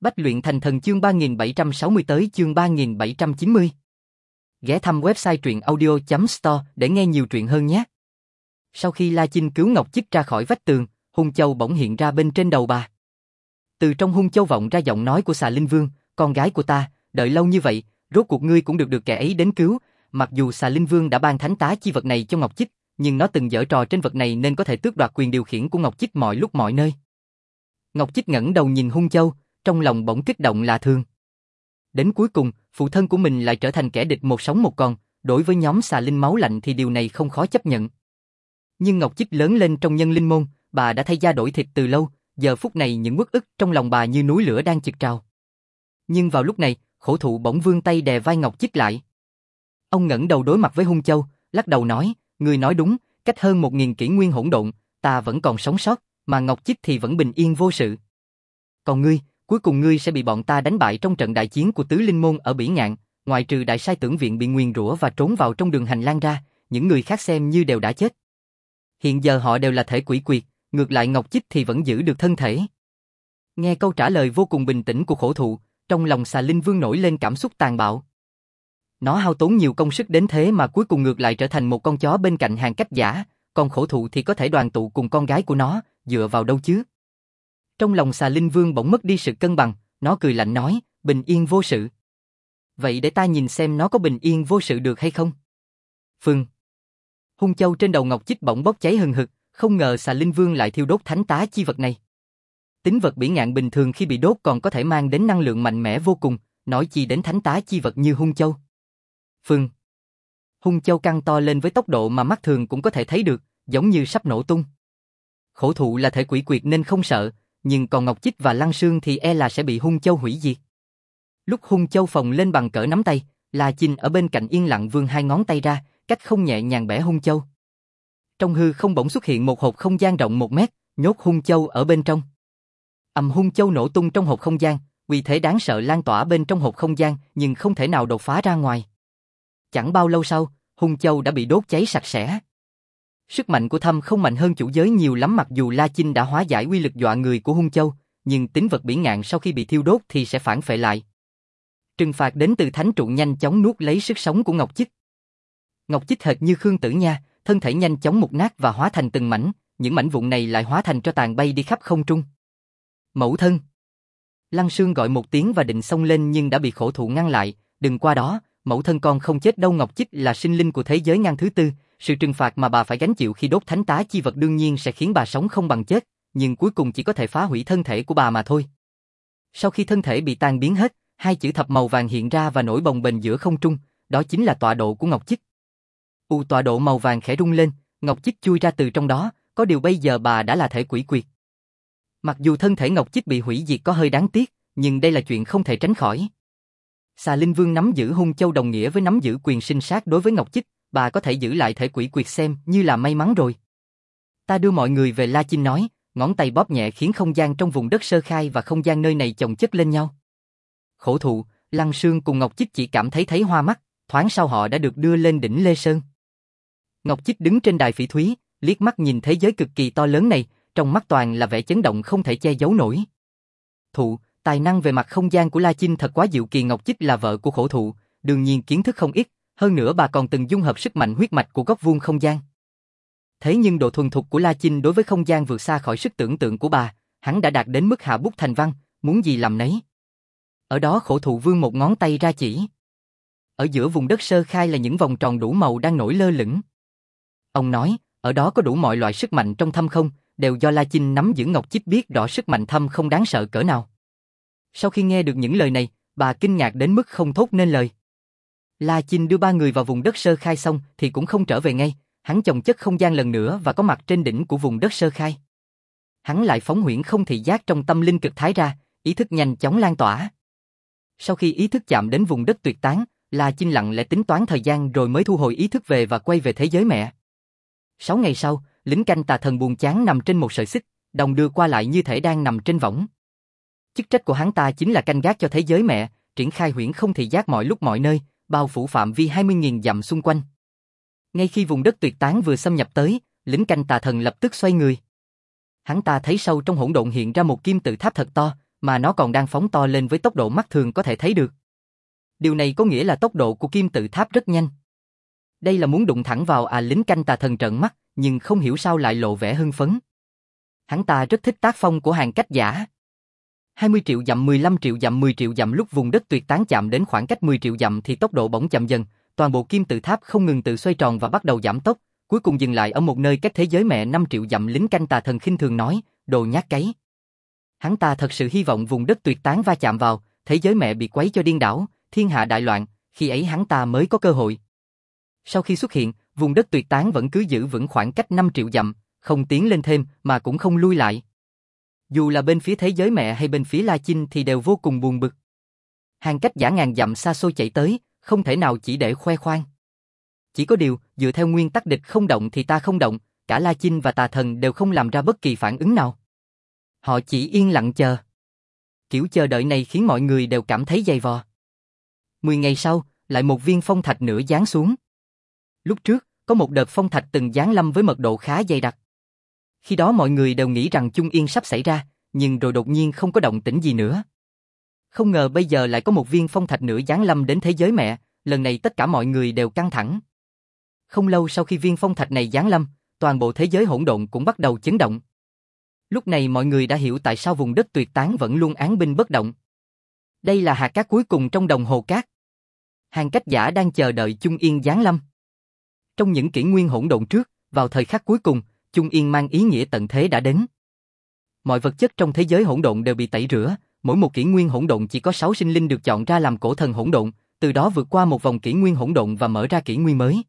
Bách luyện thành thần chương 3760 tới chương 3790. Ghé thăm website truyện audio.store để nghe nhiều truyện hơn nhé. Sau khi La Chinh cứu Ngọc Chích ra khỏi vách tường, hung châu bỗng hiện ra bên trên đầu bà. Từ trong hung châu vọng ra giọng nói của Xà Linh Vương, con gái của ta, đợi lâu như vậy, rốt cuộc ngươi cũng được kẻ ấy đến cứu. Mặc dù Xà Linh Vương đã ban thánh tá chi vật này cho Ngọc Chích, nhưng nó từng giở trò trên vật này nên có thể tước đoạt quyền điều khiển của Ngọc Chích mọi lúc mọi nơi. Ngọc Chích ngẩng đầu nhìn hung châu, trong lòng bỗng kích động lạ thường. Đến cuối cùng, phụ thân của mình lại trở thành kẻ địch một sống một còn, đối với nhóm xà linh máu lạnh thì điều này không khó chấp nhận. Nhưng Ngọc Chích lớn lên trong nhân linh môn, bà đã thay da đổi thịt từ lâu, giờ phút này những uất ức trong lòng bà như núi lửa đang chực trào. Nhưng vào lúc này, Khổ Thụ bỗng vươn tay đè vai Ngọc Chích lại. Ông ngẩng đầu đối mặt với hung châu, lắc đầu nói, người nói đúng, cách hơn 1000 kỷ nguyên hỗn độn, ta vẫn còn sống sót, mà Ngọc Chích thì vẫn bình yên vô sự. Còn ngươi, cuối cùng ngươi sẽ bị bọn ta đánh bại trong trận đại chiến của Tứ Linh Môn ở Bỉ Ngạn, ngoại trừ Đại Sai Tưởng Viện bị nguyền rủa và trốn vào trong đường hành lang ra, những người khác xem như đều đã chết. Hiện giờ họ đều là thể quỷ quyệt, ngược lại Ngọc Chích thì vẫn giữ được thân thể. Nghe câu trả lời vô cùng bình tĩnh của Khổ Thụ, trong lòng Xà Linh Vương nổi lên cảm xúc tàn bạo. Nó hao tốn nhiều công sức đến thế mà cuối cùng ngược lại trở thành một con chó bên cạnh hàng cách giả, còn Khổ Thụ thì có thể đoàn tụ cùng con gái của nó, dựa vào đâu chứ? Trong lòng Xà Linh Vương bỗng mất đi sự cân bằng, nó cười lạnh nói, bình yên vô sự. Vậy để ta nhìn xem nó có bình yên vô sự được hay không? Phừng. Hung châu trên đầu Ngọc Chích bỗng bốc cháy hừng hực, không ngờ Xà Linh Vương lại thiêu đốt thánh tá chi vật này. Tính vật bỉ ngạn bình thường khi bị đốt còn có thể mang đến năng lượng mạnh mẽ vô cùng, nói chi đến thánh tá chi vật như hung châu. Phừng. Hung châu căng to lên với tốc độ mà mắt thường cũng có thể thấy được, giống như sắp nổ tung. Khổ Thụ là thể quỷ quyệt nên không sợ, nhưng còn Ngọc Chích và Lăng Sương thì e là sẽ bị hung châu hủy diệt. Lúc hung châu phồng lên bằng cỡ nắm tay, La Chinh ở bên cạnh yên lặng vươn hai ngón tay ra, cách không nhẹ nhàng bẻ hung châu. Trong hư không bỗng xuất hiện một hộp không gian rộng 1 mét, nhốt hung châu ở bên trong. Hung châu nổ tung trong hộp không gian, uy thế đáng sợ lan tỏa bên trong hộp không gian, nhưng không thể nào đột phá ra ngoài. Chẳng bao lâu sau, hung châu đã bị đốt cháy sạch sẽ. Sức mạnh của Thâm không mạnh hơn chủ giới nhiều lắm, mặc dù La Chinh đã hóa giải uy lực dọa người của hung châu, nhưng tính vật bỉ ngạn sau khi bị thiêu đốt thì sẽ phản phệ lại. Trừng phạt đến từ thánh trụ nhanh chóng nuốt lấy sức sống của Ngọc Chích. Ngọc Chích hệt như Khương Tử Nha, thân thể nhanh chóng mục nát và hóa thành từng mảnh, những mảnh vụn này lại hóa thành tro tàn bay đi khắp không trung. Mẫu thân. Lăng Sương gọi một tiếng và định xông lên nhưng đã bị Khổ Thụ ngăn lại, đừng qua đó, mẫu thân con không chết đâu. Ngọc Chích là sinh linh của thế giới ngang thứ tư, sự trừng phạt mà bà phải gánh chịu khi đốt thánh tá chi vật đương nhiên sẽ khiến bà sống không bằng chết, nhưng cuối cùng chỉ có thể phá hủy thân thể của bà mà thôi. Sau khi thân thể bị tan biến hết, hai chữ thập màu vàng hiện ra và nổi bồng bềnh giữa không trung, đó chính là tọa độ của Ngọc Chích. Tọa độ màu vàng khẽ rung lên, Ngọc Chích chui ra từ trong đó, có điều bây giờ bà đã là thể quỷ quyệt. Mặc dù thân thể Ngọc Chích bị hủy diệt có hơi đáng tiếc, nhưng đây là chuyện không thể tránh khỏi. Xà Linh Vương nắm giữ hung châu đồng nghĩa với nắm giữ quyền sinh sát đối với Ngọc Chích, bà có thể giữ lại thể quỷ quyệt xem như là may mắn rồi. Ta đưa mọi người về, La Chinh nói, ngón tay bóp nhẹ khiến không gian trong vùng đất sơ khai và không gian nơi này chồng chất lên nhau. Khổ Thụ, Lăng Sương cùng Ngọc Chích chỉ cảm thấy hoa mắt, thoáng sau họ đã được đưa lên đỉnh Lê Sơn. Ngọc Chích đứng trên đài phỉ thúy, liếc mắt nhìn thế giới cực kỳ to lớn này, trong mắt toàn là vẻ chấn động không thể che giấu nổi. Thụ, tài năng về mặt không gian của La Chinh thật quá diệu kỳ. Ngọc Chích là vợ của Khổ Thụ, đương nhiên kiến thức không ít, hơn nữa bà còn từng dung hợp sức mạnh huyết mạch của góc vuông không gian. Thế nhưng độ thuần thục của La Chinh đối với không gian vượt xa khỏi sức tưởng tượng của bà, hắn đã đạt đến mức hạ bút thành văn, muốn gì làm nấy. Ở đó Khổ Thụ vươn một ngón tay ra chỉ. Ở giữa vùng đất sơ khai là những vòng tròn đủ màu đang nổi lơ lửng. Ông nói, ở đó có đủ mọi loại sức mạnh trong thâm không, đều do La Chinh nắm giữ. Ngọc Chích biết rõ sức mạnh thâm không đáng sợ cỡ nào. Sau khi nghe được những lời này, bà kinh ngạc đến mức không thốt nên lời. La Chinh đưa 3 người vào vùng đất sơ khai xong thì cũng không trở về ngay, hắn chồng chất không gian lần nữa và có mặt trên đỉnh của vùng đất sơ khai. Hắn lại phóng huyễn không thị giác trong tâm linh cực thái ra, ý thức nhanh chóng lan tỏa. Sau khi ý thức chạm đến vùng đất tuyệt tán, La Chinh lặng lẽ tính toán thời gian rồi mới thu hồi ý thức về và quay về thế giới mẹ. 6 ngày sau, lính canh tà thần buồn chán nằm trên một sợi xích, đồng đưa qua lại như thể đang nằm trên võng. Chức trách của hắn ta chính là canh gác cho thế giới mẹ, triển khai huyễn không thị giác mọi lúc mọi nơi, bao phủ phạm vi 20.000 dặm xung quanh. Ngay khi vùng đất tuyệt tán vừa xâm nhập tới, lính canh tà thần lập tức xoay người. Hắn ta thấy sâu trong hỗn độn hiện ra một kim tự tháp thật to, mà nó còn đang phóng to lên với tốc độ mắt thường có thể thấy được. Điều này có nghĩa là tốc độ của kim tự tháp rất nhanh. Đây là muốn đụng thẳng vào lính canh tà thần trợn mắt, nhưng không hiểu sao lại lộ vẻ hưng phấn. Hắn ta rất thích tác phong của Hàn Cách Giả. 20 triệu dặm, 15 triệu dặm, 10 triệu dặm, lúc vùng đất tuyệt tán chạm đến khoảng cách 10 triệu dặm thì tốc độ bỗng chậm dần, toàn bộ kim tự tháp không ngừng tự xoay tròn và bắt đầu giảm tốc, cuối cùng dừng lại ở một nơi cách thế giới mẹ 5 triệu dặm. Lính canh tà thần khinh thường nói, đồ nhát cấy. Hắn ta thật sự hy vọng vùng đất tuyệt tán va chạm vào, thế giới mẹ bị quấy cho điên đảo, thiên hạ đại loạn, khi ấy hắn ta mới có cơ hội. Sau khi xuất hiện, vùng đất tuyệt tán vẫn cứ giữ vững khoảng cách 5 triệu dặm, không tiến lên thêm mà cũng không lui lại. Dù là bên phía thế giới mẹ hay bên phía La Chinh thì đều vô cùng buồn bực. Hàn Cách Giả ngàn dặm xa xôi chạy tới, không thể nào chỉ để khoe khoang. Chỉ có điều, dựa theo nguyên tắc địch không động thì ta không động, cả La Chinh và tà thần đều không làm ra bất kỳ phản ứng nào. Họ chỉ yên lặng chờ. Kiểu chờ đợi này khiến mọi người đều cảm thấy dày vò. 10 ngày sau, lại một viên phong thạch nữa giáng xuống. Lúc trước, có một đợt phong thạch từng giáng lâm với mật độ khá dày đặc. Khi đó mọi người đều nghĩ rằng Chung Yên sắp xảy ra, nhưng rồi đột nhiên không có động tĩnh gì nữa. Không ngờ bây giờ lại có một viên phong thạch nữa giáng lâm đến thế giới mẹ, lần này tất cả mọi người đều căng thẳng. Không lâu sau khi viên phong thạch này giáng lâm, toàn bộ thế giới hỗn độn cũng bắt đầu chấn động. Lúc này mọi người đã hiểu tại sao vùng đất tuyệt tán vẫn luôn án binh bất động. Đây là hạt cát cuối cùng trong đồng hồ cát. Hàn Cách Giả đang chờ đợi Chung Yên giáng lâm. Trong những kỷ nguyên hỗn độn trước, vào thời khắc cuối cùng, Chung Yên mang ý nghĩa tận thế đã đến. Mọi vật chất trong thế giới hỗn độn đều bị tẩy rửa, mỗi một kỷ nguyên hỗn độn chỉ có 6 sinh linh được chọn ra làm cổ thần hỗn độn, từ đó vượt qua một vòng kỷ nguyên hỗn độn và mở ra kỷ nguyên mới.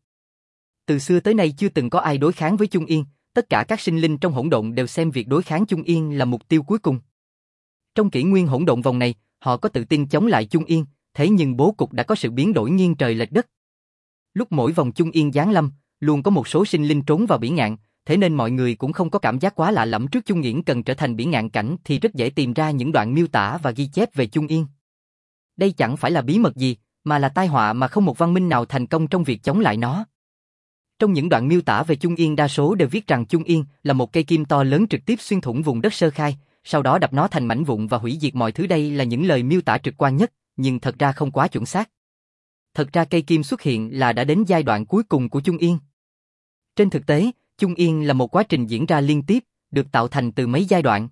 Từ xưa tới nay chưa từng có ai đối kháng với Chung Yên, tất cả các sinh linh trong hỗn độn đều xem việc đối kháng Chung Yên là mục tiêu cuối cùng. Trong kỷ nguyên hỗn độn vòng này, họ có tự tin chống lại Chung Yên, thế nhưng bố cục đã có sự biến đổi nghiêng trời lệch đất. Lúc mỗi vòng Chung Yên giáng lâm, luôn có một số sinh linh trốn vào biển ngạn, thế nên mọi người cũng không có cảm giác quá lạ lẫm trước Chung Nghiễn cần trở thành biển ngạn cảnh thì rất dễ tìm ra những đoạn miêu tả và ghi chép về Chung Yên. Đây chẳng phải là bí mật gì, mà là tai họa mà không một văn minh nào thành công trong việc chống lại nó. Trong những đoạn miêu tả về Chung Yên đa số đều viết rằng Chung Yên là một cây kim to lớn trực tiếp xuyên thủng vùng đất sơ khai, sau đó đập nó thành mảnh vụn và hủy diệt mọi thứ. Đây là những lời miêu tả trực quan nhất, nhưng thật ra không quá chuẩn xác. Thật ra cây kim xuất hiện là đã đến giai đoạn cuối cùng của Chung Yên. Trên thực tế, Chung Yên là một quá trình diễn ra liên tiếp, được tạo thành từ mấy giai đoạn.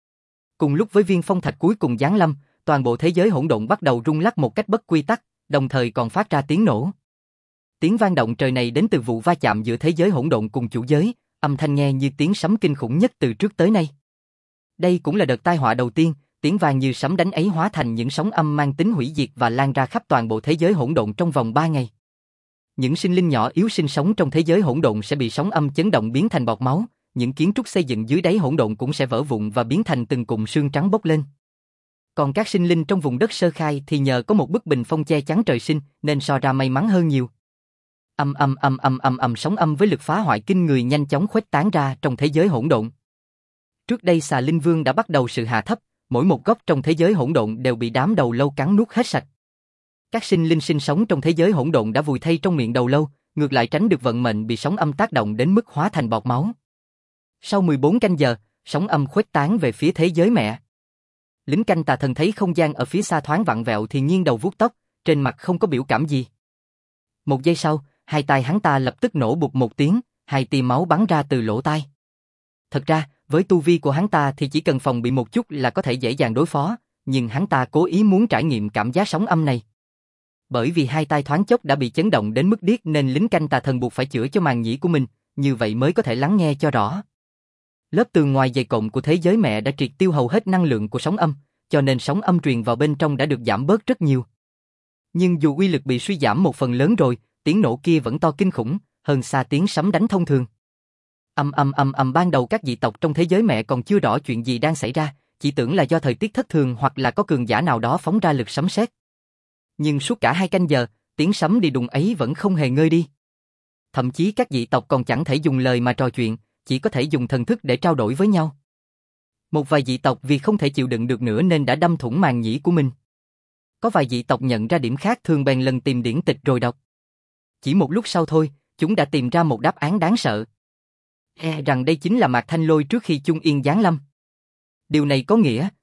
Cùng lúc với viên phong thạch cuối cùng giáng lâm, toàn bộ thế giới hỗn độn bắt đầu rung lắc một cách bất quy tắc, đồng thời còn phát ra tiếng nổ. Tiếng vang động trời này đến từ vụ va chạm giữa thế giới hỗn độn cùng chủ giới, âm thanh nghe như tiếng sấm kinh khủng nhất từ trước tới nay. Đây cũng là đợt tai họa đầu tiên, tiếng vang như sấm đánh ấy hóa thành những sóng âm mang tính hủy diệt và lan ra khắp toàn bộ thế giới hỗn độn trong vòng 3 ngày. Những sinh linh nhỏ yếu sinh sống trong thế giới hỗn độn sẽ bị sóng âm chấn động biến thành bọt máu, những kiến trúc xây dựng dưới đáy hỗn độn cũng sẽ vỡ vụn và biến thành từng cụm sương trắng bốc lên. Còn các sinh linh trong vùng đất sơ khai thì nhờ có một bức bình phong che chắn trời sinh nên so ra may mắn hơn nhiều. Sóng âm với lực phá hoại kinh người nhanh chóng khuếch tán ra trong thế giới hỗn độn. Trước đây Xà Linh Vương đã bắt đầu sự hạ thấp, mỗi một góc trong thế giới hỗn độn đều bị đám đầu lâu cắn nuốt hết sạch. Các sinh linh sinh sống trong thế giới hỗn độn đã vùi thay trong miệng đầu lâu, ngược lại tránh được vận mệnh bị sóng âm tác động đến mức hóa thành bọt máu. Sau 14 canh giờ, sóng âm khuếch tán về phía thế giới mẹ. Lính canh tà thần thấy không gian ở phía xa thoáng vặn vẹo thì nghiêng đầu vuốt tóc, trên mặt không có biểu cảm gì. Một giây sau, hai tai hắn ta lập tức nổ bụp một tiếng, hai tia máu bắn ra từ lỗ tai. Thật ra, với tu vi của hắn ta thì chỉ cần phòng bị một chút là có thể dễ dàng đối phó, nhưng hắn ta cố ý muốn trải nghiệm cảm giác sóng âm này. Bởi vì hai tai thoáng chốc đã bị chấn động đến mức điếc nên lính canh tà thần buộc phải chữa cho màng nhĩ của mình, như vậy mới có thể lắng nghe cho rõ. Lớp tường ngoài dày cộm của thế giới mẹ đã triệt tiêu hầu hết năng lượng của sóng âm, cho nên sóng âm truyền vào bên trong đã được giảm bớt rất nhiều. Nhưng dù uy lực bị suy giảm một phần lớn rồi, tiếng nổ kia vẫn to kinh khủng, hơn xa tiếng sấm đánh thông thường. Ban đầu các dị tộc trong thế giới mẹ còn chưa rõ chuyện gì đang xảy ra, chỉ tưởng là do thời tiết thất thường hoặc là có cường giả nào đó phóng ra lực sấm sét. Nhưng suốt cả 2 canh giờ, tiếng sấm đi đùng ấy vẫn không hề ngơi đi. Thậm chí các dị tộc còn chẳng thể dùng lời mà trò chuyện, chỉ có thể dùng thần thức để trao đổi với nhau. Một vài dị tộc vì không thể chịu đựng được nữa nên đã đâm thủng màng nhĩ của mình. Có vài dị tộc nhận ra điểm khác thường bèn lần tìm điển tịch rồi đọc. Chỉ một lúc sau thôi, chúng đã tìm ra một đáp án đáng sợ. Rằng đây chính là Mạc Thanh Lôi trước khi Chung Yên giáng lâm. Điều này có nghĩa,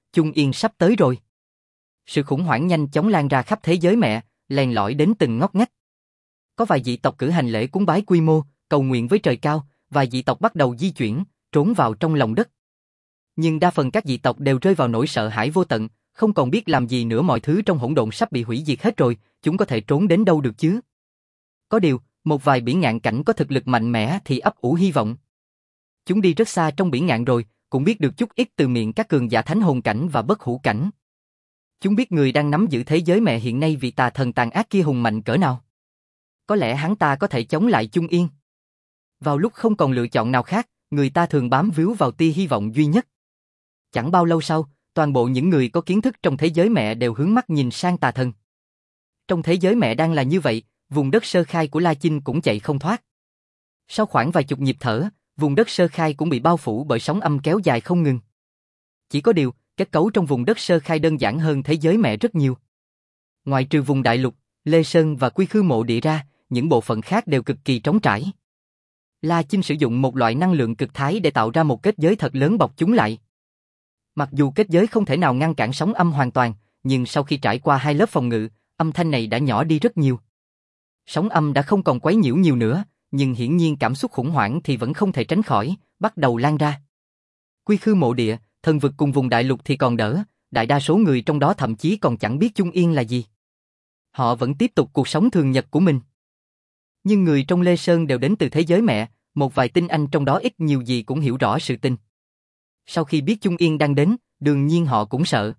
Chung Yên sắp tới rồi. Sự khủng hoảng nhanh chóng lan ra khắp thế giới mẹ, len lỏi đến từng ngóc ngách. Có vài dị tộc cử hành lễ cúng bái quy mô, cầu nguyện với trời cao, vài dị tộc bắt đầu di chuyển, trốn vào trong lòng đất. Nhưng đa phần các dị tộc đều rơi vào nỗi sợ hãi vô tận, không còn biết làm gì nữa, mọi thứ trong hỗn độn sắp bị hủy diệt hết rồi, chúng có thể trốn đến đâu được chứ? Có điều, một vài biển ngạn cảnh có thực lực mạnh mẽ thì ấp ủ hy vọng. Chúng đi rất xa trong biển ngạn rồi, cũng biết được chút ít từ miệng các cường giả thánh hồn cảnh và bất hủ cảnh. Chúng biết người đang nắm giữ thế giới mẹ hiện nay vì tà thần tàn ác kia hùng mạnh cỡ nào. Có lẽ hắn ta có thể chống lại Chung Yên. Vào lúc không còn lựa chọn nào khác, người ta thường bám víu vào tia hy vọng duy nhất. Chẳng bao lâu sau, toàn bộ những người có kiến thức trong thế giới mẹ đều hướng mắt nhìn sang tà thần. Trong thế giới mẹ đang là như vậy, vùng đất sơ khai của La Chinh cũng chạy không thoát. Sau khoảng vài chục nhịp thở, vùng đất sơ khai cũng bị bao phủ bởi sóng âm kéo dài không ngừng. Chỉ có điều, kết cấu trong vùng đất sơ khai đơn giản hơn thế giới mẹ rất nhiều. Ngoại trừ vùng đại lục, Lê Sơn và Quy Khư Mộ Địa ra, những bộ phận khác đều cực kỳ trống trải. La Chinh sử dụng một loại năng lượng cực thái để tạo ra một kết giới thật lớn bọc chúng lại. Mặc dù kết giới không thể nào ngăn cản sóng âm hoàn toàn, nhưng sau khi trải qua 2 lớp phòng ngự, âm thanh này đã nhỏ đi rất nhiều. Sóng âm đã không còn quấy nhiễu nhiều nữa, nhưng hiển nhiên cảm xúc khủng hoảng thì vẫn không thể tránh khỏi, bắt đầu lan ra. Quy Khư Mộ Địa, thần vực cùng vùng đại lục thì còn đỡ, đại đa số người trong đó thậm chí còn chẳng biết Chung Yên là gì. Họ vẫn tiếp tục cuộc sống thường nhật của mình. Nhưng người trong Lê Sơn đều đến từ thế giới mẹ, một vài tinh anh trong đó ít nhiều gì cũng hiểu rõ sự tình. Sau khi biết Chung Yên đang đến, đương nhiên họ cũng sợ.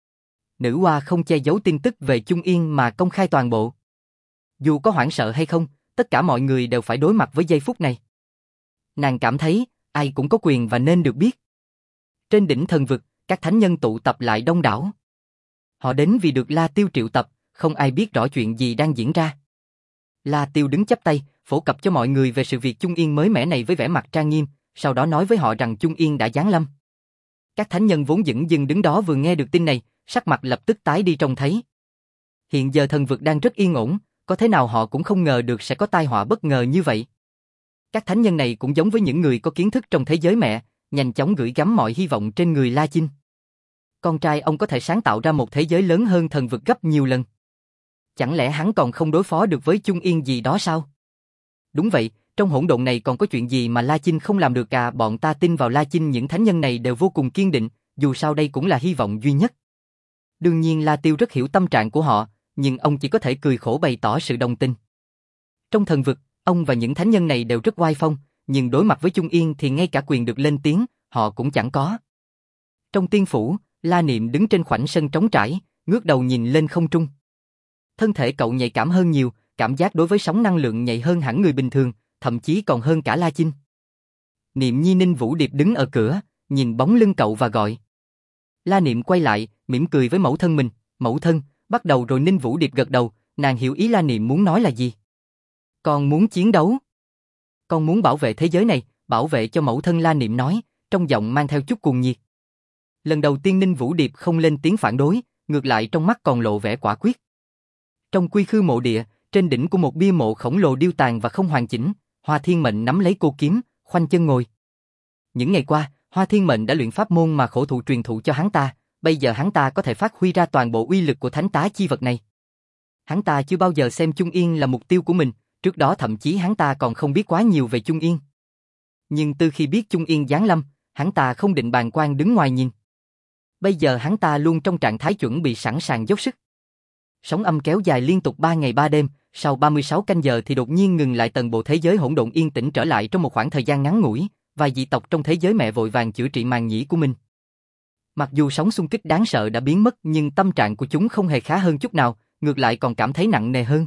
Nữ Hoa không che giấu tin tức về Chung Yên mà công khai toàn bộ. Dù có hoảng sợ hay không, tất cả mọi người đều phải đối mặt với giây phút này. Nàng cảm thấy, ai cũng có quyền và nên được biết. Trên đỉnh thần vực, các thánh nhân tụ tập lại đông đảo. Họ đến vì được La Tiêu triệu tập, không ai biết rõ chuyện gì đang diễn ra. La Tiêu đứng chắp tay, phổ cập cho mọi người về sự việc Chung Yên mới mẻ này với vẻ mặt trang nghiêm, sau đó nói với họ rằng Chung Yên đã giáng lâm. Các thánh nhân vốn dửng dưng đứng đó vừa nghe được tin này, sắc mặt lập tức tái đi trông thấy. Hiện giờ thần vực đang rất yên ổn, có thế nào họ cũng không ngờ được sẽ có tai họa bất ngờ như vậy. Các thánh nhân này cũng giống với những người có kiến thức trong thế giới mẹ, nhanh chóng gửi gắm mọi hy vọng trên người La Chinh. Con trai ông có thể sáng tạo ra một thế giới lớn hơn thần vực gấp nhiều lần. Chẳng lẽ hắn còn không đối phó được với Chung Yên gì đó sao? Đúng vậy, trong hỗn độn này còn có chuyện gì mà La Chinh không làm được à? Bọn ta tin vào La Chinh, những thánh nhân này đều vô cùng kiên định, dù sao đây cũng là hy vọng duy nhất. Đương nhiên La Tiêu rất hiểu tâm trạng của họ, nhưng ông chỉ có thể cười khổ bày tỏ sự đồng tình. Trong thần vực, ông và những thánh nhân này đều rất oai phong, nhưng đối mặt với Chung Yên thì ngay cả quyền được lên tiếng, họ cũng chẳng có. Trong tiên phủ, La Niệm đứng trên khoảnh sân trống trải, ngước đầu nhìn lên không trung. Thân thể cậu nhạy cảm hơn nhiều, cảm giác đối với sóng năng lượng nhạy hơn hẳn người bình thường, thậm chí còn hơn cả La Chinh. Niệm Nhi Ninh Vũ Điệp đứng ở cửa, nhìn bóng lưng cậu và gọi. La Niệm quay lại, mỉm cười với mẫu thân mình, mẫu thân, bắt đầu rồi. Ninh Vũ Điệp gật đầu, nàng hiểu ý La Niệm muốn nói là gì. Con muốn chiến đấu. Con muốn bảo vệ thế giới này, bảo vệ cho mẫu thân, La Niệm nói, trong giọng mang theo chút cuồng nhiệt. Lần đầu tiên Ninh Vũ Điệp không lên tiếng phản đối, ngược lại trong mắt còn lộ vẻ quả quyết. Trong Quy Khư Mộ Địa, trên đỉnh của một bia mộ khổng lồ điêu tàn và không hoàn chỉnh, Hoa Thiên Mệnh nắm lấy cô kiếm, khoanh chân ngồi. Những ngày qua, Hoa Thiên Mệnh đã luyện pháp môn mà khổ thụ truyền thụ cho hắn ta, bây giờ hắn ta có thể phát huy ra toàn bộ uy lực của thánh tá chi vật này. Hắn ta chưa bao giờ xem Chung Yên là mục tiêu của mình, trước đó thậm chí hắn ta còn không biết quá nhiều về Chung Yên. Nhưng từ khi biết Chung Yên giáng lâm, hắn ta không định bàng quan đứng ngoài nhìn. Bây giờ hắn ta luôn trong trạng thái chuẩn bị sẵn sàng dốc sức. Sóng âm kéo dài liên tục 3 ngày 3 đêm, sau 36 canh giờ thì đột nhiên ngừng lại, toàn bộ thế giới hỗn độn yên tĩnh trở lại trong một khoảng thời gian ngắn ngủi, vài dị tộc trong thế giới mẹ vội vàng chữa trị màng nhĩ của mình. Mặc dù sóng xung kích đáng sợ đã biến mất nhưng tâm trạng của chúng không hề khá hơn chút nào, ngược lại còn cảm thấy nặng nề hơn.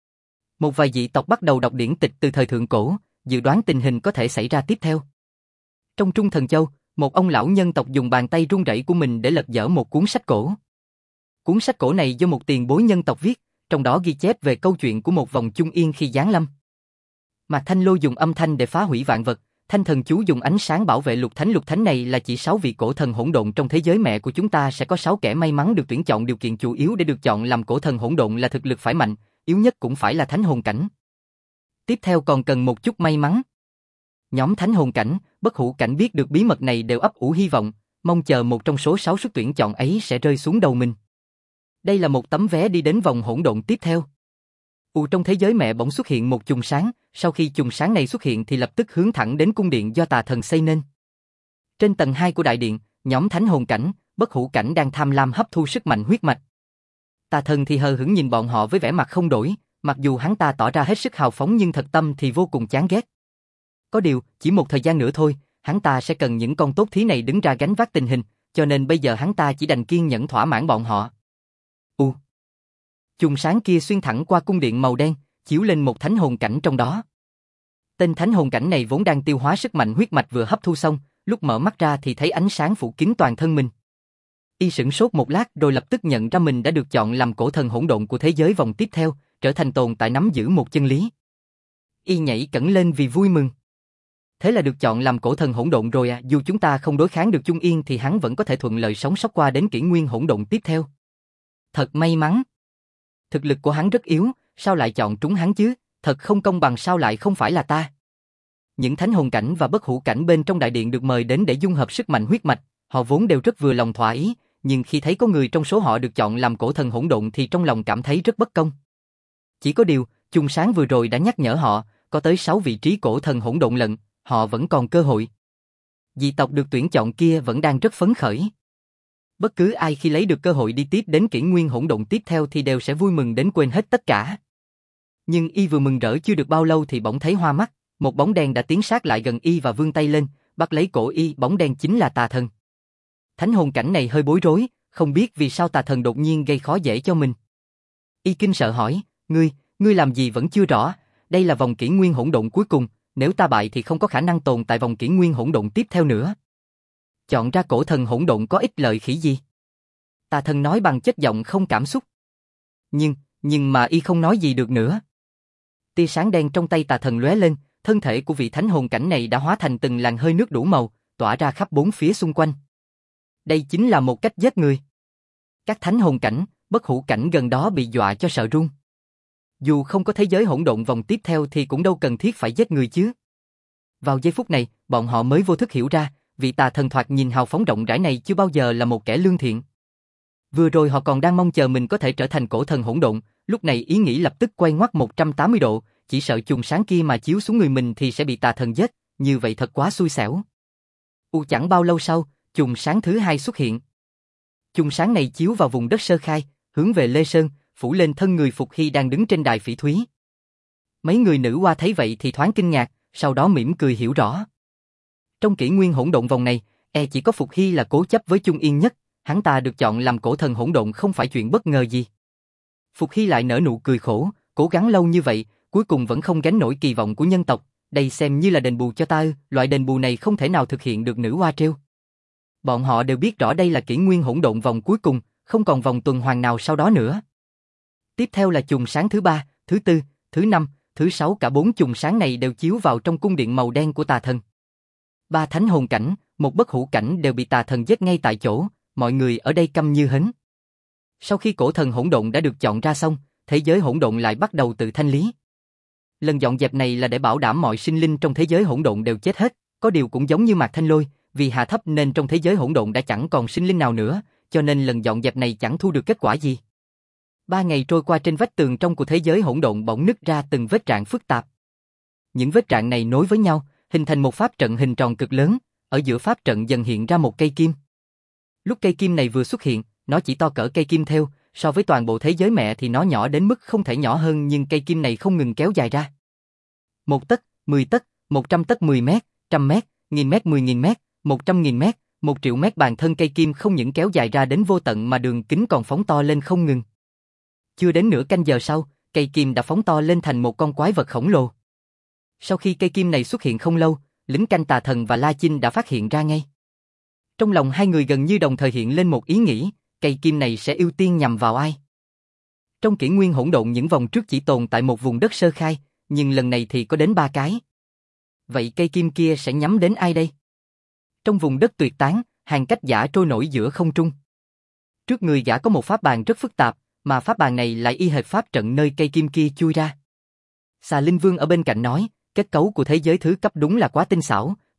Một vài dị tộc bắt đầu đọc điển tịch từ thời thượng cổ, dự đoán tình hình có thể xảy ra tiếp theo. Trong Trung Thần Châu, một ông lão nhân tộc dùng bàn tay run rẩy của mình để lật dở một cuốn sách cổ. Cuốn sách cổ này do một tiền bối nhân tộc viết, trong đó ghi chép về câu chuyện của một vòng Chung Yên khi giáng lâm. Mạc Thanh Lô dùng âm thanh để phá hủy vạn vật, Thanh Thần Chú dùng ánh sáng bảo vệ lục thánh. Lục thánh này là chỉ 6 vị cổ thần hỗn độn trong thế giới mẹ của chúng ta, sẽ có 6 kẻ may mắn được tuyển chọn. Điều kiện chủ yếu để được chọn làm cổ thần hỗn độn là thực lực phải mạnh, yếu nhất cũng phải là thánh hồn cảnh. Tiếp theo còn cần một chút may mắn. Nhóm thánh hồn cảnh, bất hủ cảnh biết được bí mật này đều ấp ủ hy vọng, mong chờ một trong số 6 suất tuyển chọn ấy sẽ rơi xuống đầu mình. Đây là một tấm vé đi đến vòng hỗn độn tiếp theo. Trong thế giới mẹ bỗng xuất hiện một chùm sáng, sau khi chùm sáng này xuất hiện thì lập tức hướng thẳng đến cung điện do tà thần xây nên. Trên tầng 2 của đại điện, nhóm thánh hồn cảnh, bất hủ cảnh đang tham lam hấp thu sức mạnh huyết mạch. Tà thần thì hờ hững nhìn bọn họ với vẻ mặt không đổi, mặc dù hắn ta tỏ ra hết sức hào phóng nhưng thật tâm thì vô cùng chán ghét. Có điều, chỉ một thời gian nữa thôi, hắn ta sẽ cần những con tốt thí này đứng ra gánh vác tình hình, cho nên bây giờ hắn ta chỉ đành kiên nhẫn thỏa mãn bọn họ. Chùm sáng kia xuyên thẳng qua cung điện màu đen, chiếu lên một thánh hồn cảnh trong đó. Tên thánh hồn cảnh này vốn đang tiêu hóa sức mạnh huyết mạch vừa hấp thu xong, lúc mở mắt ra thì thấy ánh sáng phủ kín toàn thân mình. Y sửng sốt một lát rồi lập tức nhận ra mình đã được chọn làm cổ thần hỗn độn của thế giới vòng tiếp theo, trở thành tồn tại nắm giữ một chân lý. Y nhảy cẫng lên vì vui mừng. Thế là được chọn làm cổ thần hỗn độn rồi à, dù chúng ta không đối kháng được Chung Yên thì hắn vẫn có thể thuận lợi sống sót qua đến kỷ nguyên hỗn độn tiếp theo. Thật may mắn. Thực lực của hắn rất yếu, sao lại chọn trúng hắn chứ, thật không công bằng, sao lại không phải là ta. Những thánh hồn cảnh và bất hủ cảnh bên trong đại điện được mời đến để dung hợp sức mạnh huyết mạch, họ vốn đều rất vừa lòng thỏa ý, nhưng khi thấy có người trong số họ được chọn làm cổ thần hỗn độn thì trong lòng cảm thấy rất bất công. Chỉ có điều, chùm sáng vừa rồi đã nhắc nhở họ, có tới 6 vị trí cổ thần hỗn độn lận, họ vẫn còn cơ hội. Dị tộc được tuyển chọn kia vẫn đang rất phấn khởi. Bất cứ ai khi lấy được cơ hội đi tiếp đến kỷ nguyên hỗn độn tiếp theo thì đều sẽ vui mừng đến quên hết tất cả. Nhưng y vừa mừng rỡ chưa được bao lâu thì bỗng thấy hoa mắt, một bóng đen đã tiến sát lại gần y và vươn tay lên, bắt lấy cổ y, bóng đen chính là tà thần. Thánh hồn cảnh này hơi bối rối, không biết vì sao tà thần đột nhiên gây khó dễ cho mình. Y kinh sợ hỏi, ngươi làm gì vẫn chưa rõ, đây là vòng kỷ nguyên hỗn độn cuối cùng, nếu ta bại thì không có khả năng tồn tại vòng kỷ nguyên hỗn độn tiếp theo nữa. Chọn ra cổ thần hỗn độn có ích lợi khỉ gì? Tà thần nói bằng chất giọng không cảm xúc. Nhưng mà y không nói gì được nữa. Tia sáng đen trong tay tà thần lóe lên, thân thể của vị thánh hồn cảnh này đã hóa thành từng làn hơi nước đủ màu, tỏa ra khắp bốn phía xung quanh. Đây chính là một cách giết người. Các thánh hồn cảnh, bất hủ cảnh gần đó bị dọa cho sợ run. Dù không có thế giới hỗn độn vòng tiếp theo thì cũng đâu cần thiết phải giết người chứ. Vào giây phút này, bọn họ mới vô thức hiểu ra, vị tà thần thoạt nhìn hào phóng rộng rãi này chưa bao giờ là một kẻ lương thiện. Vừa rồi họ còn đang mong chờ mình có thể trở thành cổ thần hỗn độn, lúc này ý nghĩ lập tức quay ngoắt 180 độ, chỉ sợ chùm sáng kia mà chiếu xuống người mình thì sẽ bị tà thần giết, như vậy thật quá xui xẻo. Chẳng bao lâu sau, chùm sáng thứ hai xuất hiện. Chùm sáng này chiếu vào vùng đất sơ khai, hướng về Lê Sơn, phủ lên thân người Phục Hy đang đứng trên đài phỉ thúy. Mấy người nữ hoa thấy vậy thì thoáng kinh ngạc, sau đó mỉm cười hiểu rõ. Trong kỷ nguyên hỗn độn vòng này, chỉ có Phục Hy là cố chấp với Chung Yên nhất, hắn ta được chọn làm cổ thần hỗn độn không phải chuyện bất ngờ gì. Phục Hy lại nở nụ cười khổ, cố gắng lâu như vậy, cuối cùng vẫn không gánh nổi kỳ vọng của nhân tộc, đây xem như là đền bù cho ta ư, loại đền bù này không thể nào thực hiện được nữ hoa trêu. Bọn họ đều biết rõ đây là kỷ nguyên hỗn độn vòng cuối cùng, không còn vòng tuần hoàn nào sau đó nữa. Tiếp theo là chùm sáng thứ 3, thứ 4, thứ 5, thứ 6, cả 4 chùm sáng này đều chiếu vào trong cung điện màu đen của tà thần. 3 thánh hồn cảnh, một bất hủ cảnh đều bị tà thần giết ngay tại chỗ, mọi người ở đây câm như hến. Sau khi cổ thần hỗn độn đã được chọn ra xong, thế giới hỗn độn lại bắt đầu tự thanh lý. Lần dọn dẹp này là để bảo đảm mọi sinh linh trong thế giới hỗn độn đều chết hết, có điều cũng giống như Mạc Thanh Lôi, vì hạ thấp nên trong thế giới hỗn độn đã chẳng còn sinh linh nào nữa, cho nên lần dọn dẹp này chẳng thu được kết quả gì. 3 ngày trôi qua, trên vách tường trong của thế giới hỗn độn bỗng nứt ra từng vết rạn phức tạp. Những vết rạn này nối với nhau, hình thành một pháp trận hình tròn cực lớn, ở giữa pháp trận dần hiện ra một cây kim. Lúc cây kim này vừa xuất hiện, nó chỉ to cỡ cây kim thêu, so với toàn bộ thế giới mẹ thì nó nhỏ đến mức không thể nhỏ hơn, nhưng cây kim này không ngừng kéo dài ra. 1 tấc, 10 tấc, 100 tấc 10 mét, 100 mét, 1000 mét 10.000 mét, 100.000 mét, 1 triệu mét, bản thân cây kim không những kéo dài ra đến vô tận mà đường kính còn phóng to lên không ngừng. Chưa đến nửa canh giờ sau, cây kim đã phóng to lên thành một con quái vật khổng lồ. Sau khi cây kim này xuất hiện không lâu, lính canh tà thần và La Chinh đã phát hiện ra ngay. Trong lòng hai người gần như đồng thời hiện lên một ý nghĩ, cây kim này sẽ ưu tiên nhằm vào ai? Trong kỷ nguyên hỗn độn những vòng trước chỉ tồn tại một vùng đất sơ khai, nhưng lần này thì có đến 3 cái. Vậy cây kim kia sẽ nhắm đến ai đây? Trong vùng đất tuyệt tán, hàng cách giả trôi nổi giữa không trung. Trước người gã có một pháp bàn rất phức tạp, mà pháp bàn này lại y hệt pháp trận nơi cây kim kia chui ra. Xà Linh Vương ở bên cạnh nói, kết cấu của thế giới thứ cấp đúng là quá tinh xảo,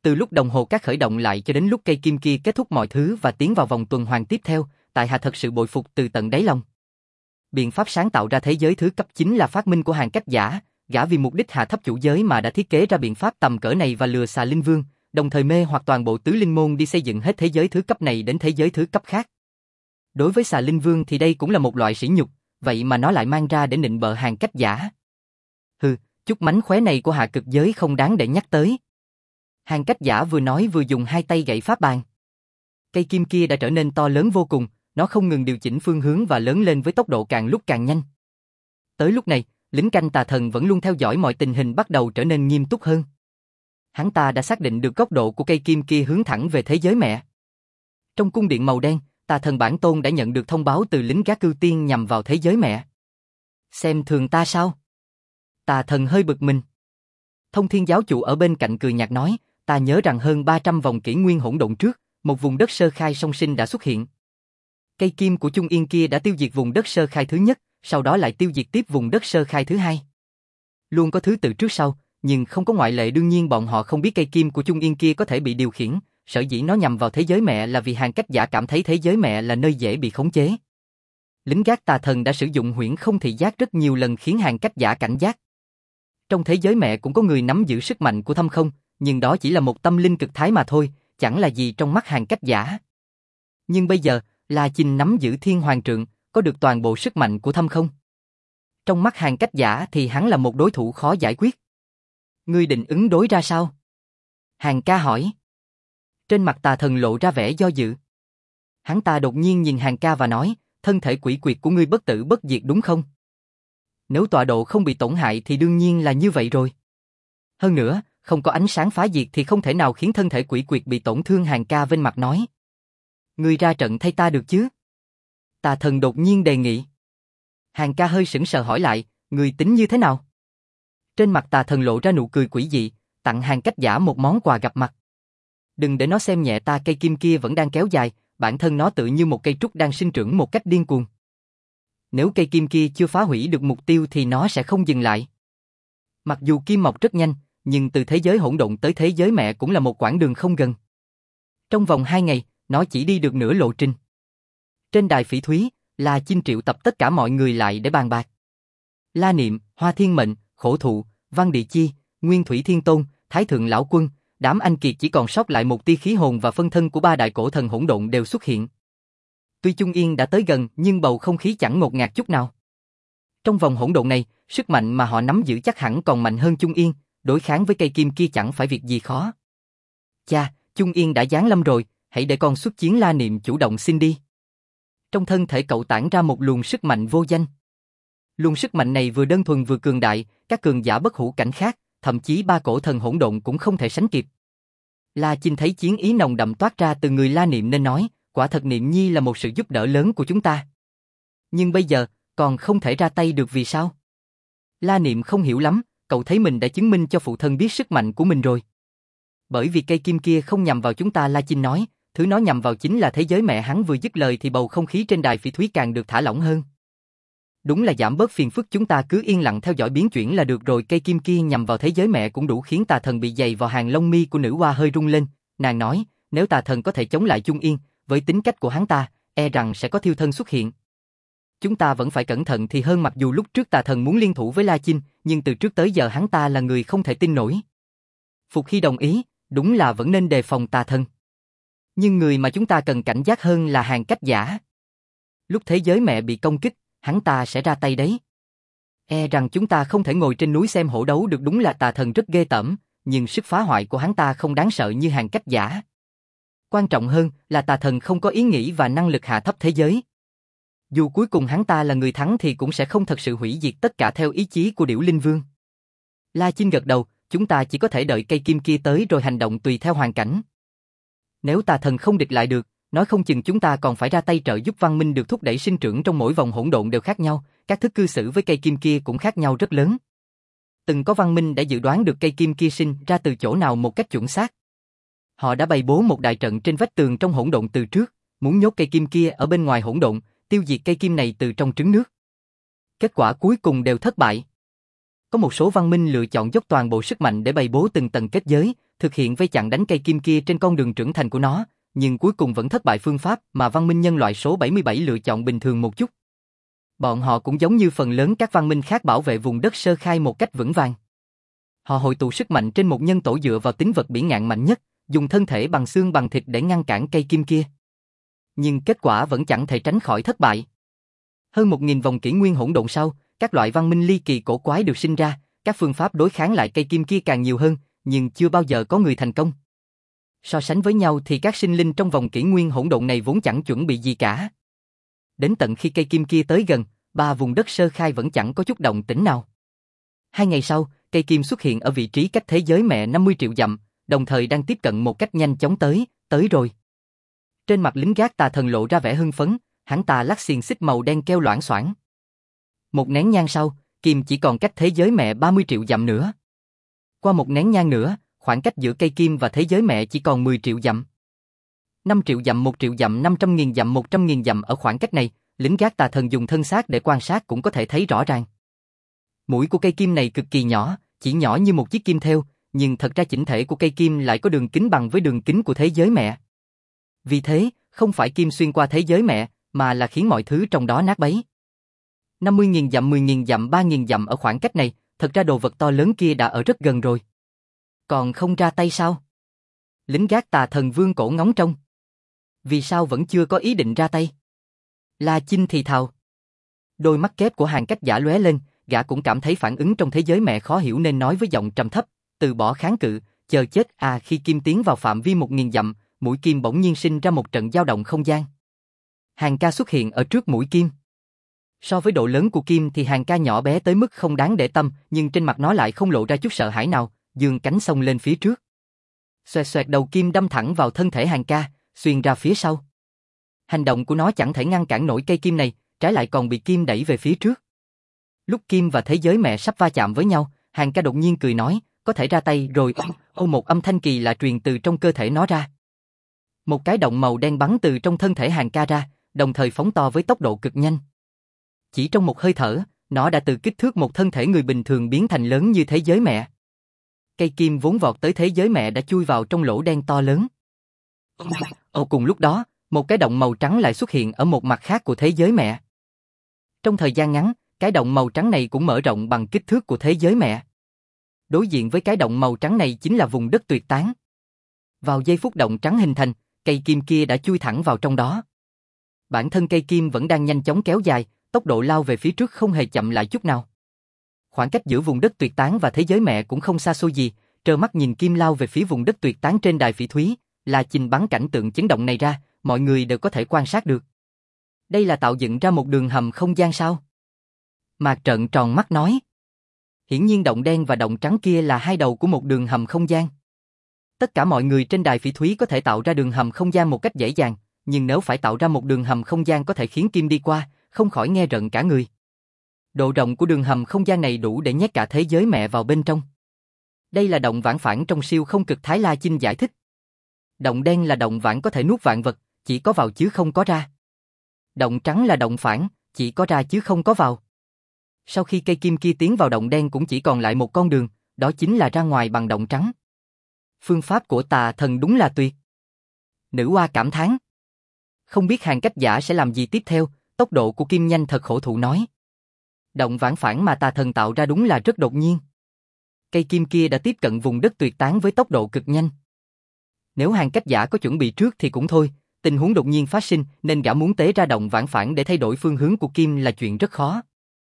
Từ lúc đồng hồ cát khởi động lại cho đến lúc cây kim kia kết thúc mọi thứ và tiến vào vòng tuần hoàn tiếp theo, tại hạ thật sự bội phục từ tận đáy lòng. Biện pháp sáng tạo ra thế giới thứ cấp chính là phát minh của Hàn Cách Giả, gã vì mục đích hạ thấp chủ giới mà đã thiết kế ra biện pháp tầm cỡ này và lừa Xà Linh Vương, đồng thời mê hoặc toàn bộ tứ linh môn đi xây dựng hết thế giới thứ cấp này đến thế giới thứ cấp khác. Đối với Xà Linh Vương thì đây cũng là một loại sỉ nhục, vậy mà nó lại mang ra để nịnh bợ Hàn Cách Giả. Hừ, chút mánh khóe này của hạ cực giới không đáng để nhắc tới. Hàn Cách Giả vừa nói vừa dùng hai tay gậy pháp bàn. Cây kim kia đã trở nên to lớn vô cùng, nó không ngừng điều chỉnh phương hướng và lớn lên với tốc độ càng lúc càng nhanh. Tới lúc này, lính canh tà thần vẫn luôn theo dõi mọi tình hình bắt đầu trở nên nghiêm túc hơn. Hắn ta đã xác định được góc độ của cây kim kia hướng thẳng về thế giới mẹ. Trong cung điện màu đen, tà thần bản tôn đã nhận được thông báo từ lính gác cưu tiên nhằm vào thế giới mẹ. Xem thường ta sao? Tà thần hơi bực mình. Thông Thiên giáo chủ ở bên cạnh cười nhạt nói, ta nhớ rằng hơn 300 vòng kỷ nguyên hỗn độn trước, một vùng đất sơ khai song sinh đã xuất hiện. Cây kim của Trung Yên kia đã tiêu diệt vùng đất sơ khai thứ nhất, sau đó lại tiêu diệt tiếp vùng đất sơ khai thứ hai. Luôn có thứ tự trước sau, nhưng không có ngoại lệ, đương nhiên bọn họ không biết cây kim của Trung Yên kia có thể bị điều khiển, sở dĩ nó nhằm vào thế giới mẹ là vì Hàn Cách Giả cảm thấy thế giới mẹ là nơi dễ bị khống chế. Lính gác tà thần đã sử dụng huyễn không thị giác rất nhiều lần khiến Hàn Cách Giả cảnh giác. Trong thế giới mẹ cũng có người nắm giữ sức mạnh của thâm không, nhưng đó chỉ là một tâm linh cực thái mà thôi, chẳng là gì trong mắt Hàn Cách Giả. Nhưng bây giờ, La Chinh nắm giữ Thiên Hoàng Trượng, có được toàn bộ sức mạnh của thâm không. Trong mắt Hàn Cách Giả thì hắn là một đối thủ khó giải quyết. Ngươi định ứng đối ra sao? Hàn ca hỏi. Trên mặt tà thần lộ ra vẻ do dự. Hắn ta đột nhiên nhìn Hàn ca và nói, thân thể quỷ quyệt của ngươi bất tử bất diệt đúng không? Nếu tọa độ không bị tổn hại thì đương nhiên là như vậy rồi. Hơn nữa, không có ánh sáng phá diệt thì không thể nào khiến thân thể quỷ quyệt bị tổn thương, Hàn ca vênh mặt nói. Ngươi ra trận thay ta được chứ? Tà thần đột nhiên đề nghị. Hàn ca hơi sững sờ hỏi lại, ngươi tính như thế nào? Trên mặt tà thần lộ ra nụ cười quỷ dị, tặng Hàn Cách Giả một món quà gặp mặt. Đừng để nó xem nhẹ ta, cây kim kia vẫn đang kéo dài, bản thân nó tự như một cây trúc đang sinh trưởng một cách điên cuồng. Nếu cây kim kia chưa phá hủy được mục tiêu thì nó sẽ không dừng lại. Mặc dù kim mọc rất nhanh, nhưng từ thế giới hỗn độn tới thế giới mẹ cũng là một quãng đường không gần. Trong vòng 2 ngày, nó chỉ đi được nửa lộ trình. Trên đài phỉ thúy, La Chinh triệu tập tất cả mọi người lại để bàn bạc. La Niệm, Hoa Thiên Mệnh, Khổ Thụ, Văn Địa Chi, Nguyên Thủy Thiên Tôn, Thái Thượng Lão Quân, đám anh kiệt chỉ còn sót lại một tia khí hồn và phân thân của ba đại cổ thần hỗn độn đều xuất hiện. Tuy Trung Yên đã tới gần nhưng bầu không khí chẳng ngột ngạt chút nào. Trong vòng hỗn độn này, sức mạnh mà họ nắm giữ chắc hẳn còn mạnh hơn Trung Yên, đối kháng với cây kim kia chẳng phải việc gì khó. Cha, Trung Yên đã giáng lâm rồi, hãy để con xuất chiến, La Niệm chủ động xin đi. Trong thân thể cậu tản ra một luồng sức mạnh vô danh. Luồng sức mạnh này vừa đơn thuần vừa cường đại, các cường giả bất hủ cảnh khác, thậm chí ba cổ thần hỗn độn cũng không thể sánh kịp. La Chinh thấy chiến ý nồng đậm toát ra từ người La Niệm nên nói, quả thật Niệm Nhi là một sự giúp đỡ lớn của chúng ta. Nhưng bây giờ, còn không thể ra tay được vì sao? La Niệm không hiểu lắm, cậu thấy mình đã chứng minh cho phụ thân biết sức mạnh của mình rồi. Bởi vì cây kim kia không nhằm vào chúng ta, La Chinh nói, thứ nó nhằm vào chính là thế giới mẹ. Hắn vừa dứt lời thì bầu không khí trên đài phỉ thúy càng được thả lỏng hơn. Đúng là giảm bớt phiền phức, chúng ta cứ yên lặng theo dõi biến chuyển là được rồi. Cây kim kia nhằm vào thế giới mẹ cũng đủ khiến tà thần bị dày vào, hàng lông mi của nữ hoa hơi rung lên. Nàng nói, nếu tà thần có thể chống lại Trung Yên, với tính cách của hắn ta, e rằng sẽ có thiêu thân xuất hiện. Chúng ta vẫn phải cẩn thận thì hơn. Mặc dù lúc trước tà thần muốn liên thủ với La Chinh, nhưng từ trước tới giờ hắn ta là người không thể tin nổi. Phục Hy đồng ý, đúng là vẫn nên đề phòng tà thần. Nhưng người mà chúng ta cần cảnh giác hơn là Hàn Cách Giả. Lúc thế giới mẹ bị công kích, hắn ta sẽ ra tay đấy. E rằng chúng ta không thể ngồi trên núi xem hổ đấu được. Đúng là tà thần rất ghê tởm, nhưng sức phá hoại của hắn ta không đáng sợ như Hàn Cách Giả. Quan trọng hơn là tà thần không có ý nghĩ và năng lực hạ thấp thế giới. Dù cuối cùng hắn ta là người thắng thì cũng sẽ không thật sự hủy diệt tất cả theo ý chí của Điểu Linh Vương. La Chinh gật đầu, chúng ta chỉ có thể đợi cây kim kia tới rồi hành động tùy theo hoàn cảnh. Nếu tà thần không địch lại được, nói không chừng chúng ta còn phải ra tay trợ giúp. Văn minh được thúc đẩy sinh trưởng trong mỗi vòng hỗn độn đều khác nhau, các thức cư xử với cây kim kia cũng khác nhau rất lớn. Từng có văn minh đã dự đoán được cây kim kia sinh ra từ chỗ nào một cách chuẩn xác. Họ đã bày bố một đại trận trên vách tường trong hỗn độn từ trước, muốn nhốt cây kim kia ở bên ngoài hỗn độn, tiêu diệt cây kim này từ trong trứng nước. Kết quả cuối cùng đều thất bại. Có một số văn minh lựa chọn dốc toàn bộ sức mạnh để bày bố từng tầng kết giới, thực hiện vây chặn đánh cây kim kia trên con đường trưởng thành của nó, nhưng cuối cùng vẫn thất bại phương pháp mà văn minh nhân loại số 77 lựa chọn bình thường một chút. Bọn họ cũng giống như phần lớn các văn minh khác bảo vệ vùng đất sơ khai một cách vững vàng. Họ hội tụ sức mạnh trên một nhân tổ dựa vào tính vật bỉ ngạn mạnh nhất, dùng thân thể bằng xương bằng thịt để ngăn cản cây kim kia. Nhưng kết quả vẫn chẳng thể tránh khỏi thất bại. Hơn 1000 vòng kỷ nguyên hỗn độn sau, các loại văn minh ly kỳ cổ quái được sinh ra, các phương pháp đối kháng lại cây kim kia càng nhiều hơn, nhưng chưa bao giờ có người thành công. So sánh với nhau thì các sinh linh trong vòng kỷ nguyên hỗn độn này vốn chẳng chuẩn bị gì cả. Đến tận khi cây kim kia tới gần, 3 vùng đất sơ khai vẫn chẳng có chút động tĩnh nào. 2 ngày sau, cây kim xuất hiện ở vị trí cách thế giới mẹ 50 triệu dặm, đồng thời đang tiếp cận một cách nhanh chóng tới rồi. Trên mặt lính gác tà thần lộ ra vẻ hưng phấn, hắn ta lắc xiềng xích màu đen kêu loảng xoảng. Một nén nhang sau, kim chỉ còn cách thế giới mẹ 30 triệu dặm nữa. Qua một nén nhang nữa, khoảng cách giữa cây kim và thế giới mẹ chỉ còn 10 triệu dặm. 5 triệu dặm, 1 triệu dặm, 500.000 dặm, 100.000 dặm. Ở khoảng cách này, lính gác tà thần dùng thân xác để quan sát cũng có thể thấy rõ ràng. Mũi của cây kim này cực kỳ nhỏ, chỉ nhỏ như một chiếc kim thêu, nhưng thật ra chỉnh thể của cây kim lại có đường kính bằng với đường kính của thế giới mẹ. Vì thế, không phải kim xuyên qua thế giới mẹ, mà là khiến mọi thứ trong đó nát bấy. 50.000 dặm, 10.000 dặm, 3.000 dặm. Ở khoảng cách này, thật ra đồ vật to lớn kia đã ở rất gần rồi. Còn không ra tay sao? Lính gác tà thần vương cổ ngóng trông. Vì sao vẫn chưa có ý định ra tay? La Chinh thì thào. Đôi mắt kép của Hàn Cách Giả lóe lên, gã cũng cảm thấy phản ứng trong thế giới mẹ khó hiểu nên nói với giọng trầm thấp, từ bỏ kháng cự, chờ chết à. Khi kim tiến vào phạm vi 1000 dặm, mũi kim bỗng nhiên sinh ra một trận dao động không gian. Hàn ca xuất hiện ở trước mũi kim. So với độ lớn của kim thì Hàn ca nhỏ bé tới mức không đáng để tâm, nhưng trên mặt nó lại không lộ ra chút sợ hãi nào, giương cánh xông lên phía trước. Xoẹt xoẹt, đầu kim đâm thẳng vào thân thể Hàn ca, xuyên ra phía sau. Hành động của nó chẳng thể ngăn cản nổi cây kim này, trái lại còn bị kim đẩy về phía trước. Lúc kim và thế giới mẹ sắp va chạm với nhau, Hàn ca đột nhiên cười nói, có thể ra tay rồi. Một âm thanh kỳ lạ truyền từ trong cơ thể nó ra. Một cái động màu đen bắn từ trong thân thể Hàn ca ra, đồng thời phóng to với tốc độ cực nhanh. Chỉ trong một hơi thở, nó đã từ kích thước một thân thể người bình thường biến thành lớn như thế giới mẹ. Cây kim vốn vọt tới thế giới mẹ đã chui vào trong lỗ đen to lớn. Cùng lúc đó, một cái động màu trắng lại xuất hiện ở một mặt khác của thế giới mẹ. Trong thời gian ngắn, cái động màu trắng này cũng mở rộng bằng kích thước của thế giới mẹ. Đối diện với cái động màu trắng này chính là vùng đất tuyệt tán. Vào giây phút động trắng hình thành, cây kim kia đã chui thẳng vào trong đó. Bản thân cây kim vẫn đang nhanh chóng kéo dài, tốc độ lao về phía trước không hề chậm lại chút nào. Khoảng cách giữa vùng đất tuyệt tán và thế giới mẹ cũng không xa xôi gì, trơ mắt nhìn kim lao về phía vùng đất tuyệt tán trên đài phỉ thúy, là Chinh bắn cảnh tượng chấn động này ra, mọi người đều có thể quan sát được. Đây là tạo dựng ra một đường hầm không gian sao? Mạc trợn tròn mắt nói. Hiển nhiên động đen và động trắng kia là hai đầu của một đường hầm không gian. Tất cả mọi người trên đài phỉ thúy có thể tạo ra đường hầm không gian một cách dễ dàng, nhưng nếu phải tạo ra một đường hầm không gian có thể khiến kim đi qua, không khỏi nghe rợn cả người. Độ rộng của đường hầm không gian này đủ để nhét cả thế giới mẹ vào bên trong. Đây là động vãn phản trong siêu không cực Thái La Chinh giải thích. Động đen là động vãn có thể nuốt vạn vật, chỉ có vào chứ không có ra. Động trắng là động phản, chỉ có ra chứ không có vào. Sau khi cây kim kia tiến vào động đen cũng chỉ còn lại một con đường, đó chính là ra ngoài bằng động trắng. Phương pháp của tà thần đúng là tuyệt. Nữ oa cảm thán. Không biết Hàn Cách Giả sẽ làm gì tiếp theo, tốc độ của kim nhanh thật khổ thụ nói. Động vãn phản mà tà thần tạo ra đúng là rất đột nhiên. Cây kim kia đã tiếp cận vùng đất tuyệt tán với tốc độ cực nhanh. Nếu Hàn Cách Giả có chuẩn bị trước thì cũng thôi, tình huống đột nhiên phát sinh nên gã muốn tế ra động vãn phản để thay đổi phương hướng của kim là chuyện rất khó.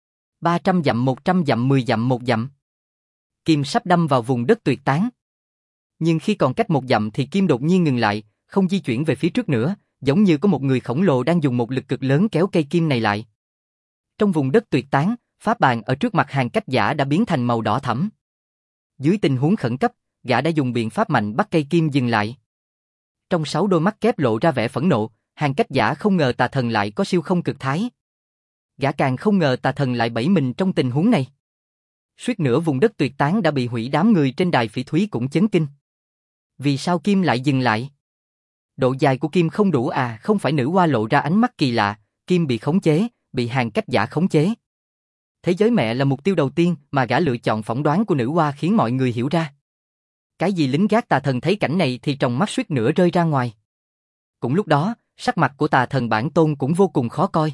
300 dặm, 100 dặm, 10 dặm, 1 dặm. Kim sắp đâm vào vùng đất tuyệt tán. Nhưng khi còn cách 1 dặm thì kim đột nhiên ngừng lại, không di chuyển về phía trước nữa, giống như có một người khổng lồ đang dùng một lực cực lớn kéo cây kim này lại. Trong vùng đất tuyệt tán, pháp bàn ở trước mặt Hàn Cách Giả đã biến thành màu đỏ thẫm. Dưới tình huống khẩn cấp, gã đã dùng biện pháp mạnh bắt cây kim dừng lại. Trong 6 đôi mắt kép lộ ra vẻ phẫn nộ, Hàn Cách Giả không ngờ tà thần lại có siêu không cực thái. Gã càng không ngờ tà thần lại bẫy mình trong tình huống này. Suýt nữa vùng đất tuyệt tán đã bị hủy, đám người trên đài phỉ thúy cũng chấn kinh. Vì sao kim lại dừng lại? Độ dài của kim không đủ à? Không phải nữ oa lộ ra ánh mắt kỳ lạ, kim bị khống chế, bị Hàn Cách Giả khống chế. Thế giới mẹ là mục tiêu đầu tiên mà gã lựa chọn, phỏng đoán của nữ oa khiến mọi người hiểu ra. Cái gì lính gác tà thần thấy cảnh này thì tròng mắt suýt nữa rơi ra ngoài. Cũng lúc đó, sắc mặt của tà thần bản tôn cũng vô cùng khó coi.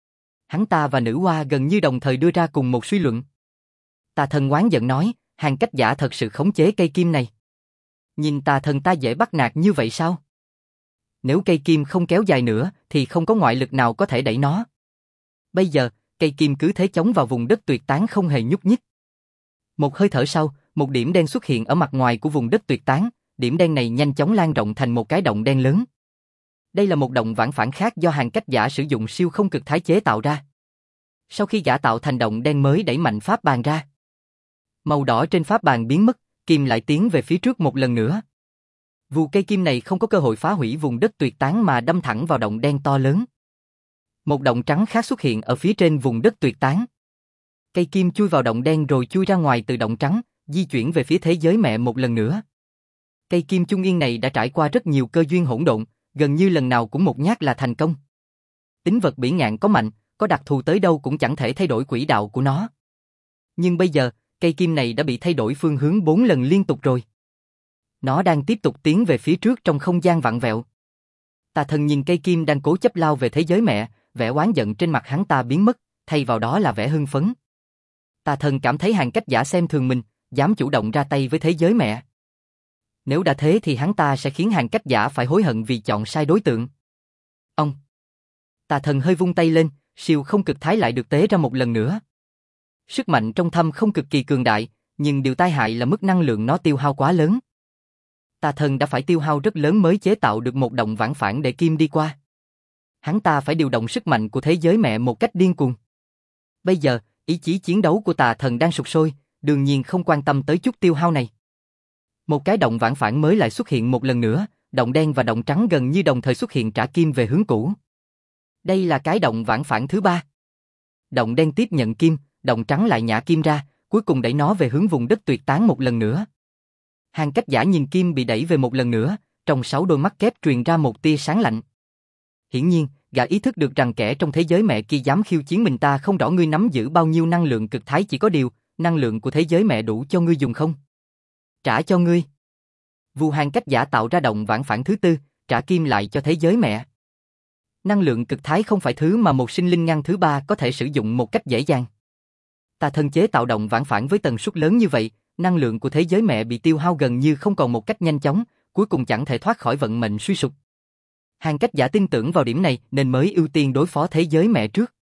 Hắn ta và nữ hoa gần như đồng thời đưa ra cùng một suy luận. Tà thần oán giận nói, Hàn Cách Giả thật sự khống chế cây kim này. Nhìn tà thần ta dễ bắt nạt như vậy sao? Nếu cây kim không kéo dài nữa thì không có ngoại lực nào có thể đẩy nó. Bây giờ, cây kim cứ thế chống vào vùng đất tuyệt tán không hề nhúc nhích. Một hơi thở sau, một điểm đen xuất hiện ở mặt ngoài của vùng đất tuyệt tán, điểm đen này nhanh chóng lan rộng thành một cái động đen lớn. Đây là một động vãng phản khác do Hàn Cách Giả sử dụng siêu không cực thái chế tạo ra. Sau khi gã tạo thành động đen mới đẩy mạnh pháp bàn ra. Màu đỏ trên pháp bàn biến mất, kim lại tiến về phía trước một lần nữa. Vụ cây kim này không có cơ hội phá hủy vùng đất tuyệt tán mà đâm thẳng vào động đen to lớn. Một động trắng khác xuất hiện ở phía trên vùng đất tuyệt tán. Cây kim chui vào động đen rồi chui ra ngoài từ động trắng, di chuyển về phía thế giới mẹ một lần nữa. Cây kim trung yên này đã trải qua rất nhiều cơ duyên hỗn độn, gần như lần nào cũng một nhát là thành công. Tính vật bỉ ngạn có mạnh, có đặc thù tới đâu cũng chẳng thể thay đổi quỹ đạo của nó. Nhưng bây giờ, cây kim này đã bị thay đổi phương hướng 4 lần liên tục rồi. Nó đang tiếp tục tiến về phía trước trong không gian vặn vẹo. Tà thần nhìn cây kim đang cố chấp lao về thế giới mẹ, vẻ oán giận trên mặt hắn ta biến mất, thay vào đó là vẻ hưng phấn. Tà thần cảm thấy Hàn Cách Giả xem thường mình, dám chủ động ra tay với thế giới mẹ. Nếu đã thế thì hắn ta sẽ khiến Hàn Cách Giả phải hối hận vì chọn sai đối tượng. Ông! Tà thần hơi vung tay lên, siêu không cực thái lại được tế ra một lần nữa. Sức mạnh trong thâm không cực kỳ cường đại, nhưng điều tai hại là mức năng lượng nó tiêu hao quá lớn. Tà thần đã phải tiêu hao rất lớn mới chế tạo được một động vãng phản để kim đi qua. Hắn ta phải điều động sức mạnh của thế giới mẹ một cách điên cuồng. Bây giờ, ý chí chiến đấu của tà thần đang sục sôi, đương nhiên không quan tâm tới chút tiêu hao này. Một cái động vãng phản mới lại xuất hiện một lần nữa, động đen và động trắng gần như đồng thời xuất hiện trả kim về hướng cũ. Đây là cái động vãng phản thứ 3. Động đen tiếp nhận kim, động trắng lại nhả kim ra, cuối cùng đẩy nó về hướng vùng đất tuyệt tán một lần nữa. Hàn Cách Giả nhìn kim bị đẩy về một lần nữa, trong 6 đôi mắt kép truyền ra một tia sáng lạnh. Hiển nhiên, gã ý thức được rằng kẻ trong thế giới mẹ kia dám khiêu chiến mình ta không rõ ngươi nắm giữ bao nhiêu năng lượng cực thái, chỉ có điều, năng lượng của thế giới mẹ đủ cho ngươi dùng không? Trả cho ngươi. Vu Hàn Cách Giả tạo ra động vãng phản thứ 4, trả kim lại cho thế giới mẹ. Năng lượng cực thái không phải thứ mà một sinh linh ngăn thứ 3 có thể sử dụng một cách dễ dàng. Tà thần chế tạo động vãng phản với tần suất lớn như vậy, năng lượng của thế giới mẹ bị tiêu hao gần như không còn một cách nhanh chóng, cuối cùng chẳng thể thoát khỏi vận mệnh suy sụp. Hàn Cách Giả tin tưởng vào điểm này nên mới ưu tiên đối phó thế giới mẹ trước.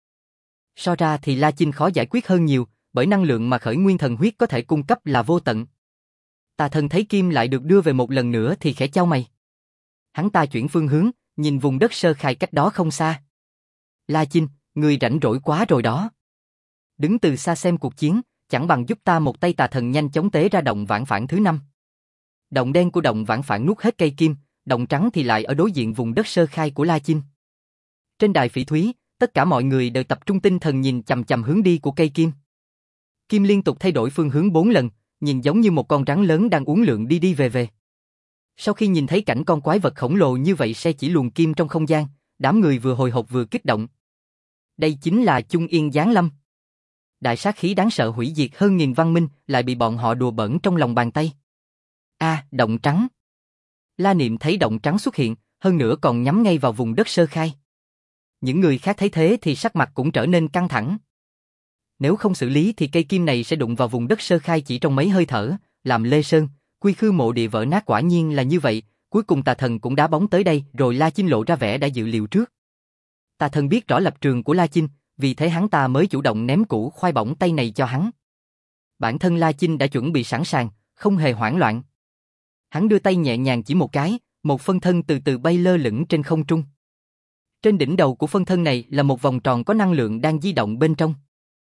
So ra thì La Chinh khó giải quyết hơn nhiều, bởi năng lượng mà khởi nguyên thần huyết có thể cung cấp là vô tận. Tà thần thấy kim lại được đưa về một lần nữa thì khẽ chau mày. Hắn ta chuyển phương hướng, nhìn vùng đất sơ khai cách đó không xa. La Chinh, ngươi rảnh rỗi quá rồi đó. Đứng từ xa xem cuộc chiến, chẳng bằng giúp ta một tay. Tà thần nhanh chóng tế ra động vãng phản thứ 5. Động đen của động vãng phản nuốt hết cây kim, động trắng thì lại ở đối diện vùng đất sơ khai của La Chinh. Trên đài phỉ thúy, tất cả mọi người đều tập trung tinh thần nhìn chằm chằm hướng đi của cây kim. Kim liên tục thay đổi phương hướng 4 lần, nhìn giống như một con rắn lớn đang uốn lượn đi đi về về. Sau khi nhìn thấy cảnh con quái vật khổng lồ như vậy sẽ chỉ luồn kim trong không gian, đám người vừa hồi hộp vừa kích động. Đây chính là Trung Yên giáng lâm. Đại sát khí đáng sợ hủy diệt hơn nghìn văn minh lại bị bọn họ đùa bỡn trong lòng bàn tay. Động trắng. La Niệm thấy động trắng xuất hiện, hơn nữa còn nhắm ngay vào vùng đất sơ khai. Những người khác thấy thế thì sắc mặt cũng trở nên căng thẳng. Nếu không xử lý thì cây kim này sẽ đụng vào vùng đất sơ khai chỉ trong mấy hơi thở, làm Lê Sơn, Quy Khư mộ địa vỡ nát. Quả nhiên là như vậy, cuối cùng tà thần cũng đá bóng tới đây rồi. La Chinh lộ ra vẻ đã dự liệu trước. Tà thần biết rõ lập trường của La Chinh, vì thế hắn ta mới chủ động ném củ khoai bỏng tay này cho hắn. Bản thân La Chinh đã chuẩn bị sẵn sàng, không hề hoảng loạn. Hắn đưa tay nhẹ nhàng chỉ một cái, một phân thân từ từ bay lơ lửng trên không trung. Trên đỉnh đầu của phân thân này là một vòng tròn có năng lượng đang di động bên trong.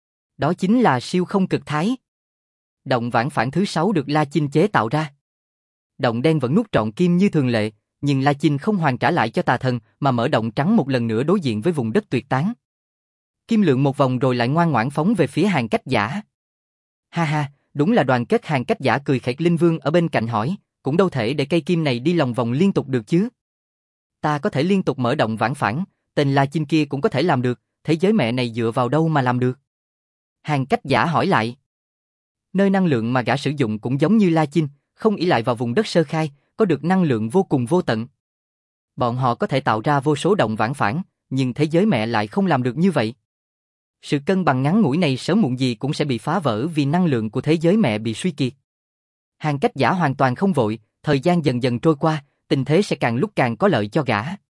Đó chính là siêu không cực thái. Động vãng phản thứ 6 được La Chinh chế tạo ra. Động đen vẫn nuốt trọn kim như thường lệ, nhưng La Chinh không hoàn trả lại cho tà thần mà mở động trắng một lần nữa đối diện với vùng đất tuyệt tán. Kim lượn một vòng rồi lại ngoan ngoãn phóng về phía Hàn Cách Giả. Ha ha, đúng là đoàn kết. Hàn Cách Giả cười khẩy. Linh Vương ở bên cạnh hỏi, cũng đâu thể để cây kim này đi lòng vòng liên tục được chứ. Ta có thể liên tục mở động vãng phản, tên La Chinh kia cũng có thể làm được, thế giới mẹ này dựa vào đâu mà làm được? Hàn Cách Giả hỏi lại. Nơi năng lượng mà gã sử dụng cũng giống như La Chinh, không ỷ lại vào vùng đất sơ khai, có được năng lượng vô cùng vô tận. Bọn họ có thể tạo ra vô số động vãng phản, nhưng thế giới mẹ lại không làm được như vậy. Sự cân bằng ngắn ngủi này sớm muộn gì cũng sẽ bị phá vỡ vì năng lượng của thế giới mẹ bị suy kiệt. Hàn Cách Giả hoàn toàn không vội, thời gian dần dần trôi qua, tình thế sẽ càng lúc càng có lợi cho gã.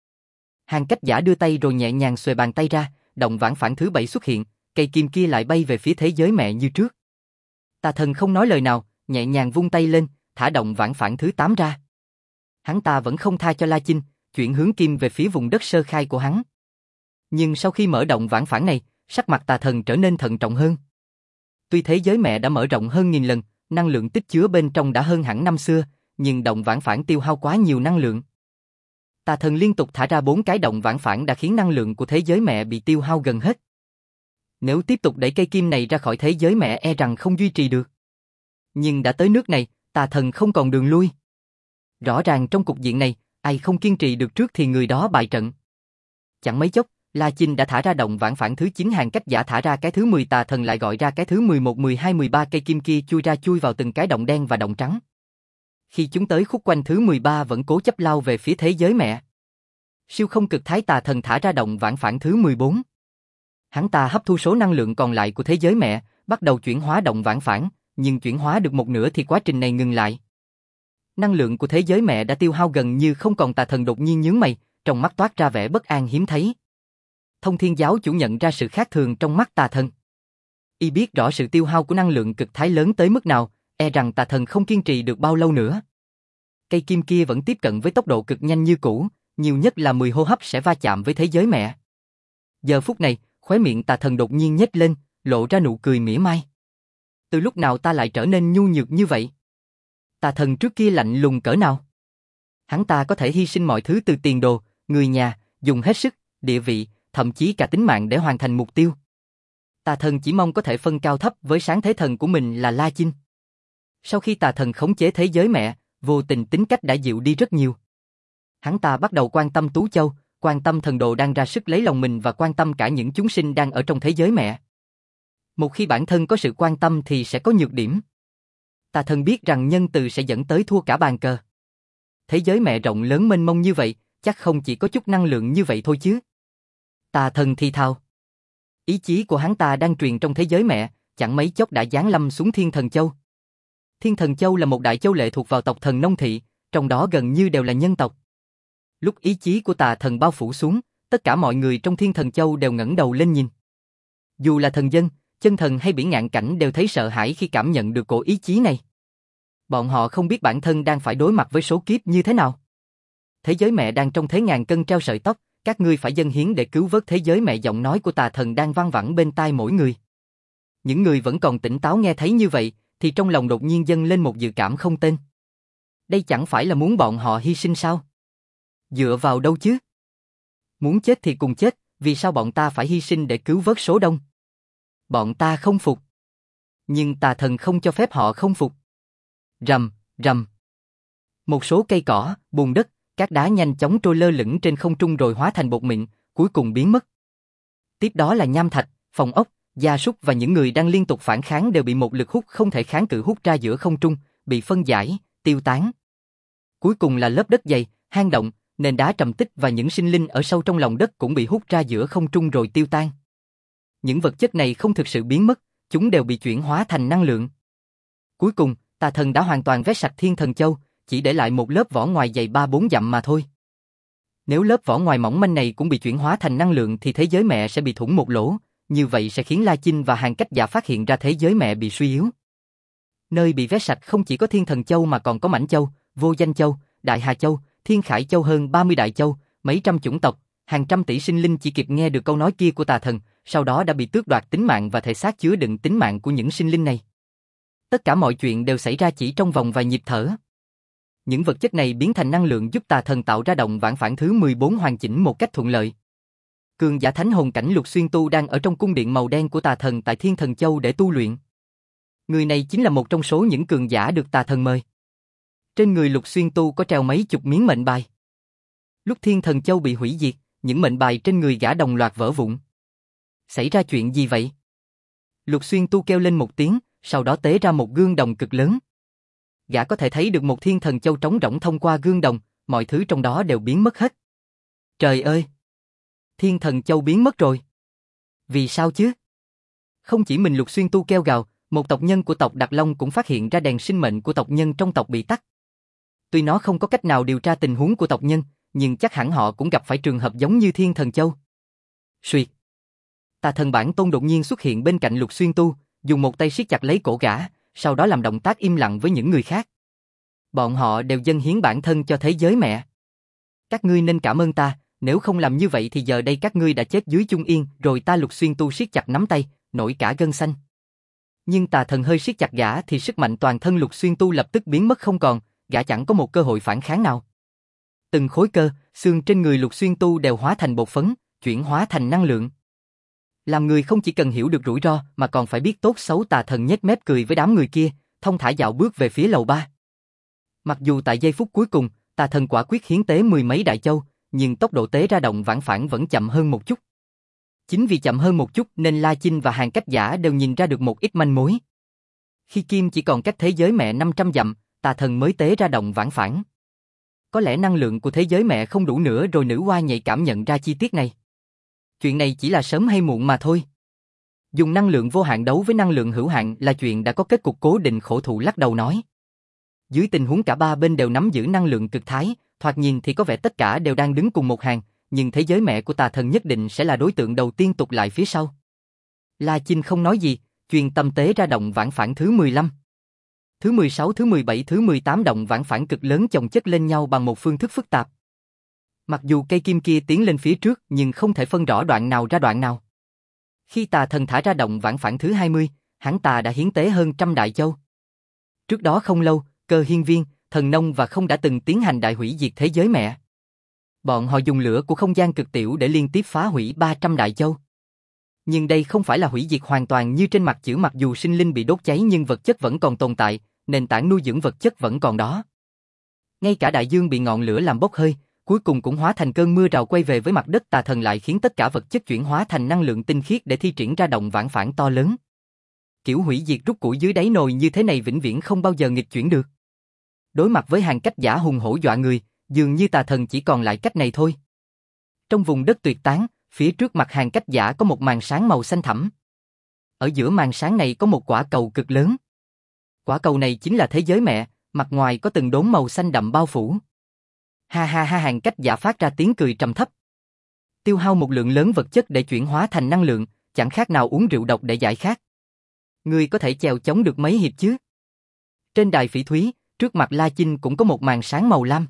Hàn Cách Giả đưa tay rồi nhẹ nhàng xuề bàn tay ra, động vãng phản thứ 7 xuất hiện, cây kim kia lại bay về phía thế giới mẹ như trước. Tà Thần không nói lời nào, nhẹ nhàng vung tay lên, thả động vãng phản thứ 8 ra. Hắn ta vẫn không tha cho La Chinh, chuyển hướng kim về phía vùng đất sơ khai của hắn. Nhưng sau khi mở động vãng phản này, sắc mặt Tà Thần trở nên thận trọng hơn. Tuy thế giới mẹ đã mở rộng hơn nghìn lần, năng lượng tích chứa bên trong đã hơn hẳn năm xưa, nhưng động vãng phản tiêu hao quá nhiều năng lượng. Tà Thần liên tục thả ra 4 cái động vãng phản đã khiến năng lượng của thế giới mẹ bị tiêu hao gần hết. Nếu tiếp tục đẩy cây kim này ra khỏi thế giới mẹ e rằng không duy trì được. Nhưng đã tới nước này, Tà Thần không còn đường lui. Rõ ràng trong cục diện này, ai không kiên trì được trước thì người đó bại trận. Chẳng mấy chốc, La Chinh đã thả ra động vãng phản thứ 9, Hàn Cách Giả thả ra cái thứ 10, Tà Thần lại gọi ra cái thứ 11, 12, 13, cây kim kia chui vào từng cái động đen và động trắng. Khi chúng tới khúc quanh thứ 13 vẫn cố chấp lao về phía thế giới mẹ. Siêu không cực thái Tà Thần thả ra động vãng phản thứ 14. Hắn ta hấp thu số năng lượng còn lại của thế giới mẹ, bắt đầu chuyển hóa động vãng phản, nhưng chuyển hóa được một nửa thì quá trình này ngừng lại. Năng lượng của thế giới mẹ đã tiêu hao gần như không còn. Tà Thần đột nhiên nhướng mày, trong mắt toát ra vẻ bất an hiếm thấy. Thông Thiên giáo chủ nhận ra sự khác thường trong mắt Tà Thần. Y biết rõ sự tiêu hao của năng lượng cực thái lớn tới mức nào, e rằng Tà Thần không kiên trì được bao lâu nữa. Cây kim kia vẫn tiếp cận với tốc độ cực nhanh như cũ, nhiều nhất là 10 hô hấp sẽ va chạm với thế giới mẹ. Giờ phút này, khóe miệng Tà Thần đột nhiên nhếch lên, lộ ra nụ cười mỉa mai. Từ lúc nào ta lại trở nên nhu nhược như vậy? Tà Thần trước kia lạnh lùng cỡ nào? Hắn ta có thể hy sinh mọi thứ từ tiền đồ, người nhà, dùng hết sức, địa vị, thậm chí cả tính mạng để hoàn thành mục tiêu. Tà Thần chỉ mong có thể phân cao thấp với sáng thế thần của mình là La Chinh. Sau khi Tà Thần khống chế thế giới mẹ, vô tình tính cách đã dịu đi rất nhiều. Hắn ta bắt đầu quan tâm Tú Châu, quan tâm thần đồ đang ra sức lấy lòng mình và quan tâm cả những chúng sinh đang ở trong thế giới mẹ. Một khi bản thân có sự quan tâm thì sẽ có nhược điểm. Tà Thần biết rằng nhân từ sẽ dẫn tới thua cả bàn cờ. Thế giới mẹ rộng lớn mênh mông như vậy, chắc không chỉ có chút năng lượng như vậy thôi chứ. Tà Thần thì thào. Ý chí của hắn ta đang truyền trong thế giới mẹ, chẳng mấy chốc đã giáng lâm xuống Thiên Thần Châu. Thiên Thần Châu là một đại châu lệ thuộc vào tộc thần Nông Thị, trong đó gần như đều là nhân tộc. Lúc ý chí của Tà Thần bao phủ xuống, tất cả mọi người trong Thiên Thần Châu đều ngẩng đầu lên nhìn. Dù là thần dân, chân thần hay biển ngạn cảnh đều thấy sợ hãi khi cảm nhận được cổ ý chí này. Bọn họ không biết bản thân đang phải đối mặt với số kiếp như thế nào. Thế giới mẹ đang trong thế ngàn cân treo sợi tóc, các ngươi phải dâng hiến để cứu vớt thế giới mẹ. Giọng nói của Tà Thần đang vang vẳng bên tai mỗi người. Những người vẫn còn tỉnh táo nghe thấy như vậy, thì trong lòng đột nhiên dâng lên một dự cảm không tên. Đây chẳng phải là muốn bọn họ hy sinh sao? Dựa vào đâu chứ? Muốn chết thì cùng chết, vì sao bọn ta phải hy sinh để cứu vớt số đông? Bọn ta không phục. Nhưng Tà Thần không cho phép họ không phục. Rầm, rầm. Một số cây cỏ, bùn đất, các đá nhanh chóng trôi lơ lửng trên không trung rồi hóa thành bột mịn, cuối cùng biến mất. Tiếp đó là nham thạch, phòng ốc, gia súc và những người đang liên tục phản kháng đều bị một lực hút không thể kháng cự hút ra giữa không trung, bị phân giải, tiêu tán. Cuối cùng là lớp đất dày, hang động, nền đá trầm tích và những sinh linh ở sâu trong lòng đất cũng bị hút ra giữa không trung rồi tiêu tan. Những vật chất này không thực sự biến mất, chúng đều bị chuyển hóa thành năng lượng. Cuối cùng, Tà Thần đã hoàn toàn vét sạch Thiên Thần Châu, chỉ để lại một lớp vỏ ngoài dày 3-4 dặm mà thôi. Nếu lớp vỏ ngoài mỏng manh này cũng bị chuyển hóa thành năng lượng thì thế giới mẹ sẽ bị thủng một lỗ, như vậy sẽ khiến La Chinh và Hàn Cách Giả phát hiện ra thế giới mẹ bị suy yếu. Nơi bị vét sạch không chỉ có Thiên Thần Châu mà còn có Mãnh Châu, Vô Danh Châu, Đại Hà Châu, Thiên Khải Châu, hơn 30 đại châu, mấy trăm chủng tộc, hàng trăm tỷ sinh linh chỉ kịp nghe được câu nói kia của Tà Thần, sau đó đã bị tước đoạt tính mạng và thể xác chứa đựng tính mạng của những sinh linh này. Tất cả mọi chuyện đều xảy ra chỉ trong vòng vài nhịp thở. Những vật chất này biến thành năng lượng giúp Tà Thần tạo ra động vãng phản thứ 14 hoàn chỉnh một cách thuận lợi. Cường giả thánh hồn cảnh Lục Xuyên Tu đang ở trong cung điện màu đen của Tà Thần tại Thiên Thần Châu để tu luyện. Người này chính là một trong số những cường giả được Tà Thần mời. Trên người Lục Xuyên Tu có treo mấy chục miếng mệnh bài. Lúc Thiên Thần Châu bị hủy diệt, những mệnh bài trên người gã đồng loạt vỡ vụn. Xảy ra chuyện gì vậy? Lục Xuyên Tu kêu lên một tiếng, sau đó tế ra một gương đồng cực lớn. Gã có thể thấy được một thiên thần châu trống rỗng thông qua gương đồng, mọi thứ trong đó đều biến mất hết. Trời ơi! Thiên thần châu biến mất rồi. Vì sao chứ? Không chỉ mình Lục Xuyên Tu kêu gào, một tộc nhân của tộc Đặc Long cũng phát hiện ra đèn sinh mệnh của tộc nhân trong tộc bị tắt. Tuy nó không có cách nào điều tra tình huống của tộc nhân, nhưng chắc hẳn họ cũng gặp phải trường hợp giống như Thiên Thần Châu. Xuyệt. Tà Thần Bản Tôn đột nhiên xuất hiện bên cạnh Lục Xuyên Tu, dùng một tay siết chặt lấy cổ gã, sau đó làm động tác im lặng với những người khác. Bọn họ đều dâng hiến bản thân cho thế giới mẹ. Các ngươi nên cảm ơn ta, nếu không làm như vậy thì giờ đây các ngươi đã chết dưới Chung Yên, rồi ta Lục Xuyên Tu siết chặt nắm tay, nổi cả gân xanh. Nhưng Tà Thần hơi siết chặt gã thì sức mạnh toàn thân Lục Xuyên Tu lập tức biến mất không còn, gã chẳng có một cơ hội phản kháng nào. Từng khối cơ, xương trên người Lục Xuyên Tu đều hóa thành bột phấn, chuyển hóa thành năng lượng. Làm người không chỉ cần hiểu được rủi ro mà còn phải biết tốt xấu. Tà Thần nhếch mép cười với đám người kia, thông thả dạo bước về phía lầu 3. Mặc dù tại giây phút cuối cùng, Tà Thần quả quyết hiến tế mười mấy đại châu, nhưng tốc độ tế ra động vãng phản vẫn chậm hơn một chút. Chính vì chậm hơn một chút nên La Chinh và Hàng Cách Giả đều nhìn ra được một ít manh mối. Khi Kim chỉ còn cách thế giới mẹ 500 dặm, Tà Thần mới tế ra động vãng phản. Có lẽ năng lượng của thế giới mẹ không đủ nữa rồi. Nữ hoa nhạy cảm nhận ra chi tiết này. Chuyện này chỉ là sớm hay muộn mà thôi. Dùng năng lượng vô hạn đấu với năng lượng hữu hạn là chuyện đã có kết cục cố định. Khổ thụ lắc đầu nói. Dưới tình huống cả ba bên đều nắm giữ năng lượng cực thái, thoạt nhìn thì có vẻ tất cả đều đang đứng cùng một hàng, nhưng thế giới mẹ của Tà Thần nhất định sẽ là đối tượng đầu tiên tụt lại phía sau. La Chinh không nói gì, truyền tâm tế ra động vãng phản thứ 15. Thứ 16, thứ 17, thứ 18 động vãng phản cực lớn chồng chất lên nhau bằng một phương thức phức tạp. Mặc dù cây kim kia tiến lên phía trước nhưng không thể phân rõ đoạn nào ra đoạn nào. Khi Tà Thần thả ra động vãng phản thứ 20, hắn ta đã hiến tế hơn 100 đại châu. Trước đó không lâu, Cơ Hiên Viên, Thần Nông và Không đã từng tiến hành đại hủy diệt thế giới mẹ. Bọn họ dùng lửa của không gian cực tiểu để liên tiếp phá hủy 300 đại châu. Nhưng đây không phải là hủy diệt hoàn toàn như trên mặt chữ. Mặc dù sinh linh bị đốt cháy nhưng vật chất vẫn còn tồn tại, nền tảng nuôi dưỡng vật chất vẫn còn đó. Ngay cả đại dương bị ngọn lửa làm bốc hơi, cuối cùng cũng hóa thành cơn mưa rào quay về với mặt đất. Tà Thần lại khiến tất cả vật chất chuyển hóa thành năng lượng tinh khiết để thi triển ra động vãng phản to lớn. Kiểu hủy diệt rút củi dưới đáy nồi như thế này vĩnh viễn không bao giờ nghịch chuyển được. Đối mặt với Hàng Cách Giả hùng hổ dọa người, dường như Tà Thần chỉ còn lại cách này thôi. Trong vùng đất tuyệt tán, phía trước mặt Hàng Cách Giả có một màn sáng màu xanh thẳm. Ở giữa màn sáng này có một quả cầu cực lớn. Quả cầu này chính là thế giới mẹ, mặt ngoài có từng đốm màu xanh đậm bao phủ. Ha ha ha. Hàng Cách Giả phát ra tiếng cười trầm thấp. Tiêu hao một lượng lớn vật chất để chuyển hóa thành năng lượng, chẳng khác nào uống rượu độc để giải khát. Ngươi có thể chèo chống được mấy hiệp chứ? Trên đài phỉ thúy, trước mặt La Chinh cũng có một màn sáng màu lam.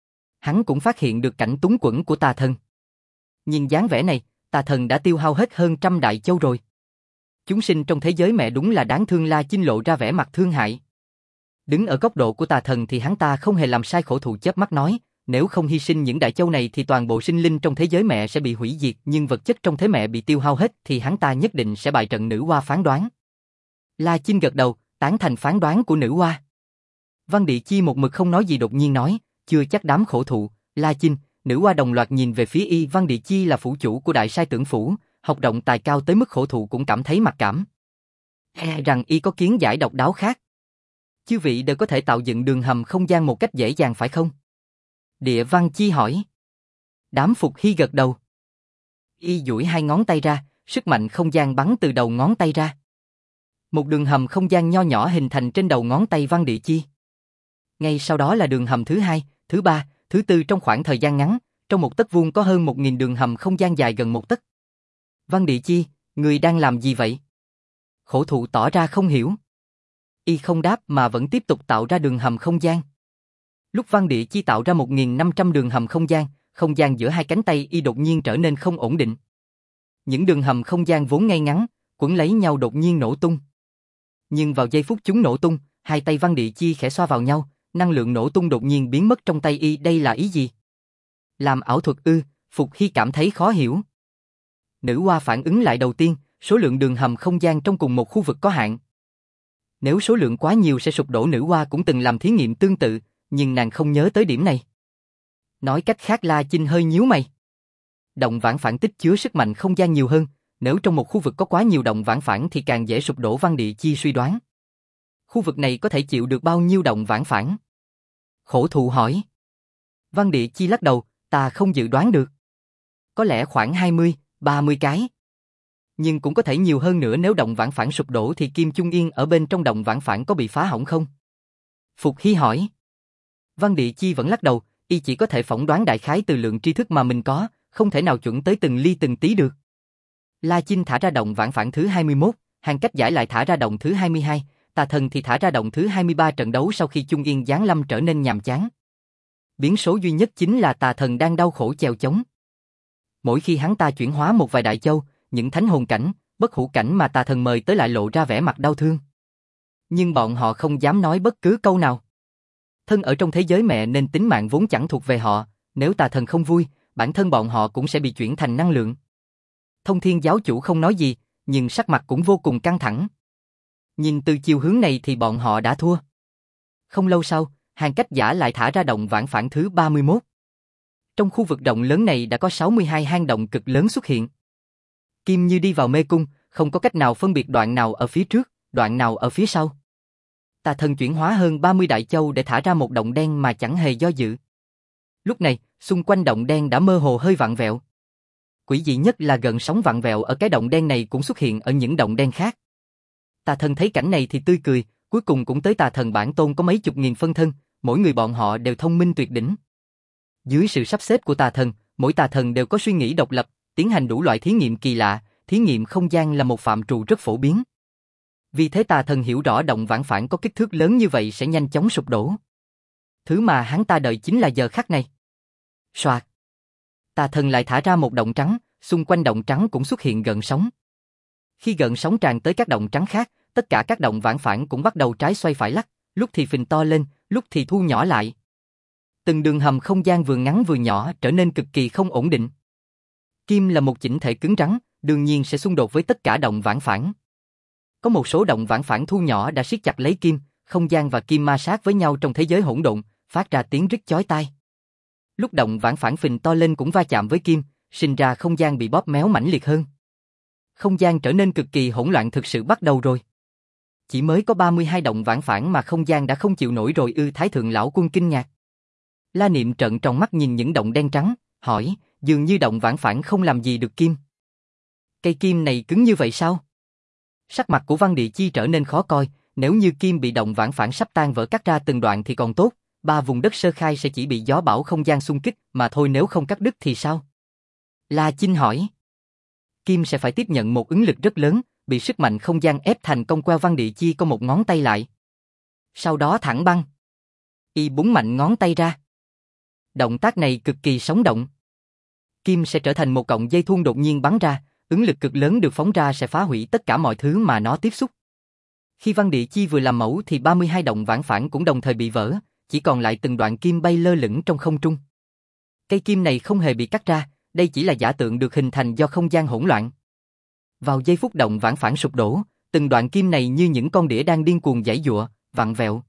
Hắn cũng phát hiện được cảnh túng quẫn của Tà Thần. Nhìn dáng vẻ này, Tà Thần đã tiêu hao hết hơn 100 đại châu rồi. Chúng sinh trong thế giới mẹ đúng là đáng thương. La Chinh lộ ra vẻ mặt thương hại. Đứng ở góc độ của Tà Thần thì hắn ta không hề làm sai. Khổ thụ chớp mắt nói, nếu không hy sinh những đại châu này thì toàn bộ sinh linh trong thế giới mẹ sẽ bị hủy diệt, nhưng vật chất trong thế mẹ bị tiêu hao hết thì hắn ta nhất định sẽ bại trận nữ hoa phán đoán. La Chinh gật đầu, tán thành phán đoán của nữ hoa. Văn Địa Chi một mực không nói gì đột nhiên nói, chưa chắc. Đám khổ thụ, La Chinh, nữ hoa đồng loạt nhìn về phía y. Văn Địa Chi là phủ chủ của Đại Sai Tưởng Phủ, học động tài cao tới mức khổ thụ cũng cảm thấy mặc cảm. Rằng y có kiến giải độc đáo khác. Chư vị đều có thể tạo dựng đường hầm không gian một cách dễ dàng phải không? Địa Văn Chi hỏi. Đám Phục Hy gật đầu. Y duỗi hai ngón tay ra, sức mạnh không gian bắn từ đầu ngón tay ra. Một đường hầm không gian nho nhỏ hình thành trên đầu ngón tay Văn Địa Chi. Ngay sau đó là đường hầm thứ 2, thứ 3, thứ 4 trong khoảng thời gian ngắn, trong một tấc vuông có hơn 1000 đường hầm không gian dài gần một tấc. Văn Địa Chi, người đang làm gì vậy? Khổ thụ tỏ ra không hiểu. Y không đáp mà vẫn tiếp tục tạo ra đường hầm không gian. Lúc Văn Địa Chi tạo ra 1500 đường hầm không gian giữa hai cánh tay y đột nhiên trở nên không ổn định. Những đường hầm không gian vốn ngay ngắn, quấn lấy nhau đột nhiên nổ tung. Nhưng vào giây phút chúng nổ tung, hai tay Văn Địa Chi khẽ xoa vào nhau, năng lượng nổ tung đột nhiên biến mất trong tay y. Đây là ý gì? Làm ảo thuật ư? Phục Hy cảm thấy khó hiểu. Nữ hoa phản ứng lại đầu tiên, số lượng đường hầm không gian trong cùng một khu vực có hạn. Nếu số lượng quá nhiều sẽ sụp đổ. Nữ hoa cũng từng làm thí nghiệm tương tự, nhưng nàng không nhớ tới điểm này. Nói cách khác, La Chinh hơi nhíu mày. Động vãng phản tích chứa sức mạnh không gian nhiều hơn, nếu trong một khu vực có quá nhiều động vãng phản thì càng dễ sụp đổ. Văn Địa Chi suy đoán. Khu vực này có thể chịu được bao nhiêu động vãng phản? Khổ thụ hỏi. Văn Địa Chi lắc đầu, ta không dự đoán được. Có lẽ khoảng 20, 30 cái. Nhưng cũng có thể nhiều hơn nữa nếu động vãng phản sụp đổ thì Kim Chung Yên ở bên trong động vãng phản có bị phá hỏng không? Phục Hy hỏi. Văn Địa Chi vẫn lắc đầu, y chỉ có thể phỏng đoán đại khái từ lượng tri thức mà mình có, không thể nào chuẩn tới từng ly từng tí được. La Chinh thả ra động vãng phản thứ 21, Hàng Cách Giải lại thả ra động thứ 22, Tà Thần thì thả ra động thứ 23 trận đấu sau khi Chung Yên giáng lâm trở nên nhàm chán. Biến số duy nhất chính là Tà Thần đang đau khổ chèo chống. Mỗi khi hắn ta chuyển hóa một vài đại châu, những thánh hồn cảnh, bất hủ cảnh mà Tà Thần mời tới lại lộ ra vẻ mặt đau thương. Nhưng bọn họ không dám nói bất cứ câu nào. Thân ở trong thế giới mẹ nên tính mạng vốn chẳng thuộc về họ, nếu Tà Thần không vui, bản thân bọn họ cũng sẽ bị chuyển thành năng lượng. Thông Thiên giáo chủ không nói gì, nhưng sắc mặt cũng vô cùng căng thẳng. Nhìn từ chiều hướng này thì bọn họ đã thua. Không lâu sau, Hàng Cách Giả lại thả ra động vãng phản thứ 31. Trong khu vực động lớn này đã có 62 hang động cực lớn xuất hiện. Kim như đi vào mê cung, không có cách nào phân biệt đoạn nào ở phía trước, đoạn nào ở phía sau. Tà Thần chuyển hóa hơn 30 đại châu để thả ra một động đen mà chẳng hề do dự. Lúc này, xung quanh động đen đã mơ hồ hơi vặn vẹo. Quỷ dị nhất là gần sóng vặn vẹo ở cái động đen này cũng xuất hiện ở những động đen khác. Tà Thần thấy cảnh này thì tươi cười, cuối cùng cũng tới Tà Thần bản tôn có mấy chục nghìn phân thân, mỗi người bọn họ đều thông minh tuyệt đỉnh. Dưới sự sắp xếp của Tà Thần, mỗi Tà Thần đều có suy nghĩ độc lập, tiến hành đủ loại thí nghiệm kỳ lạ, thí nghiệm không gian là một phạm trù rất phổ biến. Vì thế Tà Thần hiểu rõ động vãng phản có kích thước lớn như vậy sẽ nhanh chóng sụp đổ. Thứ mà hắn ta đợi chính là giờ khắc này. Soạt. Tà Thần lại thả ra một động trắng, xung quanh động trắng cũng xuất hiện gợn sóng. Khi gợn sóng tràn tới các động trắng khác, tất cả các động vãng phản cũng bắt đầu trái xoay phải lắc, lúc thì phình to lên, lúc thì thu nhỏ lại. Từng đường hầm không gian vừa ngắn vừa nhỏ trở nên cực kỳ không ổn định. Kim là một chỉnh thể cứng rắn, đương nhiên sẽ xung đột với tất cả động vãng phản. Có một số động vãng phản thu nhỏ đã siết chặt lấy kim, không gian và kim ma sát với nhau trong thế giới hỗn độn, phát ra tiếng rít chói tai. Lúc động vãng phản phình to lên cũng va chạm với kim, sinh ra không gian bị bóp méo mãnh liệt hơn. Không gian trở nên cực kỳ hỗn loạn thực sự bắt đầu rồi. Chỉ mới có 32 động vãng phản mà không gian đã không chịu nổi rồi ư? Thái thượng lão quân kinh ngạc. La Niệm trợn tròn mắt nhìn những động đen trắng, hỏi, dường như động vãng phản không làm gì được kim. Cây kim này cứng như vậy sao? Sắc mặt của Văn Địa Chi trở nên khó coi, nếu như kim bị động vãng phản sắp tan vỡ cắt ra từng đoạn thì còn tốt, 3 vùng đất sơ khai sẽ chỉ bị gió bão không gian xung kích mà thôi, nếu không cắt đứt thì sao? La Chinh hỏi. Kim sẽ phải tiếp nhận một ứng lực rất lớn, bị sức mạnh không gian ép thành cong queo. Văn Địa Chi có một ngón tay lại. Sau đó thẳng băng. Y búng mạnh ngón tay ra. Động tác này cực kỳ sống động. Kim sẽ trở thành một cọng dây thun đột nhiên bắn ra, ứng lực cực lớn được phóng ra sẽ phá hủy tất cả mọi thứ mà nó tiếp xúc. Khi Văn Địa Chi vừa làm mẫu thì 32 động vãng phản cũng đồng thời bị vỡ, chỉ còn lại từng đoạn kim bay lơ lửng trong không trung. Cây kim này không hề bị cắt ra, đây chỉ là giả tượng được hình thành do không gian hỗn loạn. Vào giây phút động vãng phản sụp đổ, từng đoạn kim này như những con đĩa đang điên cuồng giãy giụa, vặn vẹo.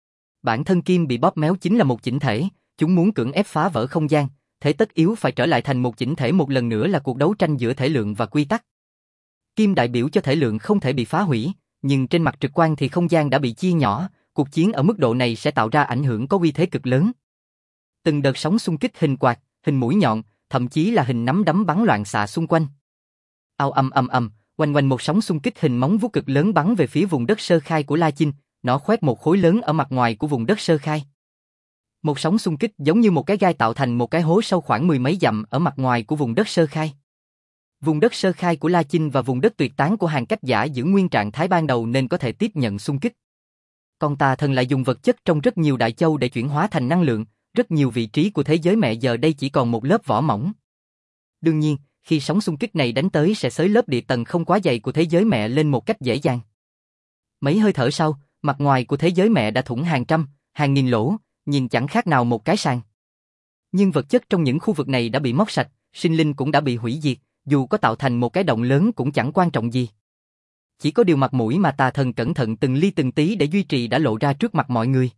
Bản thân kim bị bóp méo chính là một chỉnh thể, chúng muốn cưỡng ép phá vỡ không gian, thế tất yếu phải trở lại thành một chỉnh thể một lần nữa là cuộc đấu tranh giữa thể lượng và quy tắc. Kim đại biểu cho thể lượng không thể bị phá hủy, nhưng trên mặt trực quan thì không gian đã bị chia nhỏ, cuộc chiến ở mức độ này sẽ tạo ra ảnh hưởng có uy thế cực lớn. Từng đợt sóng xung kích hình quạt, hình mũi nhọn, thậm chí là hình nắm đấm bắn loạn xạ xung quanh. Ao ầm, quanh quanh một sóng xung kích hình móng vuốt cực lớn bắn về phía vùng đất sơ khai của La Chinh, nó khoét một khối lớn ở mặt ngoài của vùng đất sơ khai. Một sóng xung kích giống như một cái gai tạo thành một cái hố sâu khoảng 10 mấy dặm ở mặt ngoài của vùng đất sơ khai. Vùng đất sơ khai của La Chinh và vùng đất tuyệt tán của Hàng Cách Giả giữ nguyên trạng thái ban đầu nên có thể tiếp nhận xung kích. Còn Tà Thần lại dùng vật chất trong rất nhiều đại châu để chuyển hóa thành năng lượng, rất nhiều vị trí của thế giới mẹ giờ đây chỉ còn một lớp vỏ mỏng. Đương nhiên, khi sóng xung kích này đánh tới sẽ xới lớp địa tầng không quá dày của thế giới mẹ lên một cách dễ dàng. Mấy hơi thở sau, mặt ngoài của thế giới mẹ đã thủng hàng trăm, hàng nghìn lỗ, nhìn chẳng khác nào một cái sàn. Nhưng vật chất trong những khu vực này đã bị móc sạch, sinh linh cũng đã bị hủy diệt, dù có tạo thành một cái động lớn cũng chẳng quan trọng gì. Chỉ có điều mặt mũi mà Tà Thần cẩn thận từng ly từng tí để duy trì đã lộ ra trước mặt mọi người.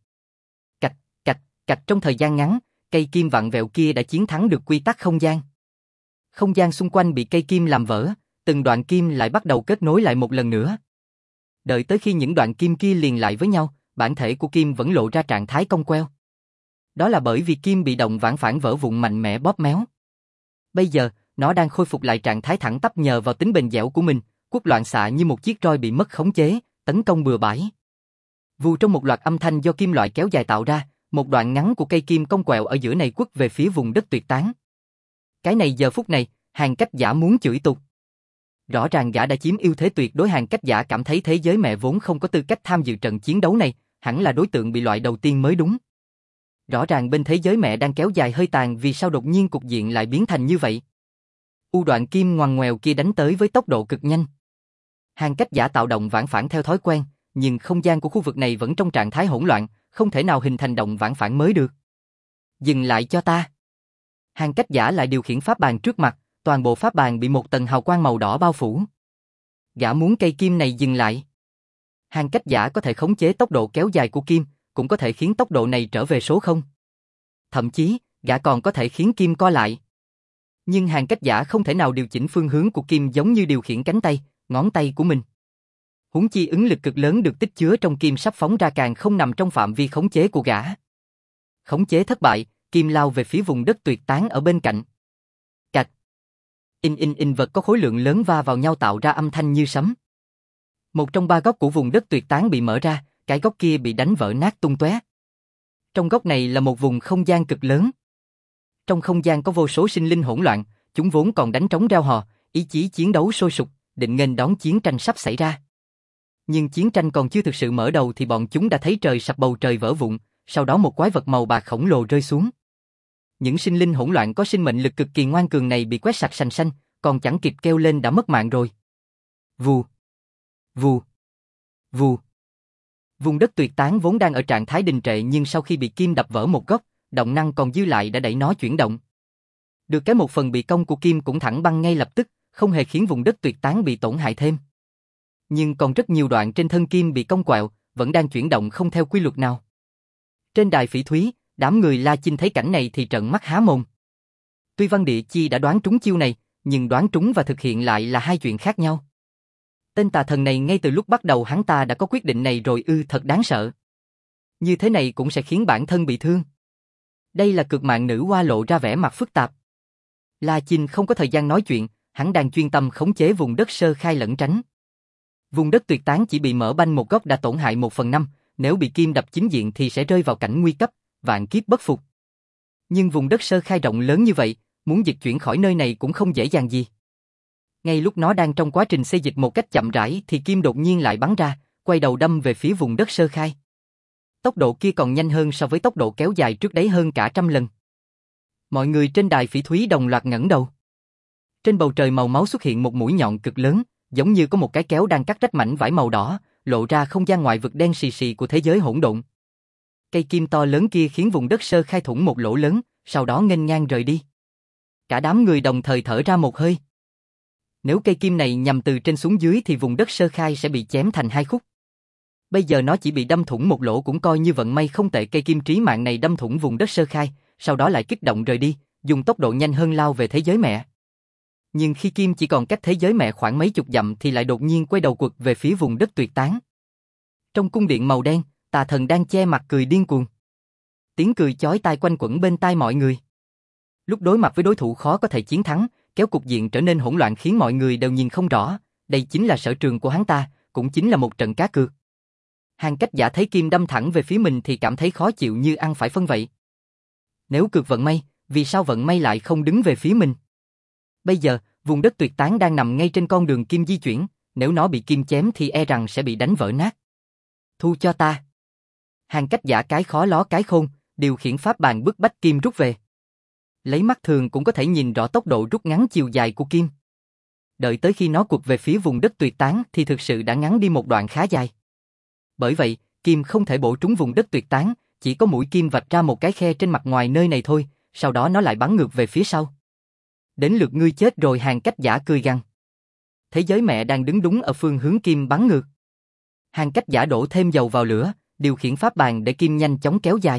Cạch trong thời gian ngắn, cây kim vặn vẹo kia đã chiến thắng được quy tắc không gian. Không gian xung quanh bị cây kim làm vỡ, từng đoạn kim lại bắt đầu kết nối lại một lần nữa. Đợi tới khi những đoạn kim kia liền lại với nhau, bản thể của kim vẫn lộ ra trạng thái cong queo. Đó là bởi vì kim bị động vãn phản vỡ vụn mạnh mẽ bóp méo. Bây giờ, nó đang khôi phục lại trạng thái thẳng tắp nhờ vào tính bền dẻo của mình, quất loạn xạ như một chiếc roi bị mất khống chế, tấn công bừa bãi. Vù trong một loạt âm thanh do kim loại kéo dài tạo ra, một đoạn ngắn của cây kim cong quẹo ở giữa này quất về phía vùng đất tuyệt tán. Cái này giờ phút này, Hàn Cách Giả muốn chửi tục. Rõ ràng gã đã chiếm ưu thế tuyệt đối. Hàn Cách Giả cảm thấy thế giới mẹ vốn không có tư cách tham dự trận chiến đấu này, hẳn là đối tượng bị loại đầu tiên mới đúng. Rõ ràng bên thế giới mẹ đang kéo dài hơi tàn, vì sao đột nhiên cục diện lại biến thành như vậy? U đoạn kim ngoằn ngoèo kia đánh tới với tốc độ cực nhanh. Hàn Cách Giả tạo động vãn phản theo thói quen, nhưng không gian của khu vực này vẫn trong trạng thái hỗn loạn, không thể nào hình thành động vãn phản mới được. Dừng lại cho ta. Hàn Cách Giả lại điều khiển pháp bàn trước mặt, toàn bộ pháp bàn bị một tầng hào quang màu đỏ bao phủ. Gã muốn cây kim này dừng lại. Hàn Cách Giả có thể khống chế tốc độ kéo dài của kim, cũng có thể khiến tốc độ này trở về số 0. Thậm chí, gã còn có thể khiến kim co lại. Nhưng Hàn Cách Giả không thể nào điều chỉnh phương hướng của kim giống như điều khiển cánh tay, ngón tay của mình. Huống chi ứng lực cực lớn được tích chứa trong kim sắp phóng ra càng không nằm trong phạm vi khống chế của gã. Khống chế thất bại, kim lao về phía vùng đất tuyệt tán ở bên cạnh. Cạch. In vật có khối lượng lớn va vào nhau tạo ra âm thanh như sấm. Một trong 3 góc của vùng đất tuyệt tán bị mở ra, cái góc kia bị đánh vỡ nát tung tóe. Trong góc này là một vùng không gian cực lớn. Trong không gian có vô số sinh linh hỗn loạn, chúng vốn còn đánh trống reo hò, ý chí chiến đấu sôi sục, định nghênh đón chiến tranh sắp xảy ra. Nhưng chiến tranh còn chưa thực sự mở đầu thì bọn chúng đã thấy trời sập, bầu trời vỡ vụn, sau đó một quái vật màu bạc khổng lồ rơi xuống. Những sinh linh hỗn loạn có sinh mệnh lực cực kỳ ngoan cường này bị quét sạch sành xanh, còn chẳng kịp kêu lên đã mất mạng rồi. Vù, vù, vù. Vùng đất tuyệt tán vốn đang ở trạng thái đình trệ, nhưng sau khi bị kim đập vỡ một góc, động năng còn dư lại đã đẩy nó chuyển động. Được cái một phần bị công của kim cũng thẳng băng ngay lập tức, không hề khiến vùng đất tuyệt tán bị tổn hại thêm. Nhưng còn rất nhiều đoạn trên thân kim bị cong quẹo, vẫn đang chuyển động không theo quy luật nào. Trên đài phỉ thúy, đám người La Chinh thấy cảnh này thì trợn mắt há mồm. Tuy Văn Địa Chi đã đoán trúng chiêu này, nhưng đoán trúng và thực hiện lại là hai chuyện khác nhau. Tên tà thần này ngay từ lúc bắt đầu hắn ta đã có quyết định này rồi, thật đáng sợ. Như thế này cũng sẽ khiến bản thân bị thương. Đây là cực mạng nữ hoa lộ ra vẻ mặt phức tạp. La Chinh không có thời gian nói chuyện, hắn đang chuyên tâm khống chế vùng đất sơ khai lẩn tránh. Vùng đất tuyệt tán chỉ bị mở banh một góc đã tổn hại 1/5, nếu bị kim đập chính diện thì sẽ rơi vào cảnh nguy cấp, vạn kiếp bất phục. Nhưng vùng đất sơ khai rộng lớn như vậy, muốn dịch chuyển khỏi nơi này cũng không dễ dàng gì. Ngay lúc nó đang trong quá trình xê dịch một cách chậm rãi thì kim đột nhiên lại bắn ra, quay đầu đâm về phía vùng đất sơ khai. Tốc độ kia còn nhanh hơn so với tốc độ kéo dài trước đấy hơn cả 100 lần. Mọi người trên đài phỉ thúy đồng loạt ngẩng đầu. Trên bầu trời màu máu xuất hiện một mũi nhọn cực lớn, giống như có một cái kéo đang cắt rách mảnh vải màu đỏ, lộ ra không gian ngoại vực đen xì xì của thế giới hỗn độn. Cây kim to lớn kia khiến vùng đất sơ khai thủng một lỗ lớn, sau đó nghênh ngang rời đi. Cả đám người đồng thời thở ra một hơi. Nếu cây kim này nhằm từ trên xuống dưới thì vùng đất sơ khai sẽ bị chém thành 2 khúc. Bây giờ nó chỉ bị đâm thủng một lỗ cũng coi như vận may không tệ. Cây kim trí mạng này đâm thủng vùng đất sơ khai, sau đó lại kích động rời đi, dùng tốc độ nhanh hơn lao về thế giới mẹ. Nhưng khi kim chỉ còn cách thế giới mẹ khoảng mấy chục dặm thì lại đột nhiên quay đầu quật về phía vùng đất tuyệt tán. Trong cung điện màu đen, tà thần đang che mặt cười điên cuồng. Tiếng cười chói tai quanh quẩn bên tai mọi người. Lúc đối mặt với đối thủ khó có thể chiến thắng, kéo cục diện trở nên hỗn loạn khiến mọi người đều nhìn không rõ, đây chính là sở trường của hắn ta, cũng chính là một trận cá cược. Hàn Cách Giả thấy kim đâm thẳng về phía mình thì cảm thấy khó chịu như ăn phải phân vậy. Nếu cược vận may, vì sao vận may lại không đứng về phía mình? Bây giờ, vùng đất tuyệt tán đang nằm ngay trên con đường kim di chuyển, nếu nó bị kim chém thì e rằng sẽ bị đánh vỡ nát. Thu cho ta. Hàn Cách Giả cái khó ló cái khôn, điều khiển pháp bàn bức bách kim rút về. Lấy mắt thường cũng có thể nhìn rõ tốc độ rút ngắn chiều dài của kim. Đợi tới khi nó quật về phía vùng đất tuyệt tán thì thực sự đã ngắn đi một đoạn khá dài. Bởi vậy, kim không thể bổ trúng vùng đất tuyệt tán, chỉ có mũi kim vạch ra một cái khe trên mặt ngoài nơi này thôi, sau đó nó lại bắn ngược về phía sau. Đến lượt ngươi chết rồi. Hàn Cách Giả cười gằn. Thế giới mẹ đang đứng đúng ở phương hướng kim bắn ngược. Hàn Cách Giả đổ thêm dầu vào lửa, điều khiển pháp bàn để kim nhanh chóng kéo dài.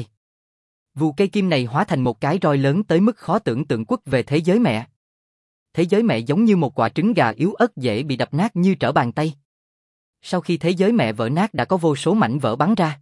Vù cây kim này hóa thành một cái roi lớn tới mức khó tưởng tượng quất về thế giới mẹ. Thế giới mẹ giống như một quả trứng gà yếu ớt dễ bị đập nát như trở bàn tay. Sau khi thế giới mẹ vỡ nát đã có vô số mảnh vỡ bắn ra.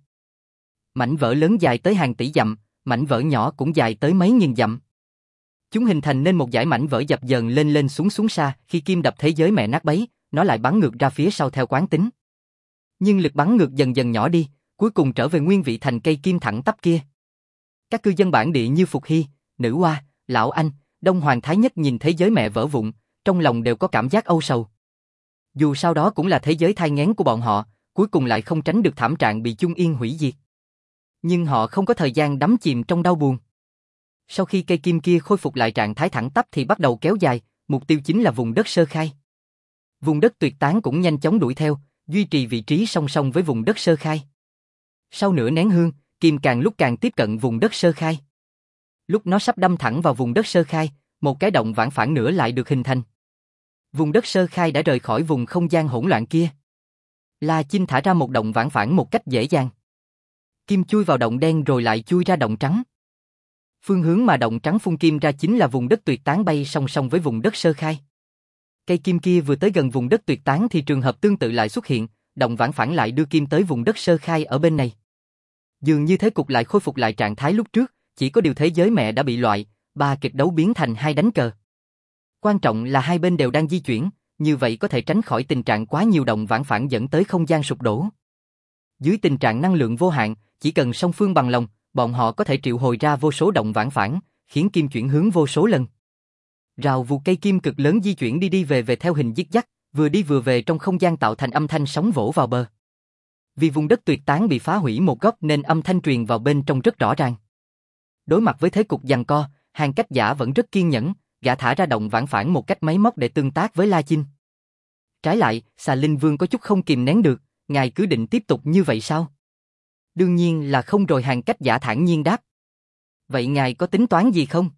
Mảnh vỡ lớn dài tới hàng tỷ dặm, mảnh vỡ nhỏ cũng dài tới mấy nghìn dặm. Chúng hình thành nên một dải mảnh vỡ dập dờn lên lên xuống xuống xa, khi kim đập thế giới mẹ nát bấy, nó lại bắn ngược ra phía sau theo quán tính. Nhưng lực bắn ngược dần dần nhỏ đi, cuối cùng trở về nguyên vị thành cây kim thẳng tắp kia. Các cư dân bản địa như Phục Hy, Nữ Hoa, Lão Anh, Đông Hoàng Thái Nhất nhìn thế giới mẹ vỡ vụn, trong lòng đều có cảm giác âu sầu. Dù sao đó cũng là thế giới thai nghén của bọn họ, cuối cùng lại không tránh được thảm trạng bị Chung Yên hủy diệt. Nhưng họ không có thời gian đắm chìm trong đau buồn. Sau khi cây kim kia khôi phục lại trạng thái thẳng tắp thì bắt đầu kéo dài, mục tiêu chính là vùng đất sơ khai. Vùng đất tuyệt tán cũng nhanh chóng đuổi theo, duy trì vị trí song song với vùng đất sơ khai. Sau nửa nén hương, kim càng lúc càng tiếp cận vùng đất sơ khai. Lúc nó sắp đâm thẳng vào vùng đất sơ khai, một cái động vãng phản nữa lại được hình thành. Vùng đất sơ khai đã rời khỏi vùng không gian hỗn loạn kia. La Chinh thả ra một động vãng phản một cách dễ dàng. Kim chui vào động đen rồi lại chui ra động trắng. Phương hướng mà động trắng phun kim ra chính là vùng đất tuyệt tán bay song song với vùng đất sơ khai. Cây kim kia vừa tới gần vùng đất tuyệt tán thì trường hợp tương tự lại xuất hiện, động vãng phản lại đưa kim tới vùng đất sơ khai ở bên này. Dường như thế cục lại khôi phục lại trạng thái lúc trước, chỉ có điều thế giới mẹ đã bị loại, ba kịch đấu biến thành hai đánh cờ. Quan trọng là hai bên đều đang di chuyển, như vậy có thể tránh khỏi tình trạng quá nhiều động vãng phản dẫn tới không gian sụp đổ. Dưới tình trạng năng lượng vô hạn, chỉ cần song phương bằng lòng, bọn họ có thể triệu hồi ra vô số động vãng phản, khiến kim chuyển hướng vô số lần. Rào vụ cây kim cực lớn di chuyển đi đi về về theo hình dích dắc, vừa đi vừa về trong không gian tạo thành âm thanh sóng vỗ vào bờ. Vì vùng đất tuyệt tán bị phá hủy một góc nên âm thanh truyền vào bên trong rất rõ ràng. Đối mặt với thế cục giằng co, Hàng Cách Giả vẫn rất kiên nhẫn, gã thả ra động vãng phản một cách máy móc để tương tác với La Chinh. Trái lại, Xà Linh Vương có chút không kìm nén được, ngài cứ định tiếp tục như vậy sao? Đương nhiên là không rồi, Hàng Cách Giả thản nhiên đáp. Vậy ngài có tính toán gì không?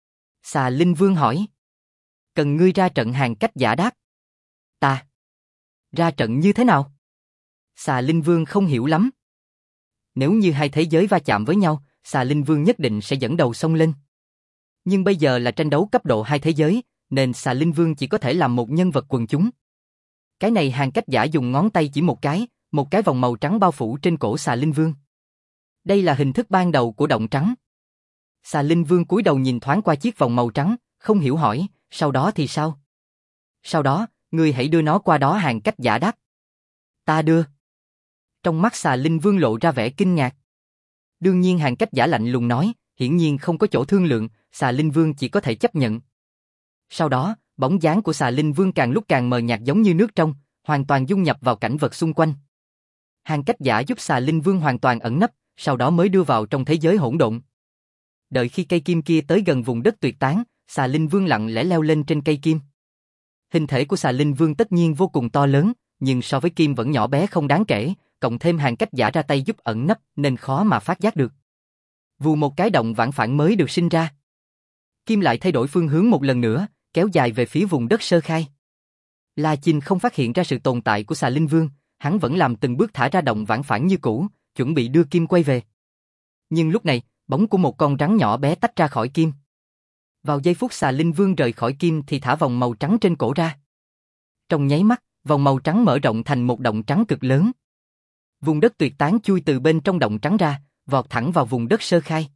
Xà Linh Vương hỏi. Cần ngươi ra trận, Hàng Cách Giả đáp. Ta? Ra trận như thế nào? Xà Linh Vương không hiểu lắm. Nếu như hai thế giới va chạm với nhau, Xà Linh Vương nhất định sẽ dẫn đầu xông lên. Nhưng bây giờ là tranh đấu cấp độ hai thế giới, nên Xà Linh Vương chỉ có thể làm một nhân vật quần chúng. Cái này Hàng Cách Giả dùng ngón tay chỉ một cái vòng màu trắng bao phủ trên cổ Xà Linh Vương. Đây là hình thức ban đầu của động trắng. Xà Linh Vương cúi đầu nhìn thoáng qua chiếc vòng màu trắng, không hiểu hỏi, sau đó thì sao? Sau đó, ngươi hãy đưa nó qua đó, Hàng Cách Giả đáp. Ta đưa. Trong mắt Xà Linh Vương lộ ra vẻ kinh ngạc. Đương nhiên Hàng Cách Giả lạnh lùng nói, hiển nhiên không có chỗ thương lượng, Xà Linh Vương chỉ có thể chấp nhận. Sau đó, bóng dáng của Xà Linh Vương càng lúc càng mờ nhạt giống như nước trong, hoàn toàn dung nhập vào cảnh vật xung quanh. Hàng Cách Giả giúp Xà Linh Vương hoàn toàn ẩn nấp, sau đó mới đưa vào trong thế giới hỗn độn. Đợi khi cây kim kia tới gần vùng đất tuyệt tán, Xà Linh Vương lặng lẽ leo lên trên cây kim. Hình thể của Xà Linh Vương tất nhiên vô cùng to lớn, nhưng so với kim vẫn nhỏ bé không đáng kể, cộng thêm Hàng Cách Giả ra tay giúp ẩn nấp nên khó mà phát giác được. Vù một cái động vãng phản mới được sinh ra. Kim lại thay đổi phương hướng một lần nữa, kéo dài về phía vùng đất sơ khai. La Chinh không phát hiện ra sự tồn tại của Xà Linh Vương, hắn vẫn làm từng bước thả ra động vãng phản như cũ, chuẩn bị đưa kim quay về. Nhưng lúc này, bóng của một con rắn nhỏ bé tách ra khỏi kim. Vào giây phút Xà Linh Vương rời khỏi kim thì thả vòng màu trắng trên cổ ra. Trong nháy mắt, vòng màu trắng mở rộng thành một động trắng cực lớn. Vùng đất tuyệt tán chui từ bên trong động trắng ra, vọt thẳng vào vùng đất sơ khai.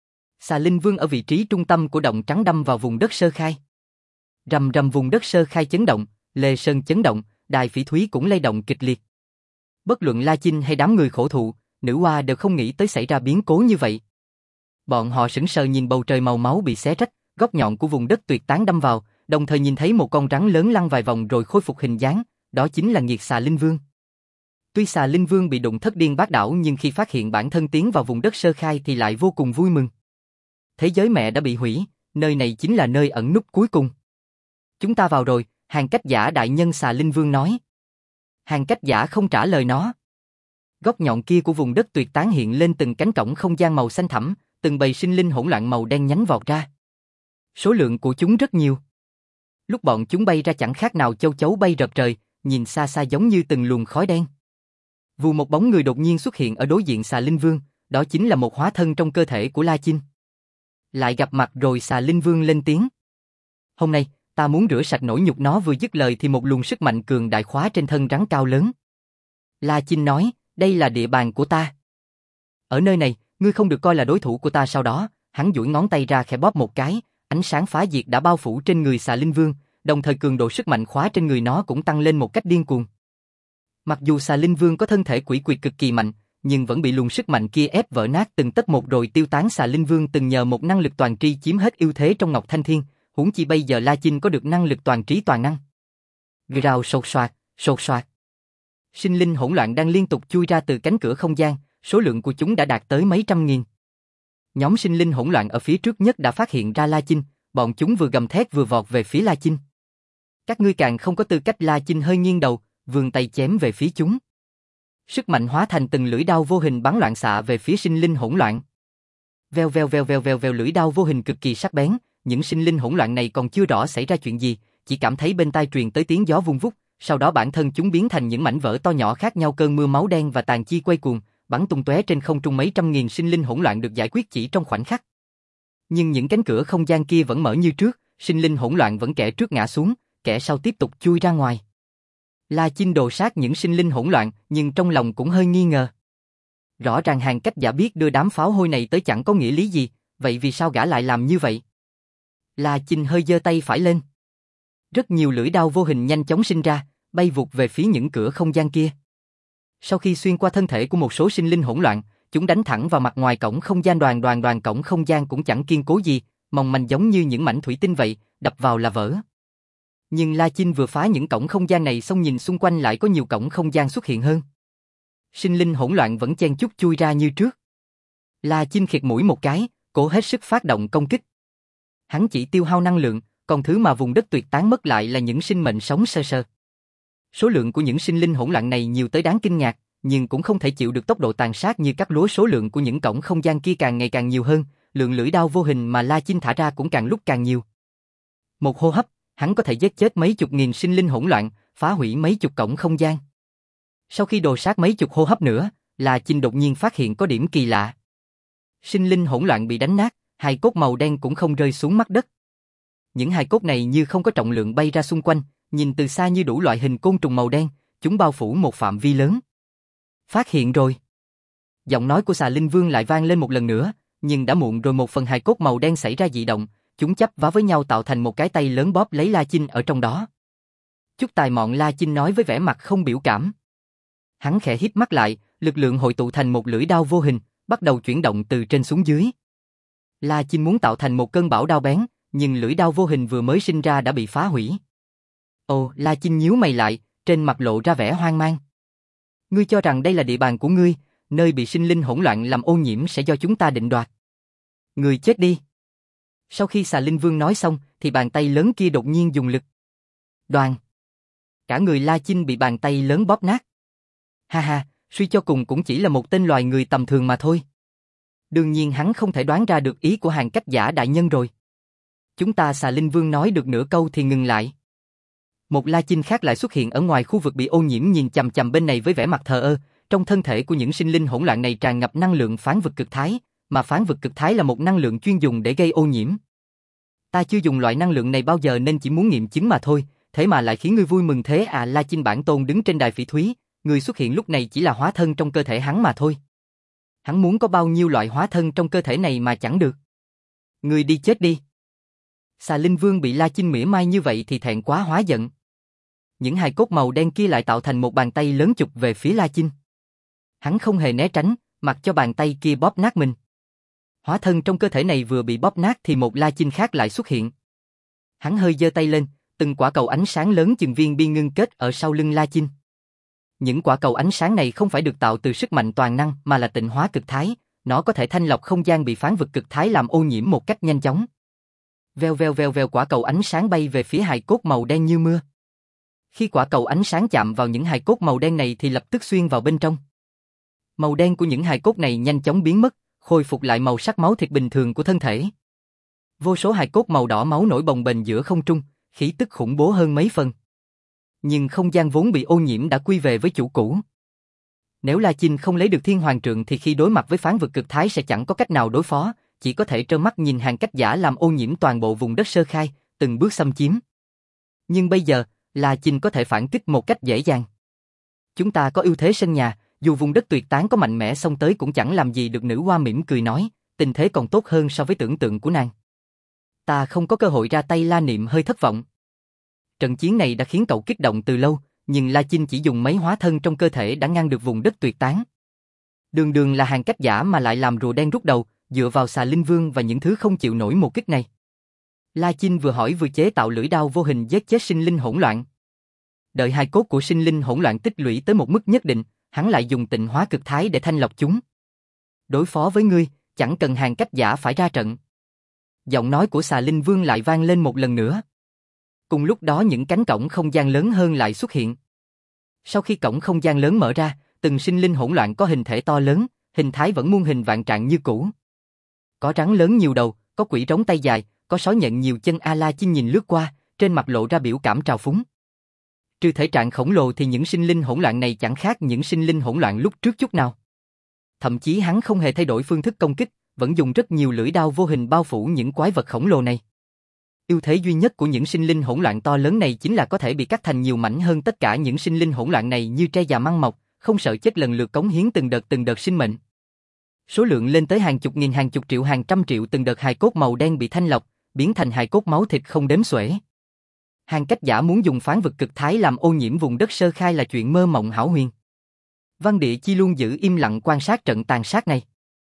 Xà Linh Vương ở vị trí trung tâm của động trắng đâm vào vùng đất sơ khai. Rầm rầm, vùng đất sơ khai chấn động, Lê Sơn chấn động, Đài Phỉ Thúy cũng lay động kịch liệt. Bất luận La Chinh hay đám người khổ thụ, Nữ Hoa đều không nghĩ tới xảy ra biến cố như vậy. Bọn họ sững sờ nhìn bầu trời màu máu bị xé rách, góc nhọn của vùng đất tuyệt tán đâm vào, đồng thời nhìn thấy một con rắn lớn lăn vài vòng rồi khôi phục hình dáng, đó chính là nghiệt Xà Linh Vương. Tuy Xà Linh Vương bị đụng thất điên bát đảo nhưng khi phát hiện bản thân tiến vào vùng đất sơ khai thì lại vô cùng vui mừng. Thế giới mẹ đã bị hủy, nơi này chính là nơi ẩn núp cuối cùng. Chúng ta vào rồi, Hàng Cách Giả đại nhân, Xà Linh Vương nói. Hàng Cách Giả không trả lời nó. Góc nhọn kia của vùng đất tuyệt tán hiện lên từng cánh cổng không gian màu xanh thẳm, từng bầy sinh linh hỗn loạn màu đen nhánh vọt ra. Số lượng của chúng rất nhiều. Lúc bọn chúng bay ra chẳng khác nào châu chấu bay rợp trời, nhìn xa xa giống như từng luồng khói đen. Vù một bóng người đột nhiên xuất hiện ở đối diện Xà Linh Vương, đó chính là một hóa thân trong cơ thể của La Chinh. Lại gặp mặt rồi, Xà Linh Vương lên tiếng. Hôm nay, ta muốn rửa sạch nỗi nhục. Nó vừa dứt lời thì một luồng sức mạnh cường đại khóa trên thân rắn cao lớn. La Chinh nói, đây là địa bàn của ta. Ở nơi này, ngươi không được coi là đối thủ của ta. Sau đó, hắn duỗi ngón tay ra khẽ bóp một cái, ánh sáng phá diệt đã bao phủ trên người Xà Linh Vương, đồng thời cường độ sức mạnh khóa trên người nó cũng tăng lên một cách điên cuồng. Mặc dù Xà Linh Vương có thân thể quỷ quyệt cực kỳ mạnh, nhưng vẫn bị luồng sức mạnh kia ép vỡ nát từng tấc một rồi tiêu tán. Xà Linh Vương từng nhờ một năng lực toàn tri chiếm hết ưu thế trong Ngọc Thanh Thiên, huống chi bây giờ La Chinh có được năng lực toàn trí toàn năng. Rào sột soạt, sột soạt. Sinh linh hỗn loạn đang liên tục chui ra từ cánh cửa không gian, số lượng của chúng đã đạt tới mấy trăm nghìn. Nhóm sinh linh hỗn loạn ở phía trước nhất đã phát hiện ra La Chinh, bọn chúng vừa gầm thét vừa vọt về phía La Chinh. Các ngươi càng không có tư cách. La Chinh hơi nghiêng đầu, vươn tay chém về phía chúng. Sức mạnh hóa thành từng lưỡi đao vô hình bắn loạn xạ về phía sinh linh hỗn loạn. Vèo vèo vèo vèo vèo vèo, lưỡi đao vô hình cực kỳ sắc bén, những sinh linh hỗn loạn này còn chưa rõ xảy ra chuyện gì, chỉ cảm thấy bên tai truyền tới tiếng gió vun vút, sau đó bản thân chúng biến thành những mảnh vỡ to nhỏ khác nhau. Cơn mưa máu đen và tàn chi quay cuồng, bắn tung tóe trên không trung. Mấy trăm nghìn sinh linh hỗn loạn được giải quyết chỉ trong khoảnh khắc. Nhưng những cánh cửa không gian kia vẫn mở như trước, sinh linh hỗn loạn vẫn kẻ trước ngã xuống, kẻ sau tiếp tục chui ra ngoài. La Chinh đồ sát những sinh linh hỗn loạn, nhưng trong lòng cũng hơi nghi ngờ. Rõ ràng Hàn Cách Giả biết đưa đám pháo hôi này tới chẳng có nghĩa lý gì, vậy vì sao gã lại làm như vậy? La Chinh hơi giơ tay phải lên. Rất nhiều lưỡi đao vô hình nhanh chóng sinh ra, bay vụt về phía những cửa không gian kia. Sau khi xuyên qua thân thể của một số sinh linh hỗn loạn, chúng đánh thẳng vào mặt ngoài cổng không gian. Đoàn cổng không gian cũng chẳng kiên cố gì, mong manh giống như những mảnh thủy tinh vậy, đập vào là vỡ. Nhưng La Chinh vừa phá những cổng không gian này xong nhìn xung quanh lại có nhiều cổng không gian xuất hiện hơn. Sinh linh hỗn loạn vẫn chen chúc chui ra như trước. La Chinh khịt mũi một cái, cố hết sức phát động công kích. Hắn chỉ tiêu hao năng lượng, còn thứ mà vùng đất tuyệt tán mất lại là những sinh mệnh sống sơ sơ. Số lượng của những sinh linh hỗn loạn này nhiều tới đáng kinh ngạc, nhưng cũng không thể chịu được tốc độ tàn sát như cắt lúa. Số lượng của những cổng không gian kia càng ngày càng nhiều hơn, lượng lưỡi đao vô hình mà La Chinh thả ra cũng càng lúc càng nhiều. Một hô hấp, hắn có thể giết chết mấy chục nghìn sinh linh hỗn loạn, phá hủy mấy chục cổng không gian. Sau khi đồ sát mấy chục hô hấp nữa, La Chinh đột nhiên phát hiện có điểm kỳ lạ. Sinh linh hỗn loạn bị đánh nát, hài cốt màu đen cũng không rơi xuống mặt đất. Những hài cốt này như không có trọng lượng bay ra xung quanh, nhìn từ xa như đủ loại hình côn trùng màu đen, chúng bao phủ một phạm vi lớn. Phát hiện rồi. Giọng nói của Xà Linh Vương lại vang lên một lần nữa, nhưng đã muộn rồi. Một phần hài cốt màu đen xảy ra dị động, chúng chấp vá với nhau tạo thành một cái tay lớn bóp lấy La Chinh ở trong đó. Chút tài mọn, La Chinh nói với vẻ mặt không biểu cảm. Hắn khẽ híp mắt lại, lực lượng hội tụ thành một lưỡi đao vô hình, bắt đầu chuyển động từ trên xuống dưới. La Chinh muốn tạo thành một cơn bão đao bén, nhưng lưỡi đao vô hình vừa mới sinh ra đã bị phá hủy. Ồ, La Chinh nhíu mày lại, trên mặt lộ ra vẻ hoang mang. Ngươi cho rằng đây là địa bàn của ngươi, nơi bị sinh linh hỗn loạn làm ô nhiễm sẽ do chúng ta định đoạt. Ngươi chết đi. Sau khi Xà Linh Vương nói xong, thì bàn tay lớn kia đột nhiên dùng lực. Đoàn. Cả người La Chinh bị bàn tay lớn bóp nát. Ha ha, suy cho cùng cũng chỉ là một tên loài người tầm thường mà thôi. Đương nhiên hắn không thể đoán ra được ý của Hàn Cách Giả đại nhân rồi. Chúng ta. Xà Linh Vương nói được nửa câu thì ngừng lại. Một La Chinh khác lại xuất hiện ở ngoài khu vực bị ô nhiễm, nhìn chằm chằm bên này với vẻ mặt thờ ơ. Trong thân thể của những sinh linh hỗn loạn này tràn ngập năng lượng phán vực cực thái, mà phán vực cực thái là một năng lượng chuyên dùng để gây ô nhiễm. Ta chưa dùng loại năng lượng này bao giờ nên chỉ muốn nghiệm chứng mà thôi, thế mà lại khiến ngươi vui mừng thế à? La Chinh bản tôn đứng trên đài phỉ thúy, người xuất hiện lúc này chỉ là hóa thân trong cơ thể hắn mà thôi. Hắn muốn có bao nhiêu loại hóa thân trong cơ thể này mà chẳng được. Ngươi đi chết đi. Xà Linh Vương bị La Chinh mỉa mai như vậy thì thẹn quá hóa giận. Những hài cốt màu đen kia lại tạo thành một bàn tay lớn chụp về phía La Chinh. Hắn không hề né tránh, mặc cho bàn tay kia bóp nát mình. Hóa thân trong cơ thể này vừa bị bóp nát thì một La Chinh khác lại xuất hiện. Hắn hơi giơ tay lên, từng quả cầu ánh sáng lớn chừng viên bi ngưng kết ở sau lưng La Chinh. Những quả cầu ánh sáng này không phải được tạo từ sức mạnh toàn năng mà là tịnh hóa cực thái, nó có thể thanh lọc không gian bị phán vực cực thái làm ô nhiễm một cách nhanh chóng. Vèo vèo vèo vèo, quả cầu ánh sáng bay về phía hài cốt màu đen như mưa. Khi quả cầu ánh sáng chạm vào những hài cốt màu đen này thì lập tức xuyên vào bên trong. Màu đen của những hài cốt này nhanh chóng biến mất, khôi phục lại màu sắc máu thịt bình thường của thân thể. Vô số hài cốt màu đỏ máu nổi bồng bềnh giữa không trung, khí tức khủng bố hơn mấy phần. Nhưng không gian vốn bị ô nhiễm đã quy về với chủ cũ. Nếu La Chinh không lấy được Thiên Hoàng Trượng thì khi đối mặt với phán vực cực thái sẽ chẳng có cách nào đối phó, chỉ có thể trơ mắt nhìn Hàn Cách Giả làm ô nhiễm toàn bộ vùng đất sơ khai, từng bước xâm chiếm. Nhưng bây giờ, La Chinh có thể phản kích một cách dễ dàng. Chúng ta có ưu thế sân nhà, dù vùng đất tuyệt tán có mạnh mẽ xông tới cũng chẳng làm gì được. Nữ hoa mỉm cười nói, tình thế còn tốt hơn so với tưởng tượng của nàng. Ta không có cơ hội ra tay. La Niệm hơi thất vọng. Trận chiến này đã khiến cậu kích động từ lâu, nhưng La Chinh chỉ dùng mấy hóa thân trong cơ thể đã ngăn được vùng đất tuyệt tán. Đường đường là hàng cách giả mà lại làm rùa đen rút đầu, dựa vào xà linh vương và những thứ không chịu nổi một kích này. La Chinh vừa hỏi vừa chế tạo lưỡi đao vô hình giết chết sinh linh hỗn loạn. Đợi hài cốt của sinh linh hỗn loạn tích lũy tới một mức nhất định, hắn lại dùng tịnh hóa cực thái để thanh lọc chúng. Đối phó với ngươi, chẳng cần hàng cách giả phải ra trận. Giọng nói của xà linh vương lại vang lên một lần nữa. Cùng lúc đó những cánh cổng không gian lớn hơn lại xuất hiện. Sau khi cổng không gian lớn mở ra, từng sinh linh hỗn loạn có hình thể to lớn, hình thái vẫn muôn hình vạn trạng như cũ. Có rắn lớn nhiều đầu, có quỷ rống tay dài, có sói nhện nhiều chân. La Chinh nhìn lướt qua, trên mặt lộ ra biểu cảm trào phúng. Trừ thể trạng khổng lồ thì những sinh linh hỗn loạn này chẳng khác những sinh linh hỗn loạn lúc trước chút nào. Thậm chí hắn không hề thay đổi phương thức công kích, vẫn dùng rất nhiều lưỡi đao vô hình bao phủ những quái vật khổng lồ này. Ưu thế duy nhất của những sinh linh hỗn loạn to lớn này chính là có thể bị cắt thành nhiều mảnh hơn tất cả những sinh linh hỗn loạn này như tre già măng mọc, không sợ chết lần lượt cống hiến từng đợt sinh mệnh. Số lượng lên tới hàng chục nghìn, hàng chục triệu, hàng trăm triệu. Từng đợt hài cốt màu đen bị thanh lọc, biến thành hài cốt máu thịt không đếm xuể. Hàng cách giả muốn dùng phán vực cực thái làm ô nhiễm vùng đất sơ khai là chuyện mơ mộng hão huyền. Văn Địa Chi luôn giữ im lặng quan sát trận tàn sát này.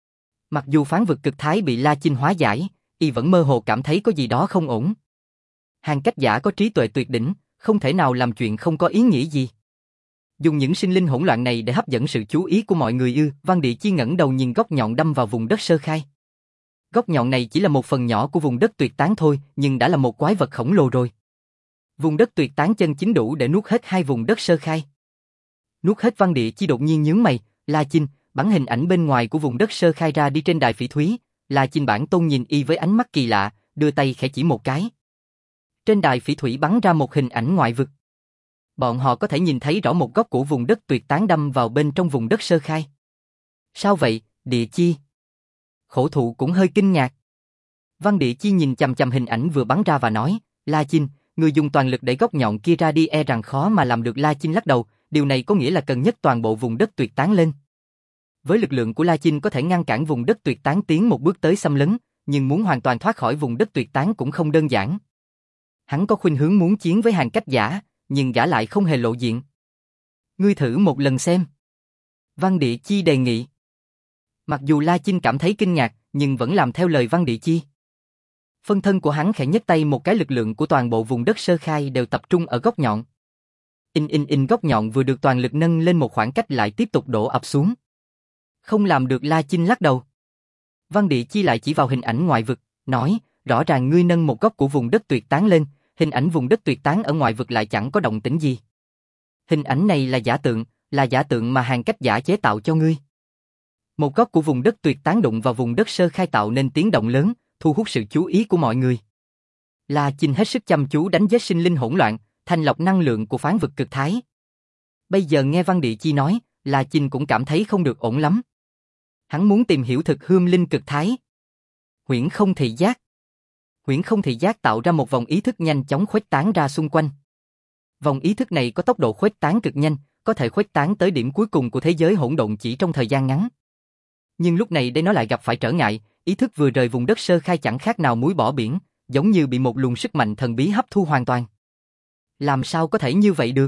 Mặc dù phán vực cực thái bị La Chinh hóa giải, y vẫn mơ hồ cảm thấy có gì đó không ổn. Hàng cách giả có trí tuệ tuyệt đỉnh, không thể nào làm chuyện không có ý nghĩa gì. Dùng những sinh linh hỗn loạn này để hấp dẫn sự chú ý của mọi người ư? Văn Địa Chi ngẩng đầu nhìn góc nhọn đâm vào vùng đất sơ khai. Góc nhọn này chỉ là một phần nhỏ của vùng đất tuyệt tán thôi, nhưng đã là một quái vật khổng lồ rồi. Vùng đất tuyệt tán chân chính đủ để nuốt hết hai vùng đất sơ khai. Nuốt hết. Văn Địa Chi đột nhiên nhướng mày. La Chinh, bắn hình ảnh bên ngoài của vùng đất sơ khai ra đi. Trên đài phỉ thúy, La Chinh bản tôn nhìn y với ánh mắt kỳ lạ, đưa tay khẽ chỉ một cái. Trên đài phỉ thủy bắn ra một hình ảnh ngoại vực. Bọn họ có thể nhìn thấy rõ một góc của vùng đất tuyệt tán đâm vào bên trong vùng đất sơ khai. Sao vậy, Địa Chi? Khổ thụ cũng hơi kinh ngạc. Văn Địa Chi nhìn chằm chằm hình ảnh vừa bắn ra và nói, La Chinh, người dùng toàn lực đẩy góc nhọn kia ra đi e rằng khó mà làm được. La Chinh lắc đầu, điều này có nghĩa là cần nhấc toàn bộ vùng đất tuyệt tán lên. Với lực lượng của La Chinh có thể ngăn cản vùng đất tuyệt tán tiến một bước tới xâm lấn, nhưng muốn hoàn toàn thoát khỏi vùng đất tuyệt tán cũng không đơn giản. Hắn có khuynh hướng muốn chiến với hàng cách giả, nhưng gã lại không hề lộ diện. Ngươi thử một lần xem. Văn Địa Chi đề nghị. Mặc dù La Chinh cảm thấy kinh ngạc, nhưng vẫn làm theo lời Văn Địa Chi. Phân thân của hắn khẽ nhấc tay một cái, lực lượng của toàn bộ vùng đất sơ khai đều tập trung ở góc nhọn. Góc nhọn vừa được toàn lực nâng lên một khoảng cách lại tiếp tục đổ ập xuống. Không làm được. La Chinh lắc đầu. Văn Địa Chi lại chỉ vào hình ảnh ngoại vực, nói, rõ ràng ngươi nâng một góc của vùng đất tuyệt tán lên, hình ảnh vùng đất tuyệt tán ở ngoại vực lại chẳng có động tĩnh gì. Hình ảnh này là giả tượng mà hàng cách giả chế tạo cho ngươi. Một góc của vùng đất tuyệt tán đụng vào vùng đất sơ khai tạo nên tiếng động lớn, thu hút sự chú ý của mọi người. La Chinh hết sức chăm chú đánh giết sinh linh hỗn loạn, thanh lọc năng lượng của phán vực cực thái. Bây giờ nghe Văn Địa Chi nói, La Chinh cũng cảm thấy không được ổn lắm. Hắn muốn tìm hiểu thực hương linh cực thái. Huyễn không thị giác. Huyễn không thị giác tạo ra một vòng ý thức nhanh chóng khuếch tán ra xung quanh. Vòng ý thức này có tốc độ khuếch tán cực nhanh, có thể khuếch tán tới điểm cuối cùng của thế giới hỗn độn chỉ trong thời gian ngắn. Nhưng lúc này đây nó lại gặp phải trở ngại, ý thức vừa rời vùng đất sơ khai chẳng khác nào muối bỏ biển, giống như bị một luồng sức mạnh thần bí hấp thu hoàn toàn. Làm sao có thể như vậy được?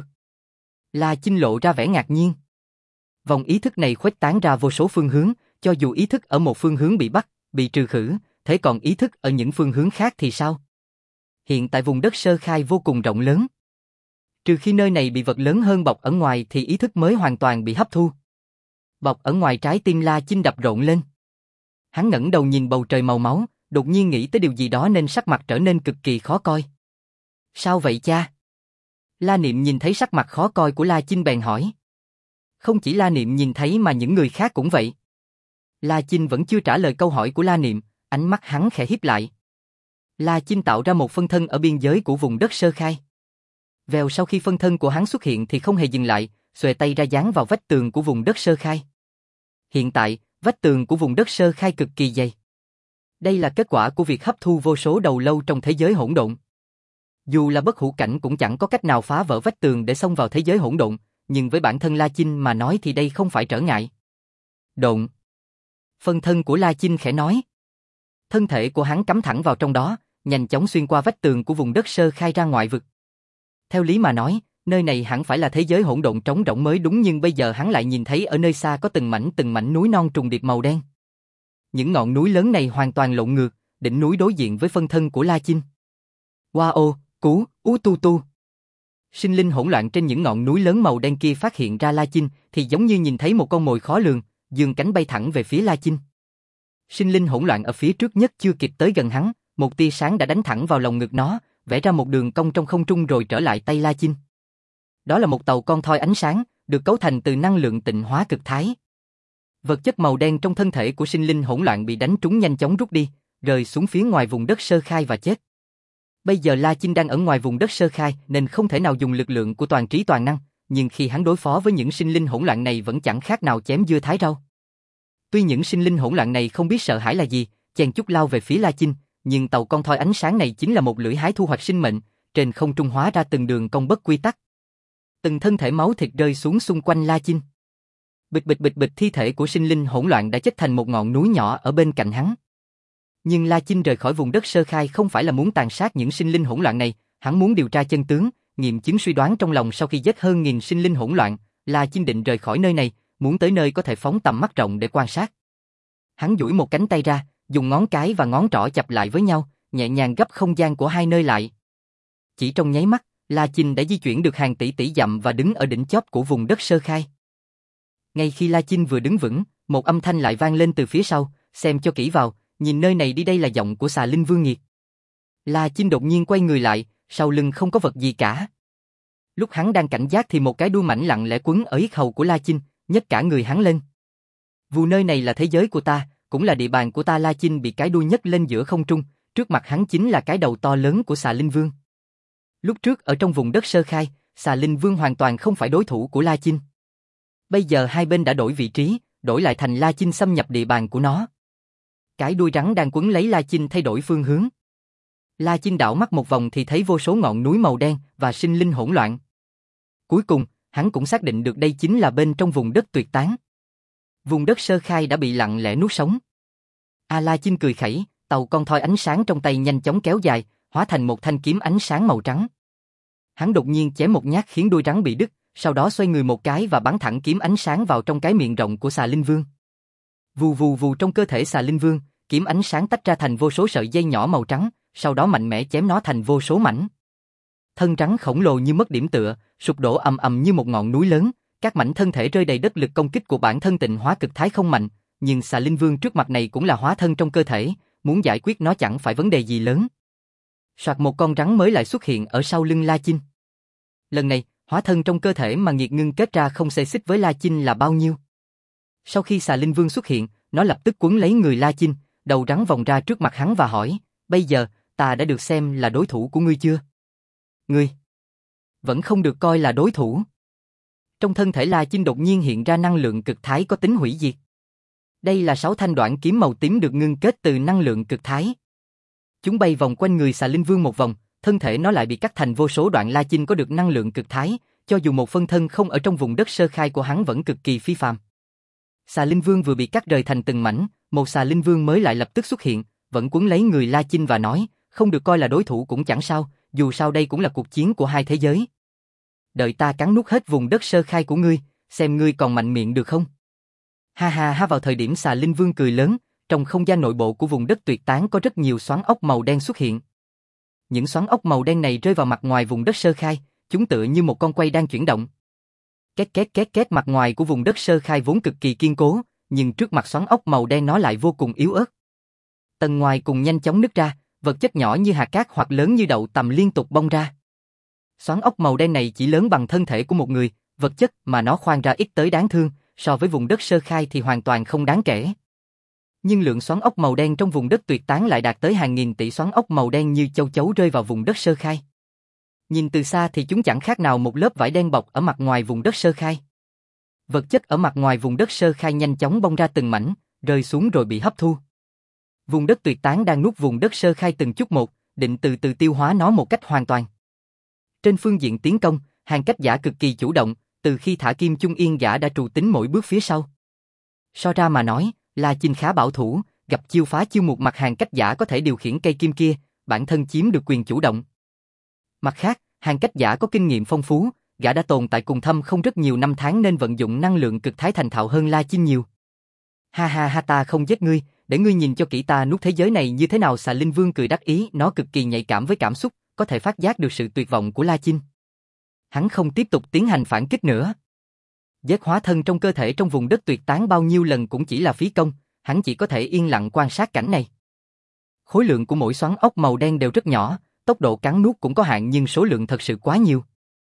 La Chinh lộ ra vẻ ngạc nhiên. Vòng ý thức này khuếch tán ra vô số phương hướng, cho dù ý thức ở một phương hướng bị bắt, bị trừ khử, thế còn ý thức ở những phương hướng khác thì sao? Hiện tại vùng đất sơ khai vô cùng rộng lớn. Trừ khi nơi này bị vật lớn hơn bọc ở ngoài thì ý thức mới hoàn toàn bị hấp thu. Bọc ở ngoài trái tim La Chinh đập rộn lên. Hắn ngẩng đầu nhìn bầu trời màu máu, đột nhiên nghĩ tới điều gì đó nên sắc mặt trở nên cực kỳ khó coi. Sao vậy cha? La Niệm nhìn thấy sắc mặt khó coi của La Chinh bèn hỏi. Không chỉ La Niệm nhìn thấy mà những người khác cũng vậy. La Chinh vẫn chưa trả lời câu hỏi của La Niệm, ánh mắt hắn khẽ híp lại. La Chinh tạo ra một phân thân ở biên giới của vùng đất sơ khai. Vèo, sau khi phân thân của hắn xuất hiện thì không hề dừng lại, xuề tay ra dán vào vách tường của vùng đất sơ khai. Hiện tại, vách tường của vùng đất sơ khai cực kỳ dày. Đây là kết quả của việc hấp thu vô số đầu lâu trong thế giới hỗn độn. Dù là bất hủ cảnh cũng chẳng có cách nào phá vỡ vách tường để xông vào thế giới hỗn độn, nhưng với bản thân La Chinh mà nói thì đây không phải trở ngại. Độn. Phân thân của La Chinh khẽ nói. Thân thể của hắn cắm thẳng vào trong đó, nhanh chóng xuyên qua vách tường của vùng đất sơ khai ra ngoại vực. Theo lý mà nói, nơi này hẳn phải là thế giới hỗn độn trống rỗng mới đúng, nhưng bây giờ hắn lại nhìn thấy ở nơi xa có từng mảnh núi non trùng điệp màu đen. Những ngọn núi lớn này hoàn toàn lộn ngược, đỉnh núi đối diện với phân thân của La Chinh. Wow, cú, tu tu. Sinh linh hỗn loạn trên những ngọn núi lớn màu đen kia phát hiện ra La Chinh thì giống như nhìn thấy một con mồi khó lường, giương cánh bay thẳng về phía La Chinh. Sinh linh hỗn loạn ở phía trước nhất chưa kịp tới gần hắn, một tia sáng đã đánh thẳng vào lồng ngực nó, vẽ ra một đường cong trong không trung rồi trở lại tay La Chinh. Đó là một tàu con thoi ánh sáng, được cấu thành từ năng lượng tịnh hóa cực thái. Vật chất màu đen trong thân thể của sinh linh hỗn loạn bị đánh trúng nhanh chóng rút đi, rơi xuống phía ngoài vùng đất sơ khai và chết. Bây giờ La Chinh đang ở ngoài vùng đất sơ khai nên không thể nào dùng lực lượng của toàn trí toàn năng, nhưng khi hắn đối phó với những sinh linh hỗn loạn này vẫn chẳng khác nào chém dưa thái rau. Tuy những sinh linh hỗn loạn này không biết sợ hãi là gì, chen chúc lao về phía La Chinh, nhưng tàu con thoi ánh sáng này chính là một lưỡi hái thu hoạch sinh mệnh, trên không trung hóa ra từng đường cong bất quy tắc. Từng thân thể máu thịt rơi xuống xung quanh La Chinh. Bịch bịch bịch bịch, thi thể của sinh linh hỗn loạn đã chất thành một ngọn núi nhỏ ở bên cạnh hắn. Nhưng La Chinh rời khỏi vùng đất sơ khai không phải là muốn tàn sát những sinh linh hỗn loạn này, hắn muốn điều tra chân tướng, nghiệm chứng suy đoán trong lòng. Sau khi giết hơn 1000 sinh linh hỗn loạn, La Chinh định rời khỏi nơi này, muốn tới nơi có thể phóng tầm mắt rộng để quan sát. Hắn duỗi một cánh tay ra, dùng ngón cái và ngón trỏ chập lại với nhau, nhẹ nhàng gấp không gian của hai nơi lại. Chỉ trong nháy mắt, La Chinh đã di chuyển được hàng tỷ tỷ dặm và đứng ở đỉnh chóp của vùng đất sơ khai. Ngay khi La Chinh vừa đứng vững, một âm thanh lại vang lên từ phía sau, xem cho kỹ vào, nhìn nơi này đi, đây là giọng của Xà Linh Vương Nghiệt. La Chinh đột nhiên quay người lại, sau lưng không có vật gì cả. Lúc hắn đang cảnh giác thì một cái đuôi mảnh lặng lẽ quấn ở yết hầu của La Chinh, nhấc cả người hắn lên. Vụ nơi này là thế giới của ta, cũng là địa bàn của ta. La Chinh bị cái đuôi nhấc lên giữa không trung, trước mặt hắn chính là cái đầu to lớn của Xà Linh Vương. Lúc trước ở trong vùng đất sơ khai, Xà Linh Vương hoàn toàn không phải đối thủ của La Chinh. Bây giờ hai bên đã đổi vị trí, đổi lại thành La Chinh xâm nhập địa bàn của nó. Cái đuôi rắn đang quấn lấy La Chinh thay đổi phương hướng. La Chinh đảo mắt một vòng thì thấy vô số ngọn núi màu đen và sinh linh hỗn loạn. Cuối cùng, hắn cũng xác định được đây chính là bên trong vùng đất tuyệt tán. Vùng đất sơ khai đã bị lặng lẽ nuốt sống. La Chinh cười khẩy, tàu con thoi ánh sáng trong tay nhanh chóng kéo dài, hóa thành một thanh kiếm ánh sáng màu trắng. Hắn đột nhiên chém một nhát khiến đuôi rắn bị đứt, sau đó xoay người một cái và bắn thẳng kiếm ánh sáng vào trong cái miệng rộng của Xà Linh Vương. Vù vù vù, trong cơ thể Xà Linh Vương, kiếm ánh sáng tách ra thành vô số sợi dây nhỏ màu trắng, sau đó mạnh mẽ chém nó thành vô số mảnh. Thân rắn khổng lồ như mất điểm tựa, sụp đổ ầm ầm như một ngọn núi lớn, các mảnh thân thể rơi đầy đất. Lực công kích của bản thân tịnh hóa cực thái không mạnh, nhưng Xà Linh Vương trước mặt này cũng là hóa thân trong cơ thể, muốn giải quyết nó chẳng phải vấn đề gì lớn. Soạt, một con rắn mới lại xuất hiện ở sau lưng La Chinh. Lần này, hóa thân trong cơ thể mà Nghiệt ngưng kết ra không xê xích với La Chinh là bao nhiêu. Sau khi Xà Linh Vương xuất hiện, nó lập tức quấn lấy người La Chinh, đầu rắn vòng ra trước mặt hắn và hỏi, bây giờ, ta đã được xem là đối thủ của ngươi chưa? Ngươi vẫn không được coi là đối thủ. Trong thân thể La Chinh đột nhiên hiện ra năng lượng cực thái có tính hủy diệt. Đây là 6 thanh đoạn kiếm màu tím được ngưng kết từ năng lượng cực thái. Chúng bay vòng quanh người Xà Linh Vương một vòng, thân thể nó lại bị cắt thành vô số đoạn. La Chinh có được năng lượng cực thái, cho dù một phân thân không ở trong vùng đất sơ khai của hắn vẫn cực kỳ phi phàm. Xà Linh Vương vừa bị cắt rời thành từng mảnh, một Xà Linh Vương mới lại lập tức xuất hiện, vẫn quấn lấy người La Chinh và nói, không được coi là đối thủ cũng chẳng sao, dù sao đây cũng là cuộc chiến của hai thế giới. Đợi ta cắn nuốt hết vùng đất sơ khai của ngươi, xem ngươi còn mạnh miệng được không? Ha ha ha, vào thời điểm Xà Linh Vương cười lớn, trong không gian nội bộ của vùng đất tuyệt tán có rất nhiều xoắn ốc màu đen xuất hiện. Những xoắn ốc màu đen này rơi vào mặt ngoài vùng đất sơ khai, chúng tựa như một con quay đang chuyển động. Két két két két, mặt ngoài của vùng đất sơ khai vốn cực kỳ kiên cố, nhưng trước mặt xoắn ốc màu đen nó lại vô cùng yếu ớt. Tầng ngoài cùng nhanh chóng nứt ra, vật chất nhỏ như hạt cát hoặc lớn như đậu tằm liên tục bong ra. Xoắn ốc màu đen này chỉ lớn bằng thân thể của một người, vật chất mà nó khoan ra ít tới đáng thương, so với vùng đất sơ khai thì hoàn toàn không đáng kể. Nhưng lượng xoắn ốc màu đen trong vùng đất tuyệt tán lại đạt tới hàng nghìn tỷ xoắn ốc màu đen như châu chấu rơi vào vùng đất sơ khai. Nhìn từ xa thì chúng chẳng khác nào một lớp vải đen bọc ở mặt ngoài vùng đất sơ khai. Vật chất ở mặt ngoài vùng đất sơ khai nhanh chóng bong ra từng mảnh, rơi xuống rồi bị hấp thu. Vùng đất tuyệt tán đang nuốt vùng đất sơ khai từng chút một, định từ từ tiêu hóa nó một cách hoàn toàn. Trên phương diện tiến công, Hàn Cách Giả cực kỳ chủ động, từ khi thả Kim Chung Yên gã đã trù tính mỗi bước phía sau. So ra mà nói, La Chinh khá bảo thủ, gặp chiêu phá chiêu một mặt Hàn Cách Giả có thể điều khiển cây kim kia, bản thân chiếm được quyền chủ động. Mặt khác, Hàn Cách Giả có kinh nghiệm phong phú, gã đã tồn tại cùng Thâm Không rất nhiều năm tháng nên vận dụng năng lượng cực thái thành thạo hơn La Chinh nhiều. Ha ha ha, ta không giết ngươi, để ngươi nhìn cho kỹ ta nuốt thế giới này như thế nào. Xà Linh Vương cười đắc ý, nó cực kỳ nhạy cảm với cảm xúc, có thể phát giác được sự tuyệt vọng của La Chinh. Hắn không tiếp tục tiến hành phản kích nữa. Giác hóa thân trong cơ thể trong vùng đất tuyệt tán bao nhiêu lần cũng chỉ là phí công, hắn chỉ có thể yên lặng quan sát cảnh này. Khối lượng của mỗi xoắn ốc màu đen đều rất nhỏ, tốc độ cắn nuốt cũng có hạn nhưng số lượng thật sự quá nhiều.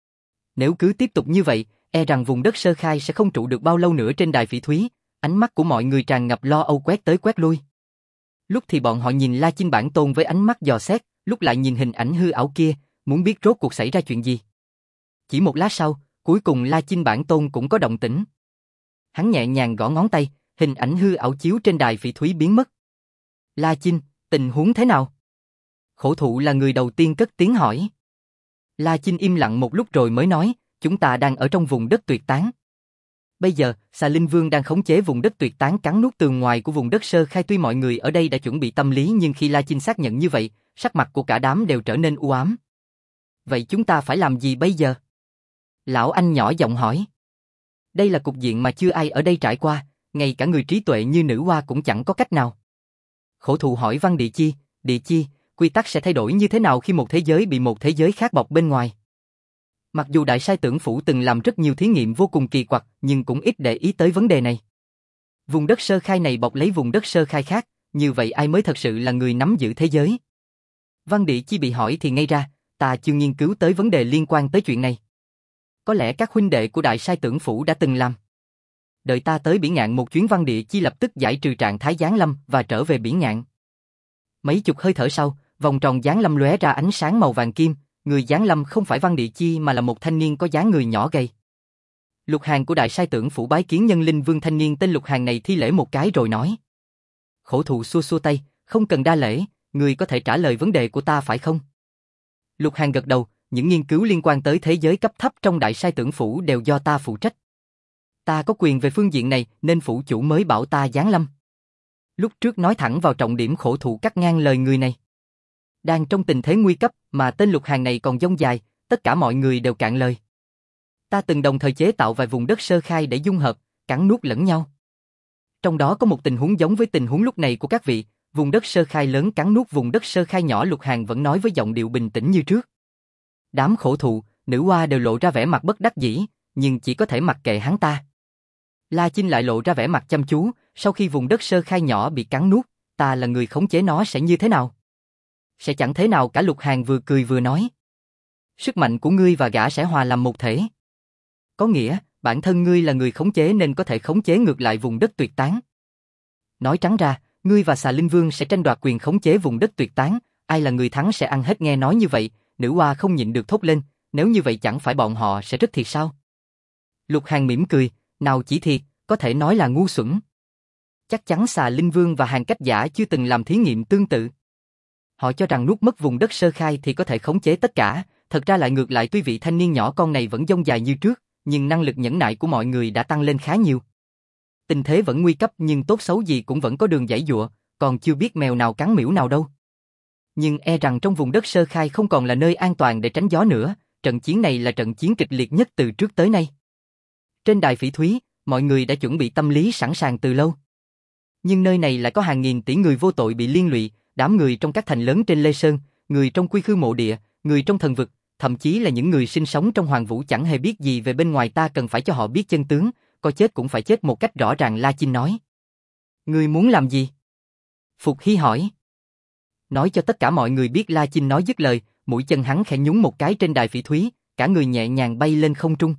Nếu cứ tiếp tục như vậy, e rằng vùng đất sơ khai sẽ không trụ được bao lâu nữa. Trên đài phỉ thúy, ánh mắt của mọi người tràn ngập lo âu quét tới quét lui. Lúc thì bọn họ nhìn La Chinh bản tôn với ánh mắt dò xét, lúc lại nhìn hình ảnh hư ảo kia, muốn biết rốt cuộc xảy ra chuyện gì. Chỉ một lát sau, cuối cùng La Chinh bản tôn cũng có động tĩnh. Hắn nhẹ nhàng gõ ngón tay, hình ảnh hư ảo chiếu trên đài phỉ thúy biến mất. La Chinh, tình huống thế nào? Khổ thụ là người đầu tiên cất tiếng hỏi. La Chinh im lặng một lúc rồi mới nói, chúng ta đang ở trong vùng đất tuyệt tán. Bây giờ, Xà Linh Vương đang khống chế vùng đất tuyệt tán cắn nuốt tường ngoài của vùng đất sơ khai. Tuy mọi người ở đây đã chuẩn bị tâm lý nhưng khi La Chinh xác nhận như vậy, sắc mặt của cả đám đều trở nên u ám. Vậy chúng ta phải làm gì bây giờ? Lão Anh nhỏ giọng hỏi. Đây là cục diện mà chưa ai ở đây trải qua, ngay cả người trí tuệ như nữ hoa cũng chẳng có cách nào. Khổ thụ hỏi Văn Địa Chi, quy tắc sẽ thay đổi như thế nào khi một thế giới bị một thế giới khác bọc bên ngoài? Mặc dù Đại Sai Tưởng Phủ từng làm rất nhiều thí nghiệm vô cùng kỳ quặc, nhưng cũng ít để ý tới vấn đề này. Vùng đất sơ khai này bọc lấy vùng đất sơ khai khác, như vậy ai mới thật sự là người nắm giữ thế giới? Văn Địa Chi bị hỏi thì ngây ra, ta chưa nghiên cứu tới vấn đề liên quan tới chuyện này. Có lẽ các huynh đệ của Đại Sai Tưởng Phủ đã từng làm. Đợi ta tới Biển Ngạn một chuyến. Văn Địa Chi lập tức giải trừ trạng thái giáng lâm và trở về Biển Ngạn. Mấy chục hơi thở sau, vòng tròn giáng lâm lóe ra ánh sáng màu vàng kim, người giáng lâm không phải Văn Địa Chi mà là một thanh niên có dáng người nhỏ gầy. Lục Hàn của Đại Sai Tưởng Phủ bái kiến Nhân Linh Vương. Thanh niên tên Lục Hàn này thi lễ một cái rồi nói. Khổ thụ xua xua tay, không cần đa lễ, người có thể trả lời vấn đề của ta phải không? Lục Hàn gật đầu, những nghiên cứu liên quan tới thế giới cấp thấp trong Đại Sai Tưởng Phủ đều do ta phụ trách. Ta có quyền về phương diện này nên phủ chủ mới bảo ta giáng lâm. Lúc trước nói thẳng vào trọng điểm. Khổ thụ cắt ngang lời người này. Đang trong tình thế nguy cấp mà tên Lục Hàn này còn dông dài, tất cả mọi người đều cạn lời. Ta từng đồng thời chế tạo vài vùng đất sơ khai để dung hợp, cắn nuốt lẫn nhau. Trong đó có một tình huống giống với tình huống lúc này của các vị, vùng đất sơ khai lớn cắn nuốt vùng đất sơ khai nhỏ. Lục Hàn vẫn nói với giọng điệu bình tĩnh như trước. Đám khổ thụ, nữ hoa đều lộ ra vẻ mặt bất đắc dĩ, nhưng chỉ có thể mặc kệ hắn ta. La Chinh lại lộ ra vẻ mặt chăm chú, sau khi vùng đất sơ khai nhỏ bị cắn nuốt, ta là người khống chế nó sẽ như thế nào? Sẽ chẳng thế nào cả. Lục Hàn vừa cười vừa nói. Sức mạnh của ngươi và gã sẽ hòa làm một thể. Có nghĩa, bản thân ngươi là người khống chế nên có thể khống chế ngược lại vùng đất tuyệt tán. Nói trắng ra, ngươi và Xà Linh Vương sẽ tranh đoạt quyền khống chế vùng đất tuyệt tán, ai là người thắng sẽ ăn hết. Nghe nói như vậy, nữ hoa không nhịn được thốt lên, nếu như vậy chẳng phải bọn họ sẽ rất thiệt sao? Lục Hàn mỉm cười, nào chỉ thiệt, có thể nói là ngu xuẩn. Chắc chắn Xà Linh Vương và Hàn Cách Giả chưa từng làm thí nghiệm tương tự. Họ cho rằng nuốt mất vùng đất sơ khai thì có thể khống chế tất cả, thật ra lại ngược lại. Tuy vị thanh niên nhỏ con này vẫn dông dài như trước, nhưng năng lực nhẫn nại của mọi người đã tăng lên khá nhiều. Tình thế vẫn nguy cấp nhưng tốt xấu gì cũng vẫn có đường giãy giụa, còn chưa biết mèo nào cắn miễu nào đâu. Nhưng e rằng trong vùng đất sơ khai không còn là nơi an toàn để tránh gió nữa, trận chiến này là trận chiến kịch liệt nhất từ trước tới nay. Trên đài phỉ thúy, mọi người đã chuẩn bị tâm lý sẵn sàng từ lâu. Nhưng nơi này lại có hàng nghìn tỷ người vô tội bị liên lụy, đám người trong các thành lớn trên Lê Sơn, người trong Quy Khư Mộ Địa, người trong thần vực, thậm chí là những người sinh sống trong Hoàng Vũ chẳng hề biết gì về bên ngoài. Ta cần phải cho họ biết chân tướng, có chết cũng phải chết một cách rõ ràng. La Chinh nói. Ngươi muốn làm gì? Phục Hy hỏi. Nói cho tất cả mọi người biết. La Chinh nói dứt lời, mũi chân hắn khẽ nhún một cái trên đài phỉ thúy, cả người nhẹ nhàng bay lên không trung.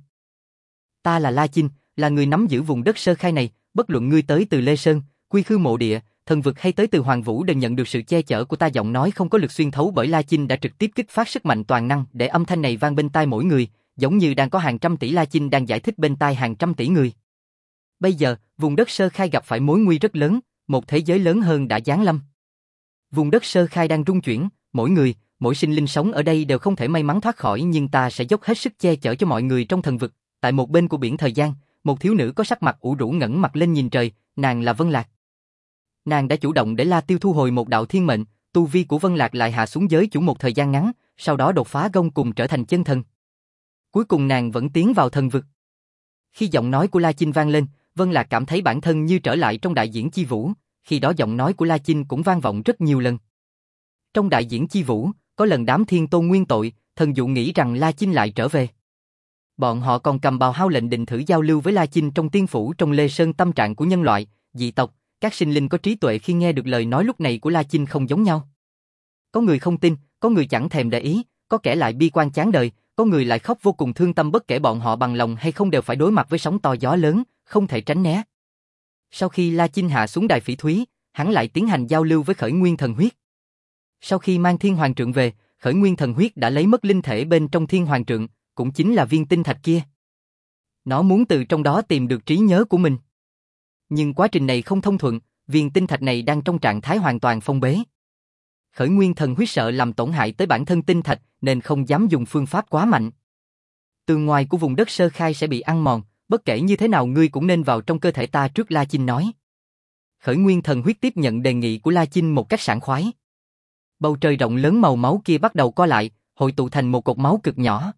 Ta là La Chinh, là người nắm giữ vùng đất sơ khai này, bất luận ngươi tới từ Lê Sơn, Quy Khư Mộ Địa, thần vực hay tới từ Hoàng Vũ đều nhận được sự che chở của ta. Giọng nói không có lực xuyên thấu bởi La Chinh đã trực tiếp kích phát sức mạnh toàn năng để âm thanh này vang bên tai mỗi người, giống như đang có hàng trăm tỷ La Chinh đang giải thích bên tai hàng trăm tỷ người. Bây giờ, vùng đất sơ khai gặp phải mối nguy rất lớn, một thế giới lớn hơn đã giáng lâm. Vùng đất sơ khai đang rung chuyển, mỗi người, mỗi sinh linh sống ở đây đều không thể may mắn thoát khỏi, nhưng ta sẽ dốc hết sức che chở cho mọi người trong thần vực, Tại một bên của biển thời gian, một thiếu nữ có sắc mặt ủ rũ ngẩng mặt lên nhìn trời, nàng là Vân Lạc. Nàng đã chủ động để La Tiêu thu hồi một đạo thiên mệnh, tu vi của Vân Lạc lại hạ xuống giới chủ một thời gian ngắn, sau đó đột phá gông cùng trở thành chân thần. Cuối cùng nàng vẫn tiến vào thần vực. Khi giọng nói của La Chinh vang lên, Vân Lạc cảm thấy bản thân như trở lại trong đại diễn chi vũ, khi đó giọng nói của La Chinh cũng vang vọng rất nhiều lần. Trong đại diễn chi vũ, có lần đám thiên tôn nguyên tội, thần dụ nghĩ rằng La Chinh lại trở về. Bọn họ còn cầm bào hao lệnh định thử giao lưu với La Chinh trong tiên phủ trong Lê Sơn. Tâm trạng của nhân loại, dị tộc, các sinh linh có trí tuệ khi nghe được lời nói lúc này của La Chinh không giống nhau. Có người không tin, có người chẳng thèm để ý, có kẻ lại bi quan chán đời, có người lại khóc vô cùng thương tâm, bất kể bọn họ bằng lòng hay không đều phải đối mặt với sóng to gió lớn, không thể tránh né. Sau khi La Chinh hạ xuống đài phỉ thúy, hắn lại tiến hành giao lưu với Khởi Nguyên Thần Huyết. Sau khi mang Thiên Hoàng Trượng về, Khởi Nguyên Thần Huyết đã lấy mất linh thể bên trong Thiên Hoàng Trượng, cũng chính là viên tinh thạch kia. Nó muốn từ trong đó tìm được trí nhớ của mình. Nhưng quá trình này không thông thuận, viên tinh thạch này đang trong trạng thái hoàn toàn phong bế. Khởi Nguyên Thần Huyết sợ làm tổn hại tới bản thân tinh thạch nên không dám dùng phương pháp quá mạnh. Tường ngoài của vùng đất sơ khai sẽ bị ăn mòn, bất kể như thế nào ngươi cũng nên vào trong cơ thể ta trước, La Chinh nói. Khởi Nguyên Thần Huyết tiếp nhận đề nghị của La Chinh một cách sảng khoái. Bầu trời rộng lớn màu máu kia bắt đầu co lại, hội tụ thành một cột máu cực nhỏ.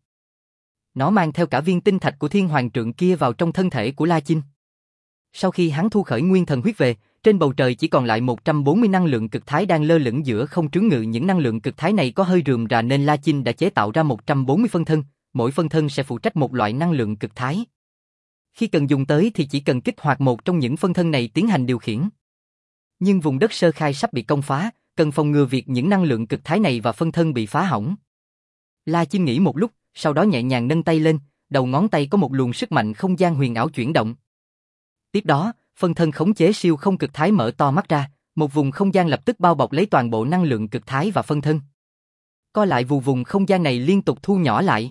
Nó mang theo cả viên tinh thạch của Thiên Hoàng Trượng kia vào trong thân thể của La Chinh. Sau khi hắn thu Khởi Nguyên Thần Huyết về, trên bầu trời chỉ còn lại 140 năng lượng cực thái đang lơ lửng giữa không trướng ngự. Những năng lượng cực thái này có hơi rườm rà nên La Chinh đã chế tạo ra 140 phân thân, mỗi phân thân sẽ phụ trách một loại năng lượng cực thái. Khi cần dùng tới thì chỉ cần kích hoạt một trong những phân thân này tiến hành điều khiển. Nhưng vùng đất sơ khai sắp bị công phá, cần phòng ngừa việc những năng lượng cực thái này và phân thân bị phá hỏng. La Chinh nghĩ một lúc, sau đó nhẹ nhàng nâng tay lên, đầu ngón tay có một luồng sức mạnh không gian huyền ảo chuyển động. Tiếp đó, phân thân khống chế siêu không cực thái mở to mắt ra, một vùng không gian lập tức bao bọc lấy toàn bộ năng lượng cực thái và phân thân. Co lại vùng không gian này liên tục thu nhỏ lại.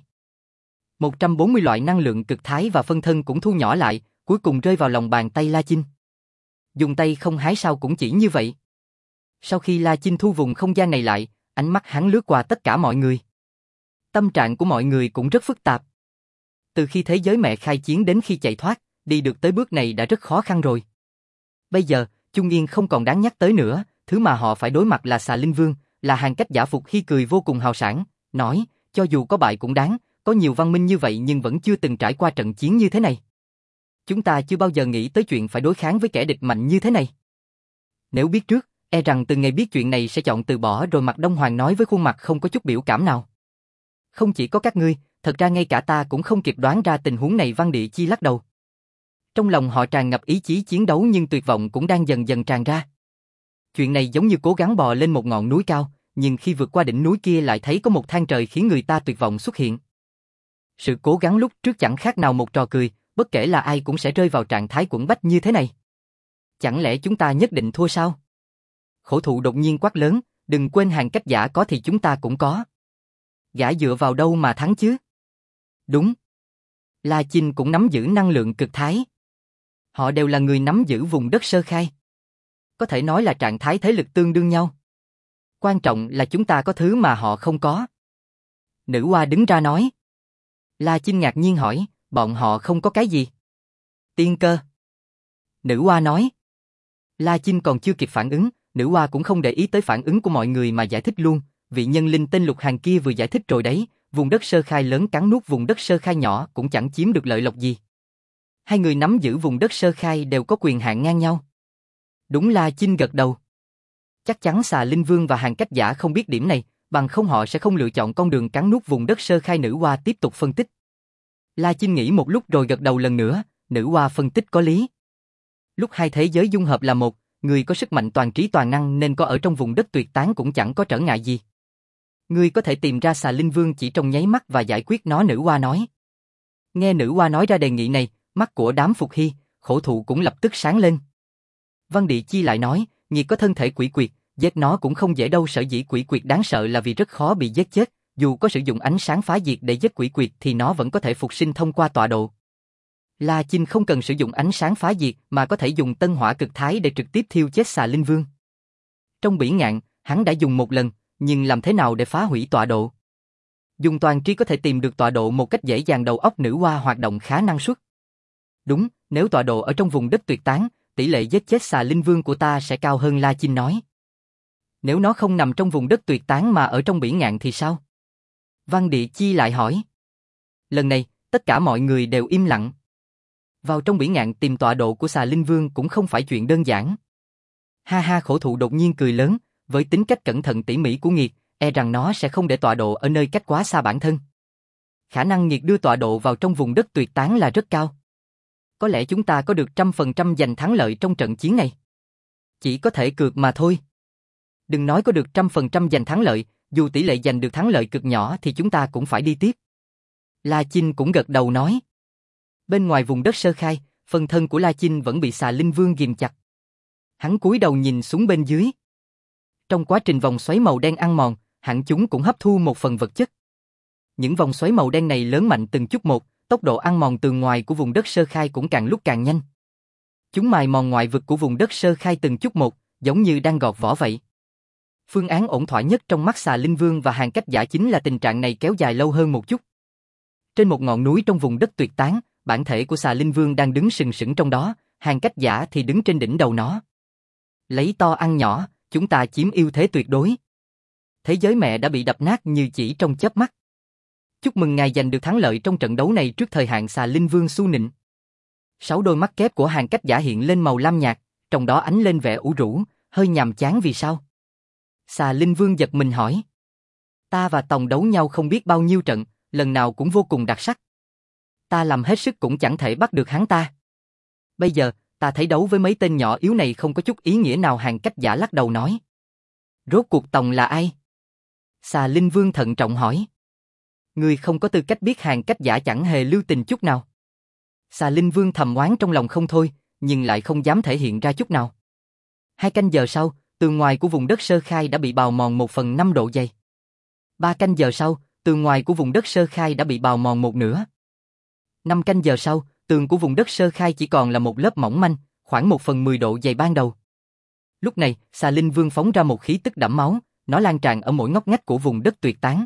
140 loại năng lượng cực thái và phân thân cũng thu nhỏ lại, cuối cùng rơi vào lòng bàn tay La Chinh. Dùng tay không hái sao cũng chỉ như vậy. Sau khi La Chinh thu vùng không gian này lại, ánh mắt hắn lướt qua tất cả mọi người. Tâm trạng của mọi người cũng rất phức tạp. Từ khi thế giới mẹ khai chiến đến khi chạy thoát, đi được tới bước này đã rất khó khăn rồi. Bây giờ, Trung Yên không còn đáng nhắc tới nữa, thứ mà họ phải đối mặt là Xà Linh Vương, là Hàng Cách Giả. Phục Hy cười vô cùng hào sảng, nói, cho dù có bại cũng đáng, có nhiều văn minh như vậy nhưng vẫn chưa từng trải qua trận chiến như thế này. Chúng ta chưa bao giờ nghĩ tới chuyện phải đối kháng với kẻ địch mạnh như thế này. Nếu biết trước, e rằng từ ngày biết chuyện này sẽ chọn từ bỏ rồi. Mạc Đông Hoàng nói với khuôn mặt không có chút biểu cảm nào. Không chỉ có các ngươi, thật ra ngay cả ta cũng không kịp đoán ra tình huống này. Văn Địa Chi lắc đầu. Trong lòng họ tràn ngập ý chí chiến đấu nhưng tuyệt vọng cũng đang dần dần tràn ra. Chuyện này giống như cố gắng bò lên một ngọn núi cao, nhưng khi vượt qua đỉnh núi kia lại thấy có một thang trời khiến người ta tuyệt vọng xuất hiện. Sự cố gắng lúc trước chẳng khác nào một trò cười, bất kể là ai cũng sẽ rơi vào trạng thái quẫn bách như thế này. Chẳng lẽ chúng ta nhất định thua sao? Khổ thụ đột nhiên quát lớn, đừng quên Hàng Cách Giả có thì chúng ta cũng có. Gã dựa vào đâu mà thắng chứ? Đúng. La Chinh cũng nắm giữ năng lượng cực thái. Họ đều là người nắm giữ vùng đất sơ khai. Có thể nói là trạng thái thế lực tương đương nhau. Quan trọng là chúng ta có thứ mà họ không có. Nữ Hoa đứng ra nói. La Chinh ngạc nhiên hỏi, bọn họ không có cái gì? Tiên cơ. Nữ Hoa nói. La Chinh còn chưa kịp phản ứng, Nữ Hoa cũng không để ý tới phản ứng của mọi người mà giải thích luôn. Vị nhân linh tên Lục Hàn kia vừa giải thích rồi đấy, vùng đất sơ khai lớn cắn nuốt vùng đất sơ khai nhỏ cũng chẳng chiếm được lợi lộc gì. Hai người nắm giữ vùng đất sơ khai đều có quyền hạn ngang nhau. Đúng. La Chinh gật đầu. Chắc chắn Xà Linh Vương và Hàng Cách Giả không biết điểm này, bằng không họ sẽ không lựa chọn con đường cắn nuốt vùng đất sơ khai. Nữ Hoa tiếp tục phân tích. La Chinh nghĩ một lúc rồi gật đầu lần nữa, Nữ Hoa phân tích có lý. Lúc hai thế giới dung hợp là một, người có sức mạnh toàn trí toàn năng nên có ở trong vùng đất tuyệt tán cũng chẳng có trở ngại gì. Ngươi có thể tìm ra Xà Linh Vương chỉ trong nháy mắt và giải quyết nó. Nữ Hoa nói. Nghe Nữ Hoa nói ra đề nghị này, mắt của đám Phục Hy, Khổ Thụ cũng lập tức sáng lên. Văn Địa Chi lại nói, Nghiệt có thân thể quỷ quyệt, giết nó cũng không dễ đâu. Sở dĩ quỷ quyệt đáng sợ là vì rất khó bị giết chết, dù có sử dụng ánh sáng phá diệt để giết quỷ quyệt thì nó vẫn có thể phục sinh thông qua tọa độ. La Chinh không cần sử dụng ánh sáng phá diệt mà có thể dùng tân hỏa cực thái để trực tiếp thiêu chết Xà Linh Vương. Trong Bỉ Ngạn, hắn đã dùng một lần, nhưng làm thế nào để phá hủy tọa độ? Dùng toàn tri có thể tìm được tọa độ một cách dễ dàng, đầu óc nữ hoa hoạt động khá năng suất. Đúng, nếu tọa độ ở trong vùng đất tuyệt tán, tỷ lệ giết chết xà linh vương của ta sẽ cao hơn, La Chinh nói. Nếu nó không nằm trong vùng đất tuyệt tán mà ở trong biển ngạn thì sao? Văn Địa Chi lại hỏi. Lần này, tất cả mọi người đều im lặng. Vào trong biển ngạn tìm tọa độ của xà linh vương cũng không phải chuyện đơn giản. Ha ha, Khổ Thụ đột nhiên cười lớn, với tính cách cẩn thận tỉ mỉ của Nghiệt, e rằng nó sẽ không để tọa độ ở nơi cách quá xa bản thân. Khả năng Nghiệt đưa tọa độ vào trong vùng đất tuyệt tán là rất cao. Có lẽ chúng ta có được 100% giành thắng lợi trong trận chiến này. Chỉ có thể cược mà thôi. Đừng nói có được 100% giành thắng lợi, dù tỷ lệ giành được thắng lợi cực nhỏ thì chúng ta cũng phải đi tiếp. La Chinh cũng gật đầu nói. Bên ngoài vùng đất sơ khai, phần thân của La Chinh vẫn bị xà linh vương ghìm chặt. Hắn cúi đầu nhìn xuống bên dưới. Trong quá trình vòng xoáy màu đen ăn mòn, hẳn chúng cũng hấp thu một phần vật chất. Những vòng xoáy màu đen này lớn mạnh từng chút một, tốc độ ăn mòn tường ngoài của vùng đất sơ khai cũng càng lúc càng nhanh. Chúng mài mòn ngoại vực của vùng đất sơ khai từng chút một, giống như đang gọt vỏ vậy. Phương án ổn thỏa nhất trong mắt xà linh vương và Hàn Cách Giả chính là tình trạng này kéo dài lâu hơn một chút. Trên một ngọn núi trong vùng đất tuyệt tán, bản thể của xà linh vương đang đứng sừng sững trong đó, Hàn Cách Giả thì đứng trên đỉnh đầu nó. Lấy to ăn nhỏ, chúng ta chiếm ưu thế tuyệt đối. Thế giới mẹ đã bị đập nát như chỉ trong chớp mắt. Chúc mừng ngài giành được thắng lợi trong trận đấu này trước thời hạn, xà linh vương su nịnh. 6 đôi mắt kép của Hàn Cách Giả hiện lên màu lam nhạt, trong đó ánh lên vẻ ủ rũ, hơi nhàm chán. Vì sao? Xà linh vương giật mình hỏi. Ta và Tòng đấu nhau không biết bao nhiêu trận, lần nào cũng vô cùng đặc sắc. Ta làm hết sức cũng chẳng thể bắt được hắn ta. Bây giờ, ta thấy đấu với mấy tên nhỏ yếu này không có chút ý nghĩa nào, Hàn Cách Giả lắc đầu nói. Rốt cuộc Tòng là ai? Xà linh vương thận trọng hỏi. Ngươi không có tư cách biết, Hàn Cách Giả chẳng hề lưu tình chút nào. Xà linh vương thầm oán trong lòng không thôi, nhưng lại không dám thể hiện ra chút nào. 2 canh giờ sau, tường ngoài của vùng đất sơ khai đã bị bào mòn 1/5 độ dày. 3 canh giờ sau, tường ngoài của vùng đất sơ khai đã bị bào mòn 1/2. 5 canh giờ sau, tường của vùng đất sơ khai chỉ còn là một lớp mỏng manh, khoảng 1/10 độ dày ban đầu. Lúc này, xà linh vương phóng ra một khí tức đẫm máu, nó lan tràn ở mỗi ngóc ngách của vùng đất tuyệt tán.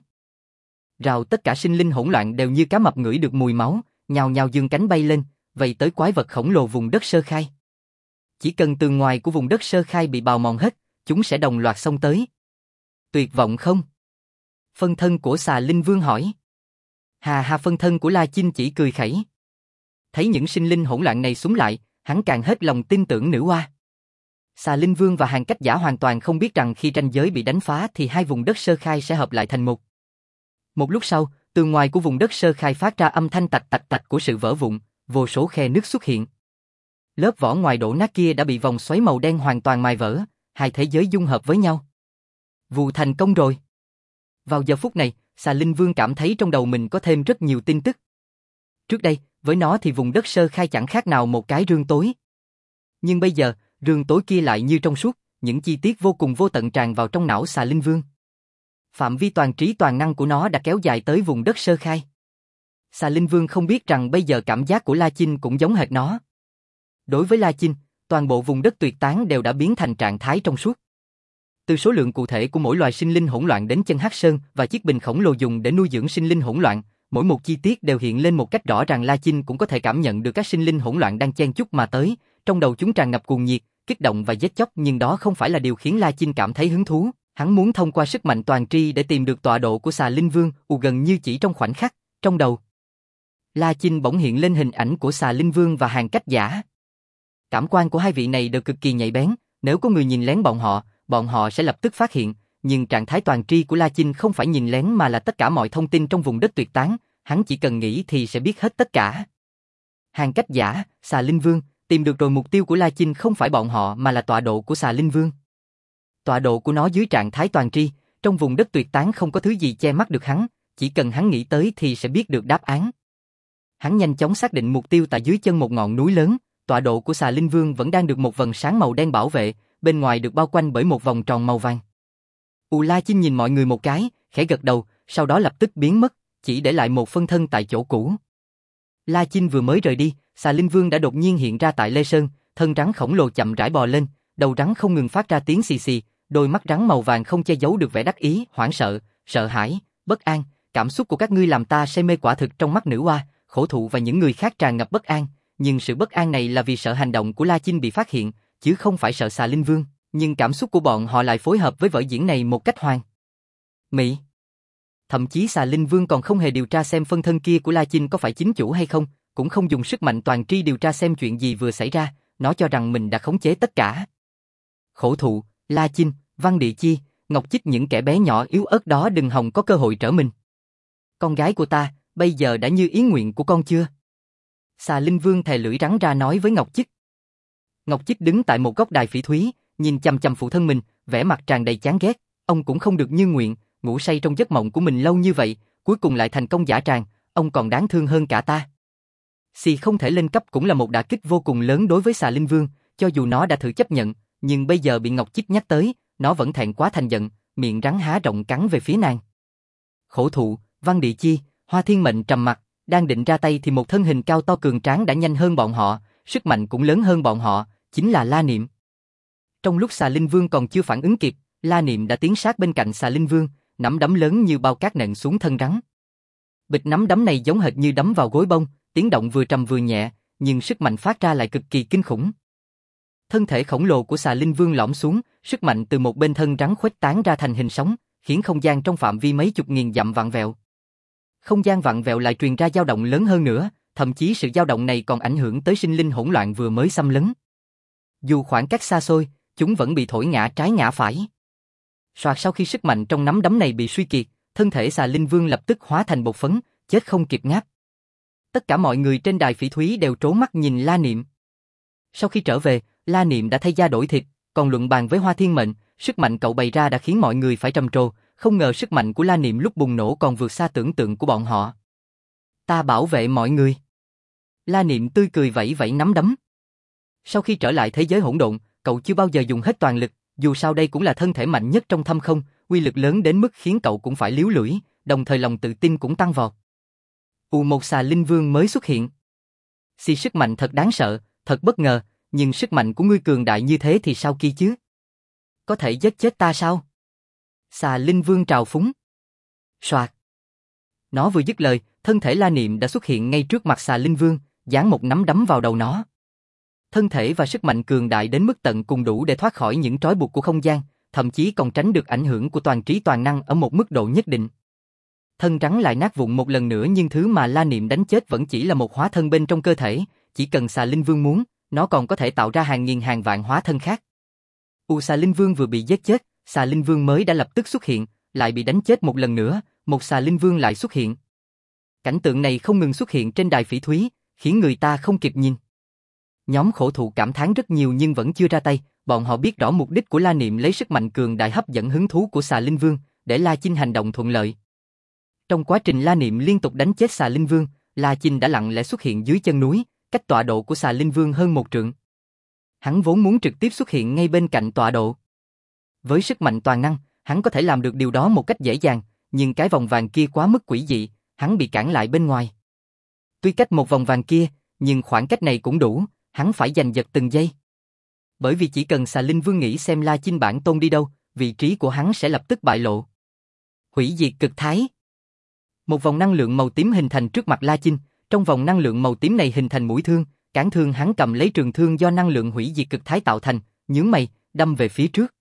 Rào tất cả sinh linh hỗn loạn đều như cá mập ngửi được mùi máu, nhào nhào giương cánh bay lên, vậy tới quái vật khổng lồ vùng đất sơ khai. Chỉ cần tường ngoài của vùng đất sơ khai bị bào mòn hết, chúng sẽ đồng loạt xông tới. Tuyệt vọng không? Phân thân của xà linh vương hỏi. Hà hà, phân thân của La Chinh chỉ cười khẩy. Thấy những sinh linh hỗn loạn này xúm lại, hắn càng hết lòng tin tưởng nữ hoa. Xà linh vương và Hàn Cách Giả hoàn toàn không biết rằng khi ranh giới bị đánh phá thì hai vùng đất sơ khai sẽ hợp lại thành một. Một lúc sau, tường ngoài của vùng đất sơ khai phát ra âm thanh tạch tạch tạch của sự vỡ vụn, vô số khe nứt xuất hiện. Lớp vỏ ngoài đổ nát kia đã bị vòng xoáy màu đen hoàn toàn mài vỡ, hai thế giới dung hợp với nhau. Vụ thành công rồi. Vào giờ phút này, xà linh vương cảm thấy trong đầu mình có thêm rất nhiều tin tức. Trước đây, với nó thì vùng đất sơ khai chẳng khác nào một cái rương tối. Nhưng bây giờ, rương tối kia lại như trong suốt, những chi tiết vô cùng vô tận tràn vào trong não xà linh vương. Phạm vi toàn trí toàn năng của nó đã kéo dài tới vùng đất sơ khai. Xà linh vương không biết rằng bây giờ cảm giác của La Chinh cũng giống hệt nó. Đối với La Chinh, toàn bộ vùng đất tuyệt tán đều đã biến thành trạng thái trong suốt. Từ số lượng cụ thể của mỗi loài sinh linh hỗn loạn đến chân hắc sơn và chiếc bình khổng lồ dùng để nuôi dưỡng sinh linh hỗn loạn, mỗi một chi tiết đều hiện lên một cách rõ ràng. La Chinh cũng có thể cảm nhận được các sinh linh hỗn loạn đang chen chúc mà tới, trong đầu chúng tràn ngập cuồng nhiệt, kích động và giết chóc, nhưng đó không phải là điều khiến La Chinh cảm thấy hứng thú. Hắn muốn thông qua sức mạnh toàn tri để tìm được tọa độ của xà linh vương. Gần như chỉ trong khoảnh khắc, trong đầu La Chinh bỗng hiện lên hình ảnh của xà linh vương và Hàn Cách Giả. Cảm quan của hai vị này đều cực kỳ nhạy bén, nếu có người nhìn lén bọn họ sẽ lập tức phát hiện, nhưng trạng thái toàn tri của La Chinh không phải nhìn lén mà là tất cả mọi thông tin trong vùng đất tuyệt tán, hắn chỉ cần nghĩ thì sẽ biết hết tất cả. Hàn Cách Giả, xà linh vương, tìm được rồi. Mục tiêu của La Chinh không phải bọn họ mà là tọa độ của xà linh vương. Tọa độ của nó dưới trạng thái toàn tri, trong vùng đất tuyệt tán không có thứ gì che mắt được hắn, chỉ cần hắn nghĩ tới thì sẽ biết được đáp án. Hắn nhanh chóng xác định mục tiêu tại dưới chân một ngọn núi lớn, tọa độ của xà linh vương vẫn đang được một vầng sáng màu đen bảo vệ, bên ngoài được bao quanh bởi một vòng tròn màu vàng. La Chinh nhìn mọi người một cái, khẽ gật đầu, sau đó lập tức biến mất, chỉ để lại một phân thân tại chỗ cũ. La Chinh vừa mới rời đi, xà linh vương đã đột nhiên hiện ra tại Lê Sơn, thân rắn khổng lồ chậm rãi bò lên, đầu rắn không ngừng phát ra tiếng xì xì, đôi mắt rắn màu vàng không che giấu được vẻ đắc ý, hoảng sợ, sợ hãi, bất an, cảm xúc của các ngươi làm ta say mê quả thực. Trong mắt nữ oa, Khổ Thụ và những người khác tràn ngập bất an, nhưng sự bất an này là vì sợ hành động của La Chinh bị phát hiện, chứ không phải sợ Xà Linh Vương, nhưng cảm xúc của bọn họ lại phối hợp với vở diễn này một cách hoàn mỹ. Thậm chí Xà Linh Vương còn không hề điều tra xem phân thân kia của La Chinh có phải chính chủ hay không, cũng không dùng sức mạnh toàn tri điều tra xem chuyện gì vừa xảy ra, nó cho rằng mình đã khống chế tất cả. Khổ Thụ, La Chinh, Văn Địa Chi, Ngọc Chích, những kẻ bé nhỏ yếu ớt đó đừng hòng có cơ hội trở mình. Con gái của ta, bây giờ đã như ý nguyện của con chưa? Xà Linh Vương thè lưỡi rắn ra nói với Ngọc Chích. Ngọc Chích đứng tại một góc đài phỉ thúy, nhìn chằm chằm phụ thân mình, vẻ mặt tràn đầy chán ghét. Ông cũng không được như nguyện, ngủ say trong giấc mộng của mình lâu như vậy, cuối cùng lại thành công giả tràng, ông còn đáng thương hơn cả ta. Xì không thể lên cấp cũng là một đả kích vô cùng lớn đối với Xà Linh Vương, cho dù nó đã thử chấp nhận, nhưng bây giờ bị Ngọc Chích nhắc tới, nó vẫn thẹn quá thành giận, miệng rắn há rộng cắn về phía nàng. Khổ Thụ, Văn Địa Chi, Hoa Thiên Mệnh trầm mặt, đang định ra tay thì một thân hình cao to cường tráng đã nhanh hơn bọn họ, sức mạnh cũng lớn hơn bọn họ, chính là La Niệm. Trong lúc Xà Linh Vương còn chưa phản ứng kịp, La Niệm đã tiến sát bên cạnh Xà Linh Vương, nắm đấm lớn như bao cát nện xuống thân rắn. Bịch nắm đấm này giống hệt như đấm vào gối bông, tiếng động vừa trầm vừa nhẹ, nhưng sức mạnh phát ra lại cực kỳ kinh khủng. Thân thể khổng lồ của Xà Linh Vương lõm xuống, sức mạnh từ một bên thân rắn khuếch tán ra thành hình sóng, khiến không gian trong phạm vi mấy chục nghìn dặm vặn vẹo. Không gian vặn vẹo lại truyền ra dao động lớn hơn nữa, thậm chí sự dao động này còn ảnh hưởng tới sinh linh hỗn loạn vừa mới xâm lấn. Dù khoảng cách xa xôi, chúng vẫn bị thổi ngã trái ngã phải. Soạt, sau khi sức mạnh trong nắm đấm này bị suy kiệt, thân thể Xà Linh Vương lập tức hóa thành bột phấn, chết không kịp ngáp. Tất cả mọi người trên đài phỉ thúy đều trố mắt nhìn La Niệm. Sau khi trở về, La Niệm đã thay da đổi thịt, còn luận bàn với Hoa Thiên Mệnh, sức mạnh cậu bày ra đã khiến mọi người phải trầm trồ, không ngờ sức mạnh của La Niệm lúc bùng nổ còn vượt xa tưởng tượng của bọn họ. Ta bảo vệ mọi người. La Niệm tươi cười vẫy vẫy nắm đấm. Sau khi trở lại thế giới hỗn độn, cậu chưa bao giờ dùng hết toàn lực, dù sao đây cũng là thân thể mạnh nhất trong thâm không, uy lực lớn đến mức khiến cậu cũng phải líu lưỡi, đồng thời lòng tự tin cũng tăng vọt. Một Xà Linh Vương mới xuất hiện. Xì, sức mạnh thật đáng sợ, thật bất ngờ, nhưng sức mạnh của ngươi cường đại như thế thì sao kia chứ? Có thể giết chết ta sao? Xà Linh Vương trào phúng. Soạt. Nó vừa dứt lời, thân thể La Niệm đã xuất hiện ngay trước mặt Xà Linh Vương, giáng một nắm đấm vào đầu nó. Thân thể và sức mạnh cường đại đến mức tận cùng đủ để thoát khỏi những trói buộc của không gian, thậm chí còn tránh được ảnh hưởng của toàn trí toàn năng ở một mức độ nhất định. Thân rắn lại nát vụn một lần nữa, nhưng thứ mà La Niệm đánh chết vẫn chỉ là một hóa thân bên trong cơ thể, chỉ cần Xà Linh Vương muốn, nó còn có thể tạo ra hàng nghìn hàng vạn hóa thân khác. Xà Linh Vương vừa bị giết chết, Xà Linh Vương mới đã lập tức xuất hiện, lại bị đánh chết một lần nữa, một Xà Linh Vương lại xuất hiện. Cảnh tượng này không ngừng xuất hiện trên đài phỉ thúy, khiến người ta không kịp nhìn. Nhóm Khổ Thụ cảm thán rất nhiều nhưng vẫn chưa ra tay, bọn họ biết rõ mục đích của La Niệm lấy sức mạnh cường đại hấp dẫn hứng thú của Xà Linh Vương, để La Chinh hành động thuận lợi. Trong quá trình La Niệm liên tục đánh chết Xà Linh Vương, La Chinh đã lặng lẽ xuất hiện dưới chân núi, cách tọa độ của Xà Linh Vương hơn 1 trượng. Hắn vốn muốn trực tiếp xuất hiện ngay bên cạnh tọa độ. Với sức mạnh toàn năng, hắn có thể làm được điều đó một cách dễ dàng, nhưng cái vòng vàng kia quá mức quỷ dị, hắn bị cản lại bên ngoài. Tuy cách một vòng vàng kia, nhưng khoảng cách này cũng đủ, hắn phải giành giật từng giây. Bởi vì chỉ cần Xà Linh Vương nghĩ xem La Chinh bản tôn đi đâu, vị trí của hắn sẽ lập tức bại lộ. Hủy diệt cực thái. Một vòng năng lượng màu tím hình thành trước mặt La Chinh, trong vòng năng lượng màu tím này hình thành mũi thương, cán thương hắn cầm lấy trường thương do năng lượng hủy diệt cực thái tạo thành, nhướng mày, đâm về phía trước.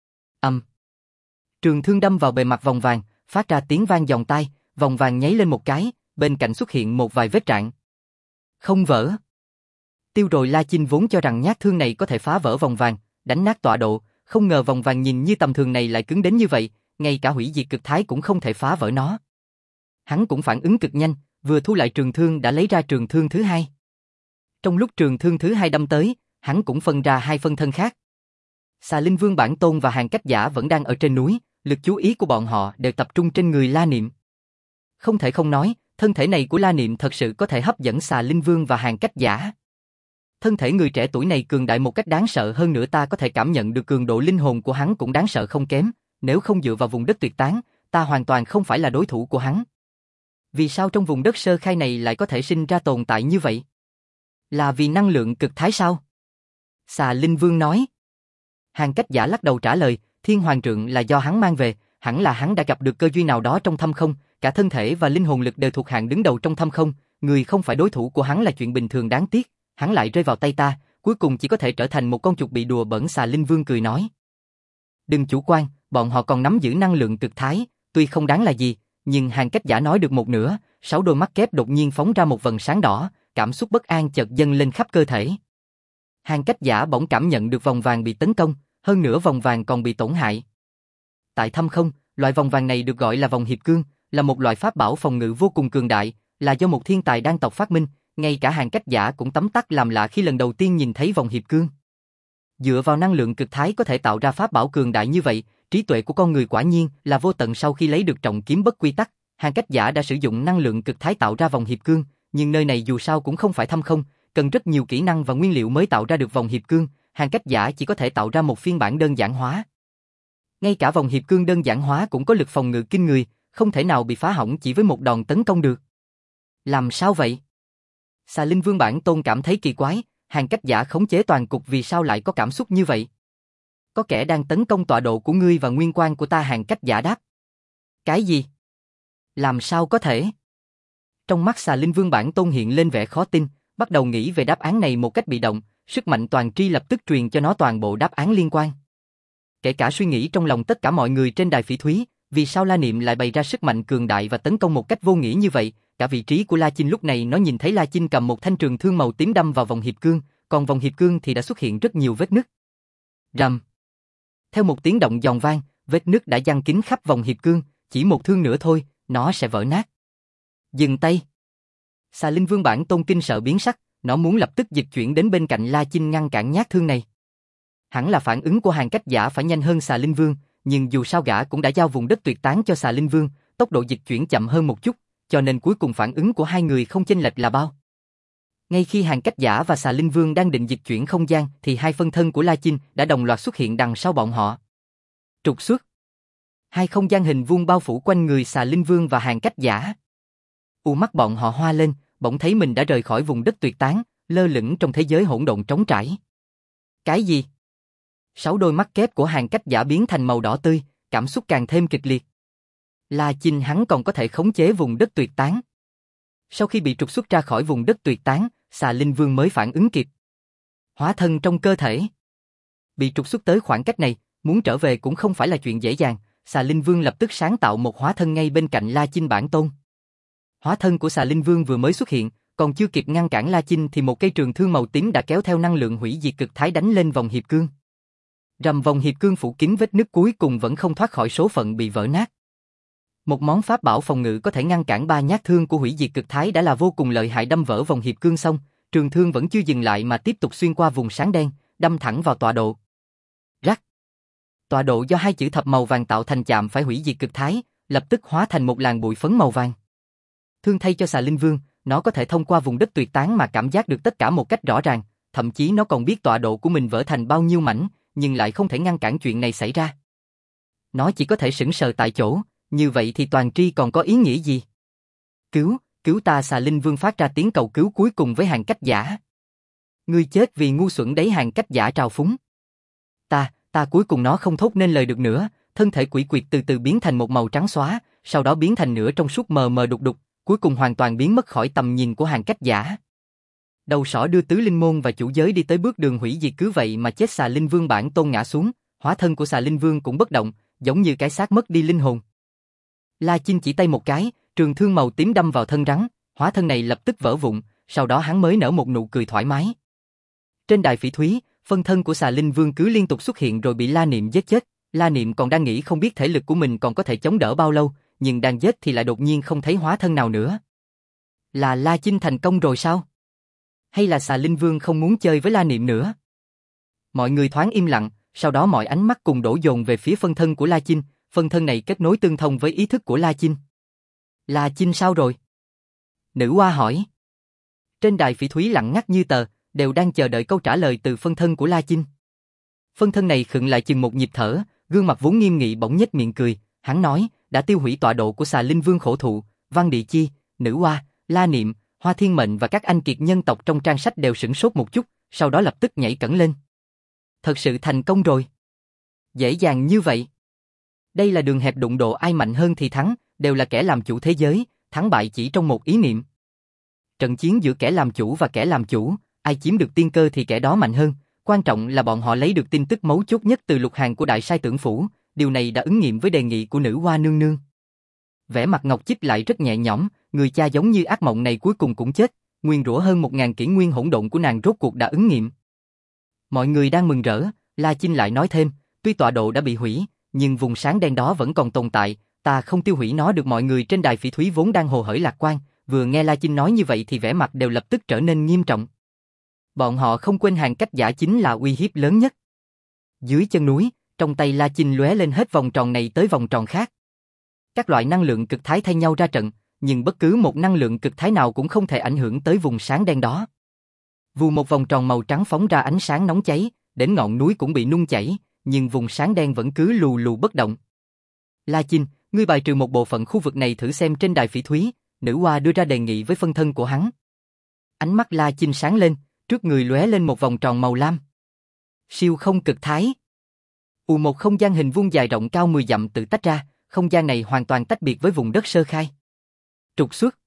Trường thương đâm vào bề mặt vòng vàng, phát ra tiếng vang giòn tai, vòng vàng nháy lên một cái, bên cạnh xuất hiện một vài vết rạn. Không vỡ. Tiêu rồi. La Chinh vốn cho rằng nhát thương này có thể phá vỡ vòng vàng, đánh nát tọa độ, không ngờ vòng vàng nhìn như tầm thường này lại cứng đến như vậy, ngay cả hủy diệt cực thái cũng không thể phá vỡ nó. Hắn cũng phản ứng cực nhanh, vừa thu lại trường thương đã lấy ra trường thương thứ hai. Trong lúc trường thương thứ hai đâm tới, hắn cũng phân ra hai phân thân khác. Xà Linh Vương bản tôn và Hàng Cách Giả vẫn đang ở trên núi, lực chú ý của bọn họ đều tập trung trên người La Niệm. Không thể không nói, thân thể này của La Niệm thật sự có thể hấp dẫn Xà Linh Vương và Hàng Cách Giả. Thân thể người trẻ tuổi này cường đại một cách đáng sợ, hơn nữa ta có thể cảm nhận được cường độ linh hồn của hắn cũng đáng sợ không kém, nếu không dựa vào vùng đất tuyệt tán, ta hoàn toàn không phải là đối thủ của hắn. Vì sao trong vùng đất sơ khai này lại có thể sinh ra tồn tại như vậy? Là vì năng lượng cực thái sao? Xà Linh Vương nói. Hàng Cách Giả lắc đầu trả lời, Thiên Hoàng Trượng là do hắn mang về, hẳn là hắn đã gặp được cơ duyên nào đó trong thâm không, cả thân thể và linh hồn lực đều thuộc hạng đứng đầu trong thâm không, người không phải đối thủ của hắn là chuyện bình thường đáng tiếc, hắn lại rơi vào tay ta, cuối cùng chỉ có thể trở thành một con chuột bị đùa bỡn. Xà Linh Vương cười nói. Đừng chủ quan, bọn họ còn nắm giữ năng lượng cực thái, tuy không đáng là gì, nhưng Hàn Cách Giả nói được một nửa, 6 đôi mắt kép đột nhiên phóng ra một vầng sáng đỏ, cảm xúc bất an chợt dâng lên khắp cơ thể. Hàn Cách Giả bỗng cảm nhận được vòng vàng bị tấn công, hơn nữa vòng vàng còn bị tổn hại. Tại thâm không, loại vòng vàng này được gọi là vòng hiệp cương, là một loại pháp bảo phòng ngự vô cùng cường đại, là do một thiên tài đan tộc phát minh, ngay cả Hàn Cách Giả cũng tấm tắc làm lạ khi lần đầu tiên nhìn thấy vòng hiệp cương. Dựa vào năng lượng cực thái có thể tạo ra pháp bảo cường đại như vậy, trí tuệ của con người quả nhiên là vô tận. Sau khi lấy được trọng kiếm bất quy tắc, Hàn Cách Giả đã sử dụng năng lượng cực thái tạo ra vòng hiệp cương, nhưng nơi này dù sao cũng không phải thâm không, cần rất nhiều kỹ năng và nguyên liệu mới tạo ra được vòng hiệp cương, Hàn Cách Giả chỉ có thể tạo ra một phiên bản đơn giản hóa. Ngay cả vòng hiệp cương đơn giản hóa cũng có lực phòng ngự kinh người, không thể nào bị phá hỏng chỉ với một đòn tấn công được. Làm sao vậy? Xà Linh Vương Bản Tôn cảm thấy kỳ quái, Hàn Cách Giả khống chế toàn cục vì sao lại có cảm xúc như vậy? Có kẻ đang tấn công tọa độ của ngươi và nguyên quan của ta. Hàn Cách Giả đáp. Cái gì? Làm sao có thể? Trong mắt Xà Linh Vương Bản Tôn hiện lên vẻ khó tin, bắt đầu nghĩ về đáp án này một cách bị động, sức mạnh toàn tri lập tức truyền cho nó toàn bộ đáp án liên quan. Kể cả suy nghĩ trong lòng tất cả mọi người trên đài phỉ thúy, vì sao La Niệm lại bày ra sức mạnh cường đại và tấn công một cách vô nghĩa như vậy? Cả vị trí của La Chinh lúc này nó nhìn thấy La Chinh cầm một thanh trường thương màu tím đâm vào vòng hiệp cương, còn vòng hiệp cương thì đã xuất hiện rất nhiều vết nứt. Rầm. Theo một tiếng động giòn vang, vết nứt đã giăng kín khắp vòng hiệp cương, chỉ một thương nữa thôi, nó sẽ vỡ nát. Dừng tay. Xà Linh Vương Bản Tôn kinh sợ biến sắc, nó muốn lập tức dịch chuyển đến bên cạnh La Chinh ngăn cản nhát thương này. Hẳn là phản ứng của Hàn Cách Giả phải nhanh hơn Xà Linh Vương, nhưng dù sao gã cũng đã giao vùng đất tuyệt tán cho Xà Linh Vương, tốc độ dịch chuyển chậm hơn một chút, cho nên cuối cùng phản ứng của hai người không chênh lệch là bao. Ngay khi Hàn Cách Giả và Xà Linh Vương đang định dịch chuyển không gian thì hai phân thân của La Chinh đã đồng loạt xuất hiện đằng sau bọn họ. Trục xuất. Hai không gian hình vuông bao phủ quanh người Xà Linh Vương và Hàn Cách Giả. Mắt bọn họ hoa lên, bỗng thấy mình đã rời khỏi vùng đất tuyệt tán, lơ lửng trong thế giới hỗn độn trống trải. Cái gì? 6 đôi mắt kép của Hàn Cách Giả biến thành màu đỏ tươi, cảm xúc càng thêm kịch liệt. La Chinh hắn còn có thể khống chế vùng đất tuyệt tán. Sau khi bị trục xuất ra khỏi vùng đất tuyệt tán, Xà Linh Vương mới phản ứng kịp. Hóa thân trong cơ thể. Bị trục xuất tới khoảng cách này, muốn trở về cũng không phải là chuyện dễ dàng, Xà Linh Vương lập tức sáng tạo một hóa thân ngay bên cạnh La Chinh Bản Tôn. Hóa thân của Xà Linh Vương vừa mới xuất hiện, còn chưa kịp ngăn cản La Chinh thì một cây trường thương màu tím đã kéo theo năng lượng hủy diệt cực thái đánh lên vòng hiệp cương. Rầm, vòng hiệp cương phủ kín vết nứt cuối cùng vẫn không thoát khỏi số phận bị vỡ nát. Một món pháp bảo phòng ngự có thể ngăn cản 3 nhát thương của hủy diệt cực thái đã là vô cùng lợi hại. Đâm vỡ vòng hiệp cương xong, trường thương vẫn chưa dừng lại mà tiếp tục xuyên qua vùng sáng đen, đâm thẳng vào tọa độ. Rắc. Tọa độ do hai chữ thập màu vàng tạo thành chạm phải hủy diệt cực thái, lập tức hóa thành một làn bụi phấn màu vàng. Thương thay cho Xà Linh Vương, nó có thể thông qua vùng đất tuyệt tán mà cảm giác được tất cả một cách rõ ràng, thậm chí nó còn biết tọa độ của mình vỡ thành bao nhiêu mảnh, nhưng lại không thể ngăn cản chuyện này xảy ra. Nó chỉ có thể sững sờ tại chỗ, như vậy thì toàn tri còn có ý nghĩa gì? Cứu ta! Xà Linh Vương phát ra tiếng cầu cứu cuối cùng với Hàn Cách Giả. Ngươi chết vì ngu xuẩn đấy! Hàn Cách Giả trào phúng. Ta cuối cùng nó không thốt nên lời được nữa, thân thể quỷ quyệt từ từ biến thành một màu trắng xóa, sau đó biến thành nửa trong suốt mờ mờ đục đục, cuối cùng hoàn toàn biến mất khỏi tầm nhìn của Hàn Cách Giả. Đầu sỏ đưa tứ linh môn và chủ giới đi tới bước đường hủy diệt, cứ vậy mà chết. Xà Linh Vương Bản Tôn ngã xuống, hóa thân của Xà Linh Vương cũng bất động, giống như cái xác mất đi linh hồn. La Chinh chỉ tay một cái, trường thương màu tím đâm vào thân rắn, hóa thân này lập tức vỡ vụn, sau đó hắn mới nở một nụ cười thoải mái. Trên đài phỉ thúy, phân thân của Xà Linh Vương cứ liên tục xuất hiện rồi bị La Niệm giết chết. La Niệm còn đang nghĩ không biết thể lực của mình còn có thể chống đỡ bao lâu, nhưng đang giết thì lại đột nhiên không thấy hóa thân nào nữa. Là La Chinh thành công rồi sao? Hay là Xà Linh Vương không muốn chơi với La Niệm nữa? Mọi người thoáng im lặng, sau đó mọi ánh mắt cùng đổ dồn về phía phân thân của La Chinh. Phân thân này kết nối tương thông với ý thức của La Chinh. La Chinh sao rồi? Nữ oa hỏi. Trên đài phỉ thúy lặng ngắt như tờ, đều đang chờ đợi câu trả lời từ phân thân của La Chinh. Phân thân này khựng lại chừng một nhịp thở, gương mặt vốn nghiêm nghị bỗng nhếch miệng cười, hắn nói, đã tiêu hủy tọa độ của Xà Linh Vương khổ thụ, Văn Địa Chi, Nữ Oa, La Niệm, Hoa Thiên Mệnh và các anh kiệt nhân tộc trong trang sách đều sửng sốt một chút, sau đó lập tức nhảy cẫng lên. Thật sự thành công rồi. Dễ dàng như vậy. Đây là đường hẹp đụng độ, ai mạnh hơn thì thắng, đều là kẻ làm chủ thế giới, thắng bại chỉ trong một ý niệm. Trận chiến giữa kẻ làm chủ và kẻ làm chủ, ai chiếm được tiên cơ thì kẻ đó mạnh hơn, quan trọng là bọn họ lấy được tin tức mấu chốt nhất từ lục hàng của Đại Sai Tưởng Phủ, điều này đã ứng nghiệm với đề nghị của nữ hoa nương nương. Vẻ mặt Ngọc Chích lại rất nhẹ nhõm, người cha giống như ác mộng này cuối cùng cũng chết, nguyên rủa hơn 1000 kỷ nguyên hỗn độn của nàng rốt cuộc đã ứng nghiệm. Mọi người đang mừng rỡ, La Chinh lại nói thêm, tuy tọa độ đã bị hủy, nhưng vùng sáng đen đó vẫn còn tồn tại, ta không tiêu hủy nó được. Mọi người trên đài phỉ thúy vốn đang hồ hởi lạc quan, vừa nghe La Chinh nói như vậy thì vẻ mặt đều lập tức trở nên nghiêm trọng. Bọn họ không quên Hàn Cách Giả chính là uy hiếp lớn nhất. Dưới chân núi, trong tay La Chinh lóe lên hết vòng tròn này tới vòng tròn khác. Các loại năng lượng cực thái thay nhau ra trận, nhưng bất cứ một năng lượng cực thái nào cũng không thể ảnh hưởng tới vùng sáng đen đó. Vù một vòng tròn màu trắng phóng ra ánh sáng nóng cháy, đến ngọn núi cũng bị nung chảy, nhưng vùng sáng đen vẫn cứ lù lù bất động. La Chinh, ngươi bài trừ một bộ phận khu vực này thử xem. Trên đài phỉ thúy, nữ hoa đưa ra đề nghị với phân thân của hắn. Ánh mắt La Chinh sáng lên, trước người lóe lên một vòng tròn màu lam. Siêu không cực thái. Một không gian hình vuông dài rộng cao 10 dặm tự tách ra, không gian này hoàn toàn tách biệt với vùng đất sơ khai. Trục xuất.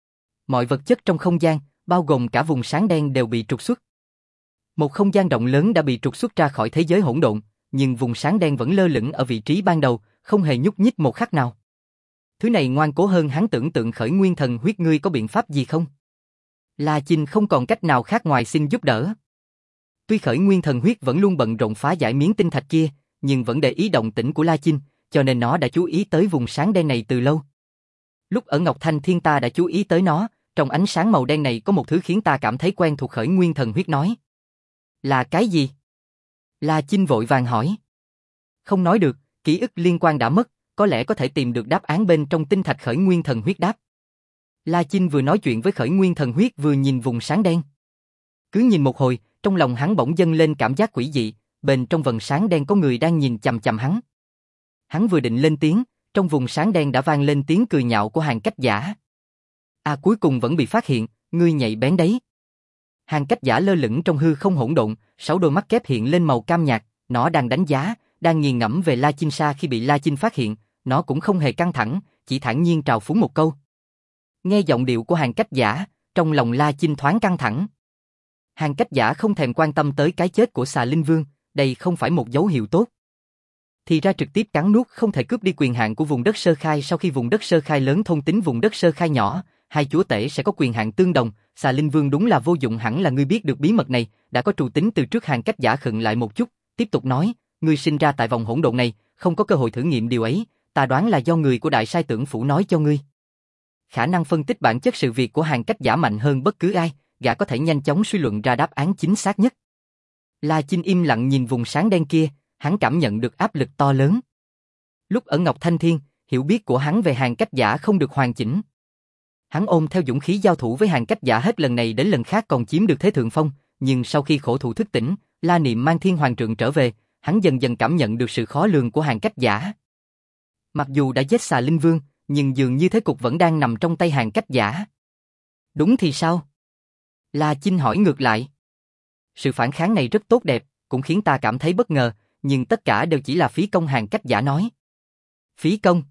Mọi vật chất trong không gian, bao gồm cả vùng sáng đen đều bị trục xuất. Một không gian rộng lớn đã bị trục xuất ra khỏi thế giới hỗn độn, nhưng vùng sáng đen vẫn lơ lửng ở vị trí ban đầu, không hề nhúc nhích một khắc nào. Thứ này ngoan cố hơn hắn tưởng tượng. Khởi nguyên thần huyết, ngươi có biện pháp gì không? La Chinh không còn cách nào khác ngoài xin giúp đỡ. Tuy khởi nguyên thần huyết vẫn luôn bận rộn phá giải miếng tinh thạch kia, nhưng vẫn để ý động tĩnh của La Chinh, cho nên nó đã chú ý tới vùng sáng đen này từ lâu. Lúc ở Ngọc Thanh Thiên ta đã chú ý tới nó, trong ánh sáng màu đen này có một thứ khiến ta cảm thấy quen thuộc. Khởi nguyên thần huyết nói. Là cái gì? La Chinh vội vàng hỏi. Không nói được, ký ức liên quan đã mất, có lẽ có thể tìm được đáp án bên trong tinh thạch. Khởi nguyên thần huyết đáp. La Chinh vừa nói chuyện với khởi nguyên thần huyết vừa nhìn vùng sáng đen. Cứ nhìn một hồi, trong lòng hắn bỗng dâng lên cảm giác quỷ dị, bên trong vầng sáng đen có người đang nhìn chằm chằm hắn. Hắn vừa định lên tiếng, trong vùng sáng đen đã vang lên tiếng cười nhạo của Hàn Cách Giả. Cuối cùng vẫn bị phát hiện, ngươi nhạy bén đấy. Hàn Cách Giả lơ lửng trong hư không hỗn độn, 6 đôi mắt kép hiện lên màu cam nhạt, nó đang đánh giá, đang nghiền ngẫm về La Chinh. Khi bị La Chinh phát hiện, nó cũng không hề căng thẳng, chỉ thản nhiên trào phúng một câu. Nghe giọng điệu của Hàn Cách Giả, trong lòng La Chinh thoáng căng thẳng. Hàn Cách Giả không thèm quan tâm tới cái chết của Xà Linh Vương, đây không phải một dấu hiệu tốt. Thì ra trực tiếp cắn nuốt không thể cướp đi quyền hạn của vùng đất sơ khai. Sau khi vùng đất sơ khai lớn thôn tính vùng đất sơ khai nhỏ, hai chúa tể sẽ có quyền hạn tương đồng. Xà Linh Vương đúng là vô dụng. Hẳn là ngươi biết được bí mật này, đã có trù tính từ trước. Hàn Cách Giả khựng lại một chút, tiếp tục nói, ngươi sinh ra tại vòng hỗn độn này, không có cơ hội thử nghiệm điều ấy, ta đoán là do người của Đại Sai Tưởng Phủ nói cho ngươi. Khả năng phân tích bản chất sự việc của Hàn Cách Giả mạnh hơn bất cứ ai, gã có thể nhanh chóng suy luận ra đáp án chính xác nhất. La Chinh im lặng nhìn vùng sáng đen kia, hắn cảm nhận được áp lực to lớn. Lúc ở Ngọc Thanh Thiên, hiểu biết của hắn về Hàn Cách Giả không được hoàn chỉnh. Hắn ôm theo dũng khí giao thủ với Hàn Cách Giả hết lần này đến lần khác còn chiếm được thế thượng phong, nhưng sau khi khổ thụ thức tỉnh, La Niệm mang Thiên Hoàng Trượng trở về, hắn dần dần cảm nhận được sự khó lường của Hàn Cách Giả. Mặc dù đã giết Xà Linh Vương, nhưng dường như thế cục vẫn đang nằm trong tay Hàn Cách Giả. Đúng thì sao? La Chinh hỏi ngược lại. Sự phản kháng này rất tốt đẹp, cũng khiến ta cảm thấy bất ngờ, nhưng tất cả đều chỉ là phí công. Hàn Cách Giả nói. Phí công?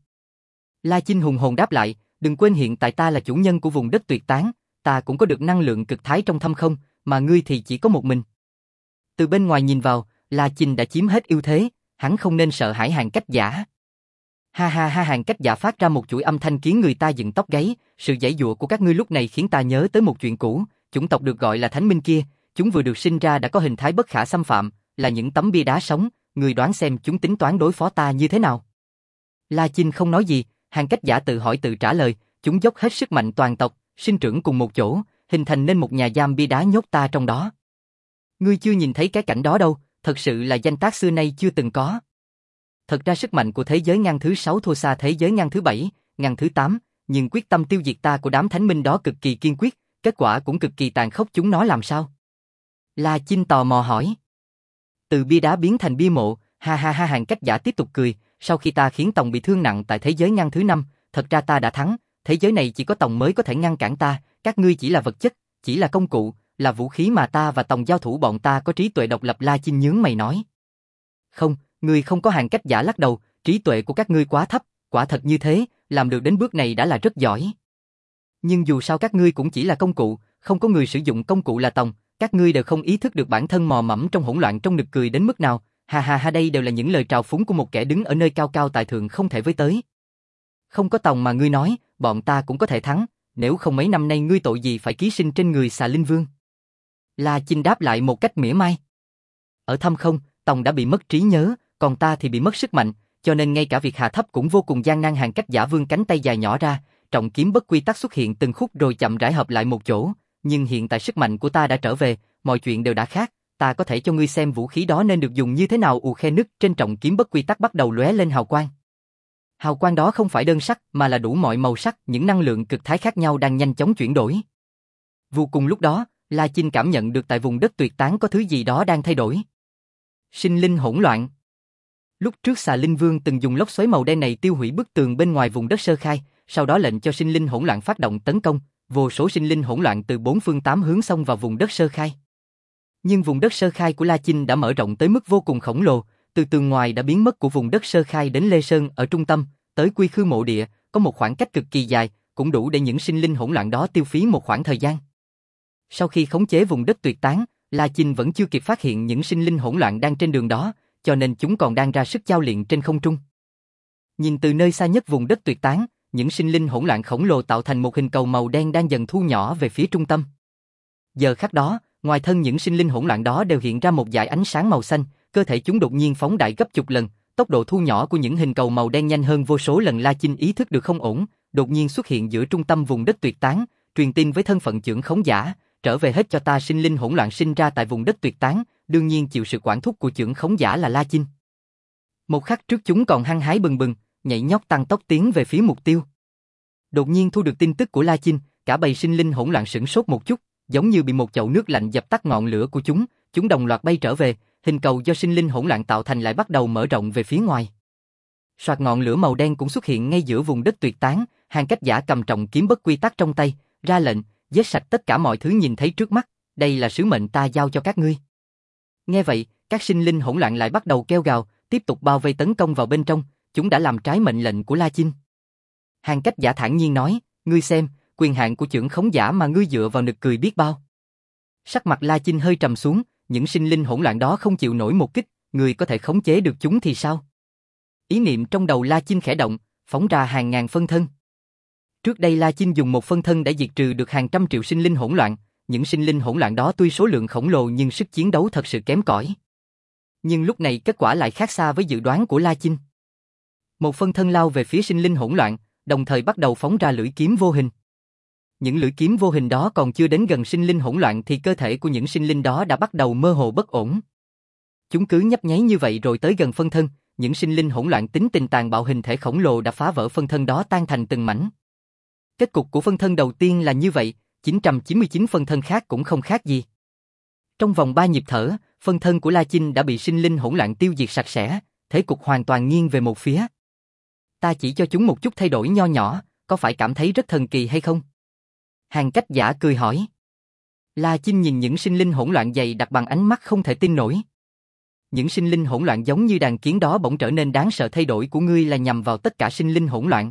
La Chinh hùng hồn đáp lại, đừng quên hiện tại ta là chủ nhân của vùng đất tuyệt tán, ta cũng có được năng lượng cực thái trong thâm không, mà ngươi thì chỉ có một mình. Từ bên ngoài nhìn vào, La Chinh đã chiếm hết ưu thế, hắn không nên sợ hãi Hàn Cách Giả. Ha ha ha. Hàn Cách Giả phát ra một chuỗi âm thanh khiến người ta dựng tóc gáy, sự giãy giụa của các ngươi lúc này khiến ta nhớ tới một chuyện cũ, chủng tộc được gọi là Thánh Minh kia, chúng vừa được sinh ra đã có hình thái bất khả xâm phạm, là những tấm bia đá sống, ngươi đoán xem chúng tính toán đối phó ta như thế nào? La Chinh không nói gì, Hàn Cách Giả tự hỏi tự trả lời, chúng dốc hết sức mạnh toàn tộc, sinh trưởng cùng một chỗ, hình thành nên một nhà giam bia đá nhốt ta trong đó. Ngươi chưa nhìn thấy cái cảnh đó đâu, thật sự là danh tác xưa nay chưa từng có. Thật ra sức mạnh của thế giới ngăn thứ 6 thua xa thế giới ngăn thứ 7, ngăn thứ 8, nhưng quyết tâm tiêu diệt ta của đám thánh minh đó cực kỳ kiên quyết, kết quả cũng cực kỳ tàn khốc. Chúng nó làm sao? La Chinh tò mò hỏi. Từ bia đá biến thành bia mộ, ha ha ha. Hàn Cách Giả tiếp tục cười, sau khi ta khiến Tòng bị thương nặng tại thế giới ngăn thứ 5, thật ra ta đã thắng, thế giới này chỉ có Tòng mới có thể ngăn cản ta, các ngươi chỉ là vật chất, chỉ là công cụ, là vũ khí mà ta và Tòng giao thủ. Bọn ta có trí tuệ độc lập. La Chinh nhướng mày nói. Không, ngươi không có. Hàn Cách Giả lắc đầu, trí tuệ của các ngươi quá thấp, quả thật như thế, làm được đến bước này đã là rất giỏi. Nhưng dù sao các ngươi cũng chỉ là công cụ, không có người sử dụng công cụ là tòng, các ngươi đều không ý thức được bản thân mò mẫm trong hỗn loạn trong nực cười đến mức nào, ha ha ha, đây đều là những lời trào phúng của một kẻ đứng ở nơi cao cao tại thượng không thể với tới. Không có tòng mà ngươi nói, bọn ta cũng có thể thắng, nếu không mấy năm nay ngươi tội gì phải ký sinh trên người xà linh vương. La Chinh đáp lại một cách mỉa mai. Ở thâm không, tòng đã bị mất trí nhớ, còn ta thì bị mất sức mạnh, cho nên ngay cả việc hạ thấp cũng vô cùng gian nan. Hàng Cách Giả vươn cánh tay dài nhỏ ra, trọng kiếm bất quy tắc xuất hiện từng khúc rồi chậm rãi hợp lại một chỗ, nhưng hiện tại sức mạnh của ta đã trở về, mọi chuyện đều đã khác, ta có thể cho ngươi xem vũ khí đó nên được dùng như thế nào. Khe nứt trên trọng kiếm bất quy tắc bắt đầu lóe lên hào quang. Hào quang đó không phải đơn sắc mà là đủ mọi màu sắc, những năng lượng cực thái khác nhau đang nhanh chóng chuyển đổi. Vô cùng lúc đó, La Chinh cảm nhận được tại vùng đất tuyệt tán có thứ gì đó đang thay đổi. Sinh linh hỗn loạn. Lúc trước xà linh vương từng dùng lốc xoáy màu đen này tiêu hủy bức tường bên ngoài vùng đất sơ khai, sau đó lệnh cho sinh linh hỗn loạn phát động tấn công, vô số sinh linh hỗn loạn từ bốn phương tám hướng xông vào vùng đất sơ khai. Nhưng vùng đất sơ khai của La Chinh đã mở rộng tới mức vô cùng khổng lồ, từ tường ngoài đã biến mất của vùng đất sơ khai đến Lê Sơn ở trung tâm, tới Quy Khư mộ địa, có một khoảng cách cực kỳ dài, cũng đủ để những sinh linh hỗn loạn đó tiêu phí một khoảng thời gian. Sau khi khống chế vùng đất tuyệt tán, La Chinh vẫn chưa kịp phát hiện những sinh linh hỗn loạn đang trên đường đó, cho nên chúng còn đang ra sức giao luyện trên không trung. Nhìn từ nơi xa nhất vùng đất tuyệt tán, những sinh linh hỗn loạn khổng lồ tạo thành một hình cầu màu đen đang dần thu nhỏ về phía trung tâm. Giờ khắc đó, ngoài thân những sinh linh hỗn loạn đó đều hiện ra một dải ánh sáng màu xanh, cơ thể chúng đột nhiên phóng đại gấp chục lần, tốc độ thu nhỏ của những hình cầu màu đen nhanh hơn vô số lần. La Chinh ý thức được không ổn, đột nhiên xuất hiện giữa trung tâm vùng đất tuyệt tán, truyền tin với thân phận chưởng khống giả, trở về hết cho ta. Sinh linh hỗn loạn sinh ra tại vùng đất tuyệt tán, đương nhiên chịu sự quản thúc của chưởng khống giả là La Chinh. Một khắc trước chúng còn hăng hái bừng bừng, nhảy nhót tăng tốc tiến về phía mục tiêu. Đột nhiên thu được tin tức của La Chinh, cả bầy sinh linh hỗn loạn sửng sốt một chút, giống như bị một chậu nước lạnh dập tắt ngọn lửa của chúng đồng loạt bay trở về, hình cầu do sinh linh hỗn loạn tạo thành lại bắt đầu mở rộng về phía ngoài. Soạt, ngọn lửa màu đen cũng xuất hiện ngay giữa vùng đất tuyệt tán. Hàng Cách Giả cầm trọng kiếm bất quy tắc trong tay, ra lệnh, giết sạch tất cả mọi thứ nhìn thấy trước mắt, đây là sứ mệnh ta giao cho các ngươi. Nghe vậy, các sinh linh hỗn loạn lại bắt đầu kêu gào, tiếp tục bao vây tấn công vào bên trong, chúng đã làm trái mệnh lệnh của La Chinh. Hàng Cách Giả thản nhiên nói, ngươi xem, quyền hạn của chưởng khống giả mà ngươi dựa vào nực cười biết bao. Sắc mặt La Chinh hơi trầm xuống, những sinh linh hỗn loạn đó không chịu nổi một kích, ngươi có thể khống chế được chúng thì sao? Ý niệm trong đầu La Chinh khẽ động, phóng ra hàng ngàn phân thân. Trước đây La Chinh dùng một phân thân đã diệt trừ được hàng trăm triệu sinh linh hỗn loạn, những sinh linh hỗn loạn đó tuy số lượng khổng lồ nhưng sức chiến đấu thật sự kém cỏi. Nhưng lúc này kết quả lại khác xa với dự đoán của La Chinh. Một phân thân lao về phía sinh linh hỗn loạn, đồng thời bắt đầu phóng ra lưỡi kiếm vô hình. Những lưỡi kiếm vô hình đó còn chưa đến gần sinh linh hỗn loạn thì cơ thể của những sinh linh đó đã bắt đầu mơ hồ bất ổn. Chúng cứ nhấp nháy như vậy rồi tới gần phân thân, những sinh linh hỗn loạn tính tình tàn bạo hình thể khổng lồ đã phá vỡ phân thân đó tan thành từng mảnh. Kết cục của phân thân đầu tiên là như vậy, 999 phân thân khác cũng không khác gì. Trong vòng 3 nhịp thở, phân thân của La Chinh đã bị sinh linh hỗn loạn tiêu diệt sạch sẽ, thế cục hoàn toàn nghiêng về một phía. Ta chỉ cho chúng một chút thay đổi nho nhỏ, có phải cảm thấy rất thần kỳ hay không? Hàng Cách Giả cười hỏi. La Chinh nhìn những sinh linh hỗn loạn dày đặc bằng ánh mắt không thể tin nổi. Những sinh linh hỗn loạn giống như đàn kiến đó bỗng trở nên đáng sợ. Thay đổi của ngươi là nhằm vào tất cả sinh linh hỗn loạn?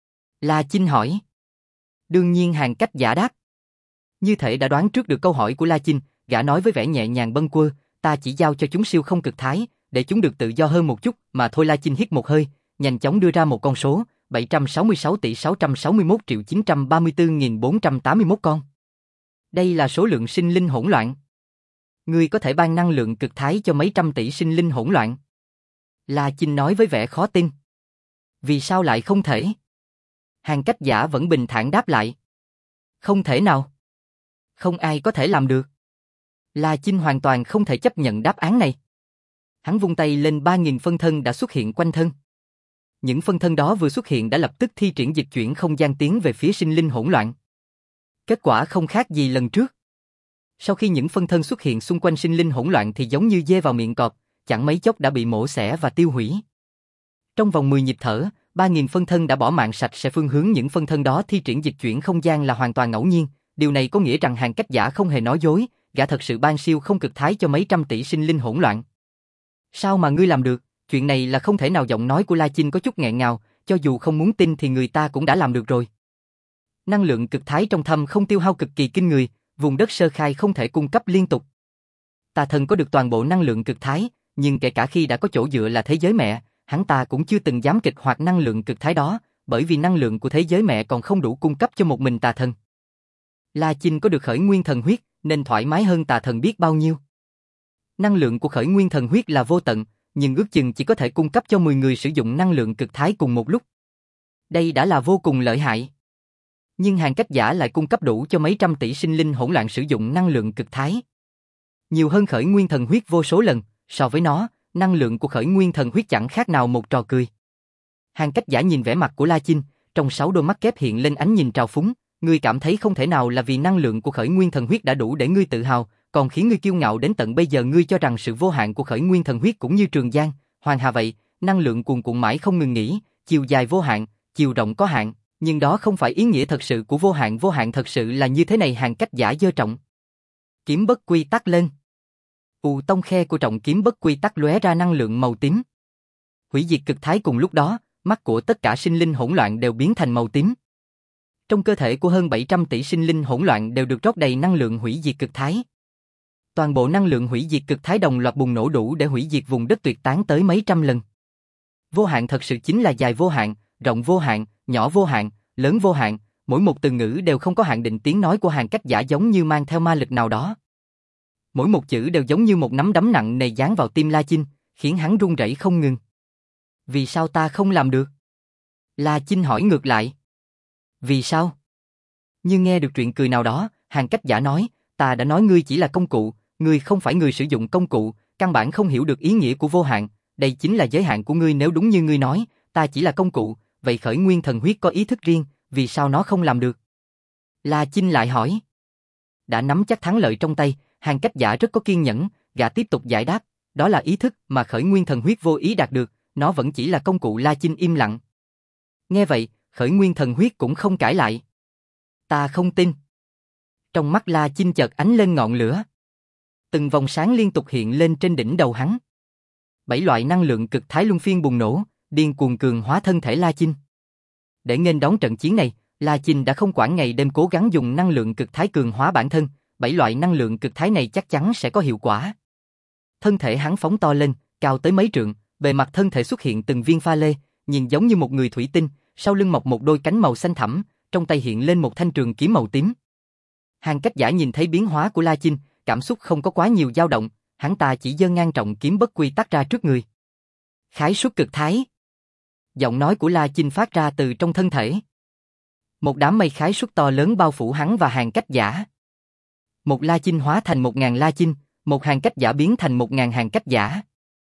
La Chinh hỏi. Đương nhiên, Hàng Cách Giả đáp. Như thể đã đoán trước được câu hỏi của La Chinh, gã nói với vẻ nhẹ nhàng bâng quơ, ta chỉ giao cho chúng siêu không cực thái, để chúng được tự do hơn một chút mà thôi. La Chinh hít một hơi, nhanh chóng đưa ra một con số, 766 tỷ 661 triệu 934.481 con. Đây là số lượng sinh linh hỗn loạn. Ngươi có thể ban năng lượng cực thái cho mấy trăm tỷ sinh linh hỗn loạn? La Chinh nói với vẻ khó tin. Vì sao lại không thể? Hàng Cách Giả vẫn bình thản đáp lại. Không thể nào. Không ai có thể làm được. La Chinh hoàn toàn không thể chấp nhận đáp án này. Hắn vung tay lên, 3.000 phân thân đã xuất hiện quanh thân. Những phân thân đó vừa xuất hiện đã lập tức thi triển dịch chuyển không gian tiến về phía sinh linh hỗn loạn. Kết quả không khác gì lần trước. Sau khi những phân thân xuất hiện xung quanh sinh linh hỗn loạn thì giống như dê vào miệng cọp, chẳng mấy chốc đã bị mổ xẻ và tiêu hủy. Trong vòng 10 nhịp thở, 3.000 phân thân đã bỏ mạng sạch sẽ. Phương hướng những phân thân đó thi triển dịch chuyển không gian là hoàn toàn ngẫu nhiên, điều này có nghĩa rằng Hàng Cách Giả không hề nói dối, gã thật sự ban siêu không cực thái cho mấy trăm tỷ sinh linh hỗn loạn. Sao mà ngươi làm được? Chuyện này là không thể nào. Giọng nói của La Chinh có chút nghẹn ngào, cho dù không muốn tin thì người ta cũng đã làm được rồi. Năng lượng cực thái trong thâm không tiêu hao cực kỳ kinh người, vùng đất sơ khai không thể cung cấp liên tục. Tà thần có được toàn bộ năng lượng cực thái, nhưng kể cả khi đã có chỗ dựa là thế giới mẹ, hắn ta cũng chưa từng dám kích hoạt năng lượng cực thái đó, bởi vì năng lượng của thế giới mẹ còn không đủ cung cấp cho một mình tà thần. La Chinh có được khởi nguyên thần huyết, nên thoải mái hơn tà thần biết bao nhiêu. Năng lượng của khởi nguyên thần huyết là vô tận, nhưng ước chừng chỉ có thể cung cấp cho 10 người sử dụng năng lượng cực thái cùng một lúc. Đây đã là vô cùng lợi hại. Nhưng Hàn Cách Giả lại cung cấp đủ cho mấy trăm tỷ sinh linh hỗn loạn sử dụng năng lượng cực thái. Nhiều hơn khởi nguyên thần huyết vô số lần, so với nó, năng lượng của khởi nguyên thần huyết chẳng khác nào một trò cười. Hàn Cách Giả nhìn vẻ mặt của La Chinh, trong 6 đôi mắt kép hiện lên ánh nhìn trào phúng, ngươi cảm thấy không thể nào là vì năng lượng của khởi nguyên thần huyết đã đủ để ngươi tự hào, còn khiến ngươi kiêu ngạo đến tận bây giờ ngươi cho rằng sự vô hạn của khởi nguyên thần huyết cũng như Trường Giang, Hoàng Hà vậy, năng lượng cuồn cuộn mãi không ngừng nghỉ, chiều dài vô hạn, chiều rộng có hạn, nhưng đó không phải ý nghĩa thật sự của vô hạn thật sự là như thế này. Hàn Cách Giả giơ trọng kiếm bất quy tắc lên. Tông khe của trọng kiếm bất quy tắc lóe ra năng lượng màu tím. Hủy diệt cực thái cùng lúc đó, mắt của tất cả sinh linh hỗn loạn đều biến thành màu tím. Trong cơ thể của hơn 700 tỷ sinh linh hỗn loạn đều được rót đầy năng lượng hủy diệt cực thái. Toàn bộ năng lượng hủy diệt cực thái đồng loạt bùng nổ đủ để hủy diệt vùng đất tuyệt tán tới mấy trăm lần. Vô hạn thật sự chính là dài vô hạn, rộng vô hạn, nhỏ vô hạn, lớn vô hạn, mỗi một từ ngữ đều không có hạn định. Tiếng nói của Hàn Cách Giả giống như mang theo ma lực nào đó. Mỗi một chữ đều giống như một nắm đấm nặng nề giáng vào tim La Chinh, khiến hắn run rẩy không ngừng. Vì sao ta không làm được? La Chinh hỏi ngược lại. Vì sao? Như nghe được chuyện cười nào đó, Hàn Cách Giả nói, ta đã nói ngươi chỉ là công cụ, ngươi không phải người sử dụng công cụ, căn bản không hiểu được ý nghĩa của vô hạn, đây chính là giới hạn của ngươi. Nếu đúng như ngươi nói, ta chỉ là công cụ, vậy khởi nguyên thần huyết có ý thức riêng, vì sao nó không làm được? La Chinh lại hỏi. Đã nắm chắc thắng lợi trong tay, Hàn Cách Giả rất có kiên nhẫn, gã tiếp tục giải đáp, đó là ý thức mà khởi nguyên thần huyết vô ý đạt được, nó vẫn chỉ là công cụ. La Chinh im lặng. Nghe vậy, khởi nguyên thần huyết cũng không cãi lại. Ta không tin. Trong mắt La Chinh chợt ánh lên ngọn lửa. Từng vòng sáng liên tục hiện lên trên đỉnh đầu hắn. 7 loại năng lượng cực thái luân phiên bùng nổ, điên cuồng cường hóa thân thể La Chinh. Để nghênh đón trận chiến này, La Chinh đã không quản ngày đêm cố gắng dùng năng lượng cực thái cường hóa bản thân, 7 loại năng lượng cực thái này chắc chắn sẽ có hiệu quả. Thân thể hắn phóng to lên, cao tới mấy trượng, bề mặt thân thể xuất hiện từng viên pha lê, nhìn giống như một người thủy tinh, sau lưng mọc một đôi cánh màu xanh thẳm, trong tay hiện lên một thanh trường kiếm màu tím. Hàn Cách Giả nhìn thấy biến hóa của La Chinh, cảm xúc không có quá nhiều dao động, hắn ta chỉ giơ ngang trọng kiếm bất quy tắc ra trước người. Khái suất cực thái. Giọng nói của La Chinh phát ra từ trong thân thể. Một đám mây khái suất to lớn bao phủ hắn và Hàn Cách Giả. Một La Chinh hóa thành 1000 La Chinh, một Hàn Cách Giả biến thành 1000 Hàn Cách Giả.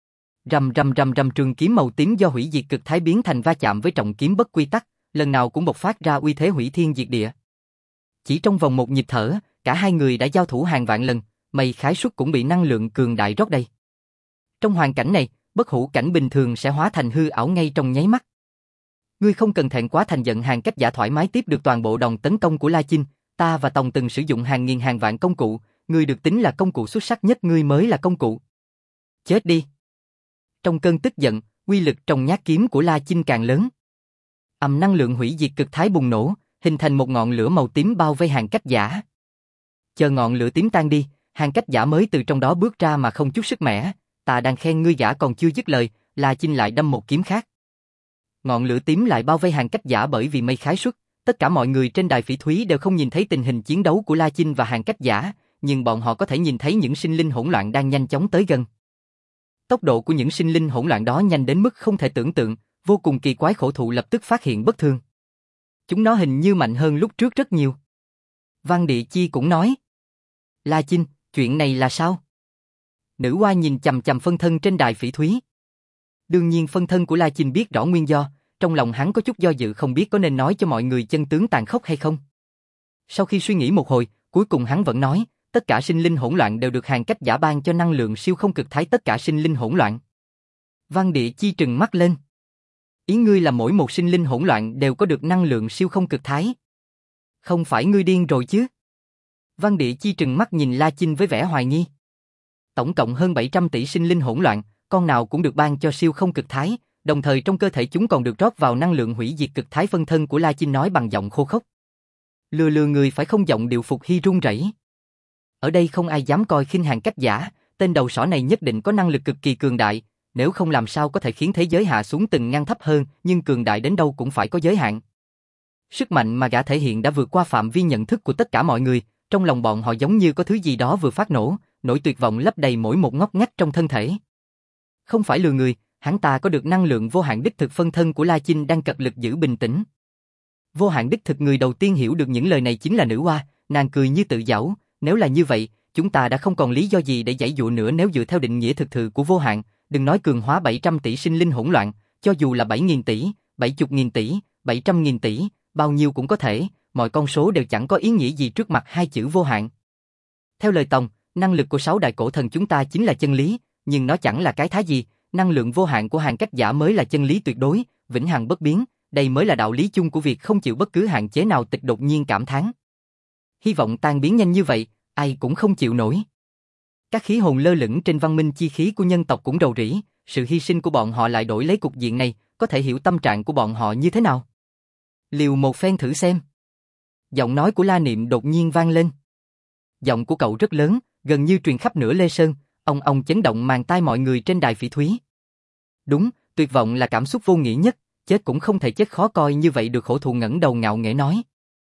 Rầm rầm rầm rầm, trường kiếm màu tím do hủy diệt cực thái biến thành va chạm với trọng kiếm bất quy tắc, lần nào cũng bộc phát ra uy thế hủy thiên diệt địa. Chỉ trong vòng một nhịp thở, cả hai người đã giao thủ hàng vạn lần, mây khái suất cũng bị năng lượng cường đại rót đầy. Trong hoàn cảnh này, bất hủ cảnh bình thường sẽ hóa thành hư ảo ngay trong nháy mắt. Ngươi không cần thẹn quá thành giận. Hàn Cách Giả thoải mái tiếp được toàn bộ đòn tấn công của La Chinh. Ta và Tòng từng sử dụng hàng nghìn hàng vạn công cụ, ngươi được tính là công cụ xuất sắc nhất, ngươi mới là công cụ. Chết đi. Trong cơn tức giận, uy lực trong nhát kiếm của La Chinh càng lớn. Năng lượng hủy diệt cực thái bùng nổ, hình thành một ngọn lửa màu tím bao vây Hàn Cách Giả. Chờ ngọn lửa tím tan đi, Hàn Cách Giả mới từ trong đó bước ra mà không chút sức mẻ. Ta đang khen ngươi. Gã còn chưa dứt lời, La Chinh lại đâm một kiếm khác. Ngọn lửa tím lại bao vây Hàn Cách Giả. Bởi vì mây khái suất, tất cả mọi người trên đài phỉ thúy đều không nhìn thấy tình hình chiến đấu của La Chinh và Hàn Cách Giả, nhưng bọn họ có thể nhìn thấy những sinh linh hỗn loạn đang nhanh chóng tới gần. Tốc độ của những sinh linh hỗn loạn đó nhanh đến mức không thể tưởng tượng, vô cùng kỳ quái. Khổ thụ lập tức phát hiện bất thường. Chúng nó hình như mạnh hơn lúc trước rất nhiều. Văn Địa Chi cũng nói. La Chinh, chuyện này là sao? Nữ oa nhìn chằm chằm phân thân trên đài phỉ thúy. Đương nhiên phân thân của La Chinh biết rõ nguyên do, trong lòng hắn có chút do dự không biết có nên nói cho mọi người chân tướng tàn khốc hay không. Sau khi suy nghĩ một hồi, cuối cùng hắn vẫn nói, tất cả sinh linh hỗn loạn đều được Hàn Cách Giả ban cho năng lượng siêu không cực thái. Tất cả sinh linh hỗn loạn. Văn Địa Chi trừng mắt lên. Ý ngươi là mỗi một sinh linh hỗn loạn đều có được năng lượng siêu không cực thái? Không phải ngươi điên rồi chứ? Văn Địa Chi trừng mắt nhìn La Chinh với vẻ hoài nghi. Tổng cộng hơn 700 tỷ sinh linh hỗn loạn, con nào cũng được ban cho siêu không cực thái, đồng thời trong cơ thể chúng còn được rót vào năng lượng hủy diệt cực thái. Phân thân của La Chinh nói bằng giọng khô khốc. Lừa người phải không? Giọng điệu Phục Hy run rẩy. Ở đây không ai dám coi khinh Hàn Cách Giả, tên đầu sỏ này nhất định có năng lực cực kỳ cường đại, nếu không làm sao có thể khiến thế giới hạ xuống từng ngăn thấp hơn, nhưng cường đại đến đâu cũng phải có giới hạn. Sức mạnh mà gã thể hiện đã vượt qua phạm vi nhận thức của tất cả mọi người, trong lòng bọn họ giống như có thứ gì đó vừa phát nổ, nỗi tuyệt vọng lấp đầy mỗi một ngóc ngách trong thân thể. Không phải lừa người, hắn ta có được năng lượng vô hạn đích thực. Phân thân của La Chinh đang cật lực giữ bình tĩnh. Vô hạn đích thực. Người đầu tiên hiểu được những lời này chính là nữ oa, nàng cười như tự giễu, nếu là như vậy, chúng ta đã không còn lý do gì để giãy giụa nữa. Nếu dựa theo định nghĩa thực thự của vô hạn, đừng nói cường hóa 700 tỷ sinh linh hỗn loạn, cho dù là 7.000 tỷ, 70.000 tỷ, 700.000 tỷ, bao nhiêu cũng có thể, mọi con số đều chẳng có ý nghĩa gì trước mặt hai chữ vô hạn. Theo lời Tòng, năng lực của 6 đại cổ thần chúng ta chính là chân lý, nhưng nó chẳng là cái thá gì, năng lượng vô hạn của Hàn Cách Giả mới là chân lý tuyệt đối, vĩnh hằng bất biến, đây mới là đạo lý chung của việc không chịu bất cứ hạn chế nào. Tịch đột nhiên cảm thán. Hy vọng tan biến nhanh như vậy, ai cũng không chịu nổi. Các khí hồn lơ lửng trên văn minh chi khí của nhân tộc cũng rầu rĩ, sự hy sinh của bọn họ lại đổi lấy cục diện này, có thể hiểu tâm trạng của bọn họ như thế nào. Liều một phen thử xem. Giọng nói của La Niệm đột nhiên vang lên. Giọng của cậu rất lớn, gần như truyền khắp nửa Lê Sơn, ong chấn động màng tai mọi người trên đài phỉ thúy. Đúng, tuyệt vọng là cảm xúc vô nghĩa nhất, chết cũng không thể chết khó coi như vậy được. Khổ thụ ngẩng đầu ngạo nghễ nói.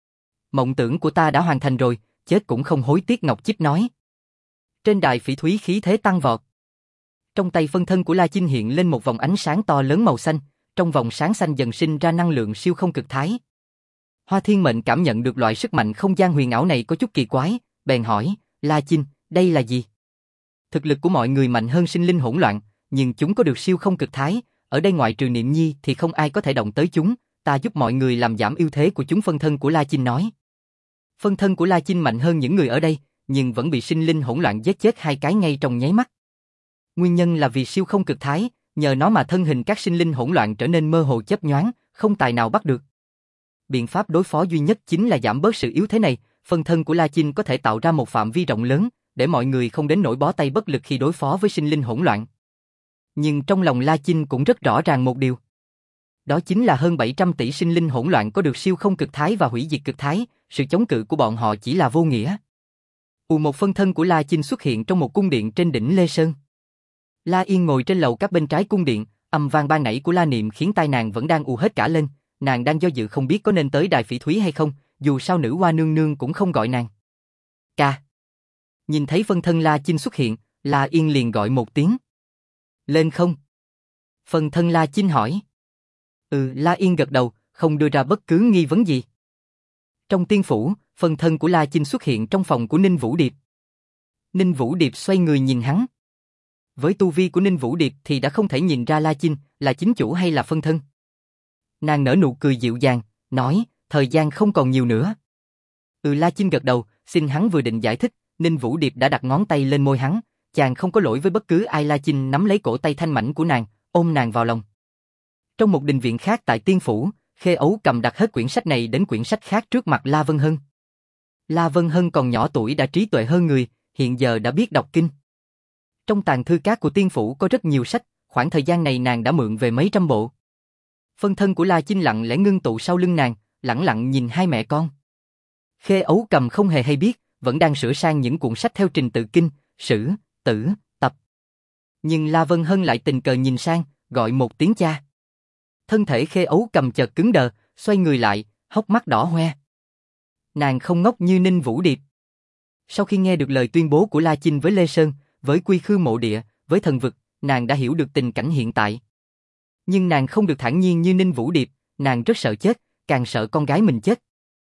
Mộng tưởng của ta đã hoàn thành rồi, chết cũng không hối tiếc. Ngọc Chích nói. Trên đài phỉ thúy khí thế tăng vọt. Trong tay phân thân của La Chinh hiện lên một vòng ánh sáng to lớn màu xanh, trong vòng sáng xanh dần sinh ra năng lượng siêu không cực thái. Hoa Thiên Mệnh cảm nhận được loại sức mạnh không gian huyền ảo này có chút kỳ quái, bèn hỏi, La Chinh, đây là gì? Thực lực của mọi người mạnh hơn sinh linh hỗn loạn, nhưng chúng có được siêu không cực thái, ở đây ngoại trừ Niệm Nhi thì không ai có thể động tới chúng, ta giúp mọi người làm giảm ưu thế của chúng. Phân thân của La Chinh nói. Phân thân của La Chinh mạnh hơn những người ở đây, nhưng vẫn bị sinh linh hỗn loạn giết chết 2 cái ngay trong nháy mắt. Nguyên nhân là vì siêu không cực thái, nhờ nó mà thân hình các sinh linh hỗn loạn trở nên mơ hồ chớp nhoáng, không tài nào bắt được. Biện pháp đối phó duy nhất chính là giảm bớt sự yếu thế này. Phân thân của La Chinh có thể tạo ra một phạm vi rộng lớn, để mọi người không đến nỗi bó tay bất lực khi đối phó với sinh linh hỗn loạn. Nhưng trong lòng La Chinh cũng rất rõ ràng một điều. Đó chính là hơn 700 tỷ sinh linh hỗn loạn có được siêu không cực thái và hủy diệt cực thái, sự chống cự của bọn họ chỉ là vô nghĩa. Một phân thân của La Chinh xuất hiện trong một cung điện trên đỉnh Lê Sơn. La Yên ngồi trên lầu các bên trái cung điện, âm vang ban nãy của La Niệm khiến tai nàng vẫn đang ù hết cả lên, nàng đang do dự không biết có nên tới đài phỉ thúy hay không, dù sao nữ hoa nương nương cũng không gọi nàng. Ca. Nhìn thấy phân thân La Chinh xuất hiện, La Yên liền gọi một tiếng. Lên không? Phân thân La Chinh hỏi. La Yên gật đầu, không đưa ra bất cứ nghi vấn gì. Trong tiên phủ, phân thân của La Chinh xuất hiện trong phòng của Ninh Vũ Điệp. Ninh Vũ Điệp xoay người nhìn hắn. Với tu vi của Ninh Vũ Điệp thì đã không thể nhìn ra La Chinh là chính chủ hay là phân thân. Nàng nở nụ cười dịu dàng, nói, thời gian không còn nhiều nữa. La Chinh gật đầu, xin hắn vừa định giải thích, Ninh Vũ Điệp đã đặt ngón tay lên môi hắn, chàng không có lỗi với bất cứ ai. La Chinh nắm lấy cổ tay thanh mảnh của nàng, ôm nàng vào lòng. Trong một đình viện khác tại tiên phủ, Khê Ấu Cầm đặt hết quyển sách này đến quyển sách khác trước mặt La Vân Hân. La Vân Hân còn nhỏ tuổi đã trí tuệ hơn người, hiện giờ đã biết đọc kinh. Trong tàng thư các của tiên phủ có rất nhiều sách, khoảng thời gian này nàng đã mượn về mấy trăm bộ. Phân thân của La Chinh lặng lẽ ngưng tụ sau lưng nàng, lẳng lặng nhìn hai mẹ con. Khê Ấu Cầm không hề hay biết, vẫn đang sửa sang những cuộn sách theo trình tự kinh, sử, tử, tập. Nhưng La Vân Hân lại tình cờ nhìn sang, gọi một tiếng cha. Thân thể Khê Ấu Cầm chợt cứng đờ, xoay người lại, hốc mắt đỏ hoe. Nàng không ngốc như Ninh Vũ Điệp. Sau khi nghe được lời tuyên bố của La Chinh với Lê Sơn, với Quy Khư Mộ Địa, với thần vực, nàng đã hiểu được tình cảnh hiện tại. Nhưng nàng không được thản nhiên như Ninh Vũ Điệp, nàng rất sợ chết, càng sợ con gái mình chết.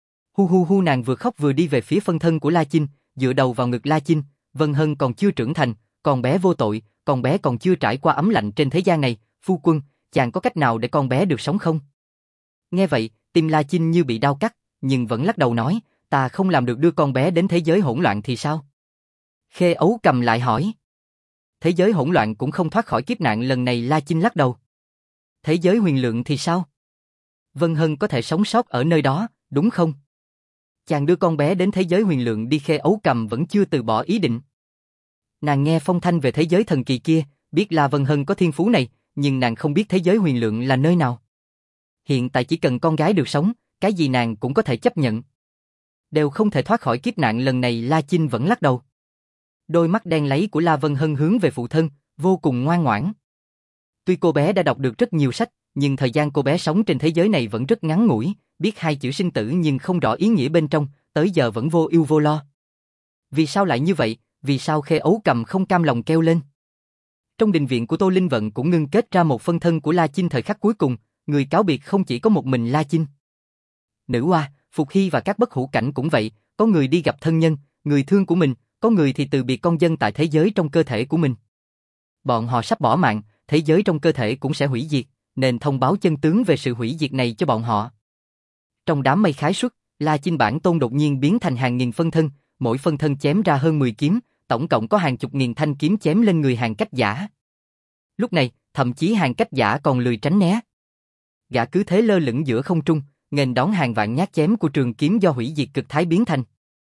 Hu, nàng vừa khóc vừa đi về phía phân thân của La Chinh, dựa đầu vào ngực La Chinh. Vân Hân còn chưa trưởng thành, con bé vô tội, con bé còn chưa trải qua ấm lạnh trên thế gian này. Phu quân, chàng có cách nào để con bé được sống không? Nghe vậy, tim La Chinh như bị đau cắt, nhưng vẫn lắc đầu nói, ta không làm được đưa con bé đến thế giới hỗn loạn thì sao? Khê Ấu Cầm lại hỏi. Thế giới hỗn loạn cũng không thoát khỏi kiếp nạn lần này. La Chinh lắc đầu. Thế giới huyền lượng thì sao? Vân Hân có thể sống sót ở nơi đó, đúng không? Chàng đưa con bé đến thế giới huyền lượng đi. Khê Ấu Cầm vẫn chưa từ bỏ ý định. Nàng nghe phong thanh về thế giới thần kỳ kia, biết La Vân Hân có thiên phú này, nhưng nàng không biết thế giới huyền lượng là nơi nào. Hiện tại chỉ cần con gái được sống, cái gì nàng cũng có thể chấp nhận. Đều không thể thoát khỏi kiếp nạn lần này. La Chinh vẫn lắc đầu. Đôi mắt đen láy của La Vân Hân hướng về phụ thân, vô cùng ngoan ngoãn. Tuy cô bé đã đọc được rất nhiều sách, nhưng thời gian cô bé sống trên thế giới này vẫn rất ngắn ngủi, biết hai chữ sinh tử nhưng không rõ ý nghĩa bên trong, tới giờ vẫn vô ưu vô lo. Vì sao lại như vậy? Vì sao Khê Ấu Cầm không cam lòng kêu lên? Trong đình viện của Tô Linh Vận cũng ngưng kết ra một phân thân của La Chinh thời khắc cuối cùng, người cáo biệt không chỉ có một mình La Chinh. Nữ Hoa, Phục Hy và các bất hủ cảnh cũng vậy, có người đi gặp thân nhân, người thương của mình, có người thì từ biệt con dân tại thế giới trong cơ thể của mình. Bọn họ sắp bỏ mạng, thế giới trong cơ thể cũng sẽ hủy diệt, nên thông báo chân tướng về sự hủy diệt này cho bọn họ. Trong đám mây khái xuất, La Chinh bản tôn đột nhiên biến thành hàng nghìn phân thân, mỗi phân thân chém ra hơn 10 kiếm, tổng cộng có hàng chục nghìn thanh kiếm chém lên người Hàng Cách Giả. Lúc này, thậm chí Hàng Cách Giả còn lười tránh né. Gã cứ thế lơ lửng giữa không trung, nghênh đón hàng vạn nhát chém của trường kiếm do hủy diệt cực thái biến thành.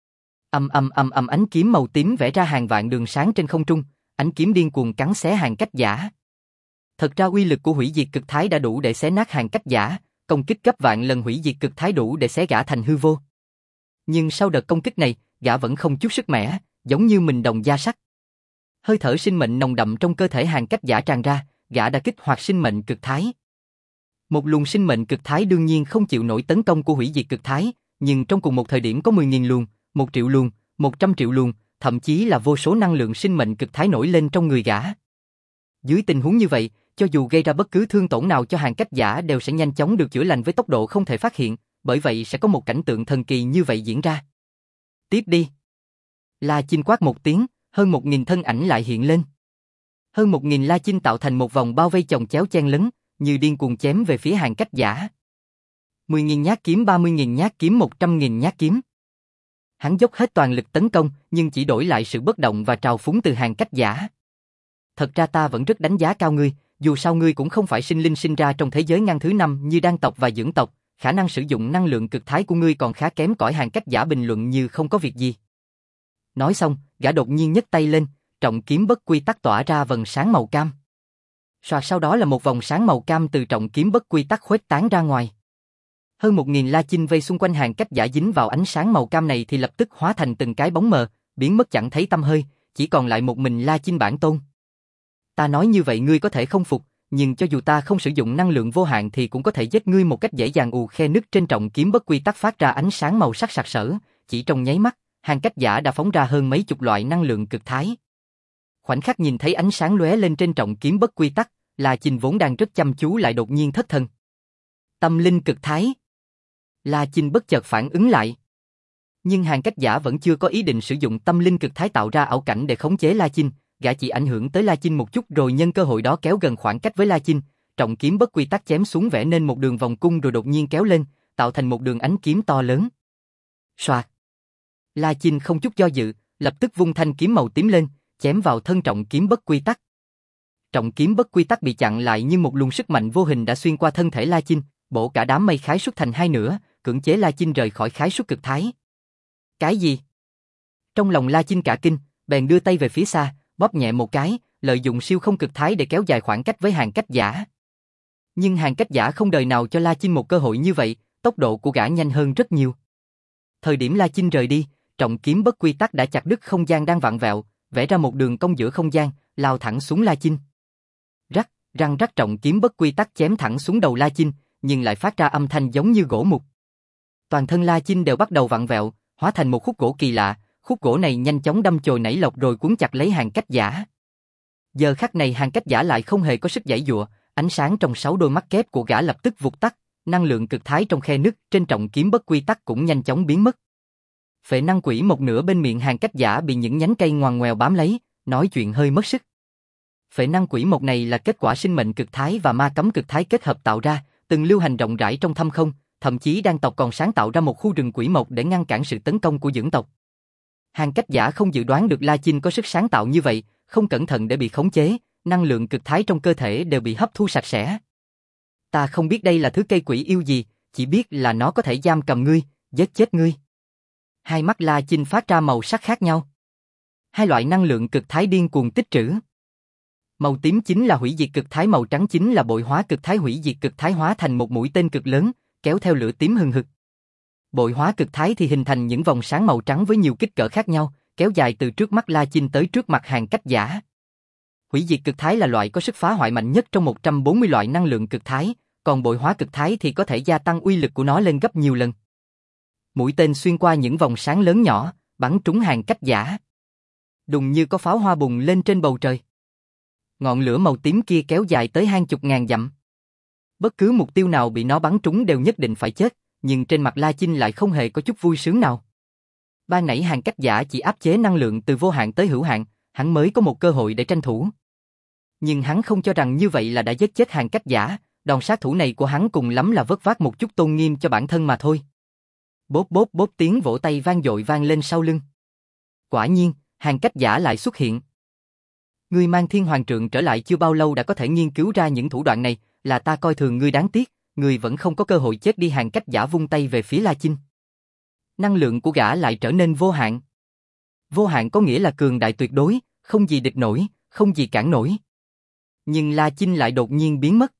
Ánh kiếm màu tím vẽ ra hàng vạn đường sáng trên không trung, ánh kiếm điên cuồng cắn xé Hàng Cách Giả. Thật ra uy lực của hủy diệt cực thái đã đủ để xé nát Hàng Cách Giả, công kích gấp vạn lần hủy diệt cực thái đủ để xé gã thành hư vô. Nhưng sau đợt công kích này, gã vẫn không chút sức mẻ, giống như mình đồng da sắt. Hơi thở sinh mệnh nồng đậm trong cơ thể Hàng Cách Giả tràn ra, gã đã kích hoạt sinh mệnh cực thái. Một luồng sinh mệnh cực thái đương nhiên không chịu nổi tấn công của hủy diệt cực thái, nhưng trong cùng một thời điểm có 10.000 luồng, 1 triệu luồng, 100 triệu luồng, thậm chí là vô số năng lượng sinh mệnh cực thái nổi lên trong người gã. Dưới tình huống như vậy, cho dù gây ra bất cứ thương tổn nào cho Hàng Cách Giả đều sẽ nhanh chóng được chữa lành với tốc độ không thể phát hiện, bởi vậy sẽ có một cảnh tượng thần kỳ như vậy diễn ra. Tiếp đi. La Chinh quát một tiếng, hơn 1.000 thân ảnh lại hiện lên. Hơn 1.000 La Chinh tạo thành một vòng bao vây chồng chéo chen lấn, như điên cuồng chém về phía Hàng Cách Giả. 10.000 nhát kiếm, 30.000 nhát kiếm, 100.000 nhát kiếm. Hắn dốc hết toàn lực tấn công, nhưng chỉ đổi lại sự bất động và trào phúng từ Hàng Cách Giả. Thật ra ta vẫn rất đánh giá cao ngươi, dù sao ngươi cũng không phải sinh linh sinh ra trong thế giới ngăn thứ 5 như đan tộc và dưỡng tộc, khả năng sử dụng năng lượng cực thái của ngươi còn khá kém cỏi. Hàng Cách Giả bình luận như không có việc gì. Nói xong, gã đột nhiên nhấc tay lên, trọng kiếm bất quy tắc tỏa ra vầng sáng màu cam. Sau đó là một vòng sáng màu cam từ trọng kiếm bất quy tắc khuếch tán ra ngoài. Hơn 1.000 La Chinh vây xung quanh Hàng Cách Giả dính vào ánh sáng màu cam này thì lập tức hóa thành từng cái bóng mờ, biến mất chẳng thấy tăm hơi, chỉ còn lại một mình La Chinh bản tôn. Ta nói như vậy ngươi có thể không phục, nhưng cho dù ta không sử dụng năng lượng vô hạn thì cũng có thể giết ngươi một cách dễ dàng. Khe nứt trên trọng kiếm bất quy tắc phát ra ánh sáng màu sắc sặc sỡ, chỉ trong nháy mắt, Hàng Cách Giả đã phóng ra hơn mấy chục loại năng lượng cực thái. Khoảnh khắc nhìn thấy ánh sáng lóe lên trên trọng kiếm bất quy tắc, La Chinh vốn đang rất chăm chú lại đột nhiên thất thần. Tâm linh cực thái. La Chinh bất chợt phản ứng lại. Nhưng Hàng Cách Giả vẫn chưa có ý định sử dụng tâm linh cực thái tạo ra ảo cảnh để khống chế La Chinh, gã chỉ ảnh hưởng tới La Chinh một chút rồi nhân cơ hội đó kéo gần khoảng cách với La Chinh, trọng kiếm bất quy tắc chém xuống vẽ nên một đường vòng cung rồi đột nhiên kéo lên, tạo thành một đường ánh kiếm to lớn. Soạt. La Chinh không chút do dự, lập tức vung thanh kiếm màu tím lên, chém vào thân trọng kiếm bất quy tắc. Trọng kiếm bất quy tắc bị chặn lại nhưng một luồng sức mạnh vô hình đã xuyên qua thân thể La Chinh, bổ cả đám mây khái xuất thành hai nửa, cưỡng chế La Chinh rời khỏi khái xuất cực thái. Cái gì? Trong lòng La Chinh cả kinh, bèn đưa tay về phía xa, bóp nhẹ một cái, lợi dụng siêu không cực thái để kéo dài khoảng cách với Hàng Cách Giả. Nhưng Hàng Cách Giả không đời nào cho La Chinh một cơ hội như vậy, tốc độ của gã nhanh hơn rất nhiều. Thời điểm La Chinh rời đi, trọng kiếm bất quy tắc đã chặt đứt không gian đang vặn vẹo, vẽ ra một đường cong giữa không gian, lao thẳng xuống La Chinh. Rắc, răng rắc, trọng kiếm bất quy tắc chém thẳng xuống đầu La Chinh, nhưng lại phát ra âm thanh giống như gỗ mục. Toàn thân La Chinh đều bắt đầu vặn vẹo, hóa thành một khúc gỗ kỳ lạ, khúc gỗ này nhanh chóng đâm chồi nảy lộc rồi cuốn chặt lấy Hàng Cách Giả. Giờ khắc này Hàng Cách Giả lại không hề có sức giãy giụa, ánh sáng trong 6 đôi mắt kép của gã lập tức vụt tắt, năng lượng cực thái trong khe nứt trên trọng kiếm bất quy tắc cũng nhanh chóng biến mất. Phệ năng quỷ một nửa bên miệng Hàng Cách Giả bị những nhánh cây ngoằn ngoèo bám lấy, nói chuyện hơi mất sức. Phệ năng quỷ một này là kết quả sinh mệnh cực thái và ma cấm cực thái kết hợp tạo ra, từng lưu hành rộng rãi trong thâm không, thậm chí đan tộc còn sáng tạo ra một khu rừng quỷ mộc để ngăn cản sự tấn công của dưỡng tộc. Hàng Cách Giả không dự đoán được La Chinh có sức sáng tạo như vậy, không cẩn thận để bị khống chế, năng lượng cực thái trong cơ thể đều bị hấp thu sạch sẽ. Ta không biết đây là thứ cây quỷ yêu gì, chỉ biết là nó có thể giam cầm ngươi, giết chết ngươi. Hai mắt La Chinh phát ra màu sắc khác nhau. Hai loại năng lượng cực thái điên cuồng tích trữ. Màu tím chính là hủy diệt cực thái, màu trắng chính là bội hóa cực thái, hủy diệt cực thái hóa thành một mũi tên cực lớn, kéo theo lửa tím hừng hực. Bội hóa cực thái thì hình thành những vòng sáng màu trắng với nhiều kích cỡ khác nhau, kéo dài từ trước mắt La Chinh tới trước mặt Hàn Cách Giả. Hủy diệt cực thái là loại có sức phá hoại mạnh nhất trong 140 loại năng lượng cực thái, còn bội hóa cực thái thì có thể gia tăng uy lực của nó lên gấp nhiều lần. Mũi tên xuyên qua những vòng sáng lớn nhỏ, bắn trúng Hàn Cách Giả. Đùng như có pháo hoa bùng lên trên bầu trời. Ngọn lửa màu tím kia kéo dài tới hàng chục ngàn dặm. Bất cứ mục tiêu nào bị nó bắn trúng đều nhất định phải chết, nhưng trên mặt La Chinh lại không hề có chút vui sướng nào. Ban nãy Hàn Cách Giả chỉ áp chế năng lượng từ vô hạn tới hữu hạn, hắn mới có một cơ hội để tranh thủ. Nhưng hắn không cho rằng như vậy là đã giết chết Hàn Cách Giả, đòn sát thủ này của hắn cùng lắm là vất vát một chút tôn nghiêm cho bản thân mà thôi. Bốp bốp bốp, tiếng vỗ tay vang dội vang lên sau lưng. Quả nhiên, Hàn Cách Giả lại xuất hiện. Ngươi mang Thiên Hoàng Trượng trở lại chưa bao lâu đã có thể nghiên cứu ra những thủ đoạn này, là ta coi thường ngươi đáng tiếc, ngươi vẫn không có cơ hội chết đi. Hàn Cách Giả vung tay về phía La Chinh. Năng lượng của gã lại trở nên vô hạn. Vô hạn có nghĩa là cường đại tuyệt đối, không gì địch nổi, không gì cản nổi. Nhưng La Chinh lại đột nhiên biến mất.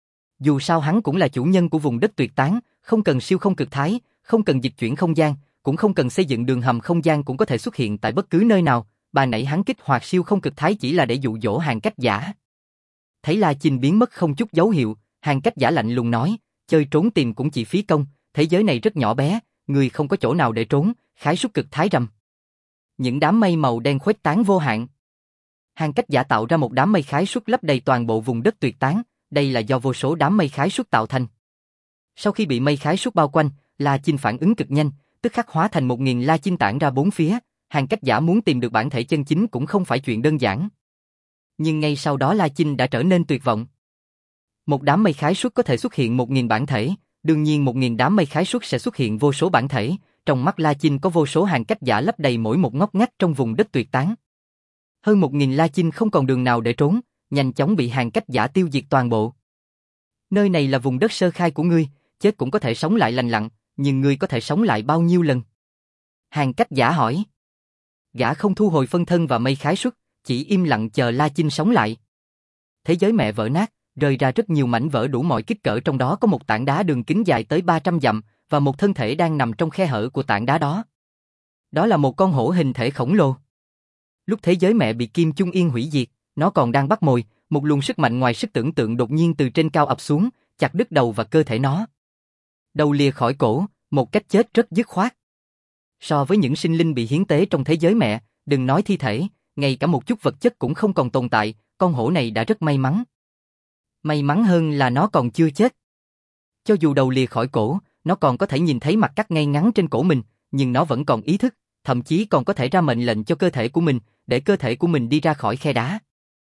Dù sao hắn cũng là chủ nhân của vùng đất tuyệt tán, không cần siêu không cực thái, không cần dịch chuyển không gian, cũng không cần xây dựng đường hầm không gian cũng có thể xuất hiện tại bất cứ nơi nào. Bà nãy hắn kích hoạt siêu không cực thái chỉ là để dụ dỗ Hàn Cách Giả. Thấy La Chinh biến mất không chút dấu hiệu, Hàn Cách Giả lạnh lùng nói, chơi trốn tìm cũng chỉ phí công, thế giới này rất nhỏ bé, người không có chỗ nào để trốn, khái suất cực thái rầm. Những đám mây màu đen khuếch tán vô hạn. Hàn Cách Giả tạo ra một đám mây khái suất lấp đầy toàn bộ vùng đất tuyệt tán, đây là do vô số đám mây khái suất tạo thành. Sau khi bị mây khái suất bao quanh, La Chinh phản ứng cực nhanh, tức khắc hóa thành 1000 La Chinh tản ra bốn phía. Hàn Cách Giả muốn tìm được bản thể chân chính cũng không phải chuyện đơn giản. Nhưng ngay sau đó La Chinh đã trở nên tuyệt vọng. Một đám mây khái suất có thể xuất hiện 1000 bản thể, đương nhiên 1000 đám mây khái suất sẽ xuất hiện vô số bản thể. Trong mắt La Chinh có vô số Hàn Cách Giả lấp đầy mỗi một ngóc ngách trong vùng đất tuyệt tán. Hơn 1000 La Chinh không còn đường nào để trốn, nhanh chóng bị Hàn Cách Giả tiêu diệt toàn bộ. Nơi này là vùng đất sơ khai của ngươi, chết cũng có thể sống lại lành lặn, nhưng ngươi có thể sống lại bao nhiêu lần? Hàn Cách Giả hỏi. Gã không thu hồi phân thân và mây khái suất, chỉ im lặng chờ La Chinh sống lại. Thế giới mẹ vỡ nát, rơi ra rất nhiều mảnh vỡ đủ mọi kích cỡ, trong đó có một tảng đá đường kính dài tới 300 dặm, và một thân thể đang nằm trong khe hở của tảng đá đó. Đó là một con hổ hình thể khổng lồ. Lúc thế giới mẹ bị Kim Chung Yên hủy diệt, nó còn đang bắt mồi, một luồng sức mạnh ngoài sức tưởng tượng đột nhiên từ trên cao ập xuống, chặt đứt đầu và cơ thể nó. Đầu lìa khỏi cổ, một cách chết rất dứt khoát. So với những sinh linh bị hiến tế trong thế giới mẹ, đừng nói thi thể, ngay cả một chút vật chất cũng không còn tồn tại, con hổ này đã rất may mắn. May mắn hơn là nó còn chưa chết. Cho dù đầu lìa khỏi cổ, nó còn có thể nhìn thấy mặt cắt ngay ngắn trên cổ mình, nhưng nó vẫn còn ý thức, thậm chí còn có thể ra mệnh lệnh cho cơ thể của mình, để cơ thể của mình đi ra khỏi khe đá.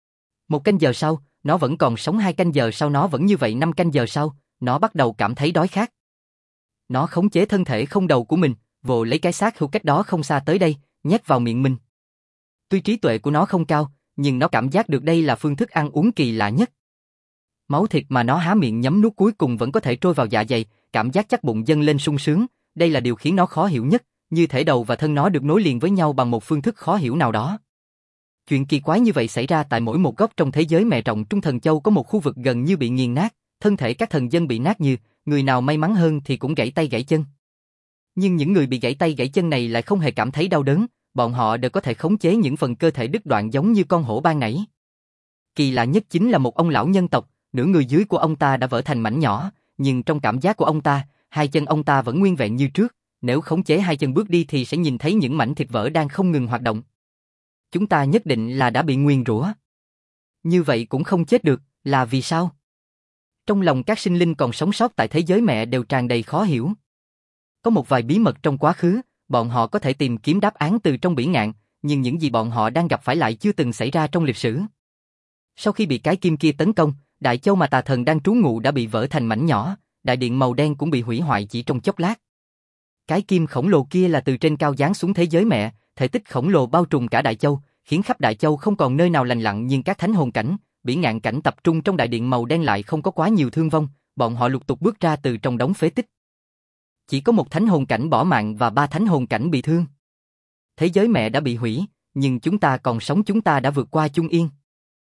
1 canh giờ sau, nó vẫn còn sống. 2 canh giờ sau nó vẫn như vậy. 5 canh giờ sau, nó bắt đầu cảm thấy đói khát. Nó khống chế thân thể không đầu của mình, vồ lấy cái xác hươu cách đó không xa tới đây, nhét vào miệng mình. Tuy trí tuệ của nó không cao, nhưng nó cảm giác được đây là phương thức ăn uống kỳ lạ nhất. Máu thịt mà nó há miệng nhấm nuốt cuối cùng vẫn có thể trôi vào dạ dày, cảm giác chắc bụng dâng lên sung sướng, đây là điều khiến nó khó hiểu nhất, như thể đầu và thân nó được nối liền với nhau bằng một phương thức khó hiểu nào đó. Chuyện kỳ quái như vậy xảy ra tại mỗi một góc trong thế giới mẹ rộng Trung Thần Châu, có một khu vực gần như bị nghiền nát, thân thể các thần dân bị nát như, người nào may mắn hơn thì cũng gãy tay gãy chân. Nhưng những người bị gãy tay gãy chân này lại không hề cảm thấy đau đớn, bọn họ đều có thể khống chế những phần cơ thể đứt đoạn giống như con hổ ban nãy. Kỳ lạ nhất chính là một ông lão nhân tộc, nửa người dưới của ông ta đã vỡ thành mảnh nhỏ, nhưng trong cảm giác của ông ta, 2 chân ông ta vẫn nguyên vẹn như trước, nếu khống chế 2 chân bước đi thì sẽ nhìn thấy những mảnh thịt vỡ đang không ngừng hoạt động. Chúng ta nhất định là đã bị nguyền rủa. Như vậy cũng không chết được, là vì sao? Trong lòng các sinh linh còn sống sót tại thế giới mẹ đều tràn đầy khó hiểu. Có một vài bí mật trong quá khứ, bọn họ có thể tìm kiếm đáp án từ trong bỉ ngạn, nhưng những gì bọn họ đang gặp phải lại chưa từng xảy ra trong lịch sử. Sau khi bị cái kim kia tấn công, đại châu mà tà thần đang trú ngụ đã bị vỡ thành mảnh nhỏ, đại điện màu đen cũng bị hủy hoại chỉ trong chốc lát. Cái kim khổng lồ kia là từ trên cao giáng xuống thế giới mẹ, thể tích khổng lồ bao trùm cả đại châu, khiến khắp đại châu không còn nơi nào lành lặn, nhưng các thánh hồn cảnh, bỉ ngạn cảnh tập trung trong đại điện màu đen lại không có quá nhiều thương vong, bọn họ lục tục bước ra từ trong đống phế tích. Chỉ có 1 thánh hồn cảnh bỏ mạng và 3 thánh hồn cảnh bị thương. Thế giới mẹ đã bị hủy, nhưng chúng ta còn sống, chúng ta đã vượt qua Chung Yên.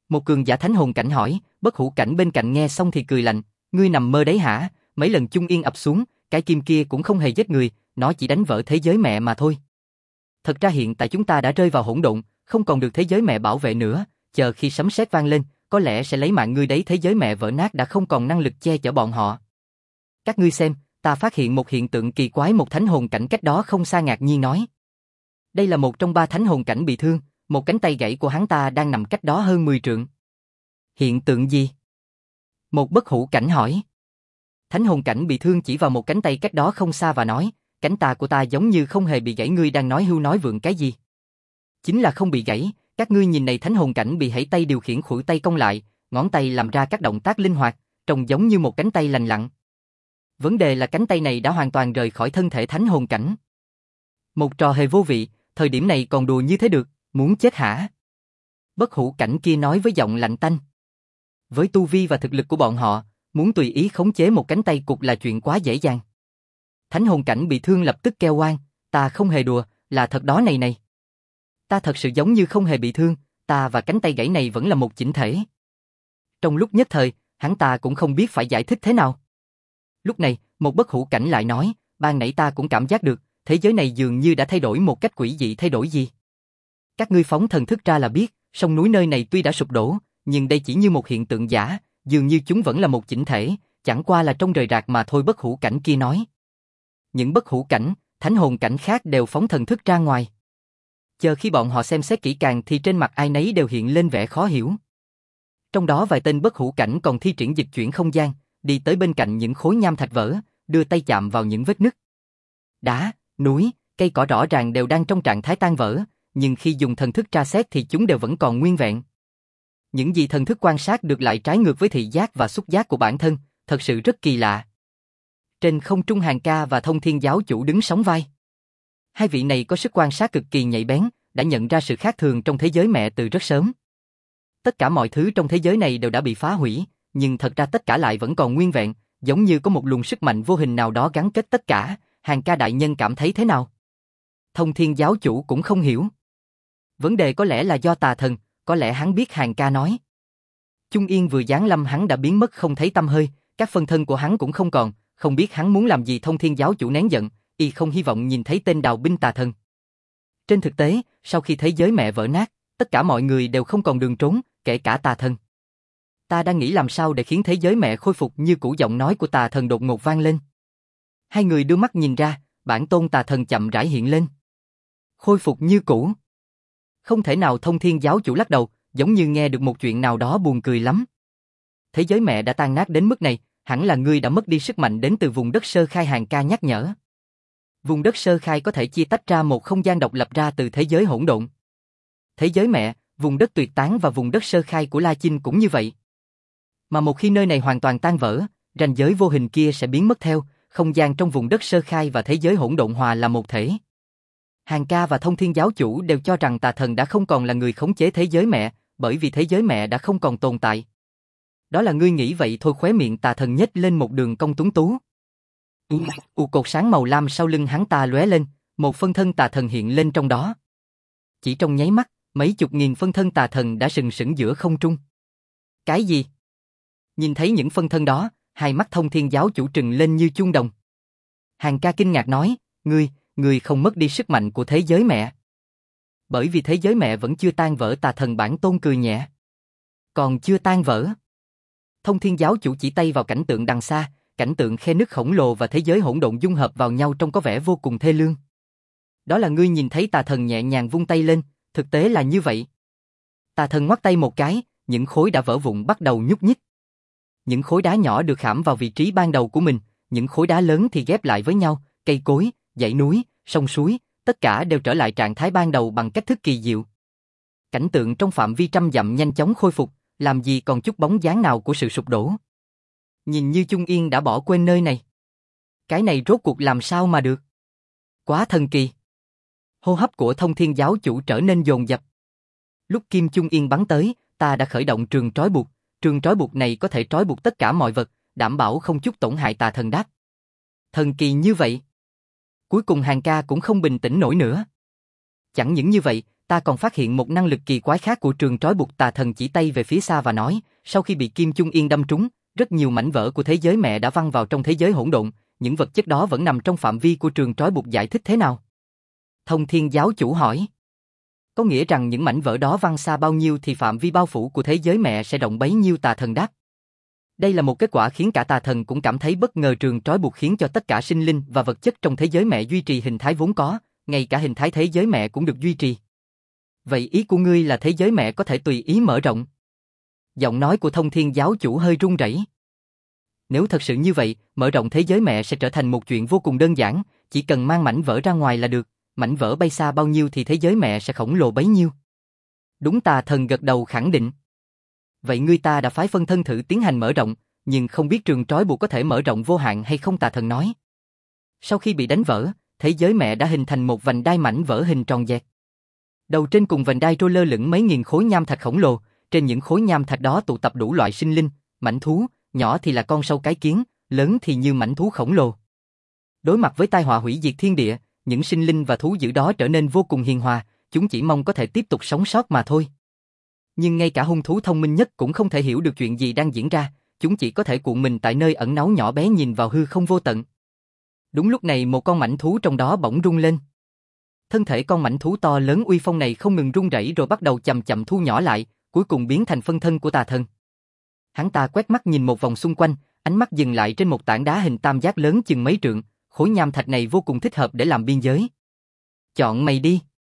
Một cường giả thánh hồn cảnh hỏi, Bất Hủ Cảnh bên cạnh nghe xong thì cười lạnh, ngươi nằm mơ đấy hả? Mấy lần Chung Yên ập xuống, cái kim kia cũng không hề giết người, nó chỉ đánh vỡ thế giới mẹ mà thôi. Thật ra hiện tại chúng ta đã rơi vào hỗn độn, không còn được thế giới mẹ bảo vệ nữa, chờ khi sấm sét vang lên, có lẽ sẽ lấy mạng ngươi đấy. Thế giới mẹ vỡ nát đã không còn năng lực che chở bọn họ. Các ngươi xem, ta phát hiện một hiện tượng kỳ quái. Một thánh hồn cảnh cách đó không xa ngạc nhiên nói. Đây là một trong 3 thánh hồn cảnh bị thương, một cánh tay gãy của hắn ta đang nằm cách đó hơn 10 trượng. Hiện tượng gì? Một bất hủ cảnh hỏi. Thánh hồn cảnh bị thương chỉ vào một cánh tay cách đó không xa và nói, cánh tay của ta giống như không hề bị gãy. Ngươi đang nói hưu nói vượn cái gì? Chính là không bị gãy, các ngươi nhìn này. Thánh hồn cảnh bị hãy tay điều khiển khuỷu tay cong lại, ngón tay làm ra các động tác linh hoạt, trông giống như một cánh tay lành lặn. Vấn đề là cánh tay này đã hoàn toàn rời khỏi thân thể thánh hồn cảnh. Một trò hề vô vị, thời điểm này còn đùa như thế được, muốn chết hả? Bất hủ cảnh kia nói với giọng lạnh tanh. Với tu vi và thực lực của bọn họ, muốn tùy ý khống chế một cánh tay cụt là chuyện quá dễ dàng. Thánh hồn cảnh bị thương lập tức kêu oan, ta không hề đùa, là thật đó này. Ta thật sự giống như không hề bị thương, ta và cánh tay gãy này vẫn là một chỉnh thể. Trong lúc nhất thời, hắn ta cũng không biết phải giải thích thế nào. Lúc này, một bất hủ cảnh lại nói, ban nãy ta cũng cảm giác được, thế giới này dường như đã thay đổi một cách quỷ dị. Thay đổi gì? Các ngươi phóng thần thức ra là biết, sông núi nơi này tuy đã sụp đổ, nhưng đây chỉ như một hiện tượng giả, dường như chúng vẫn là một chỉnh thể, chẳng qua là trong rời rạc mà thôi. Bất hủ cảnh kia nói. Những bất hủ cảnh, thánh hồn cảnh khác đều phóng thần thức ra ngoài. Chờ khi bọn họ xem xét kỹ càng thì trên mặt ai nấy đều hiện lên vẻ khó hiểu. Trong đó vài tên bất hủ cảnh còn thi triển dịch chuyển không gian, đi tới bên cạnh những khối nham thạch vỡ, đưa tay chạm vào những vết nứt. Đá, núi, cây cỏ rõ ràng đều đang trong trạng thái tan vỡ, nhưng khi dùng thần thức tra xét thì chúng đều vẫn còn nguyên vẹn. Những gì thần thức quan sát được lại trái ngược với thị giác và xúc giác của bản thân, thật sự rất kỳ lạ. Trên không trung, Hàn Ca và Thông Thiên giáo chủ đứng sóng vai. Hai vị này có sức quan sát cực kỳ nhạy bén, đã nhận ra sự khác thường trong thế giới mẹ từ rất sớm. Tất cả mọi thứ trong thế giới này đều đã bị phá hủy, nhưng thật ra tất cả lại vẫn còn nguyên vẹn, giống như có một luồng sức mạnh vô hình nào đó gắn kết tất cả. Hàn Ca đại nhân cảm thấy thế nào? Thông Thiên giáo chủ cũng không hiểu. Vấn đề có lẽ là do tà thần, có lẽ hắn biết. Hàn Ca nói. Chung Yên vừa giáng lâm hắn đã biến mất không thấy tăm hơi, các phân thân của hắn cũng không còn, không biết hắn muốn làm gì. Thông Thiên giáo chủ nén giận, y không hy vọng nhìn thấy tên đào binh tà thần. Trên thực tế, sau khi thế giới mẹ vỡ nát, tất cả mọi người đều không còn đường trốn, kể cả tà thần. Ta đang nghĩ làm sao để khiến thế giới mẹ khôi phục như cũ. Giọng nói của tà thần đột ngột vang lên. Hai người đưa mắt nhìn ra, bản tôn tà thần chậm rãi hiện lên. Khôi phục như cũ? Không thể nào. Thông Thiên giáo chủ lắc đầu, giống như nghe được một chuyện nào đó buồn cười lắm. Thế giới mẹ đã tan nát đến mức này, hẳn là ngươi đã mất đi sức mạnh đến từ vùng đất sơ khai. Hàn Ca nhắc nhở. Vùng đất sơ khai có thể chia tách ra một không gian độc lập ra từ thế giới hỗn độn. Thế giới mẹ, vùng đất tuyệt tán và vùng đất sơ khai của La Chinh cũng như vậy. Mà một khi nơi này hoàn toàn tan vỡ, ranh giới vô hình kia sẽ biến mất theo, không gian trong vùng đất sơ khai và thế giới hỗn độn hòa là một thể. Hàn Ca và Thông Thiên giáo chủ đều cho rằng tà thần đã không còn là người khống chế thế giới mẹ, bởi vì thế giới mẹ đã không còn tồn tại. Đó là ngươi nghĩ vậy thôi. Khóe miệng tà thần nhếch lên một đường cong tuấn tú. Cột sáng màu lam sau lưng hắn ta lóe lên, một phân thân tà thần hiện lên trong đó. Chỉ trong nháy mắt, mấy chục nghìn phân thân tà thần đã sừng sững giữa không trung. Cái gì? Nhìn thấy những phân thân đó, hai mắt Thông Thiên giáo chủ trừng lên như chuông đồng. Hàn Ca kinh ngạc nói, ngươi không mất đi sức mạnh của thế giới mẹ. Bởi vì thế giới mẹ vẫn chưa tan vỡ. Tà thần bản tôn cười nhẹ. Còn chưa tan vỡ? Thông Thiên giáo chủ chỉ tay vào cảnh tượng đằng xa, cảnh tượng khe nứt khổng lồ và thế giới hỗn độn dung hợp vào nhau trông có vẻ vô cùng thê lương. Đó là ngươi nhìn thấy. Tà thần nhẹ nhàng vung tay lên, thực tế là như vậy. Tà thần ngoắc tay một cái, những khối đã vỡ vụn bắt đầu nhúc nhích. Những khối đá nhỏ được khảm vào vị trí ban đầu của mình, những khối đá lớn thì ghép lại với nhau, cây cối, dãy núi, sông suối, tất cả đều trở lại trạng thái ban đầu bằng cách thức kỳ diệu. Cảnh tượng trong phạm vi trăm dặm nhanh chóng khôi phục, làm gì còn chút bóng dáng nào của sự sụp đổ. Nhìn như Chung Yên đã bỏ quên nơi này. Cái này rốt cuộc làm sao mà được? Quá thần kỳ. Hô hấp của Thông Thiên giáo chủ trở nên dồn dập. Lúc kim Chung Yên bắn tới, ta đã khởi động trường trói buộc. Trường trói buộc này có thể trói buộc tất cả mọi vật, đảm bảo không chút tổn hại. Tà thần đáp. Thần kỳ như vậy. Cuối cùng Hàn Ca cũng không bình tĩnh nổi nữa. Chẳng những như vậy, ta còn phát hiện một năng lực kỳ quái khác của trường trói buộc. Tà thần chỉ tay về phía xa và nói, sau khi bị Kim Chung Yên đâm trúng, rất nhiều mảnh vỡ của thế giới mẹ đã văng vào trong thế giới hỗn độn, những vật chất đó vẫn nằm trong phạm vi của trường trói buộc. Giải thích thế nào? Thông Thiên giáo chủ hỏi. Có nghĩa rằng những mảnh vỡ đó văng xa bao nhiêu thì phạm vi bao phủ của thế giới mẹ sẽ rộng bấy nhiêu. Tà thần đáp. Đây là một kết quả khiến cả tà thần cũng cảm thấy bất ngờ. Trường trói buộc khiến cho tất cả sinh linh và vật chất trong thế giới mẹ duy trì hình thái vốn có, ngay cả hình thái thế giới mẹ cũng được duy trì. Vậy ý của ngươi là thế giới mẹ có thể tùy ý mở rộng? Giọng nói của Thông Thiên giáo chủ hơi run rẩy. Nếu thật sự như vậy, mở rộng thế giới mẹ sẽ trở thành một chuyện vô cùng đơn giản, chỉ cần mang mảnh vỡ ra ngoài là được, mảnh vỡ bay xa bao nhiêu thì thế giới mẹ sẽ khổng lồ bấy nhiêu. Đúng, tà thần gật đầu khẳng định. Vậy ngươi ta đã phái phân thân thử tiến hành mở rộng, nhưng không biết trường trói buộc có thể mở rộng vô hạn hay không, tà thần nói. Sau khi bị đánh vỡ, thế giới mẹ đã hình thành một vành đai mảnh vỡ hình tròn dẹt. Đầu trên cùng vành đai trôi lơ lửng mấy nghìn khối nham thạch khổng lồ, trên những khối nham thạch đó tụ tập đủ loại sinh linh, mãnh thú, nhỏ thì là con sâu cái kiến, lớn thì như mãnh thú khổng lồ. Đối mặt với tai họa hủy diệt thiên địa, những sinh linh và thú dữ đó trở nên vô cùng hiền hòa, chúng chỉ mong có thể tiếp tục sống sót mà thôi. Nhưng ngay cả hung thú thông minh nhất cũng không thể hiểu được chuyện gì đang diễn ra, chúng chỉ có thể cuộn mình tại nơi ẩn náu nhỏ bé nhìn vào hư không vô tận. Đúng lúc này một con mãnh thú trong đó bỗng rung lên. Thân thể con mãnh thú to lớn uy phong này không ngừng rung rẩy rồi bắt đầu chậm chậm thu nhỏ lại, cuối cùng biến thành phân thân của tà thần. Hắn ta quét mắt nhìn một vòng xung quanh, ánh mắt dừng lại trên một tảng đá hình tam giác lớn chừng mấy trượng, khối nham thạch này vô cùng thích hợp để làm biên giới. Chọn mày đi.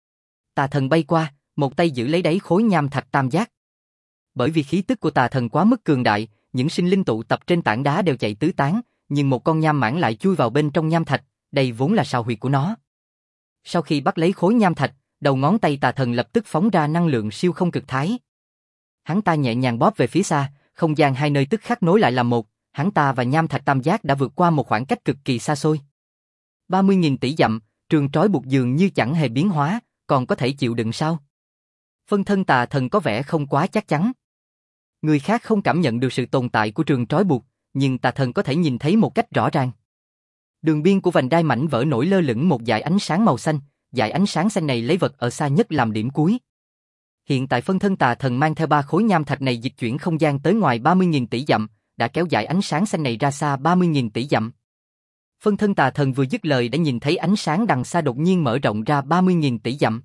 Tà thần bay qua, một tay giữ lấy đáy khối nham thạch tam giác. Bởi vì khí tức của tà thần quá mức cường đại, những sinh linh tụ tập trên tảng đá đều chạy tứ tán, nhưng một con nham mãng lại chui vào bên trong nham thạch, đây vốn là sào huyệt của nó. Sau khi bắt lấy khối nham thạch, đầu ngón tay tà thần lập tức phóng ra năng lượng siêu không cực thái. Hắn ta nhẹ nhàng bóp về phía xa, không gian hai nơi tức khắc nối lại làm một, hắn ta và nham thạch tam giác đã vượt qua một khoảng cách cực kỳ xa xôi. 30.000 tỷ dặm, trường trói buộc dường như chẳng hề biến hóa, còn có thể chịu đựng sao? Phân thân tà thần có vẻ không quá chắc chắn. Người khác không cảm nhận được sự tồn tại của trường trói buộc, nhưng tà thần có thể nhìn thấy một cách rõ ràng. Đường biên của vành đai mảnh vỡ nổi lơ lửng một dải ánh sáng màu xanh, dải ánh sáng xanh này lấy vật ở xa nhất làm điểm cuối. Hiện tại phân thân tà thần mang theo 3 khối nham thạch này dịch chuyển không gian tới ngoài 30.000 tỷ dặm, đã kéo dải ánh sáng xanh này ra xa 30.000 tỷ dặm. Phân thân tà thần vừa dứt lời đã nhìn thấy ánh sáng đằng xa đột nhiên mở rộng ra 30.000 tỷ dặm.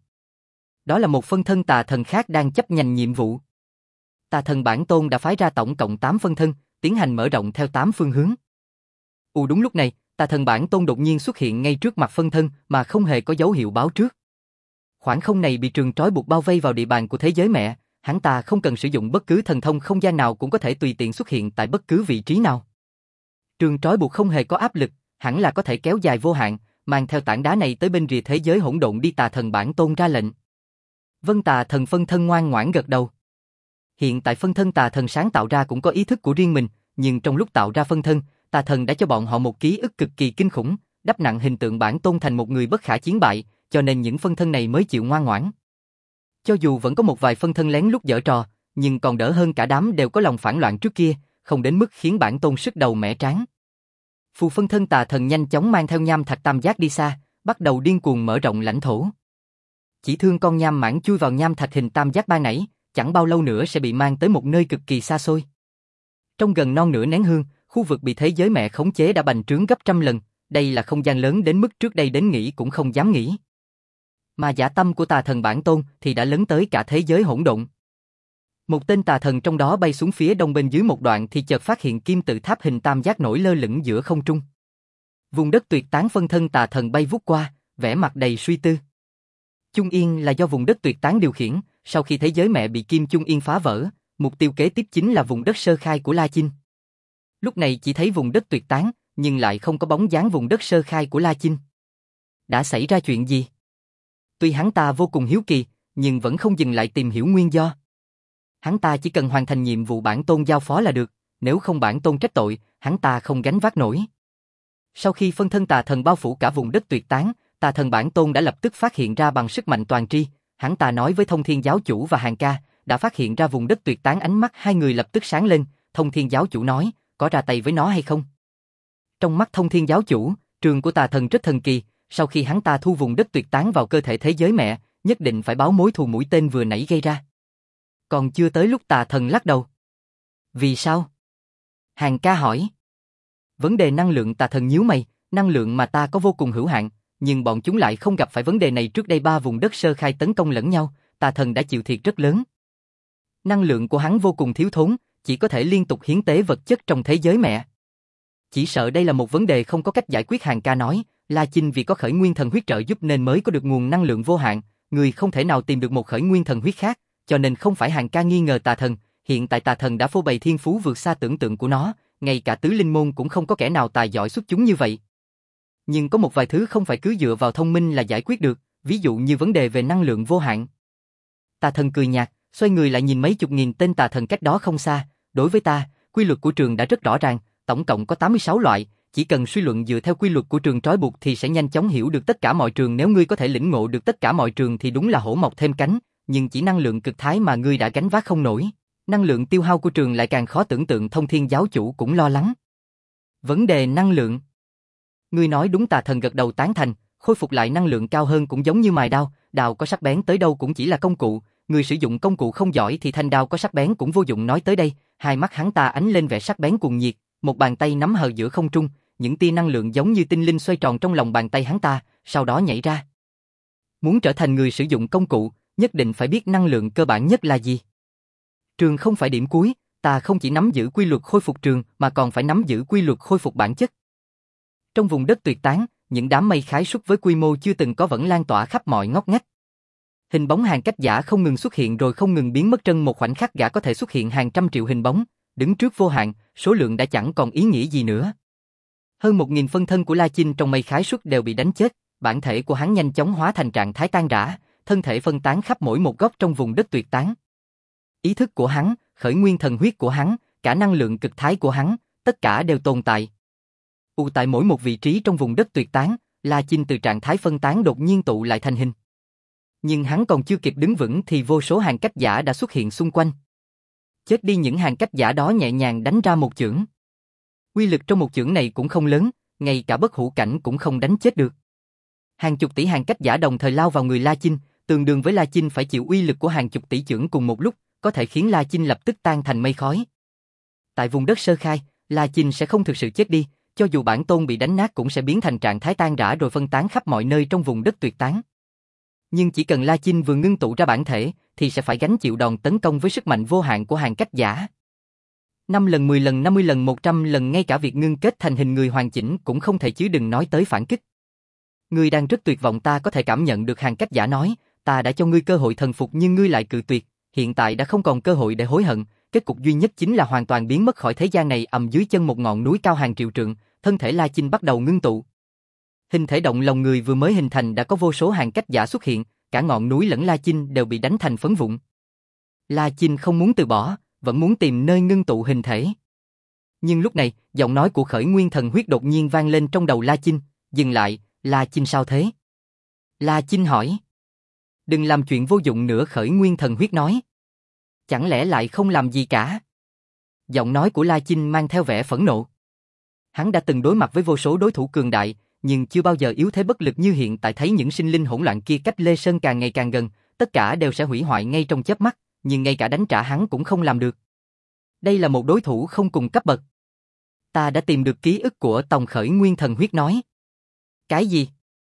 Đó là một phân thân tà thần khác đang chấp nhành nhiệm vụ. Tà thần bản tôn đã phái ra tổng cộng 8 phân thân, tiến hành mở rộng theo 8 phương hướng. Đúng lúc này, tà thần bản tôn đột nhiên xuất hiện ngay trước mặt phân thân mà không hề có dấu hiệu báo trước. Khoảng không này bị trường trói buộc bao vây vào địa bàn của thế giới mẹ, hắn ta không cần sử dụng bất cứ thần thông không gian nào cũng có thể tùy tiện xuất hiện tại bất cứ vị trí nào. Trường trói buộc không hề có áp lực, hẳn là có thể kéo dài vô hạn, mang theo tảng đá này tới bên rìa thế giới hỗn độn đi. Tà thần bản tôn ra lệnh. Vân, tà thần phân thân ngoan ngoãn gật đầu. Hiện tại phân thân tà thần sáng tạo ra cũng có ý thức của riêng mình, nhưng trong lúc tạo ra phân thân, tà thần đã cho bọn họ một ký ức cực kỳ kinh khủng, đắp nặng hình tượng bản tôn thành một người bất khả chiến bại, cho nên những phân thân này mới chịu ngoan ngoãn. Cho dù vẫn có một vài phân thân lén lút giở trò, nhưng còn đỡ hơn cả đám đều có lòng phản loạn trước kia, không đến mức khiến bản tôn sứt đầu mẻ trán. Phù phân thân tà thần nhanh chóng mang theo nham thạch tam giác đi xa, bắt đầu điên cuồng mở rộng lãnh thổ. Chỉ thương con nham mãng chui vào nham thạch hình tam giác ban nãy, chẳng bao lâu nữa sẽ bị mang tới một nơi cực kỳ xa xôi. Trong gần non nửa nén hương, khu vực bị thế giới mẹ khống chế đã bành trướng gấp trăm lần, đây là không gian lớn đến mức trước đây đến nghĩ cũng không dám nghĩ. Mà dã tâm của tà thần bản tôn thì đã lấn tới cả thế giới hỗn độn. Một tên tà thần trong đó bay xuống phía đông bên dưới một đoạn thì chợt phát hiện kim tự tháp hình tam giác nổi lơ lửng giữa không trung. Vùng đất tuyệt tán phân thân tà thần bay vút qua, vẻ mặt đầy suy tư. Chung Yên là do vùng đất tuyệt tán điều khiển, sau khi thế giới mẹ bị Kim Chung Yên phá vỡ, mục tiêu kế tiếp chính là vùng đất sơ khai của La Chinh. Lúc này chỉ thấy vùng đất tuyệt tán, nhưng lại không có bóng dáng vùng đất sơ khai của La Chinh. Đã xảy ra chuyện gì? Tuy hắn ta vô cùng hiếu kỳ, nhưng vẫn không dừng lại tìm hiểu nguyên do. Hắn ta chỉ cần hoàn thành nhiệm vụ bản tôn giao phó là được, nếu không bản tôn trách tội, hắn ta không gánh vác nổi. Sau khi phân thân tà thần bao phủ cả vùng đất tuyệt tán, tà thần bản tôn đã lập tức phát hiện ra bằng sức mạnh toàn tri, hắn ta nói với Thông Thiên giáo chủ và Hàng Ca, đã phát hiện ra vùng đất tuyệt tán. Ánh mắt hai người lập tức sáng lên, Thông Thiên giáo chủ nói, có ra tay với nó hay không? Trong mắt Thông Thiên giáo chủ, trường của tà thần rất thần kỳ, sau khi hắn ta thu vùng đất tuyệt tán vào cơ thể thế giới mẹ, nhất định phải báo mối thù mũi tên vừa nãy gây ra. Còn chưa tới lúc Tà Thần lắc đầu. Vì sao? Hàng ca hỏi. Vấn đề năng lượng. Tà Thần nhíu mày, năng lượng mà ta có vô cùng hữu hạn, nhưng bọn chúng lại không gặp phải vấn đề này trước đây. 3 vùng đất sơ khai tấn công lẫn nhau, Tà Thần đã chịu thiệt rất lớn. Năng lượng của hắn vô cùng thiếu thốn, chỉ có thể liên tục hiến tế vật chất trong thế giới mẹ. Chỉ sợ đây là một vấn đề không có cách giải quyết. Hàng ca nói, La Chinh vì có khởi nguyên thần huyết trợ giúp nên mới có được nguồn năng lượng vô hạn, người không thể nào tìm được một khởi nguyên thần huyết khác, cho nên không phải. Hàng ca nghi ngờ Tà Thần, hiện tại Tà Thần đã phô bày thiên phú vượt xa tưởng tượng của nó, ngay cả tứ linh môn cũng không có kẻ nào tài giỏi xuất chúng như vậy. Nhưng có một vài thứ không phải cứ dựa vào thông minh là giải quyết được, ví dụ như vấn đề về năng lượng vô hạn. Tà Thần cười nhạt, xoay người lại nhìn mấy chục nghìn tên tà thần cách đó không xa. Đối với ta, quy luật của trường đã rất rõ ràng, tổng cộng có 86 loại, chỉ cần suy luận dựa theo quy luật của trường trói buộc thì sẽ nhanh chóng hiểu được tất cả mọi trường. Nếu ngươi có thể lĩnh ngộ được tất cả mọi trường thì đúng là hổ mọc thêm cánh, nhưng chỉ năng lượng cực thái mà ngươi đã gánh vác không nổi. Năng lượng tiêu hao của trường lại càng khó tưởng tượng. Thông Thiên giáo chủ cũng lo lắng. Vấn đề năng lượng. Ngươi nói đúng. Tà Thần gật đầu tán thành, khôi phục lại năng lượng cao hơn cũng giống như mài đao, đao có sắc bén tới đâu cũng chỉ là công cụ, người sử dụng công cụ không giỏi thì thanh đao có sắc bén cũng vô dụng. Nói tới đây, hai mắt hắn ta ánh lên vẻ sắc bén cuồng nhiệt, một bàn tay nắm hờ giữa không trung, những tia năng lượng giống như tinh linh xoay tròn trong lòng bàn tay hắn ta, sau đó nhảy ra. Muốn trở thành người sử dụng công cụ, nhất định phải biết năng lượng cơ bản nhất là gì. Trường không phải điểm cuối, ta không chỉ nắm giữ quy luật khôi phục trường mà còn phải nắm giữ quy luật khôi phục bản chất. Trong vùng đất tuyệt tán, những đám mây khái súc với quy mô chưa từng có vẫn lan tỏa khắp mọi ngóc ngách. Hình bóng Hàng Cách Giả không ngừng xuất hiện rồi không ngừng biến mất. Trong một khoảnh khắc gã có thể xuất hiện hàng trăm triệu hình bóng, đứng trước vô hạn, số lượng đã chẳng còn ý nghĩa gì nữa. Hơn 1000 phân thân của La Chinh trong mây khái súc đều bị đánh chết, bản thể của hắn nhanh chóng hóa thành trạng thái tan rã, thân thể phân tán khắp mỗi một góc trong vùng đất tuyệt tán. Ý thức của hắn, khởi nguyên thần huyết của hắn, cả năng lượng cực thái của hắn, tất cả đều tồn tại. Tại mỗi một vị trí trong vùng đất tuyệt tán, La Chinh từ trạng thái phân tán đột nhiên tụ lại thành hình. Nhưng hắn còn chưa kịp đứng vững thì vô số Hàng Cách Giả đã xuất hiện xung quanh. Chết đi. Những Hàng Cách Giả đó nhẹ nhàng đánh ra một chưởng. Uy lực trong một chưởng này cũng không lớn, ngay cả bất hủ cảnh cũng không đánh chết được. Hàng chục tỷ Hàng Cách Giả đồng thời lao vào người La Chinh, tương đương với La Chinh phải chịu uy lực của hàng chục tỷ chưởng cùng một lúc, có thể khiến La Chinh lập tức tan thành mây khói. Tại vùng đất sơ khai, La Chinh sẽ không thực sự chết đi, cho dù bản tôn bị đánh nát cũng sẽ biến thành trạng thái tan rã rồi phân tán khắp mọi nơi trong vùng đất tuyệt tán. Nhưng chỉ cần La Chinh vừa ngưng tụ ra bản thể, thì sẽ phải gánh chịu đòn tấn công với sức mạnh vô hạn của Hàng Cách Giả. 5 lần, 10 lần, 50 lần, 100 lần, ngay cả việc ngưng kết thành hình người hoàn chỉnh cũng không thể, chứ đừng nói tới phản kích. Ngươi đang rất tuyệt vọng. Ta có thể cảm nhận được. Hàng Cách Giả nói, ta đã cho ngươi cơ hội thần phục nhưng ngươi lại cự tuyệt, hiện tại đã không còn cơ hội để hối hận, kết cục duy nhất chính là hoàn toàn biến mất khỏi thế gian này. Dưới chân một ngọn núi cao hàng triệu trượng, thân thể La Chinh bắt đầu ngưng tụ. Hình thể động lòng người vừa mới hình thành đã có vô số Hàng Cách Giả xuất hiện, cả ngọn núi lẫn La Chinh đều bị đánh thành phấn vụn. La Chinh không muốn từ bỏ, vẫn muốn tìm nơi ngưng tụ hình thể. Nhưng lúc này, giọng nói của khởi nguyên thần huyết đột nhiên vang lên trong đầu La Chinh. Dừng lại. La Chinh sao thế? La Chinh hỏi. Đừng làm chuyện vô dụng nữa. Khởi nguyên thần huyết nói. Chẳng lẽ lại không làm gì cả? Giọng nói của La Chinh mang theo vẻ phẫn nộ. Hắn đã từng đối mặt với vô số đối thủ cường đại, nhưng chưa bao giờ yếu thế bất lực như hiện tại. Thấy những sinh linh hỗn loạn kia cách Lê Sơn càng ngày càng gần, tất cả đều sẽ hủy hoại ngay trong chớp mắt, nhưng ngay cả đánh trả hắn cũng không làm được. Đây là một đối thủ không cùng cấp bậc. Ta đã tìm được ký ức của Tòng. Khởi nguyên thần huyết nói. Cái gì?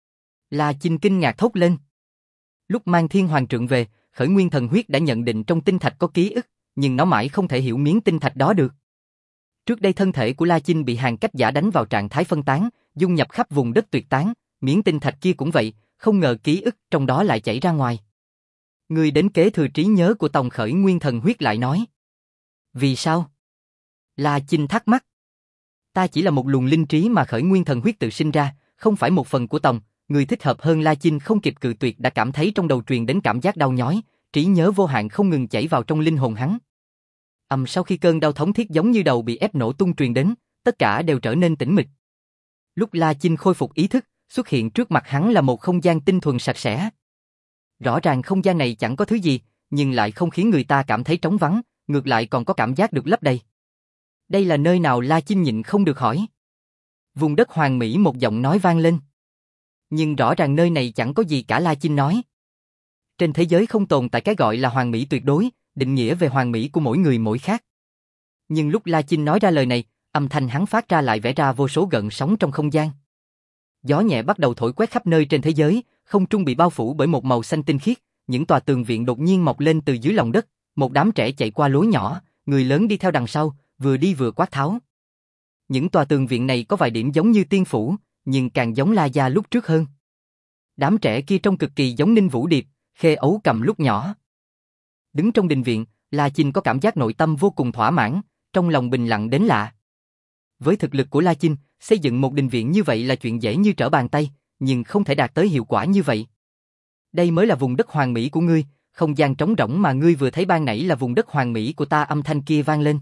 La Chinh kinh ngạc thốt lên. Lúc mang Thiên Hoàng Trượng về, khởi nguyên thần huyết đã nhận định trong tinh thạch có ký ức, nhưng nó mãi không thể hiểu miếng tinh thạch đó được. Trước đây thân thể của La Chinh bị Hàng Cách Giả đánh vào trạng thái phân tán, dung nhập khắp vùng đất tuyệt tán, miếng tinh thạch kia cũng vậy, không ngờ ký ức trong đó lại chảy ra ngoài. Người đến kế thừa trí nhớ của Tòng. Khởi nguyên thần huyết lại nói. Vì sao? La Chinh thắc mắc. Ta chỉ là một luồng linh trí mà khởi nguyên thần huyết tự sinh ra, không phải một phần của Tòng. Người thích hợp hơn. La Chinh không kịp cự tuyệt đã cảm thấy trong đầu truyền đến cảm giác đau nhói, trí nhớ vô hạn không ngừng chảy vào trong linh hồn hắn. Sau khi cơn đau thống thiết giống như đầu bị ép nổ tung truyền đến, tất cả đều trở nên tĩnh mịch. Lúc La Chinh khôi phục ý thức, xuất hiện trước mặt hắn là một không gian tinh thuần sạch sẽ. Rõ ràng không gian này chẳng có thứ gì, nhưng lại không khiến người ta cảm thấy trống vắng, ngược lại còn có cảm giác được lấp đầy. Đây là nơi nào? La Chinh nhịn không được hỏi. Vùng đất hoàn mỹ. Một giọng nói vang lên. Nhưng rõ ràng nơi này chẳng có gì cả. La Chinh nói. Trên thế giới không tồn tại cái gọi là hoàn mỹ tuyệt đối, định nghĩa về hoàn mỹ của mỗi người mỗi khác. Nhưng lúc La Chinh nói ra lời này, âm thanh hắn phát ra lại vẽ ra vô số gợn sóng trong không gian. Gió nhẹ bắt đầu thổi quét khắp nơi trên thế giới, không trung bị bao phủ bởi một màu xanh tinh khiết, những tòa tường viện đột nhiên mọc lên từ dưới lòng đất, một đám trẻ chạy qua lối nhỏ, người lớn đi theo đằng sau, vừa đi vừa quát tháo. Những tòa tường viện này có vài điểm giống như tiên phủ, nhưng càng giống La Gia lúc trước hơn. Đám trẻ kia trông cực kỳ giống Ninh Vũ Điệp, Khê Ấu Cầm lúc nhỏ. Đứng trong đình viện, La Chinh có cảm giác nội tâm vô cùng thỏa mãn, trong lòng bình lặng đến lạ. Với thực lực của La Chinh, xây dựng một đình viện như vậy là chuyện dễ như trở bàn tay, nhưng không thể đạt tới hiệu quả như vậy. Đây mới là vùng đất hoàn mỹ của ngươi, không gian trống rỗng mà ngươi vừa thấy ban nãy là vùng đất hoàn mỹ của ta, âm thanh kia vang lên.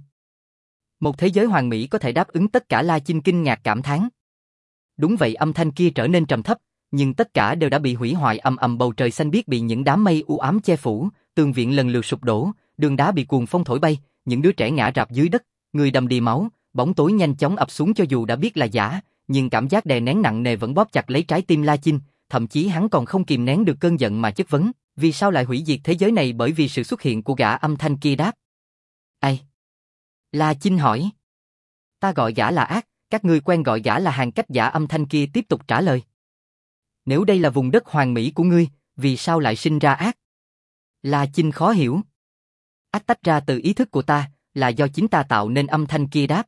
Một thế giới hoàn mỹ có thể đáp ứng tất cả, La Chinh kinh ngạc cảm thán. Đúng vậy, âm thanh kia trở nên trầm thấp, nhưng tất cả đều đã bị hủy hoại, ầm ầm, bầu trời xanh biếc bị những đám mây u ám che phủ, tường viện lần lượt sụp đổ, đường đá bị cuồng phong thổi bay, những đứa trẻ ngã rạp dưới đất, người đầm đìa máu, bóng tối nhanh chóng ập xuống, cho dù đã biết là giả, nhưng cảm giác đè nén nặng nề vẫn bóp chặt lấy trái tim La Chinh, thậm chí hắn còn không kìm nén được cơn giận mà chất vấn, vì sao lại hủy diệt thế giới này bởi vì sự xuất hiện của gã, âm thanh kia đáp. Ai? La Chinh hỏi. Ta gọi gã là ác, các ngươi quen gọi gã là Hàn Cách Giả, âm thanh kia tiếp tục trả lời. Nếu đây là vùng đất hoàn mỹ của ngươi, vì sao lại sinh ra ác? La Chinh khó hiểu. Ác tách ra từ ý thức của ta, là do chính ta tạo nên, âm thanh kia đáp.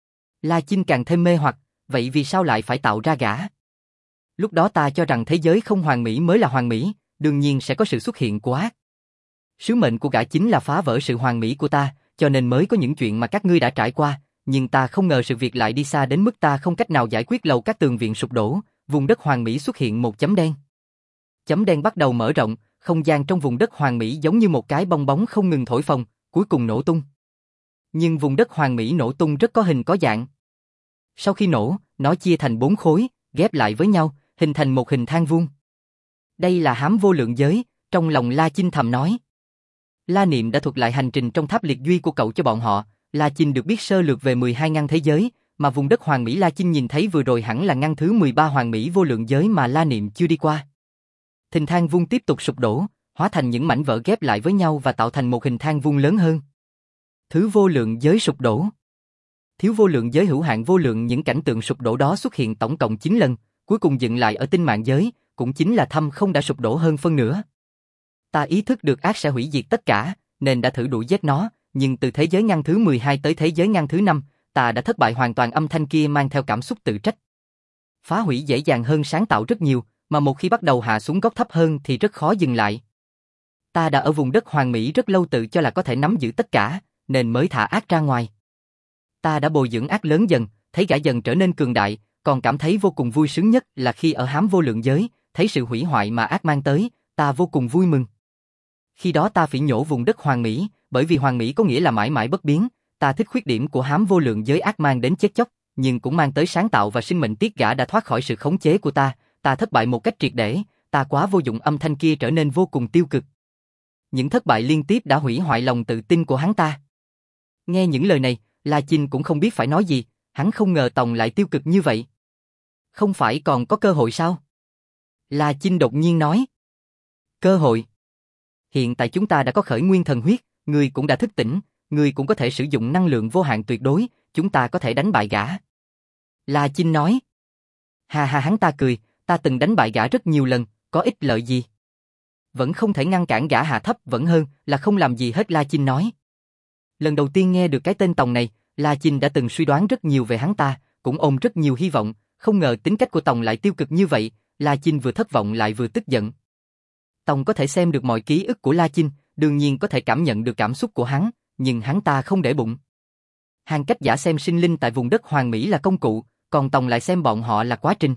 La Chinh càng thêm mê hoặc, vậy vì sao lại phải tạo ra gã? Lúc đó ta cho rằng thế giới không hoàn mỹ mới là hoàn mỹ, đương nhiên sẽ có sự xuất hiện của ác. Sứ mệnh của gã chính là phá vỡ sự hoàn mỹ của ta, cho nên mới có những chuyện mà các ngươi đã trải qua, nhưng ta không ngờ sự việc lại đi xa đến mức ta không cách nào giải quyết, lầu các tường viện sụp đổ, vùng đất hoàn mỹ xuất hiện một chấm đen. Chấm đen bắt đầu mở rộng, không gian trong vùng đất hoàn mỹ giống như một cái bong bóng không ngừng thổi phồng, cuối cùng nổ tung. Nhưng vùng đất hoàn mỹ nổ tung rất có hình có dạng. Sau khi nổ, nó chia thành 4 khối, ghép lại với nhau, hình thành một hình thang vuông. Đây là hám vô lượng giới, trong lòng La Chinh thầm nói. La Niệm đã thuật lại hành trình trong tháp liệt duy của cậu cho bọn họ, La Chinh được biết sơ lược về 12 ngăn thế giới, mà vùng đất hoàn mỹ La Chinh nhìn thấy vừa rồi hẳn là ngăn thứ 13 hoàn mỹ vô lượng giới mà La Niệm chưa đi qua. Hình thang vuông tiếp tục sụp đổ, hóa thành những mảnh vỡ ghép lại với nhau và tạo thành một hình thang vuông lớn hơn. Thứ vô lượng giới sụp đổ. Thiếu vô lượng giới, hữu hạn vô lượng, những cảnh tượng sụp đổ đó xuất hiện tổng cộng 9 lần, cuối cùng dừng lại ở tinh mạng giới, cũng chính là thâm không đã sụp đổ hơn phân nửa. Ta ý thức được ác sẽ hủy diệt tất cả, nên đã thử đuổi giết nó, nhưng từ thế giới ngăn thứ 12 tới thế giới ngăn thứ 5, ta đã thất bại hoàn toàn, âm thanh kia mang theo cảm xúc tự trách. Phá hủy dễ dàng hơn sáng tạo rất nhiều, mà một khi bắt đầu hạ xuống góc thấp hơn thì rất khó dừng lại. Ta đã ở vùng đất hoàn mỹ rất lâu, tự cho là có thể nắm giữ tất cả, nên mới thả ác ra ngoài. Ta đã bồi dưỡng ác lớn dần, thấy gã dần trở nên cường đại, còn cảm thấy vô cùng vui sướng nhất là khi ở hám vô lượng giới, thấy sự hủy hoại mà ác mang tới, ta vô cùng vui mừng. Khi đó ta phỉ nhổ vùng đất hoàn mỹ, bởi vì hoàn mỹ có nghĩa là mãi mãi bất biến, ta thích khuyết điểm của hám vô lượng giới, ác mang đến chết chóc, nhưng cũng mang tới sáng tạo và sinh mệnh, tiếc gã đã thoát khỏi sự khống chế của ta thất bại một cách triệt để, ta quá vô dụng, âm thanh kia trở nên vô cùng tiêu cực. Những thất bại liên tiếp đã hủy hoại lòng tự tin của hắn ta. Nghe những lời này, La Chinh cũng không biết phải nói gì, hắn không ngờ Tòng lại tiêu cực như vậy. Không phải còn có cơ hội sao? La Chinh đột nhiên nói. Cơ hội? Hiện tại chúng ta đã có khởi nguyên thần huyết, ngươi cũng đã thức tỉnh, ngươi cũng có thể sử dụng năng lượng vô hạn tuyệt đối, chúng ta có thể đánh bại gã. La Chinh nói. Ha ha, hắn ta cười, ta từng đánh bại gã rất nhiều lần, có ích lợi gì? Vẫn không thể ngăn cản gã hạ thấp, vẫn hơn là không làm gì hết, La Chinh nói. Lần đầu tiên nghe được cái tên Tòng này, La Chinh đã từng suy đoán rất nhiều về hắn ta, cũng ôm rất nhiều hy vọng, không ngờ tính cách của Tòng lại tiêu cực như vậy, La Chinh vừa thất vọng lại vừa tức giận. Tòng có thể xem được mọi ký ức của La Chinh, đương nhiên có thể cảm nhận được cảm xúc của hắn, nhưng hắn ta không để bụng. Hàn Cách Giả xem sinh linh tại vùng đất hoàn mỹ là công cụ, còn Tòng lại xem bọn họ là quá trình.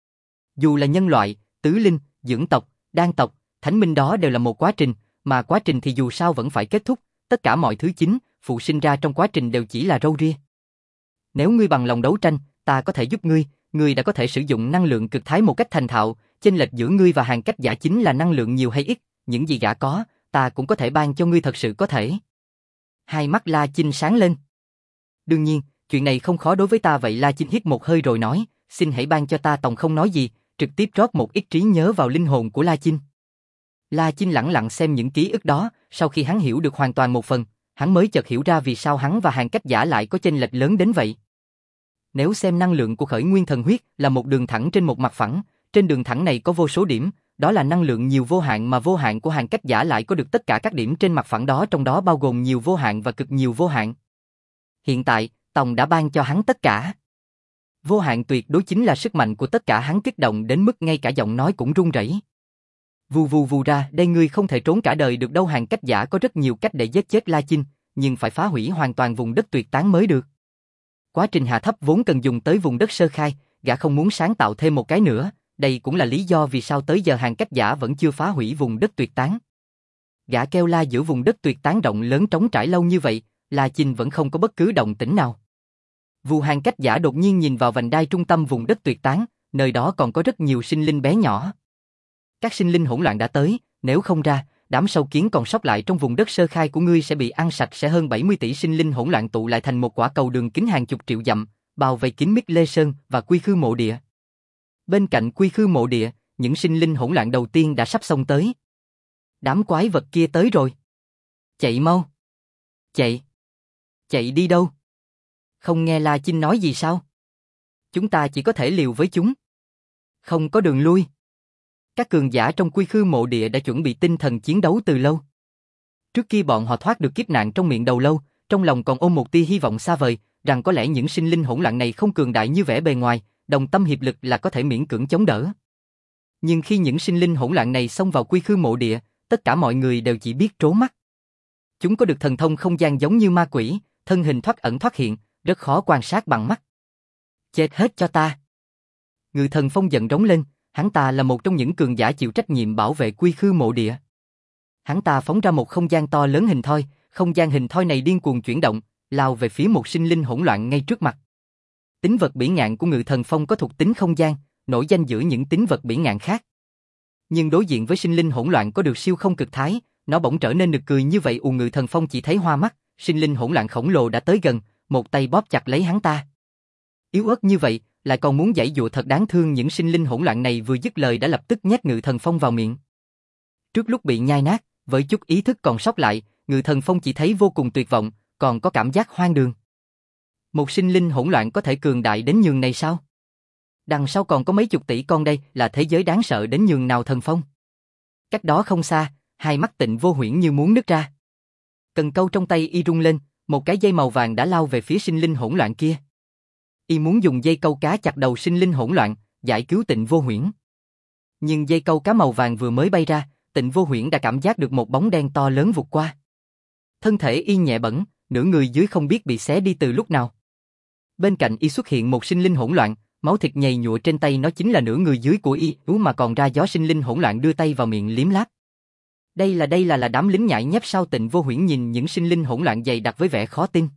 Dù là nhân loại, tứ linh, dưỡng tộc, đan tộc, thánh minh, đó đều là một quá trình, mà quá trình thì dù sao vẫn phải kết thúc, tất cả mọi thứ chính, phụ sinh ra trong quá trình đều chỉ là râu ria. Nếu ngươi bằng lòng đấu tranh, ta có thể giúp ngươi, ngươi đã có thể sử dụng năng lượng cực thái một cách thành thạo, chênh lệch giữa ngươi và Hàn Cách Giả chính là năng lượng nhiều hay ít, những gì gã có, ta cũng có thể ban cho ngươi, thật sự có thể. Hai mắt La Chinh sáng lên. Đương nhiên, chuyện này không khó đối với ta, vậy La Chinh hít một hơi rồi nói, xin hãy ban cho ta. Tòng không nói gì, trực tiếp rót một ít trí nhớ vào linh hồn của La Chinh. La Chinh lẳng lặng xem những ký ức đó, sau khi hắn hiểu được hoàn toàn một phần, hắn mới chợt hiểu ra vì sao hắn và Hàn Cách Giả lại có chênh lệch lớn đến vậy. Nếu xem năng lượng của khởi nguyên thần huyết là một đường thẳng trên một mặt phẳng, trên đường thẳng này có vô số điểm, đó là năng lượng nhiều vô hạn mà vô hạn của Hàn Cách Giả lại có được tất cả các điểm trên mặt phẳng đó, trong đó bao gồm nhiều vô hạn và cực nhiều vô hạn. Hiện tại, Tòng đã ban cho hắn tất cả. Vô hạn tuyệt đối chính là sức mạnh của tất cả, hắn kích động đến mức ngay cả giọng nói cũng run rẩy. Vù vù vù ra, đây ngươi không thể trốn cả đời được đâu. Hàn Cách Giả có rất nhiều cách để giết chết La Chinh, nhưng phải phá hủy hoàn toàn vùng đất tuyệt tán mới được. Quá trình hạ thấp vốn cần dùng tới vùng đất sơ khai, gã không muốn sáng tạo thêm một cái nữa, đây cũng là lý do vì sao tới giờ Hàn Cách Giả vẫn chưa phá hủy vùng đất tuyệt tán. Gã kêu la giữa vùng đất tuyệt tán rộng lớn trống trải lâu như vậy, La Chinh vẫn không có bất cứ động tĩnh nào. Vù Hàn Cách Giả đột nhiên nhìn vào vành đai trung tâm vùng đất tuyệt tán, nơi đó còn có rất nhiều sinh linh bé nhỏ. Các sinh linh hỗn loạn đã tới, nếu không ra, đám sâu kiến còn sót lại trong vùng đất sơ khai của ngươi sẽ bị ăn sạch. Sẽ hơn 70 tỷ sinh linh hỗn loạn tụ lại thành một quả cầu đường kính hàng chục triệu dặm, bao vây kín mít Lê Sơn và Quy Khư mộ địa. Bên cạnh Quy Khư mộ địa, những sinh linh hỗn loạn đầu tiên đã sắp xông tới. Đám quái vật kia tới rồi. Chạy mau. Chạy. Chạy đi đâu? Không nghe La Chinh nói gì sao? Chúng ta chỉ có thể liều với chúng. Không có đường lui. Các cường giả trong Quy Khư mộ địa đã chuẩn bị tinh thần chiến đấu từ lâu. Trước khi bọn họ thoát được kiếp nạn trong miệng đầu lâu, trong lòng còn ôm một tia hy vọng xa vời, rằng có lẽ những sinh linh hỗn loạn này không cường đại như vẻ bề ngoài, đồng tâm hiệp lực là có thể miễn cưỡng chống đỡ. Nhưng khi những sinh linh hỗn loạn này xông vào Quy Khư mộ địa, tất cả mọi người đều chỉ biết trố mắt. Chúng có được thần thông không gian giống như ma quỷ, thân hình thoát ẩn thoát hiện, rất khó quan sát bằng mắt. Chết hết cho ta! Ngự Thần Phong giận rống lên, hắn ta là một trong những cường giả chịu trách nhiệm bảo vệ Quy Khư mộ địa. Hắn ta phóng ra một không gian to lớn hình thoi, không gian hình thoi này điên cuồng chuyển động, lao về phía một sinh linh hỗn loạn ngay trước mặt. Tính vật bỉ ngạn của Ngự Thần Phong có thuộc tính không gian, nổi danh giữa những tính vật bỉ ngạn khác. Nhưng đối diện với sinh linh hỗn loạn có được siêu không cực thái, nó bỗng trở nên nực cười như vậy. Ngự Thần Phong chỉ thấy hoa mắt, sinh linh hỗn loạn khổng lồ đã tới gần, một tay bóp chặt lấy hắn ta. Yếu ớt như vậy, lại còn muốn giãy dụa, thật đáng thương. Những sinh linh hỗn loạn này vừa dứt lời đã lập tức nhét Ngự Thần Phong vào miệng. Trước lúc bị nhai nát, với chút ý thức còn sót lại, Ngự Thần Phong chỉ thấy vô cùng tuyệt vọng, còn có cảm giác hoang đường. Một sinh linh hỗn loạn có thể cường đại đến nhường này sao? Đằng sau còn có mấy chục tỷ con, đây là thế giới đáng sợ đến nhường nào? Thần Phong. Cách đó không xa, hai mắt Tịnh Vô Huyễn như muốn nứt ra. Cần câu trong tay y rung lên, một cái dây màu vàng đã lao về phía sinh linh hỗn loạn kia. Y muốn dùng dây câu cá chặt đầu sinh linh hỗn loạn, giải cứu Tịnh Vô Huyễn. Nhưng dây câu cá màu vàng vừa mới bay ra, Tịnh Vô Huyễn đã cảm giác được một bóng đen to lớn vụt qua. Thân thể y nhẹ bẫng, nửa người dưới không biết bị xé đi từ lúc nào. Bên cạnh y xuất hiện một sinh linh hỗn loạn, máu thịt nhầy nhụa trên tay nó chính là nửa người dưới của y, mà còn ra gió. Sinh linh hỗn loạn đưa tay vào miệng liếm láp. Đây là đám lính nhãi nhép sao? Tịnh Vô Huyễn nhìn những sinh linh hỗn loạn dày đặc với vẻ khó tin.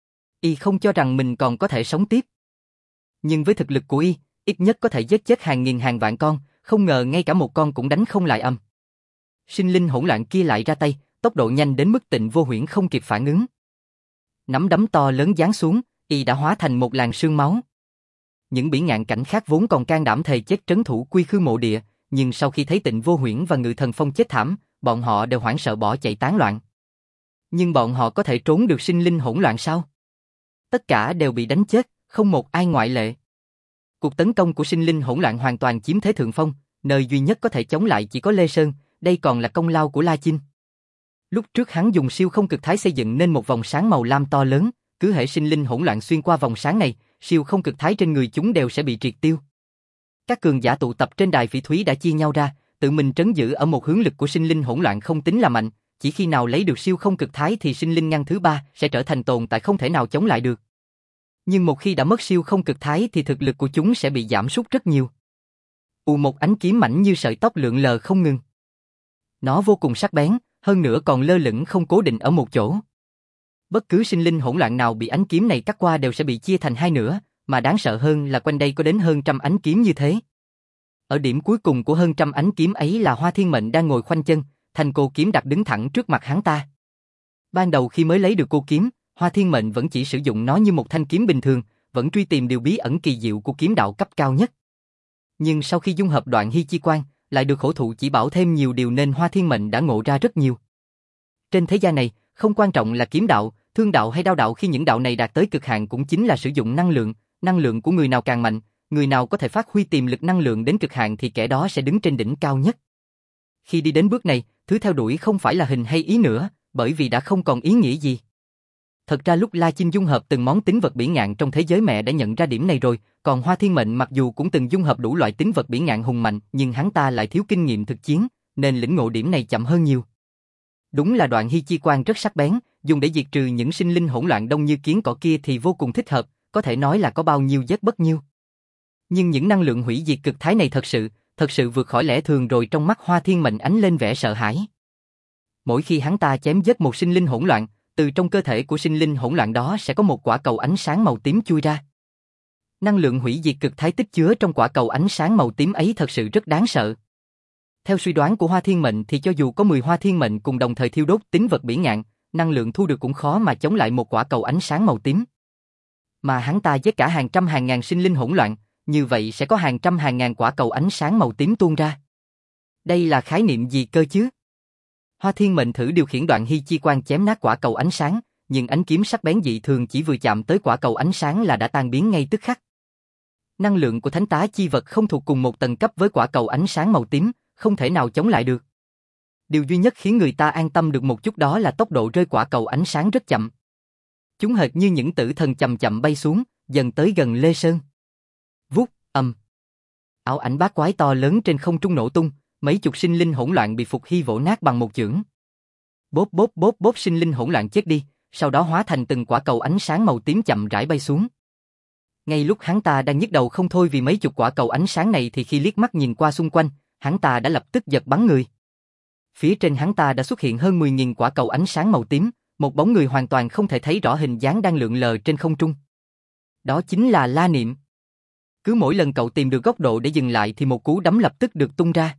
Y không cho rằng mình còn có thể sống tiếp. Nhưng với thực lực của y, ít nhất có thể giết chết hàng nghìn hàng vạn con, không ngờ ngay cả một con cũng đánh không lại. Sinh linh hỗn loạn kia lại ra tay, tốc độ nhanh đến mức Tịnh Vô Huyễn không kịp phản ứng. Nắm đấm to lớn giáng xuống, y đã hóa thành một làn sương máu. Những bỉ ngạn cảnh khác vốn còn can đảm thề chết trấn thủ Quy Khư mộ địa, nhưng sau khi thấy Tịnh Vô Huyễn và Ngự Thần Phong chết thảm, bọn họ đều hoảng sợ bỏ chạy tán loạn. Nhưng bọn họ có thể trốn được sinh linh hỗn loạn sao? Tất cả đều bị đánh chết, không một ai ngoại lệ. Cuộc tấn công của sinh linh hỗn loạn hoàn toàn chiếm thế thượng phong, nơi duy nhất có thể chống lại chỉ có Lê Sơn, đây còn là công lao của La Chinh. Lúc trước hắn dùng siêu không cực thái xây dựng nên một vòng sáng màu lam to lớn, cứ hễ sinh linh hỗn loạn xuyên qua vòng sáng này, siêu không cực thái trên người chúng đều sẽ bị triệt tiêu. Các cường giả tụ tập trên đài phỉ thúy đã chia nhau ra, tự mình trấn giữ ở một hướng. Lực của sinh linh hỗn loạn không tính là mạnh, chỉ khi nào lấy được siêu không cực thái thì sinh linh ngăn thứ ba sẽ trở thành tồn tại không thể nào chống lại được. Nhưng một khi đã mất siêu không cực thái thì thực lực của chúng sẽ bị giảm sút rất nhiều. Một ánh kiếm mảnh như sợi tóc lượn lờ không ngừng. Nó vô cùng sắc bén, hơn nữa còn lơ lửng không cố định ở một chỗ. Bất cứ sinh linh hỗn loạn nào bị ánh kiếm này cắt qua đều sẽ bị chia thành hai nửa, mà đáng sợ hơn là quanh đây có đến hơn trăm ánh kiếm như thế. Ở điểm cuối cùng của hơn trăm ánh kiếm ấy là Hoa Thiên Mệnh đang ngồi khoanh chân, thanh cô kiếm đặt đứng thẳng trước mặt hắn ta. Ban đầu khi mới lấy được cô kiếm, Hoa Thiên Mệnh vẫn chỉ sử dụng nó như một thanh kiếm bình thường, vẫn truy tìm điều bí ẩn kỳ diệu của kiếm đạo cấp cao nhất. Nhưng sau khi dung hợp Đoạn Hy Chi Quang, lại được khổ thụ chỉ bảo thêm nhiều điều nên Hoa Thiên Mệnh đã ngộ ra rất nhiều. Trên thế gian này, không quan trọng là kiếm đạo, thương đạo hay đao đạo, khi những đạo này đạt tới cực hạn cũng chính là sử dụng năng lượng của người nào càng mạnh, người nào có thể phát huy tiềm lực năng lượng đến cực hạn thì kẻ đó sẽ đứng trên đỉnh cao nhất. Khi đi đến bước này, thứ theo đuổi không phải là hình hay ý nữa, bởi vì đã không còn ý nghĩa gì. Thật ra lúc La Chinh dung hợp từng món tín vật bỉ ngạn trong thế giới mẹ đã nhận ra điểm này rồi, còn Hoa Thiên Mệnh mặc dù cũng từng dung hợp đủ loại tín vật bỉ ngạn hùng mạnh, nhưng hắn ta lại thiếu kinh nghiệm thực chiến, nên lĩnh ngộ điểm này chậm hơn nhiều. Đúng là đoạn hy chi quan rất sắc bén, dùng để diệt trừ những sinh linh hỗn loạn đông như kiến cỏ kia thì vô cùng thích hợp, có thể nói là có bao nhiêu giết bất nhiêu. Nhưng những năng lượng hủy diệt cực thái này thật sự vượt khỏi lẽ thường rồi. Trong mắt Hoa Thiên Mệnh ánh lên vẻ sợ hãi. Mỗi khi hắn ta chém giết một sinh linh hỗn loạn, từ trong cơ thể của sinh linh hỗn loạn đó sẽ có một quả cầu ánh sáng màu tím chui ra. Năng lượng hủy diệt cực thái tích chứa trong quả cầu ánh sáng màu tím ấy thật sự rất đáng sợ. Theo suy đoán của Hoa Thiên Mệnh thì cho dù có 10 Hoa Thiên Mệnh cùng đồng thời thiêu đốt tín vật bỉ ngạn, năng lượng thu được cũng khó mà chống lại một quả cầu ánh sáng màu tím. Mà hắn ta giết cả hàng trăm hàng ngàn sinh linh hỗn loạn, như vậy sẽ có hàng trăm hàng ngàn quả cầu ánh sáng màu tím tuôn ra. Đây là khái niệm gì cơ chứ? Hoa Thiên Mệnh thử điều khiển đoạn hy chi quan chém nát quả cầu ánh sáng, nhưng ánh kiếm sắc bén dị thường chỉ vừa chạm tới quả cầu ánh sáng là đã tan biến ngay tức khắc. Năng lượng của thánh tá chi vật không thuộc cùng một tầng cấp với quả cầu ánh sáng màu tím, không thể nào chống lại được. Điều duy nhất khiến người ta an tâm được một chút đó là tốc độ rơi quả cầu ánh sáng rất chậm. Chúng hệt như những tử thần chậm chậm bay xuống, dần tới gần Lê Sơn. Vút, ầm. Ảo ảnh bát quái to lớn trên không trung nổ tung, mấy chục sinh linh hỗn loạn bị Phục Hy vỗ nát bằng một chưởng. Bốp bốp bốp bốp, sinh linh hỗn loạn chết đi, sau đó hóa thành từng quả cầu ánh sáng màu tím chậm rãi bay xuống. Ngay lúc hắn ta đang nhức đầu không thôi vì mấy chục quả cầu ánh sáng này thì khi liếc mắt nhìn qua xung quanh, hắn ta đã lập tức giật bắn người. Phía trên hắn ta đã xuất hiện hơn 10.000 quả cầu ánh sáng màu tím, một bóng người hoàn toàn không thể thấy rõ hình dáng đang lượn lờ trên không trung. Đó chính là La Niệm. Cứ mỗi lần cậu tìm được góc độ để dừng lại thì một cú đấm lập tức được tung ra.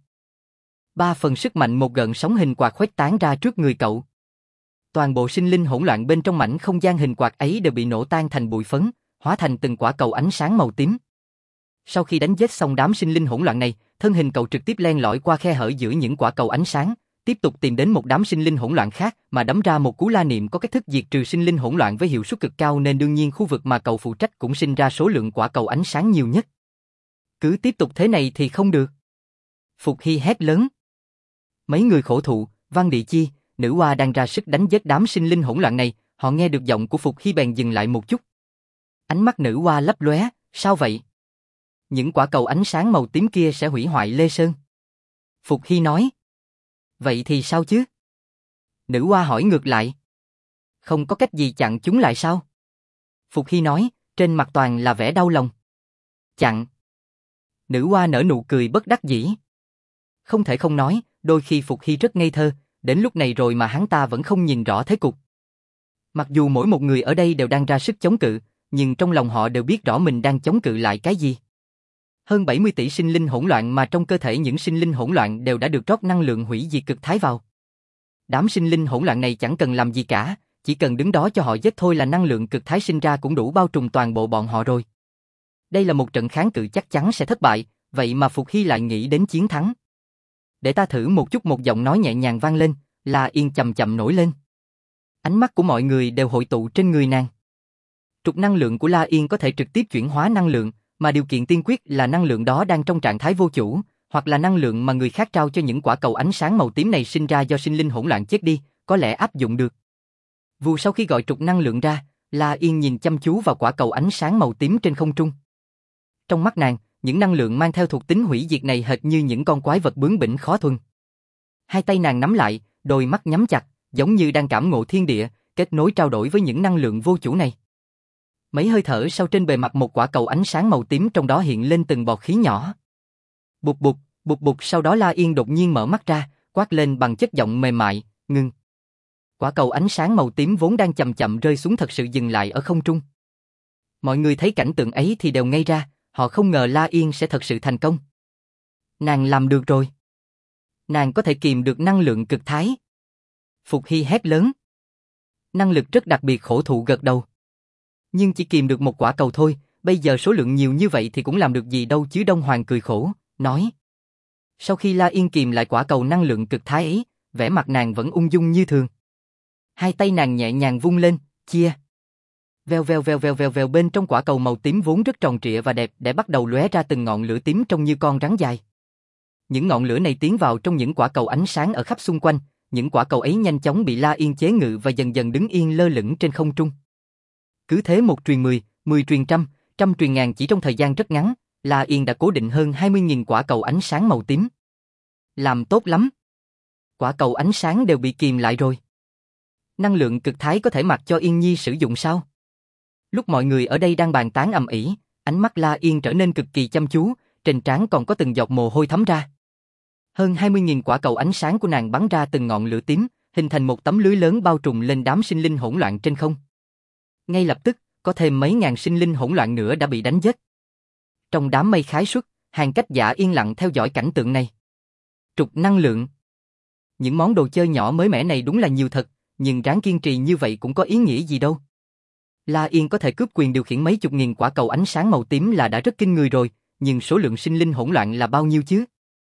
3 phần sức mạnh một gợn sóng hình quạt khuếch tán ra trước người cậu. Toàn bộ sinh linh hỗn loạn bên trong mảnh không gian hình quạt ấy đều bị nổ tan thành bụi phấn, hóa thành từng quả cầu ánh sáng màu tím. Sau khi đánh giết xong đám sinh linh hỗn loạn này, thân hình cậu trực tiếp len lỏi qua khe hở giữa những quả cầu ánh sáng, tiếp tục tìm đến một đám sinh linh hỗn loạn khác mà đấm ra một cú La Niệm có cách thức diệt trừ sinh linh hỗn loạn với hiệu suất cực cao, nên đương nhiên khu vực mà cậu phụ trách cũng sinh ra số lượng quả cầu ánh sáng nhiều nhất. Cứ tiếp tục thế này thì không được. Phục Hy hét lớn. Mấy người khổ thụ, Văn Địa Chi, Nữ Hoa đang ra sức đánh giết đám sinh linh hỗn loạn này, họ nghe được giọng của Phục Hy bèn dừng lại một chút. Ánh mắt Nữ Hoa lấp lóe, sao vậy? Những quả cầu ánh sáng màu tím kia sẽ hủy hoại Lê Sơn. Phục Hy nói. Vậy thì sao chứ? Nữ Hoa hỏi ngược lại. Không có cách gì chặn chúng lại sao? Phục Hy nói, trên mặt toàn là vẻ đau lòng. Chặn. Nữ Hoa nở nụ cười bất đắc dĩ. Không thể không nói, đôi khi Phục Hy rất ngây thơ, đến lúc này rồi mà hắn ta vẫn không nhìn rõ thế cục. Mặc dù mỗi một người ở đây đều đang ra sức chống cự, nhưng trong lòng họ đều biết rõ mình đang chống cự lại cái gì. Hơn 70 tỷ sinh linh hỗn loạn mà trong cơ thể những sinh linh hỗn loạn đều đã được rót năng lượng hủy diệt cực thái vào. Đám sinh linh hỗn loạn này chẳng cần làm gì cả, chỉ cần đứng đó cho họ giết thôi là năng lượng cực thái sinh ra cũng đủ bao trùm toàn bộ bọn họ rồi. Đây là một trận kháng cự chắc chắn sẽ thất bại, vậy mà Phục Hy lại nghĩ đến chiến thắng. Để ta thử một chút, một giọng nói nhẹ nhàng vang lên, La Yên chậm chậm nổi lên. Ánh mắt của mọi người đều hội tụ trên người nàng. Trục năng lượng của La Yên có thể trực tiếp chuyển hóa năng lượng, mà điều kiện tiên quyết là năng lượng đó đang trong trạng thái vô chủ, hoặc là năng lượng mà người khác trao cho những quả cầu ánh sáng màu tím này sinh ra do sinh linh hỗn loạn chết đi, có lẽ áp dụng được. Vù, sau khi gọi trục năng lượng ra, La Yên nhìn chăm chú vào quả cầu ánh sáng màu tím trên không trung. Trong mắt nàng, những năng lượng mang theo thuộc tính hủy diệt này hệt như những con quái vật bướng bỉnh khó thuần. Hai tay nàng nắm lại, đôi mắt nhắm chặt, giống như đang cảm ngộ thiên địa, kết nối trao đổi với những năng lượng vô chủ này. Mấy hơi thở sau, trên bề mặt một quả cầu ánh sáng màu tím trong đó hiện lên từng bọt khí nhỏ. Bụp bụp, bụp bụp, sau đó La Yên đột nhiên mở mắt ra, quát lên bằng chất giọng mềm mại, ngưng. Quả cầu ánh sáng màu tím vốn đang chậm chậm rơi xuống thật sự dừng lại ở không trung. Mọi người thấy cảnh tượng ấy thì đều ngây ra, họ không ngờ La Yên sẽ thật sự thành công. Nàng làm được rồi. Nàng có thể kìm được năng lượng cực thái. Phục Hy hét lớn. Năng lực rất đặc biệt, khổ thụ gật đầu. Nhưng chỉ kìm được một quả cầu thôi, bây giờ số lượng nhiều như vậy thì cũng làm được gì đâu chứ. Đông Hoàng cười khổ, nói. Sau khi La Yên kìm lại quả cầu năng lượng cực thái ấy, vẻ mặt nàng vẫn ung dung như thường. Hai tay nàng nhẹ nhàng vung lên, chia. Vèo vèo vèo vèo vèo vèo, bên trong quả cầu màu tím vốn rất tròn trịa và đẹp để bắt đầu lóe ra từng ngọn lửa tím trông như con rắn dài. Những ngọn lửa này tiến vào trong những quả cầu ánh sáng ở khắp xung quanh, những quả cầu ấy nhanh chóng bị La Yên chế ngự và dần dần đứng yên lơ lửng trên không trung. Cứ thế một truyền 10, 10 truyền trăm, trăm truyền ngàn, chỉ trong thời gian rất ngắn, La Yên đã cố định hơn 20.000 quả cầu ánh sáng màu tím. Làm tốt lắm. Quả cầu ánh sáng đều bị kìm lại rồi. Năng lượng cực thái có thể mặc cho Yên Nhi sử dụng sao? Lúc mọi người ở đây đang bàn tán ầm ĩ, ánh mắt La Yên trở nên cực kỳ chăm chú, trên trán còn có từng giọt mồ hôi thấm ra. Hơn 20.000 quả cầu ánh sáng của nàng bắn ra từng ngọn lửa tím, hình thành một tấm lưới lớn bao trùm lên đám sinh linh hỗn loạn trên không. Ngay lập tức, có thêm mấy ngàn sinh linh hỗn loạn nữa đã bị đánh giết. Trong đám mây khái suất, Hàn Cách Giả yên lặng theo dõi cảnh tượng này. Trục năng lượng. Những món đồ chơi nhỏ mới mẻ này đúng là nhiều thật, nhưng ráng kiên trì như vậy cũng có ý nghĩa gì đâu. La Yên có thể cướp quyền điều khiển mấy chục nghìn quả cầu ánh sáng màu tím là đã rất kinh người rồi, nhưng số lượng sinh linh hỗn loạn là bao nhiêu chứ?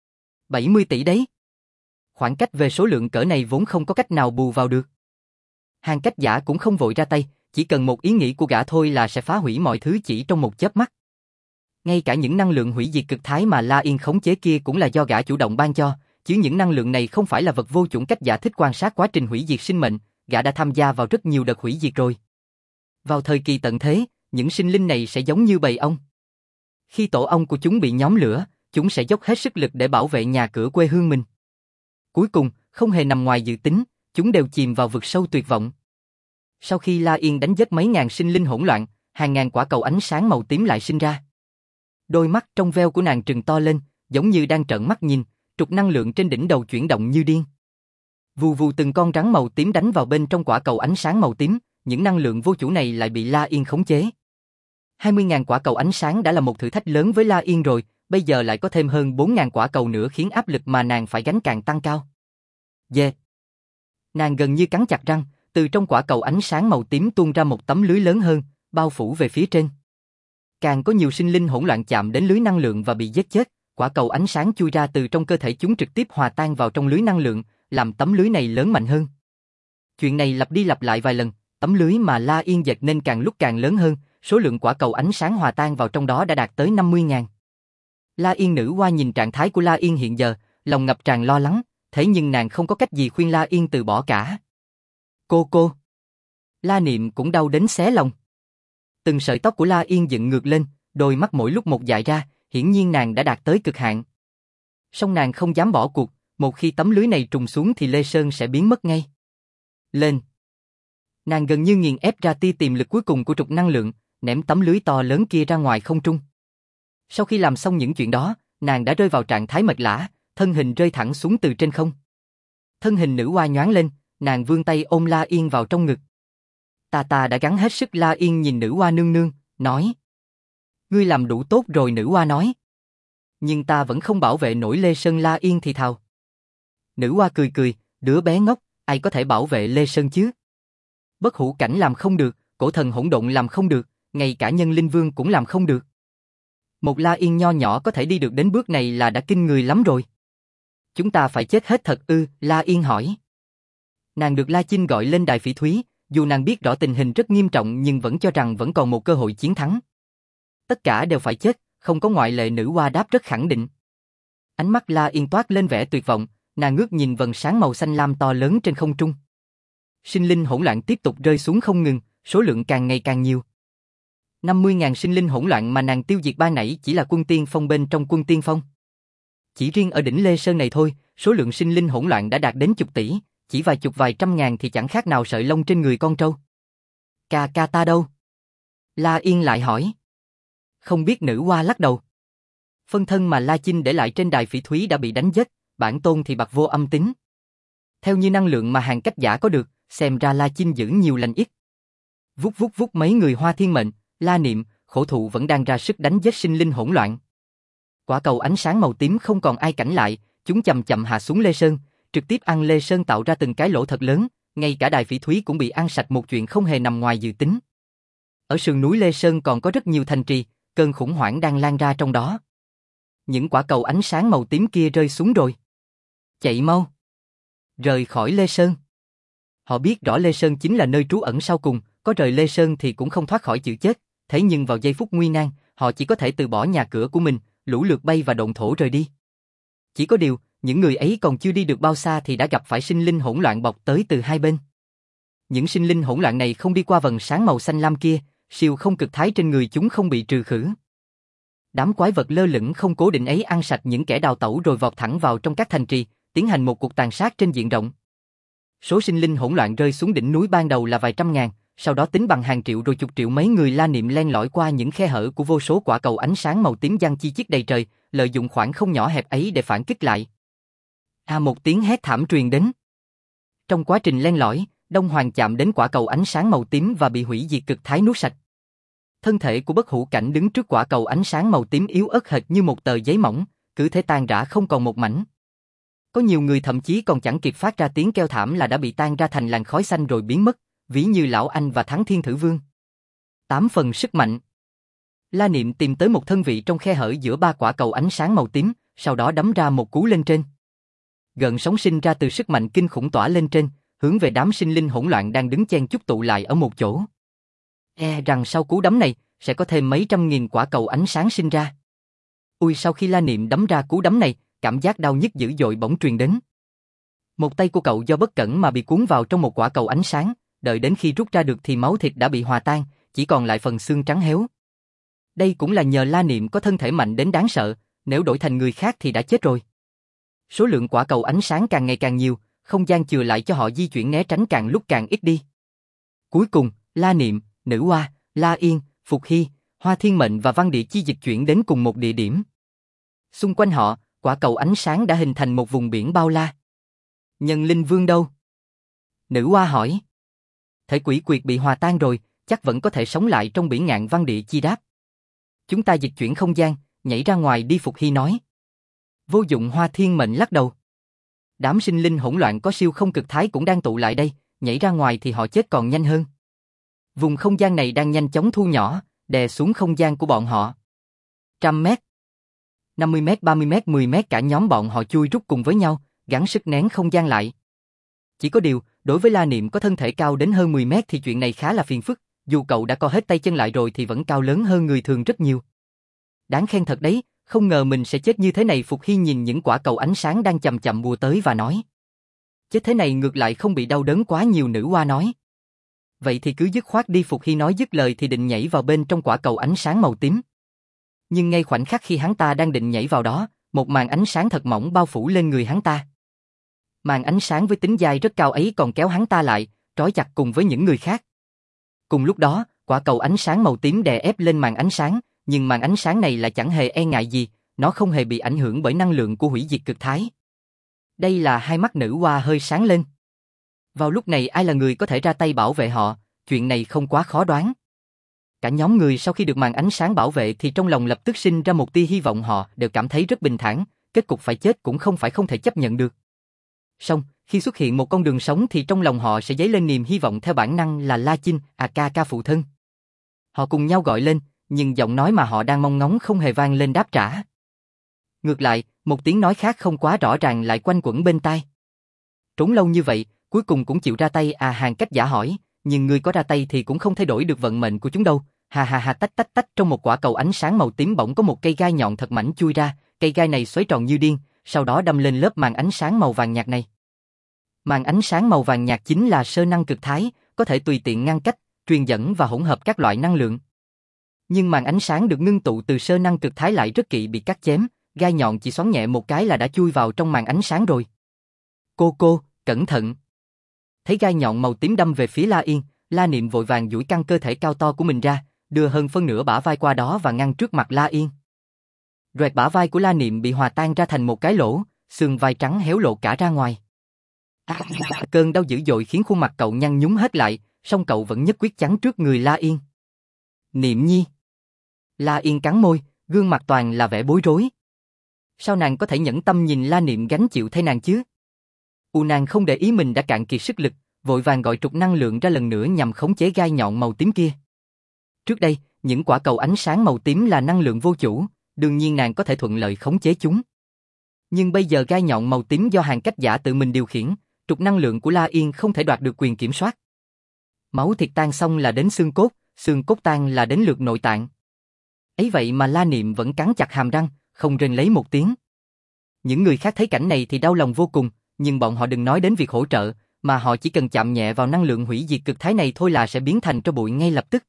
70 tỷ đấy. Khoảng cách về số lượng cỡ này vốn không có cách nào bù vào được. Hàn Cách Giả cũng không vội ra tay, chỉ cần một ý nghĩ của gã thôi là sẽ phá hủy mọi thứ chỉ trong một chớp mắt. Ngay cả những năng lượng hủy diệt cực thái mà La Yên khống chế kia cũng là do gã chủ động ban cho, chứ những năng lượng này không phải là vật vô chủng. Cách Giả thích quan sát quá trình hủy diệt sinh mệnh, gã đã tham gia vào rất nhiều đợt hủy diệt rồi. Vào thời kỳ tận thế, những sinh linh này sẽ giống như bầy ong. Khi tổ ong của chúng bị nhóm lửa, chúng sẽ dốc hết sức lực để bảo vệ nhà cửa quê hương mình. Cuối cùng, không hề nằm ngoài dự tính, chúng đều chìm vào vực sâu tuyệt vọng. Sau khi La Yên đánh giết mấy ngàn sinh linh hỗn loạn, hàng ngàn quả cầu ánh sáng màu tím lại sinh ra. Đôi mắt trong veo của nàng trừng to lên, giống như đang trợn mắt nhìn, trục năng lượng trên đỉnh đầu chuyển động như điên. Vù vù, từng con rắn màu tím đánh vào bên trong quả cầu ánh sáng màu tím, những năng lượng vô chủ này lại bị La Yên khống chế. 20.000 quả cầu ánh sáng đã là một thử thách lớn với La Yên rồi, bây giờ lại có thêm hơn 4.000 quả cầu nữa khiến áp lực mà nàng phải gánh càng tăng cao. Yeah. Nàng gần như cắn chặt răng, từ trong quả cầu ánh sáng màu tím tuôn ra một tấm lưới lớn hơn, bao phủ về phía trên. Càng có nhiều sinh linh hỗn loạn chạm đến lưới năng lượng và bị giết chết, quả cầu ánh sáng chui ra từ trong cơ thể chúng trực tiếp hòa tan vào trong lưới năng lượng, làm tấm lưới này lớn mạnh hơn. Chuyện này lặp đi lặp lại vài lần, tấm lưới mà La Yên dệt nên càng lúc càng lớn hơn, số lượng quả cầu ánh sáng hòa tan vào trong đó đã đạt tới 50.000. La Yên nữ hoa nhìn trạng thái của La Yên hiện giờ, lòng ngập tràn lo lắng, thế nhưng nàng không có cách gì khuyên La Yên từ bỏ cả. Cô. La Niệm cũng đau đến xé lòng. Từng sợi tóc của La Yên dựng ngược lên, đôi mắt mỗi lúc một dại ra, hiển nhiên nàng đã đạt tới cực hạn. Song nàng không dám bỏ cuộc, một khi tấm lưới này trùng xuống thì Lê Sơn sẽ biến mất ngay. Lên. Nàng gần như nghiền ép ra tia tiềm lực cuối cùng của trục năng lượng, ném tấm lưới to lớn kia ra ngoài không trung. Sau khi làm xong những chuyện đó, nàng đã rơi vào trạng thái mệt lả, thân hình rơi thẳng xuống từ trên không. Thân hình nữ hoa nhoáng lên, nàng vươn tay ôm La Yên vào trong ngực. Ta đã gắng hết sức. La Yên nhìn nữ hoa nương nương, nói. Ngươi làm đủ tốt rồi, nữ hoa nói. Nhưng ta vẫn không bảo vệ nổi Lê Sơn. La Yên thì thào. Nữ hoa cười, đứa bé ngốc, ai có thể bảo vệ Lê Sơn chứ? Bất hủ cảnh làm không được, cổ thần hỗn độn làm không được, ngay cả nhân linh vương cũng làm không được. Một La Yên nho nhỏ có thể đi được đến bước này là đã kinh người lắm rồi. Chúng ta phải chết hết thật ư? La Yên hỏi. Nàng được La Chinh gọi lên đài phỉ thúy, dù nàng biết rõ tình hình rất nghiêm trọng nhưng vẫn cho rằng vẫn còn một cơ hội chiến thắng. Tất cả đều phải chết, không có ngoại lệ, nữ hoa đáp rất khẳng định. Ánh mắt La Yên toát lên vẻ tuyệt vọng, nàng ngước nhìn vầng sáng màu xanh lam to lớn trên không trung. Sinh linh hỗn loạn tiếp tục rơi xuống không ngừng, số lượng càng ngày càng nhiều. 50.000 sinh linh hỗn loạn mà nàng tiêu diệt ban nãy chỉ là quân tiên phong bên trong quân tiên phong. Chỉ riêng ở đỉnh Lê Sơn này thôi, số lượng sinh linh hỗn loạn đã đạt đến chục tỷ, chỉ vài chục vài trăm ngàn thì chẳng khác nào sợi lông trên người con trâu. Ca ta đâu? La Yên lại hỏi. Không biết, nữ hoa lắc đầu. Phân thân mà La Chinh để lại trên đài phỉ thúy đã bị đánh giết, bản tôn thì bặt vô âm tín. Theo như năng lượng mà Hàn Cách Giả có được, xem ra La Chinh giữ nhiều lành ít. Vút mấy người Hoa Thiên Mệnh, La Niệm, Khổ Thụ vẫn đang ra sức đánh giết sinh linh hỗn loạn. Quả cầu ánh sáng màu tím không còn ai cản lại, chúng chậm chậm hạ xuống Lê Sơn, trực tiếp ăn Lê Sơn, tạo ra từng cái lỗ thật lớn, ngay cả đài phỉ thúy cũng bị ăn sạch, một chuyện không hề nằm ngoài dự tính. Ở sườn núi Lê Sơn còn có rất nhiều thành trì, cơn khủng hoảng đang lan ra trong đó. Những quả cầu ánh sáng màu tím kia rơi xuống rồi. Chạy mau. Rời khỏi Lê Sơn. Họ biết rõ Lê Sơn chính là nơi trú ẩn sau cùng, có rời Lê Sơn thì cũng không thoát khỏi chữ chết, thế nhưng vào giây phút nguy nan, họ chỉ có thể từ bỏ nhà cửa của mình, lũ lượt bay và độn thổ rời đi. Chỉ có điều, những người ấy còn chưa đi được bao xa thì đã gặp phải sinh linh hỗn loạn bọc tới từ hai bên. Những sinh linh hỗn loạn này không đi qua vầng sáng màu xanh lam kia, siêu không cực thái trên người chúng không bị trừ khử. Đám quái vật lơ lửng không cố định ấy ăn sạch những kẻ đào tẩu rồi vọt thẳng vào trong các thành trì, tiến hành một cuộc tàn sát trên diện rộng. Số sinh linh hỗn loạn rơi xuống đỉnh núi ban đầu là vài trăm ngàn, sau đó tính bằng hàng triệu rồi chục triệu mấy người La Niệm len lỏi qua những khe hở của vô số quả cầu ánh sáng màu tím giăng chi chít đầy trời, lợi dụng khoảng không nhỏ hẹp ấy để phản kích lại. Một tiếng hét thảm truyền đến. Trong quá trình len lỏi, Đông Hoàng chạm đến quả cầu ánh sáng màu tím và bị hủy diệt cực thái nuốt sạch. Thân thể của Bất Hủ Cảnh đứng trước quả cầu ánh sáng màu tím yếu ớt hệt như một tờ giấy mỏng, cứ thế tan rã không còn một mảnh. Có nhiều người thậm chí còn chẳng kịp phát ra tiếng kêu thảm là đã bị tan ra thành làn khói xanh rồi biến mất, ví như Lão Anh và Thắng Thiên Thử Vương. 8 phần sức mạnh. La Niệm tìm tới một thân vị trong khe hở giữa ba quả cầu ánh sáng màu tím, sau đó đấm ra một cú lên trên. Gợn sóng sinh ra từ sức mạnh kinh khủng tỏa lên trên, hướng về đám sinh linh hỗn loạn đang đứng chen chúc tụ lại ở một chỗ. Rằng sau cú đấm này, sẽ có thêm mấy trăm nghìn quả cầu ánh sáng sinh ra. Ui, sau khi La Niệm đấm ra cú đấm này, cảm giác đau nhức dữ dội bỗng truyền đến. Một tay của cậu do bất cẩn mà bị cuốn vào trong một quả cầu ánh sáng, đợi đến khi rút ra được thì máu thịt đã bị hòa tan, chỉ còn lại phần xương trắng héo. Đây cũng là nhờ La Niệm có thân thể mạnh đến đáng sợ, nếu đổi thành người khác thì đã chết rồi. Số lượng quả cầu ánh sáng càng ngày càng nhiều, không gian chừa lại cho họ di chuyển né tránh càng lúc càng ít đi. Cuối cùng, La Niệm, Nữ Hoa, La Yên, Phục Hy, Hoa Thiên Mệnh và Văn Địa Chi dịch chuyển đến cùng một địa điểm. Xung quanh họ, quả cầu ánh sáng đã hình thành một vùng biển bao la. Nhân Linh Vương đâu? Nữ Hoa hỏi. Thể quỷ quyệt bị hòa tan rồi, chắc vẫn có thể sống lại trong biển ngạn. Văn Địa Chi đáp. Chúng ta dịch chuyển không gian, nhảy ra ngoài đi. Phục Hy nói. Vô dụng. Hoa Thiên Mệnh lắc đầu. Đám sinh linh hỗn loạn có siêu không cực thái cũng đang tụ lại đây, nhảy ra ngoài thì họ chết còn nhanh hơn. Vùng không gian này đang nhanh chóng thu nhỏ, đè xuống không gian của bọn họ. 100 mét, 50 mét, 30 mét, 10 mét, cả nhóm bọn họ chui rút cùng với nhau, gắng sức nén không gian lại. Chỉ có điều, đối với La Niệm có thân thể cao đến hơn 10 mét thì chuyện này khá là phiền phức, dù cậu đã co hết tay chân lại rồi thì vẫn cao lớn hơn người thường rất nhiều. Đáng khen thật đấy, không ngờ mình sẽ chết như thế này. Phục Hy nhìn những quả cầu ánh sáng đang chậm chậm bùa tới và nói. Chết thế này ngược lại không bị đau đớn quá nhiều. Nữ Hoa nói. Vậy thì cứ dứt khoát đi. Phục Hy nói dứt lời thì định nhảy vào bên trong quả cầu ánh sáng màu tím. Nhưng ngay khoảnh khắc khi hắn ta đang định nhảy vào đó, một màn ánh sáng thật mỏng bao phủ lên người hắn ta. Màn ánh sáng với tính dai rất cao ấy còn kéo hắn ta lại, trói chặt cùng với những người khác. Cùng lúc đó, quả cầu ánh sáng màu tím đè ép lên màn ánh sáng, nhưng màn ánh sáng này lại chẳng hề e ngại gì, nó không hề bị ảnh hưởng bởi năng lượng của hủy diệt cực thái. Đây là hai mắt Nữ Hoa hơi sáng lên. Vào lúc này ai là người có thể ra tay bảo vệ họ, chuyện này không quá khó đoán. Cả nhóm người sau khi được màn ánh sáng bảo vệ thì trong lòng lập tức sinh ra một tia hy vọng, họ đều cảm thấy rất bình thản, kết cục phải chết cũng không phải không thể chấp nhận được. Song, khi xuất hiện một con đường sống thì trong lòng họ sẽ dấy lên niềm hy vọng theo bản năng là La Chinh, ca phụ thân. Họ cùng nhau gọi lên, nhưng giọng nói mà họ đang mong ngóng không hề vang lên đáp trả. Ngược lại, một tiếng nói khác không quá rõ ràng lại quanh quẩn bên tai. Trốn lâu như vậy, cuối cùng cũng chịu ra tay. Hàng Cách Giả hỏi, nhưng ngươi có ra tay thì cũng không thay đổi được vận mệnh của chúng đâu. Tách tách tách. Trong một quả cầu ánh sáng màu tím bỗng có một cây gai nhọn thật mảnh chui ra, cây gai này xoáy tròn như điên, sau đó đâm lên lớp màn ánh sáng màu vàng nhạt này. Màn ánh sáng màu vàng nhạt chính là sơ năng cực thái, có thể tùy tiện ngăn cách, truyền dẫn và hỗn hợp các loại năng lượng. Nhưng màn ánh sáng được ngưng tụ từ sơ năng cực thái lại rất kỵ bị cắt chém, gai nhọn chỉ xoắn nhẹ một cái là đã chui vào trong màn ánh sáng rồi. Cô, cẩn thận. Thấy gai nhọn màu tím đâm về phía La Yên, La Niệm vội vàng duỗi căng cơ thể cao to của mình ra, đưa hơn phân nửa bả vai qua đó và ngăn trước mặt La Yên. Roẹt bả vai của La Niệm bị hòa tan ra thành một cái lỗ, xương vai trắng héo lộ cả ra ngoài. Cơn đau dữ dội khiến khuôn mặt cậu nhăn nhúm hết lại, song cậu vẫn nhất quyết chắn trước người La Yên. Niệm nhi. La Yên cắn môi, gương mặt toàn là vẻ bối rối. Sao nàng có thể nhẫn tâm nhìn La Niệm gánh chịu thay nàng chứ? Nàng không để ý mình đã cạn kiệt sức lực, vội vàng gọi trục năng lượng ra lần nữa nhằm khống chế gai nhọn màu tím kia. Trước đây, những quả cầu ánh sáng màu tím là năng lượng vô chủ, đương nhiên nàng có thể thuận lợi khống chế chúng. Nhưng bây giờ gai nhọn màu tím do Hàn Cách Giả tự mình điều khiển, trục năng lượng của La Yên không thể đoạt được quyền kiểm soát. Máu thịt tan xong là đến xương cốt tan là đến lượt nội tạng. Ấy vậy mà La Niệm vẫn cắn chặt hàm răng, không rên lấy một tiếng. Những người khác thấy cảnh này thì đau lòng vô cùng, nhưng bọn họ đừng nói đến việc hỗ trợ, mà họ chỉ cần chạm nhẹ vào năng lượng hủy diệt cực thái này thôi là sẽ biến thành tro bụi ngay lập tức.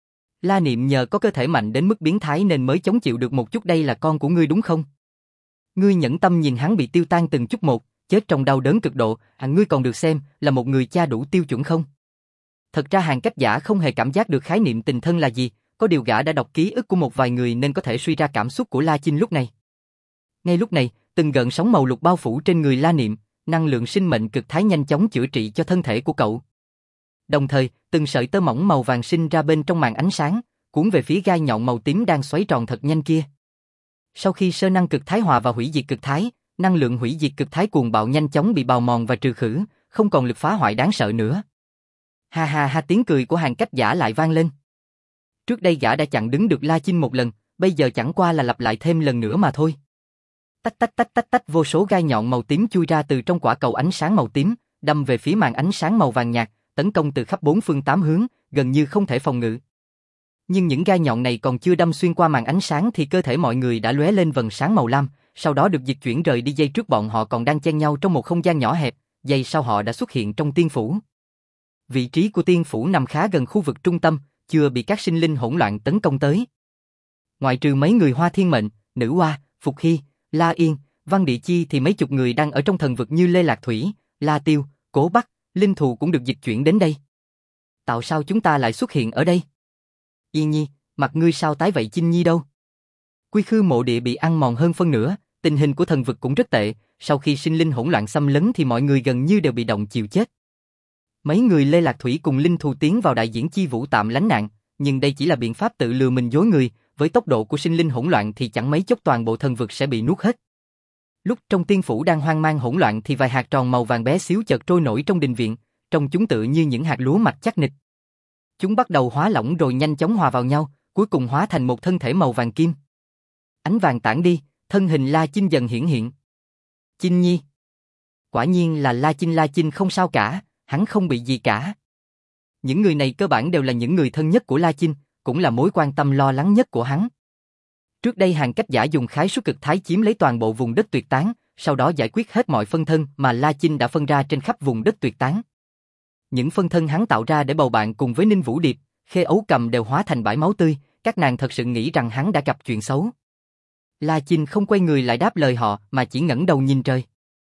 La Niệm nhờ có cơ thể mạnh đến mức biến thái nên mới chống chịu được một chút. Đây là con của ngươi đúng không? Ngươi nhẫn tâm nhìn hắn bị tiêu tan từng chút một, chết trong đau đớn cực độ, ngươi còn được xem là một người cha đủ tiêu chuẩn không? Thật ra Hàn Cách Giả không hề cảm giác được khái niệm tình thân là gì, có điều gã đã đọc ký ức của một vài người nên có thể suy ra cảm xúc của La Chinh lúc này. Ngay lúc này, từng gợn sóng màu lục bao phủ trên người La Niệm, năng lượng sinh mệnh cực thái nhanh chóng chữa trị cho thân thể của cậu. Đồng thời, từng sợi tơ mỏng màu vàng sinh ra bên trong màn ánh sáng, cuốn về phía gai nhọn màu tím đang xoáy tròn thật nhanh kia. Sau khi sơ năng cực thái hòa vào hủy diệt cực thái, năng lượng hủy diệt cực thái cuồng bạo nhanh chóng bị bào mòn và trừ khử, không còn lực phá hoại đáng sợ nữa. Ha ha ha, tiếng cười của Hàn Cách Giả lại vang lên. Trước đây gã đã chặn đứng được La Chinh một lần, bây giờ chẳng qua là lặp lại thêm lần nữa mà thôi. Tách tách tách tách tách, vô số gai nhọn màu tím chui ra từ trong quả cầu ánh sáng màu tím, đâm về phía màn ánh sáng màu vàng nhạt, tấn công từ khắp bốn phương tám hướng, gần như không thể phòng ngự. Nhưng những gai nhọn này còn chưa đâm xuyên qua màn ánh sáng thì cơ thể mọi người đã lóe lên vầng sáng màu lam, sau đó được dịch chuyển rời đi. Giây trước bọn họ còn đang chen nhau trong một không gian nhỏ hẹp, giây sau họ đã xuất hiện trong tiên phủ. Vị trí của tiên phủ nằm khá gần khu vực trung tâm, chưa bị các sinh linh hỗn loạn tấn công tới. Ngoại trừ mấy người Hoa Thiên Mệnh, Nữ Hoa, Phục Hy, La Yên, Văn Địa Chi thì mấy chục người đang ở trong thần vực như Lê Lạc Thủy, La Tiêu, Cố Bắc, Linh Thù cũng được dịch chuyển đến đây. Tại sao chúng ta lại xuất hiện ở đây? Yên Nhi, mặt ngươi sao tái vậy? Chinh Nhi đâu? Quy Khư mộ địa bị ăn mòn hơn phân nửa, tình hình của thần vực cũng rất tệ, sau khi sinh linh hỗn loạn xâm lấn thì mọi người gần như đều bị động chịu chết. Mấy người Lê Lạc Thủy cùng Linh Thù tiến vào đại diễn chi vũ tạm lánh nạn, nhưng đây chỉ là biện pháp tự lừa mình dối người, với tốc độ của sinh linh hỗn loạn thì chẳng mấy chốc toàn bộ thần vực sẽ bị nuốt hết. Lúc trong tiên phủ đang hoang mang hỗn loạn thì vài hạt tròn màu vàng bé xíu chợt trôi nổi trong đình viện, trông chúng tựa như những hạt lúa mạch chắc nịch. Chúng bắt đầu hóa lỏng rồi nhanh chóng hòa vào nhau, cuối cùng hóa thành một thân thể màu vàng kim. Ánh vàng tản đi, thân hình La Chinh dần hiển hiện. Chinh Nhi. Quả nhiên là La Chinh không sao cả, hắn không bị gì cả. Những người này cơ bản đều là những người thân nhất của La Chinh, cũng là mối quan tâm lo lắng nhất của hắn. Trước đây Hàn Cách Giả dùng khái suất cực thái chiếm lấy toàn bộ vùng đất tuyệt tán, sau đó giải quyết hết mọi phân thân mà La Chinh đã phân ra trên khắp vùng đất tuyệt tán. Những phân thân hắn tạo ra để bầu bạn cùng với Ninh Vũ Điệp, Khê Ấu Cầm đều hóa thành bãi máu tươi, các nàng thật sự nghĩ rằng hắn đã gặp chuyện xấu. La Chinh không quay người lại đáp lời họ mà chỉ ngẩng đầu nhìn trời.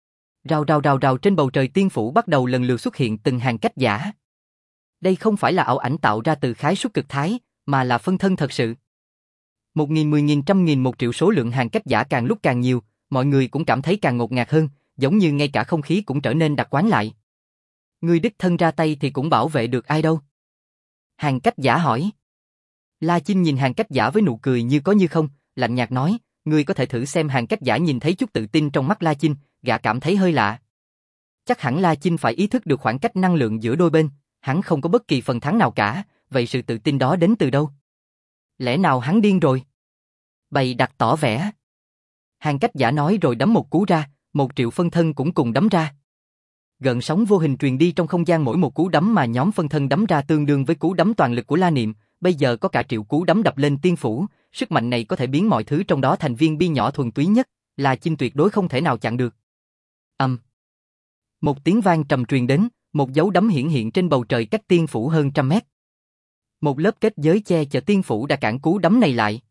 Rào trên bầu trời tiên phủ bắt đầu lần lượt xuất hiện từng Hàn Cách Giả. Đây không phải là ảo ảnh tạo ra từ khái suất cực thái, mà là phân thân thật sự. 1.000, 10.000, 100.000, 1 triệu số lượng Hàn Cách Giả càng lúc càng nhiều, mọi người cũng cảm thấy càng ngột ngạt hơn, giống như ngay cả không khí cũng trở nên đặc quánh lại. Ngươi đích thân ra tay thì cũng bảo vệ được ai đâu? Hàn Cách Giả hỏi. La Chinh nhìn Hàn Cách Giả với nụ cười như có như không, lạnh nhạt nói, ngươi có thể thử xem. Hàn Cách Giả nhìn thấy chút tự tin trong mắt La Chinh, gã cảm thấy hơi lạ. Chắc hẳn La Chinh phải ý thức được khoảng cách năng lượng giữa đôi bên, hắn không có bất kỳ phần thắng nào cả, vậy sự tự tin đó đến từ đâu? Lẽ nào hắn điên rồi? Bày đặt tỏ vẻ. Hàn Cách Giả nói rồi đấm một cú ra, 1 triệu phân thân cũng cùng đấm ra. Gợn sóng vô hình truyền đi trong không gian, mỗi một cú đấm mà nhóm phân thân đấm ra tương đương với cú đấm toàn lực của La Niệm, bây giờ có cả triệu cú đấm đập lên tiên phủ, sức mạnh này có thể biến mọi thứ trong đó thành viên bi nhỏ thuần túy nhất, La Chinh tuyệt đối không thể nào chặn được. Một tiếng vang trầm truyền đến, một dấu đấm hiển hiện trên bầu trời cách tiên phủ hơn 100 mét. Một lớp kết giới che chở tiên phủ đã cản cú đấm này lại.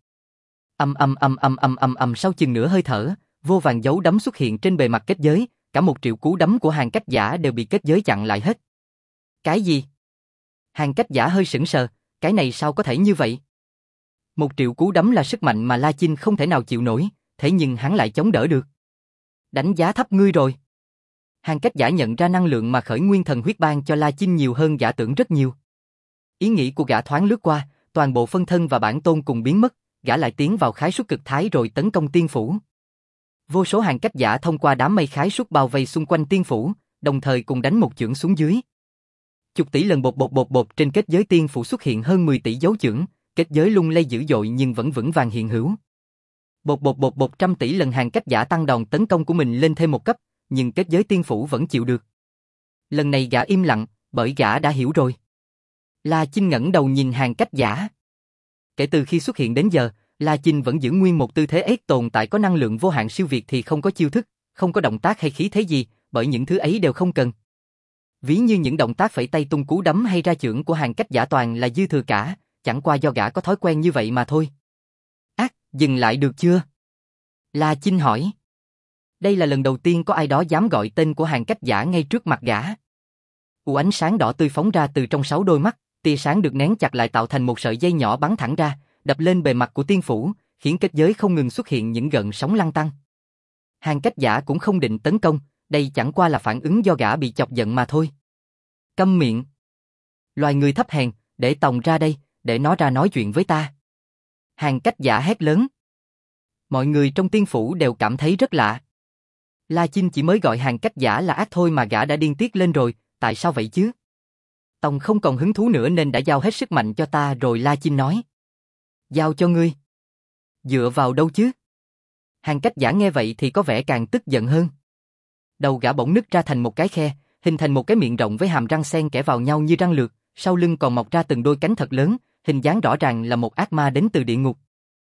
Sau chừng nửa hơi thở, vô vàn dấu đấm xuất hiện trên bề mặt kết giới, cả 1 triệu cú đấm của Hàn Cách Giả đều bị kết giới chặn lại hết. Cái gì? Hàn Cách Giả hơi sững sờ, cái này sao có thể như vậy? 1 triệu cú đấm là sức mạnh mà La Chinh không thể nào chịu nổi, thế nhưng hắn lại chống đỡ được. Đánh giá thấp ngươi rồi. Hàn Cách Giả nhận ra năng lượng mà Khởi Nguyên Thần Huyết ban cho La Chinh nhiều hơn gã tưởng rất nhiều. Ý nghĩ của gã thoáng lướt qua, toàn bộ phân thân và bản tôn cùng biến mất, gã lại tiến vào khái suất cực thái rồi tấn công tiên phủ. Vô số Hàn Cách Giả thông qua đám mây khái suất bao vây xung quanh tiên phủ, đồng thời cùng đánh một chưởng xuống dưới. Chục tỷ lần bột trên kết giới tiên phủ xuất hiện hơn 10 tỷ dấu chưởng, kết giới lung lay dữ dội nhưng vẫn vững vàng hiện hữu. Bột 100 tỷ lần Hàn Cách Giả tăng đòn tấn công của mình lên thêm một cấp, nhưng kết giới tiên phủ vẫn chịu được. Lần này gã im lặng, bởi gã đã hiểu rồi. La Chinh ngẩng đầu nhìn Hàn Cách Giả. Kể từ khi xuất hiện đến giờ, La Chinh vẫn giữ nguyên một tư thế ấy, tồn tại có năng lượng vô hạn siêu việt thì không có chiêu thức, không có động tác hay khí thế gì, bởi những thứ ấy đều không cần. Ví như những động tác phẩy tay tung cú đấm hay ra chưởng của Hàn Cách Giả toàn là dư thừa cả, chẳng qua do gã có thói quen như vậy mà thôi. Dừng lại được chưa? La Chinh hỏi. Đây là lần đầu tiên có ai đó dám gọi tên của Hàn Cách Giả ngay trước mặt gã. Ánh sáng đỏ tươi phóng ra từ trong 6 đôi mắt, tia sáng được nén chặt lại tạo thành một sợi dây nhỏ bắn thẳng ra, đập lên bề mặt của tiên phủ, khiến kết giới không ngừng xuất hiện những gợn sóng lăn tăn. Hàn Cách Giả cũng không định tấn công, đây chẳng qua là phản ứng do gã bị chọc giận mà thôi. Câm miệng. Loài người thấp hèn, để Tòng ra đây, để nó ra nói chuyện với ta. Hàn Cách Giả hét lớn. Mọi người trong tiên phủ đều cảm thấy rất lạ. La Chinh chỉ mới gọi Hàn Cách Giả là ác thôi mà gã đã điên tiết lên rồi, tại sao vậy chứ? Tòng không còn hứng thú nữa nên đã giao hết sức mạnh cho ta rồi. La Chinh nói. Giao cho ngươi? Dựa vào đâu chứ? Hàn Cách Giả nghe vậy thì có vẻ càng tức giận hơn. Đầu gã bỗng nứt ra thành một cái khe, hình thành một cái miệng rộng với hàm răng xen kẽ vào nhau như răng lược, sau lưng còn mọc ra từng đôi cánh thật lớn, hình dáng rõ ràng là một ác ma đến từ địa ngục.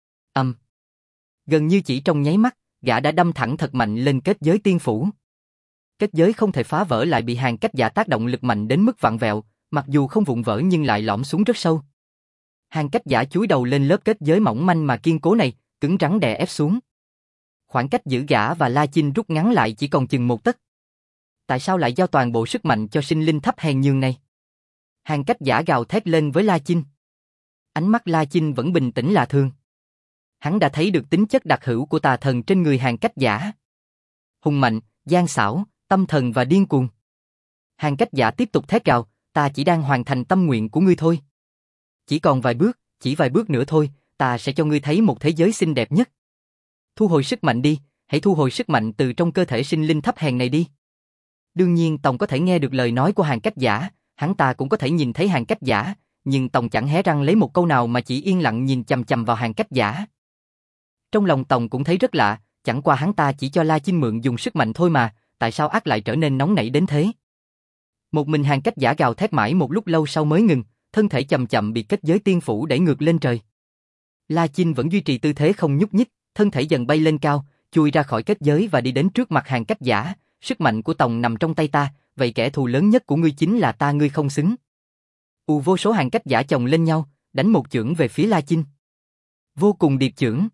Gần như chỉ trong nháy mắt, gã đã đâm thẳng thật mạnh lên kết giới tiên phủ. Kết giới không thể phá vỡ lại bị Hàn Cách Giả tác động lực mạnh đến mức vặn vẹo, mặc dù không vụn vỡ nhưng lại lõm xuống rất sâu. Hàn Cách Giả chúi đầu lên lớp kết giới mỏng manh mà kiên cố này, cứng rắn đè ép xuống. Khoảng cách giữa gã và La Chinh rút ngắn lại chỉ còn chừng 1 tấc. Tại sao lại giao toàn bộ sức mạnh cho sinh linh thấp hèn nhường này? Hàn Cách Giả gào thét lên với La Chinh. Ánh mắt La Chinh vẫn bình tĩnh lạ thường. Hắn đã thấy được tính chất đặc hữu của tà thần trên người Hàn Cách Giả. Hùng mạnh, gian xảo, tâm thần và điên cuồng. Hàn Cách Giả tiếp tục thét gào, ta chỉ đang hoàn thành tâm nguyện của ngươi thôi. Chỉ còn vài bước, chỉ vài bước nữa thôi, ta sẽ cho ngươi thấy một thế giới xinh đẹp nhất. Thu hồi sức mạnh đi, hãy thu hồi sức mạnh từ trong cơ thể sinh linh thấp hèn này đi. Đương nhiên Tòng có thể nghe được lời nói của Hàn Cách Giả, hắn ta cũng có thể nhìn thấy Hàn Cách Giả, nhưng Tòng chẳng hé răng lấy một câu nào mà chỉ yên lặng nhìn chằm chằm vào Hàn Cách Giả. Trong lòng Tòng cũng thấy rất lạ, chẳng qua hắn ta chỉ cho La Chinh mượn dùng sức mạnh thôi mà, tại sao ác lại trở nên nóng nảy đến thế? Một mình Hàn Cách Giả gào thét mãi một lúc lâu sau mới ngừng, thân thể chậm chậm bị kết giới tiên phủ đẩy ngược lên trời. La Chinh vẫn duy trì tư thế không nhúc nhích, thân thể dần bay lên cao, chui ra khỏi kết giới và đi đến trước mặt Hàn Cách Giả. Sức mạnh của Tòng nằm trong tay ta, vậy kẻ thù lớn nhất của ngươi chính là ta, ngươi không xứng. Vô số Hàn Cách Giả chồng lên nhau, đánh một chưởng về phía La Chinh. Vô cùng điệp chưởng.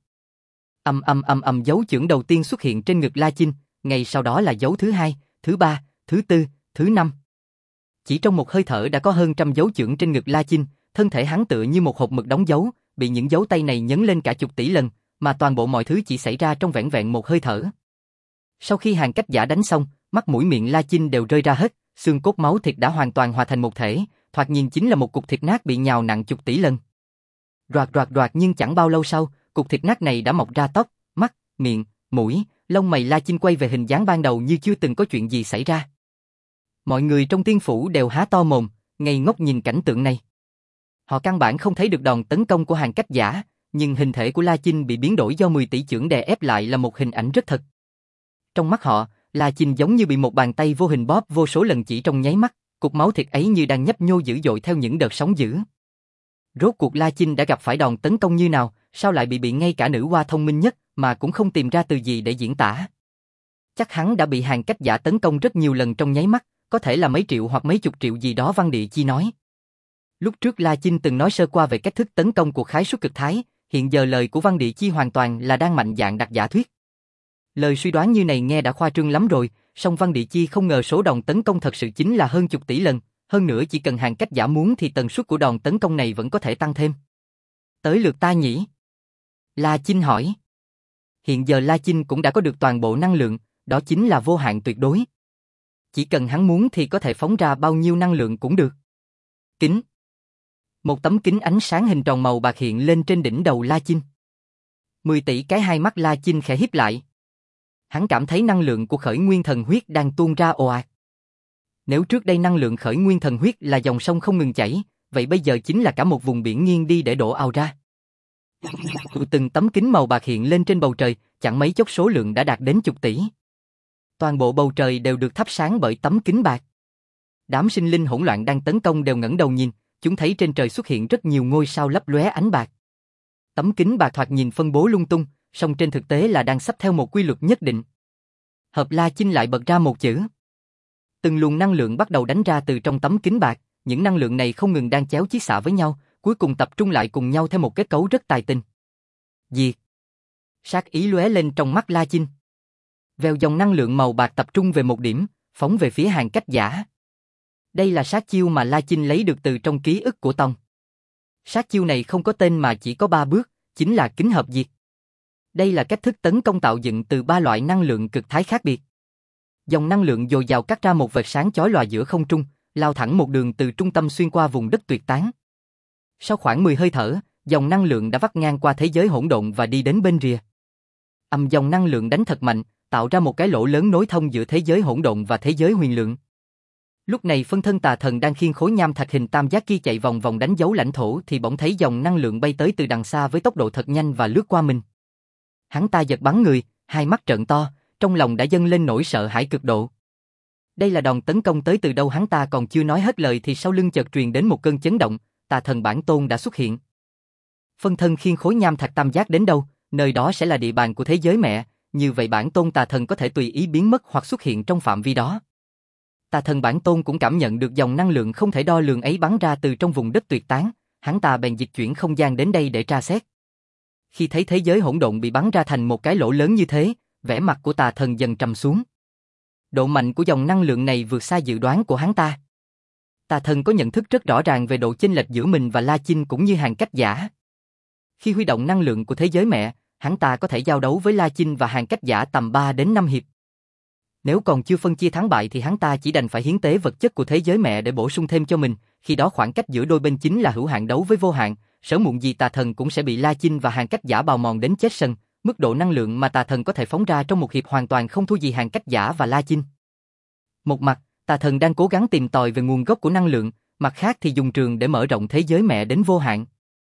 Dấu chưởng đầu tiên xuất hiện trên ngực La Chinh, ngay sau đó là dấu thứ 2, thứ 3, thứ 4, thứ 5. Chỉ trong một hơi thở đã có hơn 100 dấu chưởng trên ngực La Chinh, thân thể hắn tựa như một hộp mực đóng dấu, bị những dấu tay này nhấn lên cả chục tỷ lần, mà toàn bộ mọi thứ chỉ xảy ra trong vẻn vẹn một hơi thở. Sau khi Hàn Cách Giả đánh xong, mắt mũi miệng La Chinh đều rơi ra hết, xương cốt máu thịt đã hoàn toàn hòa thành một thể, thoạt nhìn chính là một cục thịt nát bị nhào nặng chục tỷ lần. Roạt nhưng chẳng bao lâu sau, cục thịt nát này đã mọc ra tóc, mắt, miệng, mũi, lông mày La Chinh quay về hình dáng ban đầu như chưa từng có chuyện gì xảy ra. Mọi người trong tiên phủ đều há to mồm, ngây ngốc nhìn cảnh tượng này. Họ căn bản không thấy được đòn tấn công của Hàn Cách Giả, nhưng hình thể của La Chinh bị biến đổi do 10 tỷ chưởng đè ép lại là một hình ảnh rất thật. Trong mắt họ, La Chinh giống như bị một bàn tay vô hình bóp vô số lần chỉ trong nháy mắt, cục máu thịt ấy như đang nhấp nhô dữ dội theo những đợt sóng dữ. Rốt cuộc La Chinh đã gặp phải đòn tấn công như nào, sao lại bị ngay cả nữ hoa thông minh nhất mà cũng không tìm ra từ gì để diễn tả. Chắc hắn đã bị Hàn Cách Giả tấn công rất nhiều lần trong nháy mắt, có thể là mấy triệu hoặc mấy chục triệu gì đó. Văn Địa Chi nói. Lúc trước La Chinh từng nói sơ qua về cách thức tấn công của khái suất cực thái, hiện giờ lời của Văn Địa Chi hoàn toàn là đang mạnh dạn đặt giả thuyết. Lời suy đoán như này nghe đã khoa trương lắm rồi, song Văn Địa Chi không ngờ số đòn tấn công thật sự chính là hơn chục tỷ lần, hơn nữa chỉ cần Hàn Cách Giả muốn thì tần suất của đòn tấn công này vẫn có thể tăng thêm. Tới lượt ta nhỉ? La Chinh hỏi. Hiện giờ La Chinh cũng đã có được toàn bộ năng lượng, đó chính là vô hạn tuyệt đối. Chỉ cần hắn muốn thì có thể phóng ra bao nhiêu năng lượng cũng được. Kính. Một tấm kính ánh sáng hình tròn màu bạc hiện lên trên đỉnh đầu La Chinh. 10 tỷ cái hai mắt La Chinh khẽ híp lại. Hắn cảm thấy năng lượng của khởi nguyên thần huyết đang tuôn ra ồ ạt. Nếu trước đây năng lượng khởi nguyên thần huyết là dòng sông không ngừng chảy, vậy bây giờ chính là cả một vùng biển nghiêng đi để đổ ào ra. Từng tấm kính màu bạc hiện lên trên bầu trời, chẳng mấy chốc số lượng đã đạt đến chục tỷ. Toàn bộ bầu trời đều được thắp sáng bởi tấm kính bạc. Đám sinh linh hỗn loạn đang tấn công đều ngẩng đầu nhìn, chúng thấy trên trời xuất hiện rất nhiều ngôi sao lấp lóe ánh bạc. Tấm kính bạc thoạt nhìn phân bố lung tung, song trên thực tế là đang sắp theo một quy luật nhất định. Hợp La Chinh lại bật ra một chữ. Từng luồng năng lượng bắt đầu đánh ra từ trong tấm kính bạc, những năng lượng này không ngừng đang chéo chí xạ với nhau, cuối cùng tập trung lại cùng nhau theo một kết cấu rất tài tinh. Diệt. Sát ý lóe lên trong mắt La Chinh. Vèo dòng năng lượng màu bạc tập trung về một điểm, phóng về phía Hàn Cách Giả. Đây là sát chiêu mà La Chinh lấy được từ trong ký ức của Tông. Sát chiêu này không có tên mà chỉ có 3 bước, chính là kính hợp diệt. Đây là cách thức tấn công tạo dựng từ 3 loại năng lượng cực thái khác biệt. Dòng năng lượng dồi dào cắt ra một vệt sáng chói lòa giữa không trung, lao thẳng một đường từ trung tâm xuyên qua vùng đất tuyệt tán. Sau khoảng 10 hơi thở, dòng năng lượng đã vắt ngang qua thế giới hỗn độn và đi đến bên rìa. Dòng năng lượng đánh thật mạnh, tạo ra một cái lỗ lớn nối thông giữa thế giới hỗn độn và thế giới huyền lượng. Lúc này phân thân tà thần đang khiêng khối nham thạch hình tam giác kia chạy vòng vòng đánh dấu lãnh thổ thì bỗng thấy dòng năng lượng bay tới từ đằng xa với tốc độ thật nhanh và lướt qua mình. Hắn ta giật bắn người, hai mắt trợn to, trong lòng đã dâng lên nỗi sợ hãi cực độ. Đây là đòn tấn công tới từ đâu hắn ta còn chưa nói hết lời thì sau lưng chợt truyền đến một cơn chấn động, tà thần bản tôn đã xuất hiện. Phân thân khiêng khối nham thạch tam giác đến đâu, nơi đó sẽ là địa bàn của thế giới mẹ, như vậy bản tôn tà thần có thể tùy ý biến mất hoặc xuất hiện trong phạm vi đó. Tà thần bản tôn cũng cảm nhận được dòng năng lượng không thể đo lường ấy bắn ra từ trong vùng đất tuyệt tán, hắn ta bèn dịch chuyển không gian đến đây để tra xét. Khi thấy thế giới hỗn độn bị bắn ra thành một cái lỗ lớn như thế, vẻ mặt của tà thần dần trầm xuống. Độ mạnh của dòng năng lượng này vượt xa dự đoán của hắn ta. Tà thần có nhận thức rất rõ ràng về độ chênh lệch giữa mình và La Chinh cũng như Hàn Cách Giả. Khi huy động năng lượng của thế giới mẹ, hắn ta có thể giao đấu với La Chinh và Hàn Cách Giả tầm 3 đến 5 hiệp. Nếu còn chưa phân chia thắng bại thì hắn ta chỉ đành phải hiến tế vật chất của thế giới mẹ để bổ sung thêm cho mình, khi đó khoảng cách giữa đôi bên chính là hữu hạn đấu với vô hạn, sớm muộn gì tà thần cũng sẽ bị La Chinh và Hàn Cách Giả bào mòn đến chết sân, mức độ năng lượng mà tà thần có thể phóng ra trong một hiệp hoàn toàn không thua gì Hàn Cách Giả và La Chinh. Một mặt, tà thần đang cố gắng tìm tòi về nguồn gốc của năng lượng, mặt khác thì dùng trường để mở rộng thế giới mẹ đến vô hạn.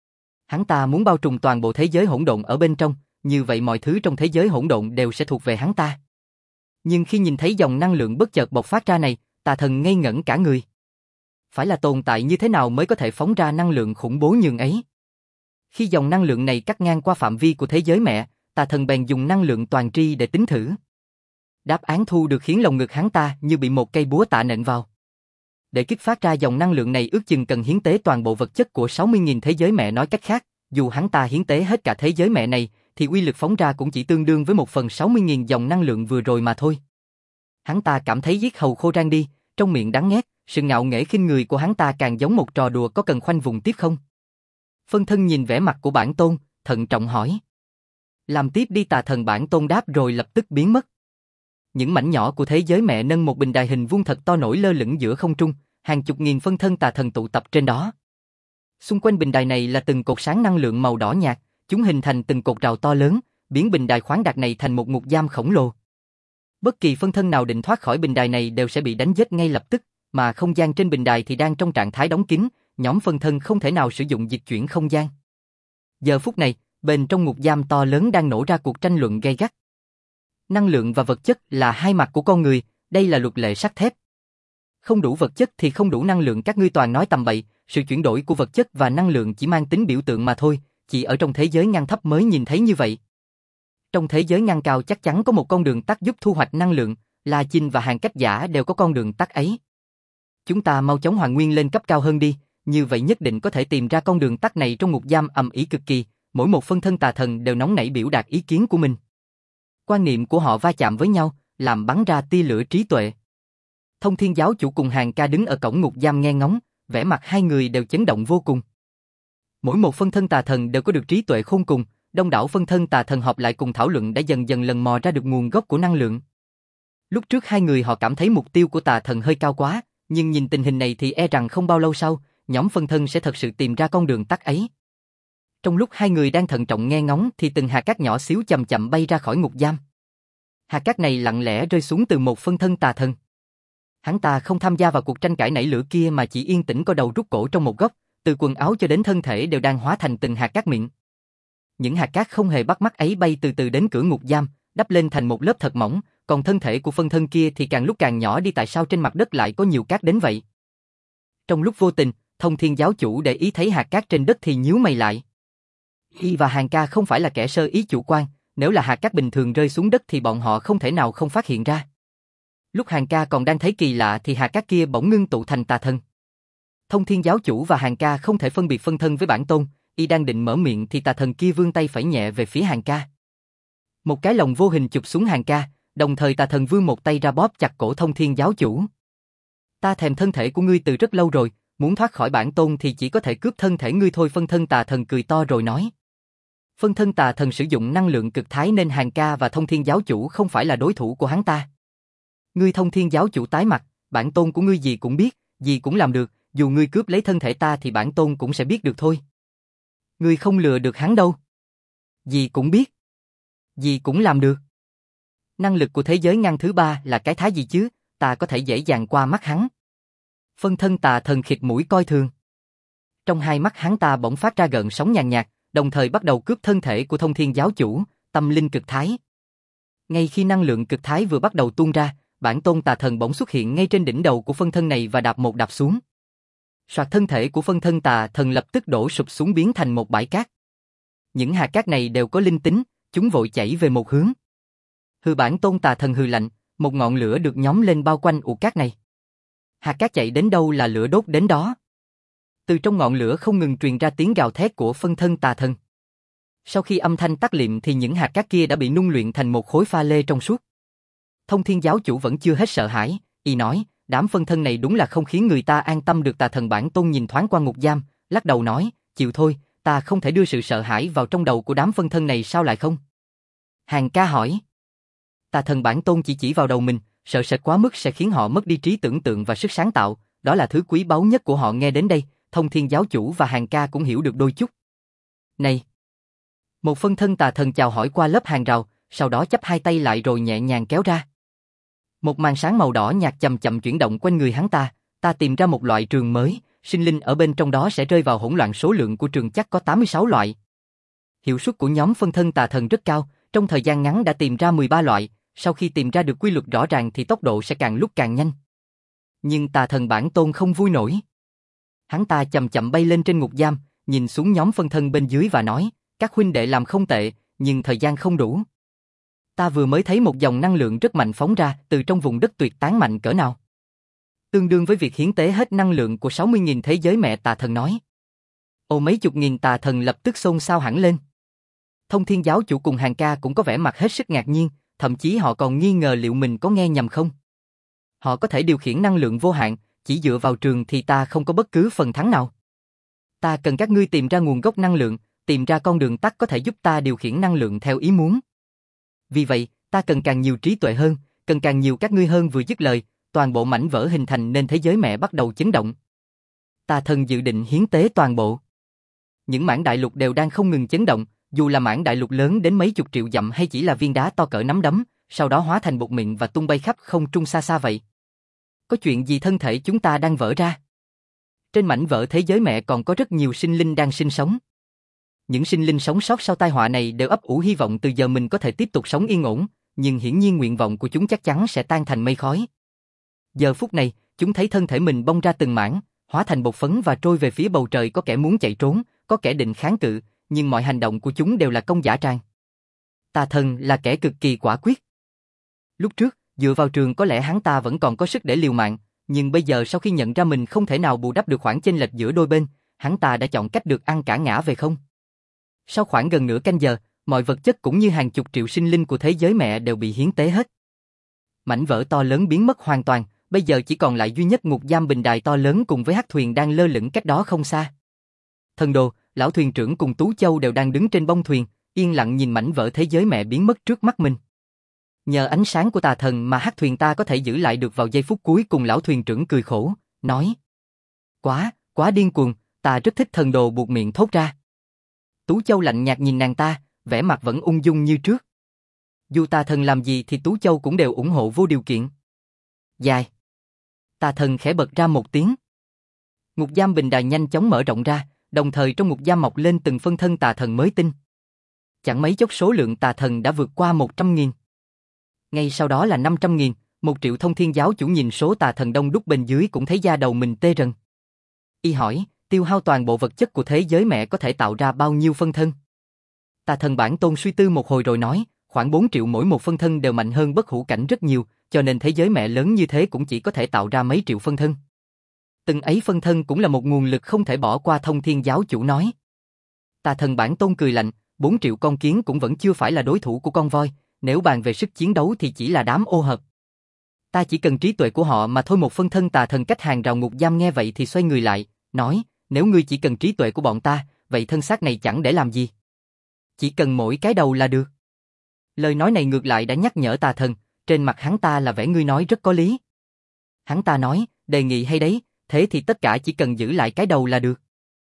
Hắn ta muốn bao trùm toàn bộ thế giới hỗn độn ở bên trong, như vậy mọi thứ trong thế giới hỗn độn đều sẽ thuộc về hắn ta. Nhưng khi nhìn thấy dòng năng lượng bất chợt bộc phát ra này, tà thần ngây ngẩn cả người. Phải là tồn tại như thế nào mới có thể phóng ra năng lượng khủng bố nhường ấy? Khi dòng năng lượng này cắt ngang qua phạm vi của thế giới mẹ, tà thần bèn dùng năng lượng toàn tri để tính thử. Đáp án thu được khiến lồng ngực hắn ta như bị một cây búa tạ nện vào. Để kích phát ra dòng năng lượng này ước chừng cần hiến tế toàn bộ vật chất của 60.000 thế giới mẹ, nói cách khác, dù hắn ta hiến tế hết cả thế giới mẹ này, thì uy lực phóng ra cũng chỉ tương đương với 1/60.000 dòng năng lượng vừa rồi mà thôi. Hắn ta cảm thấy yết hầu khô rang đi, trong miệng đắng nghét, sự ngạo nghễ khinh người của hắn ta càng giống một trò đùa, có cần khoanh vùng tiếp không? Phân thân nhìn vẻ mặt của bản tôn, thận trọng hỏi. Làm tiếp đi, tà thần bản tôn đáp rồi lập tức biến mất. Những mảnh nhỏ của thế giới mẹ nâng một bình đài hình vuông thật to nổi lơ lửng giữa không trung, hàng chục nghìn phân thân tà thần tụ tập trên đó. Xung quanh bình đài này là từng cột sáng năng lượng màu đỏ nhạt, chúng hình thành từng cột rào to lớn, biến bình đài khoáng đạt này thành một ngục giam khổng lồ. Bất kỳ phân thân nào định thoát khỏi bình đài này đều sẽ bị đánh giết ngay lập tức, mà không gian trên bình đài thì đang trong trạng thái đóng kín, nhóm phân thân không thể nào sử dụng dịch chuyển không gian. Giờ phút này, bên trong ngục giam to lớn đang nổ ra cuộc tranh luận gay gắt. Năng lượng và vật chất là hai mặt của con người, đây là luật lệ sắt thép. Không đủ vật chất thì không đủ năng lượng, các ngươi toàn nói tầm bậy, sự chuyển đổi của vật chất và năng lượng chỉ mang tính biểu tượng mà thôi, chỉ ở trong thế giới ngăn thấp mới nhìn thấy như vậy. Trong thế giới ngăn cao chắc chắn có một con đường tắt giúp thu hoạch năng lượng, La Chinh và Hàn Cách Giả đều có con đường tắt ấy. Chúng ta mau chóng hoàn nguyên lên cấp cao hơn đi, như vậy nhất định có thể tìm ra con đường tắt này trong ngục giam ầm ĩ cực kỳ, mỗi một phân thân tà thần đều nóng nảy biểu đạt ý kiến của mình. Quan niệm của họ va chạm với nhau, làm bắn ra tia lửa trí tuệ. Thông Thiên giáo chủ cùng Hàn Ca đứng ở cổng ngục giam nghe ngóng, vẻ mặt hai người đều chấn động vô cùng. Mỗi một phân thân tà thần đều có được trí tuệ khôn cùng, đông đảo phân thân tà thần họp lại cùng thảo luận đã dần dần lần mò ra được nguồn gốc của năng lượng. Lúc trước hai người họ cảm thấy mục tiêu của tà thần hơi cao quá, nhưng nhìn tình hình này thì e rằng không bao lâu sau, nhóm phân thân sẽ thật sự tìm ra con đường tắt ấy. Trong lúc hai người đang thận trọng nghe ngóng thì từng hạt cát nhỏ xíu chậm chậm bay ra khỏi ngục giam. Hạt cát này lặng lẽ rơi xuống từ một phân thân tà thần. Hắn ta không tham gia vào cuộc tranh cãi nảy lửa kia mà chỉ yên tĩnh co đầu rút cổ trong một góc, từ quần áo cho đến thân thể đều đang hóa thành từng hạt cát mịn. Những hạt cát không hề bắt mắt ấy bay từ từ đến cửa ngục giam, đắp lên thành một lớp thật mỏng, còn thân thể của phân thân kia thì càng lúc càng nhỏ đi. Tại sao trên mặt đất lại có nhiều cát đến vậy? Trong lúc vô tình, Thông Thiên giáo chủ để ý thấy hạt cát trên đất thì nhíu mày lại. Y và Hàng Ca không phải là kẻ sơ ý chủ quan, nếu là hạt cát bình thường rơi xuống đất thì bọn họ không thể nào không phát hiện ra. Lúc Hàng Ca còn đang thấy kỳ lạ thì hạt cát kia bỗng ngưng tụ thành tà thần. Thông Thiên giáo chủ và Hàng Ca không thể phân biệt phân thân với bản tôn, y đang định mở miệng thì tà thần kia vươn tay phẩy nhẹ về phía Hàng Ca. Một cái lồng vô hình chụp xuống Hàng Ca, đồng thời tà thần vươn một tay ra bóp chặt cổ Thông Thiên giáo chủ. Ta thèm thân thể của ngươi từ rất lâu rồi, muốn thoát khỏi bản tôn thì chỉ có thể cướp thân thể ngươi thôi. Phân thân tà thần cười to rồi nói. Phân thân tà thần sử dụng năng lượng cực thái nên Hàng Ca và Thông Thiên giáo chủ không phải là đối thủ của hắn ta. Ngươi Thông Thiên giáo chủ tái mặt, bản tôn của ngươi gì cũng biết, gì cũng làm được, dù ngươi cướp lấy thân thể ta thì bản tôn cũng sẽ biết được thôi. Ngươi không lừa được hắn đâu. Gì cũng biết, gì cũng làm được. Năng lực của thế giới ngăn thứ ba là cái thái gì chứ, ta có thể dễ dàng qua mắt hắn. Phân thân tà thần khịt mũi coi thường. Trong hai mắt hắn ta bỗng phát ra gợn sóng nhàn nhạt, đồng thời bắt đầu cướp thân thể của Thông Thiên giáo chủ, tâm linh cực thái. Ngay khi năng lượng cực thái vừa bắt đầu tuôn ra, bản tôn tà thần bỗng xuất hiện ngay trên đỉnh đầu của phân thân này và đạp một đạp xuống. Soạt, thân thể của phân thân tà thần lập tức đổ sụp xuống biến thành một bãi cát. Những hạt cát này đều có linh tính, chúng vội chảy về một hướng. Bản tôn tà thần hừ lạnh, một ngọn lửa được nhóm lên bao quanh ụ cát này. Hạt cát chạy đến đâu là lửa đốt đến đó. Từ trong ngọn lửa không ngừng truyền ra tiếng gào thét của phân thân tà thần. Sau khi âm thanh tắt lịm thì những hạt cát kia đã bị nung luyện thành một khối pha lê trong suốt. Thông Thiên giáo chủ vẫn chưa hết sợ hãi, y nói, đám phân thân này đúng là không khiến người ta an tâm được. Tà thần bản tôn nhìn thoáng qua ngục giam, lắc đầu nói, chịu thôi, ta không thể đưa sự sợ hãi vào trong đầu của đám phân thân này. Sao lại không? Hàng Ca hỏi. Tà thần bản tôn chỉ vào đầu mình, sợ sệt quá mức sẽ khiến họ mất đi trí tưởng tượng và sức sáng tạo, đó là thứ quý báu nhất của họ. Nghe đến đây, Thông Thiên giáo chủ và Hàng Ca cũng hiểu được đôi chút. Này! Một phân thân tà thần chào hỏi qua lớp hàng rào, sau đó chắp hai tay lại rồi nhẹ nhàng kéo ra. Một màn sáng màu đỏ nhạt chậm chậm chuyển động quanh người hắn ta. Ta tìm ra một loại trường mới, sinh linh ở bên trong đó sẽ rơi vào hỗn loạn. Số lượng của trường chắc có 86 loại. Hiệu suất của nhóm phân thân tà thần rất cao, trong thời gian ngắn đã tìm ra 13 loại, sau khi tìm ra được quy luật rõ ràng thì tốc độ sẽ càng lúc càng nhanh. Nhưng tà thần bản tôn không vui nổi. Hắn ta chậm chậm bay lên trên ngục giam, nhìn xuống nhóm phân thân bên dưới và nói, các huynh đệ làm không tệ, nhưng thời gian không đủ. Ta vừa mới thấy một dòng năng lượng rất mạnh phóng ra từ trong vùng đất tuyệt tán. Mạnh cỡ nào? Tương đương với việc hiến tế hết năng lượng của 60.000 thế giới mẹ. Tà thần nói. Ồ, mấy chục nghìn. Tà thần lập tức xôn xao hẳn lên. Thông Thiên giáo chủ cùng Hàng Ca cũng có vẻ mặt hết sức ngạc nhiên, thậm chí họ còn nghi ngờ liệu mình có nghe nhầm không. Họ có thể điều khiển năng lượng vô hạn, chỉ dựa vào trường thì ta không có bất cứ phần thắng nào. Ta cần các ngươi tìm ra nguồn gốc năng lượng, tìm ra con đường tắt có thể giúp ta điều khiển năng lượng theo ý muốn. Vì vậy, ta cần càng nhiều trí tuệ hơn, cần càng nhiều các ngươi hơn. Vừa dứt lời, toàn bộ mảnh vỡ hình thành nên thế giới mẹ bắt đầu chấn động. Tà thần dự định hiến tế toàn bộ. Những mảng đại lục đều đang không ngừng chấn động, dù là mảng đại lục lớn đến mấy chục triệu dặm hay chỉ là viên đá to cỡ nắm đấm, sau đó hóa thành bột mịn và tung bay khắp không trung xa xa vậy. Có chuyện gì? Thân thể chúng ta đang vỡ ra. Trên mảnh vỡ thế giới mẹ còn có rất nhiều sinh linh đang sinh sống. Những sinh linh sống sót sau tai họa này đều ấp ủ hy vọng từ giờ mình có thể tiếp tục sống yên ổn, nhưng hiển nhiên nguyện vọng của chúng chắc chắn sẽ tan thành mây khói. Giờ phút này, chúng thấy thân thể mình bong ra từng mảng, hóa thành bột phấn và trôi về phía bầu trời. Có kẻ muốn chạy trốn, có kẻ định kháng cự, nhưng mọi hành động của chúng đều là công dã tràng. Tà thần là kẻ cực kỳ quả quyết. Lúc trước, dựa vào trường có lẽ hắn ta vẫn còn có sức để liều mạng, nhưng bây giờ sau khi nhận ra mình không thể nào bù đắp được khoảng chênh lệch giữa đôi bên, hắn ta đã chọn cách được ăn cả ngã về không. Sau khoảng gần nửa canh giờ, mọi vật chất cũng như hàng chục triệu sinh linh của thế giới mẹ đều bị hiến tế hết. Mảnh vỡ to lớn biến mất hoàn toàn, bây giờ chỉ còn lại duy nhất ngục giam bình đài to lớn cùng với hắc thuyền đang lơ lửng cách đó không xa. Thần Đồ, lão thuyền trưởng cùng Tú Châu đều đang đứng trên bông thuyền, yên lặng nhìn mảnh vỡ thế giới mẹ biến mất trước mắt mình. Nhờ ánh sáng của tà thần mà hắc thuyền ta có thể giữ lại được vào giây phút cuối cùng. Lão thuyền trưởng cười khổ, nói. Quá điên cuồng, ta rất thích. Thần Đồ buột miệng thốt ra. Tú Châu lạnh nhạt nhìn nàng ta, vẻ mặt vẫn ung dung như trước. Dù tà thần làm gì thì Tú Châu cũng đều ủng hộ vô điều kiện. Dài. Tà thần khẽ bật ra một tiếng. Ngục giam bình đài nhanh chóng mở rộng ra, đồng thời trong ngục giam mọc lên từng phân thân tà thần mới tinh. Chẳng mấy chốc số lượng tà thần đã vượt qua 100.000. Ngay sau đó là 500.000, 1 triệu. Thông Thiên giáo chủ nhìn số tà thần đông đúc bên dưới cũng thấy da đầu mình tê rần. Y hỏi, tiêu hao toàn bộ vật chất của thế giới mẹ có thể tạo ra bao nhiêu phân thân? Tà thần Bản Tôn suy tư một hồi rồi nói, khoảng 4 triệu mỗi một phân thân đều mạnh hơn bất hủ cảnh rất nhiều, cho nên thế giới mẹ lớn như thế cũng chỉ có thể tạo ra mấy triệu phân thân. Từng ấy phân thân cũng là một nguồn lực không thể bỏ qua. Thông Thiên giáo chủ nói. Tà thần Bản Tôn cười lạnh, 4 triệu con kiến cũng vẫn chưa phải là đối thủ của con voi, nếu bàn về sức chiến đấu thì chỉ là đám ô hợp. Ta chỉ cần trí tuệ của họ mà thôi. Một phân thân tà thần cách hàng rào ngục giam nghe vậy thì xoay người lại, nói, nếu ngươi chỉ cần trí tuệ của bọn ta, vậy thân xác này chẳng để làm gì. Chỉ cần mỗi cái đầu là được. Lời nói này ngược lại đã nhắc nhở tà thần, trên mặt hắn ta là vẻ ngươi nói rất có lý. Hắn ta nói, đề nghị hay đấy, thế thì tất cả chỉ cần giữ lại cái đầu là được.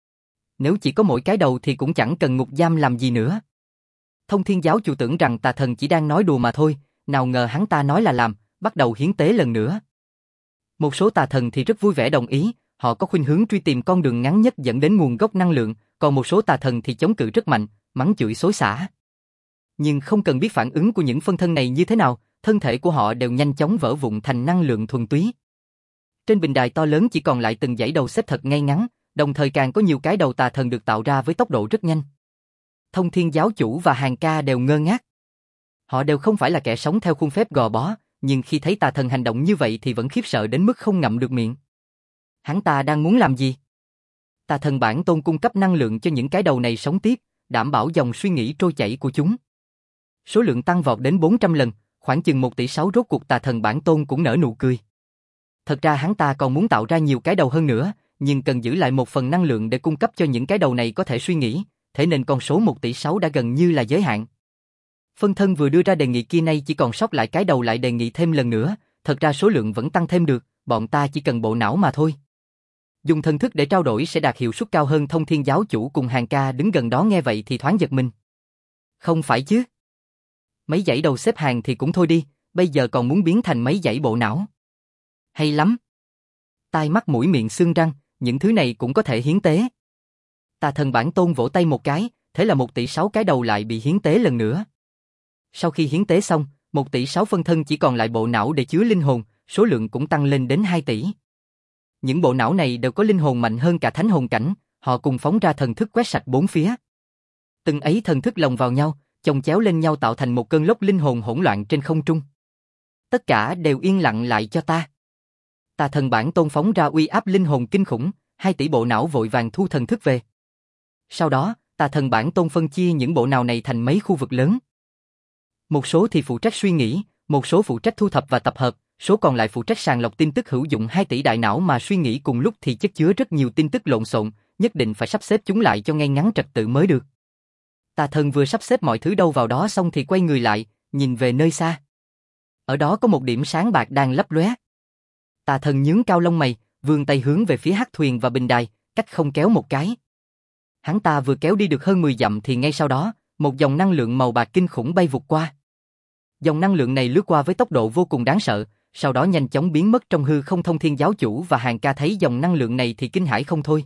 Nếu chỉ có mỗi cái đầu thì cũng chẳng cần ngục giam làm gì nữa. Thông Thiên giáo chủ tưởng rằng tà thần chỉ đang nói đùa mà thôi, nào ngờ hắn ta nói là làm, bắt đầu hiến tế lần nữa. Một số tà thần thì rất vui vẻ đồng ý, họ có khuynh hướng truy tìm con đường ngắn nhất dẫn đến nguồn gốc năng lượng, còn một số tà thần thì chống cự rất mạnh, mắng chửi xối xả. Nhưng không cần biết phản ứng của những phân thân này như thế nào, thân thể của họ đều nhanh chóng vỡ vụn thành năng lượng thuần túy. Trên bình đài to lớn chỉ còn lại từng dãy đầu xếp thật ngay ngắn, đồng thời càng có nhiều cái đầu tà thần được tạo ra với tốc độ rất nhanh. Thông Thiên giáo chủ và Hàng Ca đều ngơ ngác. Họ đều không phải là kẻ sống theo khuôn phép gò bó, nhưng khi thấy tà thần hành động như vậy thì vẫn khiếp sợ đến mức không ngậm được miệng. Hắn ta đang muốn làm gì? Tà thần Bản Tôn cung cấp năng lượng cho những cái đầu này sống tiếp, đảm bảo dòng suy nghĩ trôi chảy của chúng. Số lượng tăng vọt đến 400 lần, khoảng chừng 1 tỷ 6. Rốt cuộc tà thần Bản Tôn cũng nở nụ cười. Thật ra hắn ta còn muốn tạo ra nhiều cái đầu hơn nữa, nhưng cần giữ lại một phần năng lượng để cung cấp cho những cái đầu này có thể suy nghĩ, thế nên con số 1 tỷ 6 đã gần như là giới hạn. Phân thân vừa đưa ra đề nghị kia nay chỉ còn sót lại cái đầu lại đề nghị thêm lần nữa, thật ra số lượng vẫn tăng thêm được, bọn ta chỉ cần bộ não mà thôi. Dùng thần thức để trao đổi sẽ đạt hiệu suất cao hơn. Thông Thiên giáo chủ cùng Hàng Ca đứng gần đó nghe vậy thì thoáng giật mình. Không phải chứ? Mấy dãy đầu xếp hàng thì cũng thôi đi, bây giờ còn muốn biến thành mấy dãy bộ não. Hay lắm. Tai mắt mũi miệng xương răng, những thứ này cũng có thể hiến tế. Tà thần Bản Tôn vỗ tay một cái, thế là 1 tỷ 6 cái đầu lại bị hiến tế lần nữa. Sau khi hiến tế xong, 1 tỷ 6 phân thân chỉ còn lại bộ não để chứa linh hồn, số lượng cũng tăng lên đến 2 tỷ. Những bộ não này đều có linh hồn mạnh hơn cả thánh hồn cảnh, họ cùng phóng ra thần thức quét sạch bốn phía. Từng ấy thần thức lồng vào nhau, chồng chéo lên nhau tạo thành một cơn lốc linh hồn hỗn loạn trên không trung. Tất cả đều yên lặng lại cho ta. Tà thần Bản Tôn phóng ra uy áp linh hồn kinh khủng, 2 tỷ bộ não vội vàng thu thần thức về. Sau đó, tà thần Bản Tôn phân chia những bộ não này thành mấy khu vực lớn. Một số thì phụ trách suy nghĩ, một số phụ trách thu thập và tập hợp, số còn lại phụ trách sàng lọc tin tức. Hữu dụng 2 tỷ đại não mà suy nghĩ cùng lúc thì chất chứa rất nhiều tin tức lộn xộn, nhất định phải sắp xếp chúng lại cho ngay ngắn trật tự mới được. Tà thần vừa sắp xếp mọi thứ đâu vào đó xong thì quay người lại, nhìn về nơi xa. Ở đó có một điểm sáng bạc đang lấp lóe. Tà thần nhướng cao lông mày, vươn tay hướng về phía hắc thuyền và bình đài, cách không kéo một cái. Hắn ta vừa kéo đi được hơn 10 dặm thì ngay sau đó, một dòng năng lượng màu bạc kinh khủng bay vụt qua. Dòng năng lượng này lướt qua với tốc độ vô cùng đáng sợ, sau đó nhanh chóng biến mất trong hư không. Thông Thiên giáo chủ và Hàng Ca thấy dòng năng lượng này thì kinh hãi không thôi.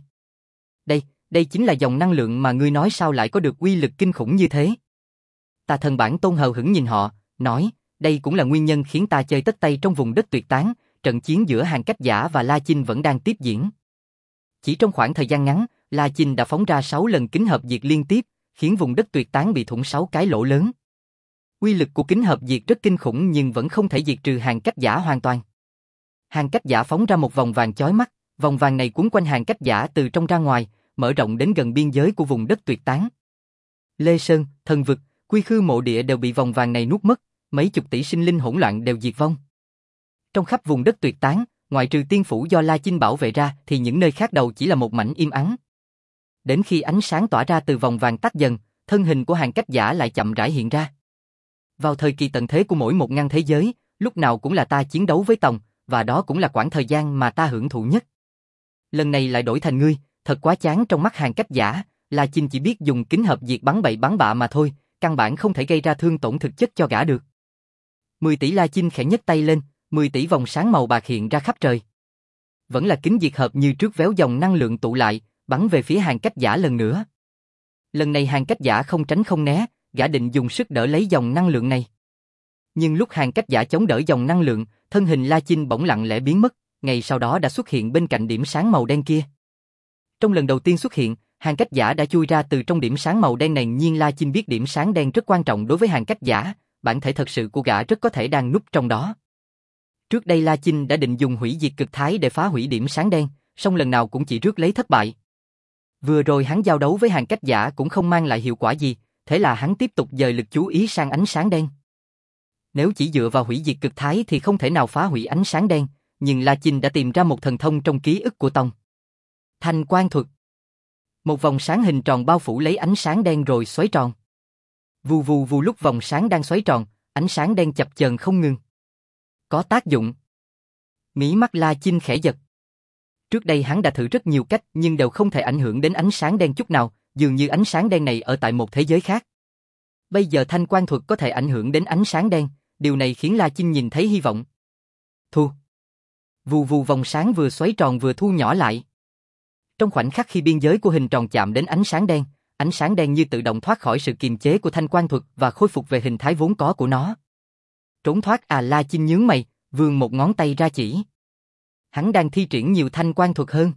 Đây chính là dòng năng lượng mà ngươi nói, sao lại có được uy lực kinh khủng như thế? Tà thần Bản Tôn hờ hững nhìn họ, nói, đây cũng là nguyên nhân khiến ta chơi tất tay trong vùng đất tuyệt tán, trận chiến giữa Hàn Cách Giả và La Chinh vẫn đang tiếp diễn. Chỉ trong khoảng thời gian ngắn, La Chinh đã phóng ra 6 lần kính hợp diệt liên tiếp, khiến vùng đất tuyệt tán bị thủng 6 cái lỗ lớn. Uy lực của kính hợp diệt rất kinh khủng nhưng vẫn không thể diệt trừ Hàn Cách Giả hoàn toàn. Hàn Cách Giả phóng ra một vòng vàng chói mắt, vòng vàng này cuốn quanh Hàn Cách Giả từ trong ra ngoài, mở rộng đến gần biên giới của vùng đất tuyệt tán. Lê Sơn, Thần Vực, Quy Khư Mộ Địa đều bị vòng vàng này nuốt mất, mấy chục tỷ sinh linh hỗn loạn đều diệt vong. Trong khắp vùng đất tuyệt tán, ngoại trừ tiên phủ do La Chinh bảo vệ ra thì những nơi khác đầu chỉ là một mảnh im ắng. Đến khi ánh sáng tỏa ra từ vòng vàng tắt dần, thân hình của Hàn Cách Giả lại chậm rãi hiện ra. Vào thời kỳ tận thế của mỗi một ngăn thế giới, lúc nào cũng là ta chiến đấu với Tòng, và đó cũng là quãng thời gian mà ta hưởng thụ nhất. Lần này lại đổi thành ngươi, thật quá chán. Trong mắt Hàn Cách Giả, La Chinh chỉ biết dùng kính hợp diệt bắn bậy bắn bạ mà thôi, căn bản không thể gây ra thương tổn thực chất cho gã được. 10 tỷ. La Chinh khẽ nhấc tay lên, 10 tỷ vòng sáng màu bạc hiện ra khắp trời. Vẫn là kính diệt hợp như trước, véo dòng năng lượng tụ lại, bắn về phía Hàn Cách Giả lần nữa. Lần này Hàn Cách Giả không tránh không né, gã định dùng sức đỡ lấy dòng năng lượng này. Nhưng lúc Hàn Cách Giả chống đỡ dòng năng lượng, thân hình La Chinh bỗng lặng lẽ biến mất, ngay sau đó đã xuất hiện bên cạnh điểm sáng màu đen kia. Trong lần đầu tiên xuất hiện, Hàn Cách Giả đã chui ra từ trong điểm sáng màu đen này, nhưng La Chinh biết điểm sáng đen rất quan trọng đối với Hàn Cách Giả, bản thể thật sự của gã rất có thể đang núp trong đó. Trước đây La Chinh đã định dùng hủy diệt cực thái để phá hủy điểm sáng đen, song lần nào cũng chỉ rước lấy thất bại. Vừa rồi hắn giao đấu với Hàn Cách Giả cũng không mang lại hiệu quả gì, thế là hắn tiếp tục dời lực chú ý sang ánh sáng đen. Nếu chỉ dựa vào hủy diệt cực thái thì không thể nào phá hủy ánh sáng đen, nhưng La Chinh đã tìm ra một thần thông trong ký ức của Tông. Thanh quang thuật. Một vòng sáng hình tròn bao phủ lấy ánh sáng đen rồi xoáy tròn. Vù vù vù, lúc vòng sáng đang xoáy tròn, ánh sáng đen chập chờn không ngừng. Có tác dụng. Mí mắt La Chinh khẽ giật. Trước đây hắn đã thử rất nhiều cách nhưng đều không thể ảnh hưởng đến ánh sáng đen chút nào, dường như ánh sáng đen này ở tại một thế giới khác. Bây giờ thanh quang thuật có thể ảnh hưởng đến ánh sáng đen, điều này khiến La Chinh nhìn thấy hy vọng. Thu. Vù vù, vòng sáng vừa xoáy tròn vừa thu nhỏ lại. Trong khoảnh khắc khi biên giới của hình tròn chạm đến ánh sáng đen như tự động thoát khỏi sự kiềm chế của thanh quang thuật và khôi phục về hình thái vốn có của nó. Trốn thoát à? La Chinh nhướng mày, vươn một ngón tay ra chỉ. Hắn đang thi triển nhiều thanh quang thuật hơn.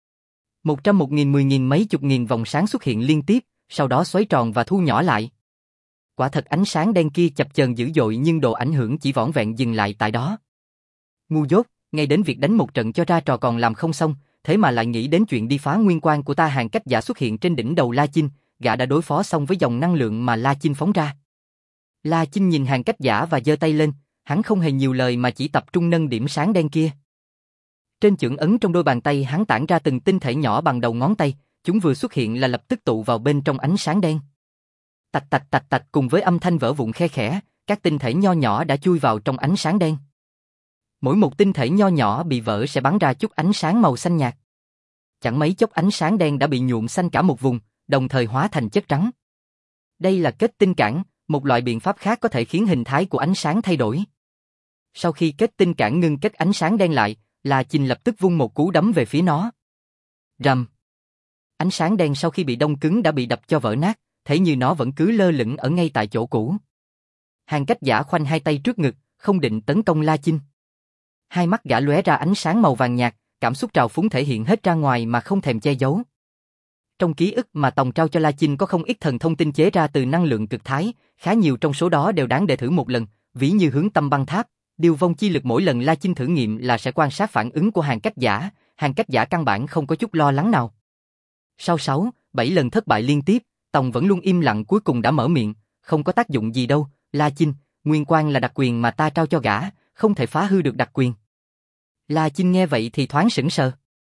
100, 1000, 10.000, mấy chục nghìn vòng sáng xuất hiện liên tiếp, sau đó xoáy tròn và thu nhỏ lại. Quả thật ánh sáng đen kia chập chờn dữ dội nhưng độ ảnh hưởng chỉ vỏn vẹn dừng lại tại đó. Ngu dốt, ngay đến việc đánh một trận cho ra trò còn làm không xong, thế mà lại nghĩ đến chuyện đi phá nguyên quan của ta. Hàn Cách Giả xuất hiện trên đỉnh đầu La Chinh, gã đã đối phó xong với dòng năng lượng mà La Chinh phóng ra. La Chinh nhìn Hàn Cách Giả và giơ tay lên, hắn không hề nhiều lời mà chỉ tập trung nâng điểm sáng đen kia. Trên chưởng ấn trong đôi bàn tay hắn tản ra từng tinh thể nhỏ bằng đầu ngón tay, chúng vừa xuất hiện là lập tức tụ vào bên trong ánh sáng đen. Tạch tạch tạch tạch, cùng với âm thanh vỡ vụn khe khẽ, các tinh thể nho nhỏ đã chui vào trong ánh sáng đen. Mỗi một tinh thể nho nhỏ bị vỡ sẽ bắn ra chút ánh sáng màu xanh nhạt. Chẳng mấy chốc ánh sáng đen đã bị nhuộm xanh cả một vùng, đồng thời hóa thành chất trắng. Đây là kết tinh cản, một loại biện pháp khác có thể khiến hình thái của ánh sáng thay đổi. Sau khi kết tinh cản ngưng kết ánh sáng đen lại, La Chinh lập tức vung một cú đấm về phía nó. Rầm. Ánh sáng đen sau khi bị đông cứng đã bị đập cho vỡ nát, thế như nó vẫn cứ lơ lửng ở ngay tại chỗ cũ. Hàn Cách Giả khoanh hai tay trước ngực, không định tấn công La Chinh. Hai mắt gã lóe ra ánh sáng màu vàng nhạt, cảm xúc trào phúng thể hiện hết ra ngoài mà không thèm che giấu. Trong ký ức mà Tòng trao cho La Chinh có không ít thần thông tinh chế ra từ năng lượng cực thái, khá nhiều trong số đó đều đáng để thử một lần, ví như hướng tâm băng tháp. Điều vong chi lực mỗi lần La Chinh thử nghiệm là sẽ quan sát phản ứng của Hàn Cách Giả, Hàn Cách Giả căn bản không có chút lo lắng nào. Sau 6, 7 lần thất bại liên tiếp, Tòng vẫn luôn im lặng, cuối cùng đã mở miệng, không có tác dụng gì đâu, La Chinh, nguyên quan là đặc quyền mà ta trao cho gã, không thể phá hư được đặc quyền. La Chinh nghe vậy thì thoáng sững sờ.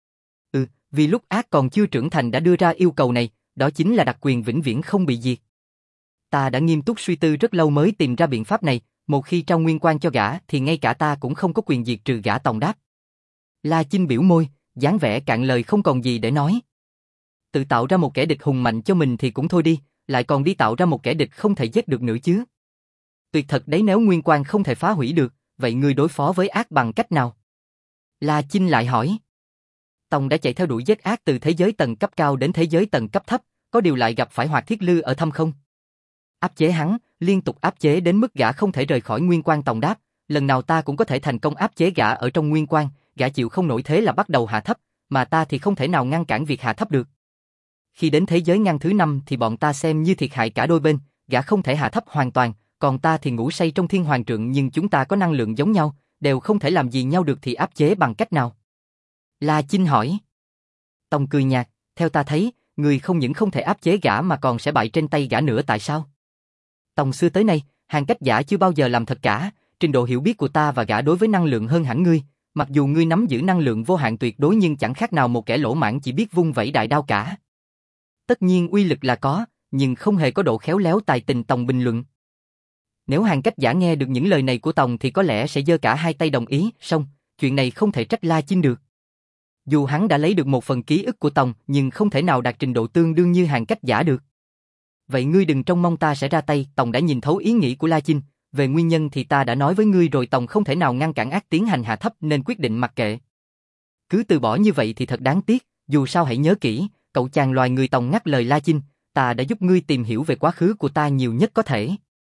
Vì lúc ác còn chưa trưởng thành đã đưa ra yêu cầu này, đó chính là đặc quyền vĩnh viễn không bị diệt. Ta đã nghiêm túc suy tư rất lâu mới tìm ra biện pháp này, một khi trao nguyên quan cho gã thì ngay cả ta cũng không có quyền diệt trừ gã. Tòng đáp. La Chinh biểu môi, dáng vẻ cạn lời không còn gì để nói. Tự tạo ra một kẻ địch hùng mạnh cho mình thì cũng thôi đi, lại còn đi tạo ra một kẻ địch không thể giết được nữa chứ. Tuyệt thật đấy, nếu nguyên quan không thể phá hủy được, vậy ngươi đối phó với ác bằng cách nào? La Chinh lại hỏi. Tòng đã chạy theo đuổi giết ác từ thế giới tầng cấp cao đến thế giới tầng cấp thấp, có điều lại gặp phải Hoạt Thiết Lư ở thâm không. Áp chế hắn, liên tục áp chế đến mức gã không thể rời khỏi nguyên quan. Tòng đáp, lần nào ta cũng có thể thành công áp chế gã ở trong nguyên quan, gã chịu không nổi thế là bắt đầu hạ thấp, mà ta thì không thể nào ngăn cản việc hạ thấp được. Khi đến thế giới ngăn thứ 5 thì bọn ta xem như thiệt hại cả đôi bên, gã không thể hạ thấp hoàn toàn, còn ta thì ngủ say trong thiên hoàng trượng, nhưng chúng ta có năng lượng giống nhau, đều không thể làm gì nhau được, thì áp chế bằng cách nào? La Chinh hỏi. Tòng cười nhạt, theo ta thấy, người không những không thể áp chế gã mà còn sẽ bại trên tay gã nữa. Tại sao? Tòng xưa tới nay, Hàn Cách Giả chưa bao giờ làm thật cả, trình độ hiểu biết của ta và gã đối với năng lượng hơn hẳn ngươi, mặc dù ngươi nắm giữ năng lượng vô hạn tuyệt đối nhưng chẳng khác nào một kẻ lỗ mãng chỉ biết vung vẩy đại đao cả. Tất nhiên uy lực là có, nhưng không hề có độ khéo léo tài tình. Tòng bình luận. Nếu Hàn Cách Giả nghe được những lời này của Tòng thì có lẽ sẽ giơ cả hai tay đồng ý, song chuyện này không thể trách La Chinh được. Dù hắn đã lấy được một phần ký ức của Tòng, nhưng không thể nào đạt trình độ tương đương như Hàn Cách Giả được. Vậy ngươi đừng trông mong ta sẽ ra tay. Tòng đã nhìn thấu ý nghĩ của La Chinh, về nguyên nhân thì ta đã nói với ngươi rồi. Tòng không thể nào ngăn cản ác tiến hành hạ thấp nên quyết định mặc kệ. Cứ từ bỏ như vậy thì thật đáng tiếc, dù sao hãy nhớ kỹ, cậu chàng loài người. Tòng ngắt lời La Chinh, ta đã giúp ngươi tìm hiểu về quá khứ của ta nhiều nhất có thể.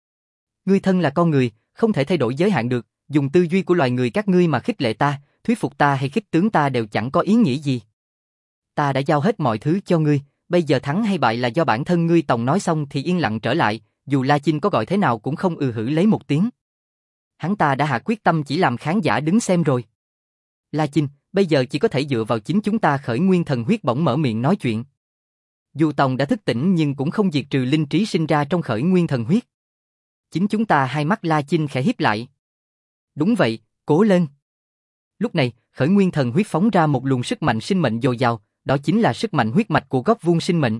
Ngươi thân là con người, không thể thay đổi giới hạn được, dùng tư duy của loài người các ngươi mà khích lệ ta, thuyết phục ta hay khích tướng ta đều chẳng có ý nghĩa gì. Ta đã giao hết mọi thứ cho ngươi, bây giờ thắng hay bại là do bản thân ngươi. Tòng nói xong thì yên lặng trở lại, dù La Chinh có gọi thế nào cũng không hử lấy một tiếng. Hắn ta đã hạ quyết tâm chỉ làm khán giả đứng xem rồi. La Chinh, bây giờ chỉ có thể dựa vào chính chúng ta. Khởi Nguyên Thần Huyết bỗng mở miệng nói chuyện. Dù Tòng đã thức tỉnh nhưng cũng không diệt trừ linh trí sinh ra trong Khởi Nguyên Thần Huyết. Chính chúng ta. Hai mắt La Chinh khẽ híp lại. Đúng vậy, cố lên. Lúc này, Khởi Nguyên Thần Huyết phóng ra một luồng sức mạnh sinh mệnh dồi dào, đó chính là sức mạnh huyết mạch của góc vuông sinh mệnh.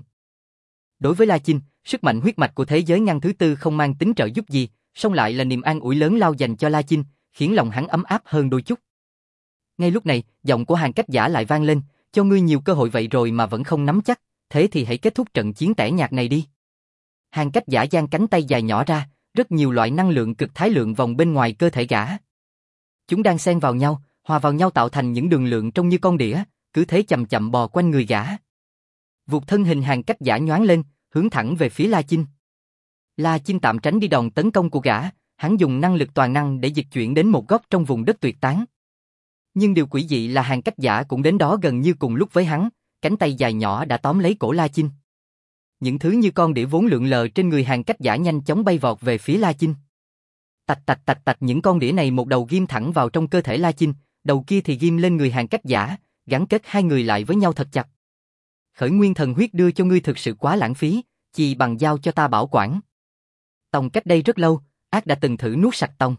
Đối với La Chinh, sức mạnh huyết mạch của thế giới ngăn thứ tư không mang tính trợ giúp gì, song lại là niềm an ủi lớn lao dành cho La Chinh, khiến lòng hắn ấm áp hơn đôi chút. Ngay lúc này, giọng của Hàn Cách Giả lại vang lên, cho ngươi nhiều cơ hội vậy rồi mà vẫn không nắm chắc, thế thì hãy kết thúc trận chiến tẻ nhạt này đi. Hàn Cách Giả giang cánh tay dài nhỏ ra, rất nhiều loại năng lượng cực thái lượng vòng bên ngoài cơ thể gã. Chúng đang xen vào nhau, hòa vào nhau tạo thành những đường lượng trông như con đĩa, cứ thế chậm chậm bò quanh người gã. Vụt thân hình Hàn Cách Giả nhoáng lên, hướng thẳng về phía La Chinh. La Chinh tạm tránh đi đòn tấn công của gã, hắn dùng năng lực toàn năng để dịch chuyển đến một góc trong vùng đất tuyệt tán. Nhưng điều quỷ dị là Hàn Cách Giả cũng đến đó gần như cùng lúc với hắn, cánh tay dài nhỏ đã tóm lấy cổ La Chinh. Những thứ như con đĩa vốn lượn lờ trên người Hàn Cách Giả nhanh chóng bay vọt về phía La Chinh. Tạch tạch tạch tạch, những con đĩa này một đầu ghim thẳng vào trong cơ thể La Chinh, đầu kia thì ghim lên người Hàn Cách Giả, gắn kết hai người lại với nhau thật chặt. Khởi Nguyên Thần Huyết đưa cho ngươi thực sự quá lãng phí, chỉ bằng giao cho ta bảo quản. Tòng cách đây rất lâu, ác đã từng thử nuốt sạch Tòng.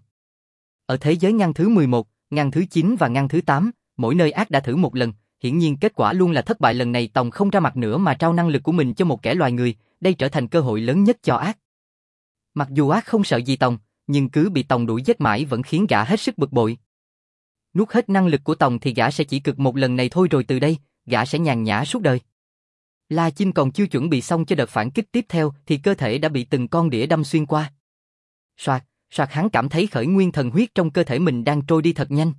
Ở thế giới ngăn thứ 11, ngăn thứ 9 và ngăn thứ 8, mỗi nơi ác đã thử một lần, hiển nhiên kết quả luôn là thất bại. Lần này Tòng không ra mặt nữa mà trao năng lực của mình cho một kẻ loài người, đây trở thành cơ hội lớn nhất cho ác. Mặc dù ác không sợ gì Tòng, nhưng cứ bị Tòng đuổi giết mãi vẫn khiến gã hết sức bực bội. Nuốt hết năng lực của Tòng thì gã sẽ chỉ cực một lần này thôi, rồi từ đây, gã sẽ nhàn nhã suốt đời. La Chinh còn chưa chuẩn bị xong cho đợt phản kích tiếp theo thì cơ thể đã bị từng con đĩa đâm xuyên qua. Soạt, soạt, hắn cảm thấy Khởi Nguyên Thần Huyết trong cơ thể mình đang trôi đi thật nhanh.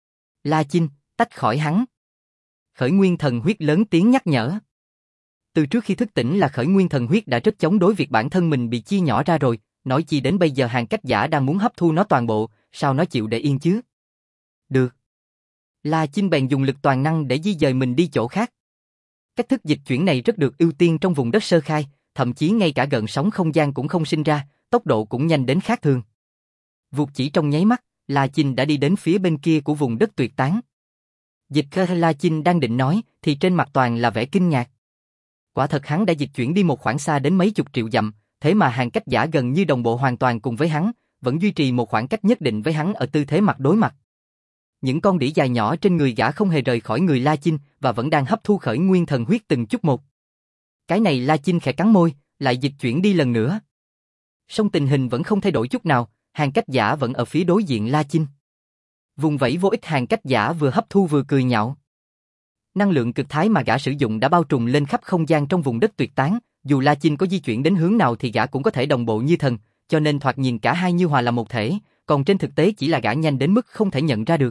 La Chinh, tách khỏi hắn. Khởi Nguyên Thần Huyết lớn tiếng nhắc nhở. Từ trước khi thức tỉnh là Khởi Nguyên Thần Huyết đã rất chống đối việc bản thân mình bị chia nhỏ ra rồi, nói chi đến bây giờ Hàn Cách Giả đang muốn hấp thu nó toàn bộ, sao nó chịu để yên chứ? Được. La Chinh bèn dùng lực toàn năng để di dời mình đi chỗ khác. Cách thức dịch chuyển này rất được ưu tiên trong vùng đất sơ khai, thậm chí ngay cả gợn sóng không gian cũng không sinh ra, tốc độ cũng nhanh đến khác thường. Vụt chỉ trong nháy mắt, La Chinh đã đi đến phía bên kia của vùng đất tuyệt tán. Dịch cơ La Chinh đang định nói, thì trên mặt toàn là vẻ kinh ngạc. Quả thật hắn đã dịch chuyển đi một khoảng xa đến mấy chục triệu dặm, thế mà Hàn Cách Giả gần như đồng bộ hoàn toàn cùng với hắn, vẫn duy trì một khoảng cách nhất định với hắn ở tư thế mặt đối mặt. Những con đĩa dài nhỏ trên người gã không hề rời khỏi người La Chinh và vẫn đang hấp thu Khởi Nguyên Thần Huyết từng chút một. Cái này La Chinh khẽ cắn môi, lại dịch chuyển đi lần nữa. Song tình hình vẫn không thay đổi chút nào, Hàn Cách Giả vẫn ở phía đối diện La Chinh. Vùng vẫy vô ích, Hàn Cách Giả vừa hấp thu vừa cười nhạo. Năng lượng cực thái mà gã sử dụng đã bao trùm lên khắp không gian trong vùng đất tuyệt tán, dù La Chinh có di chuyển đến hướng nào thì gã cũng có thể đồng bộ như thần, cho nên thoạt nhìn cả hai như hòa là một thể, còn trên thực tế chỉ là gã nhanh đến mức không thể nhận ra được.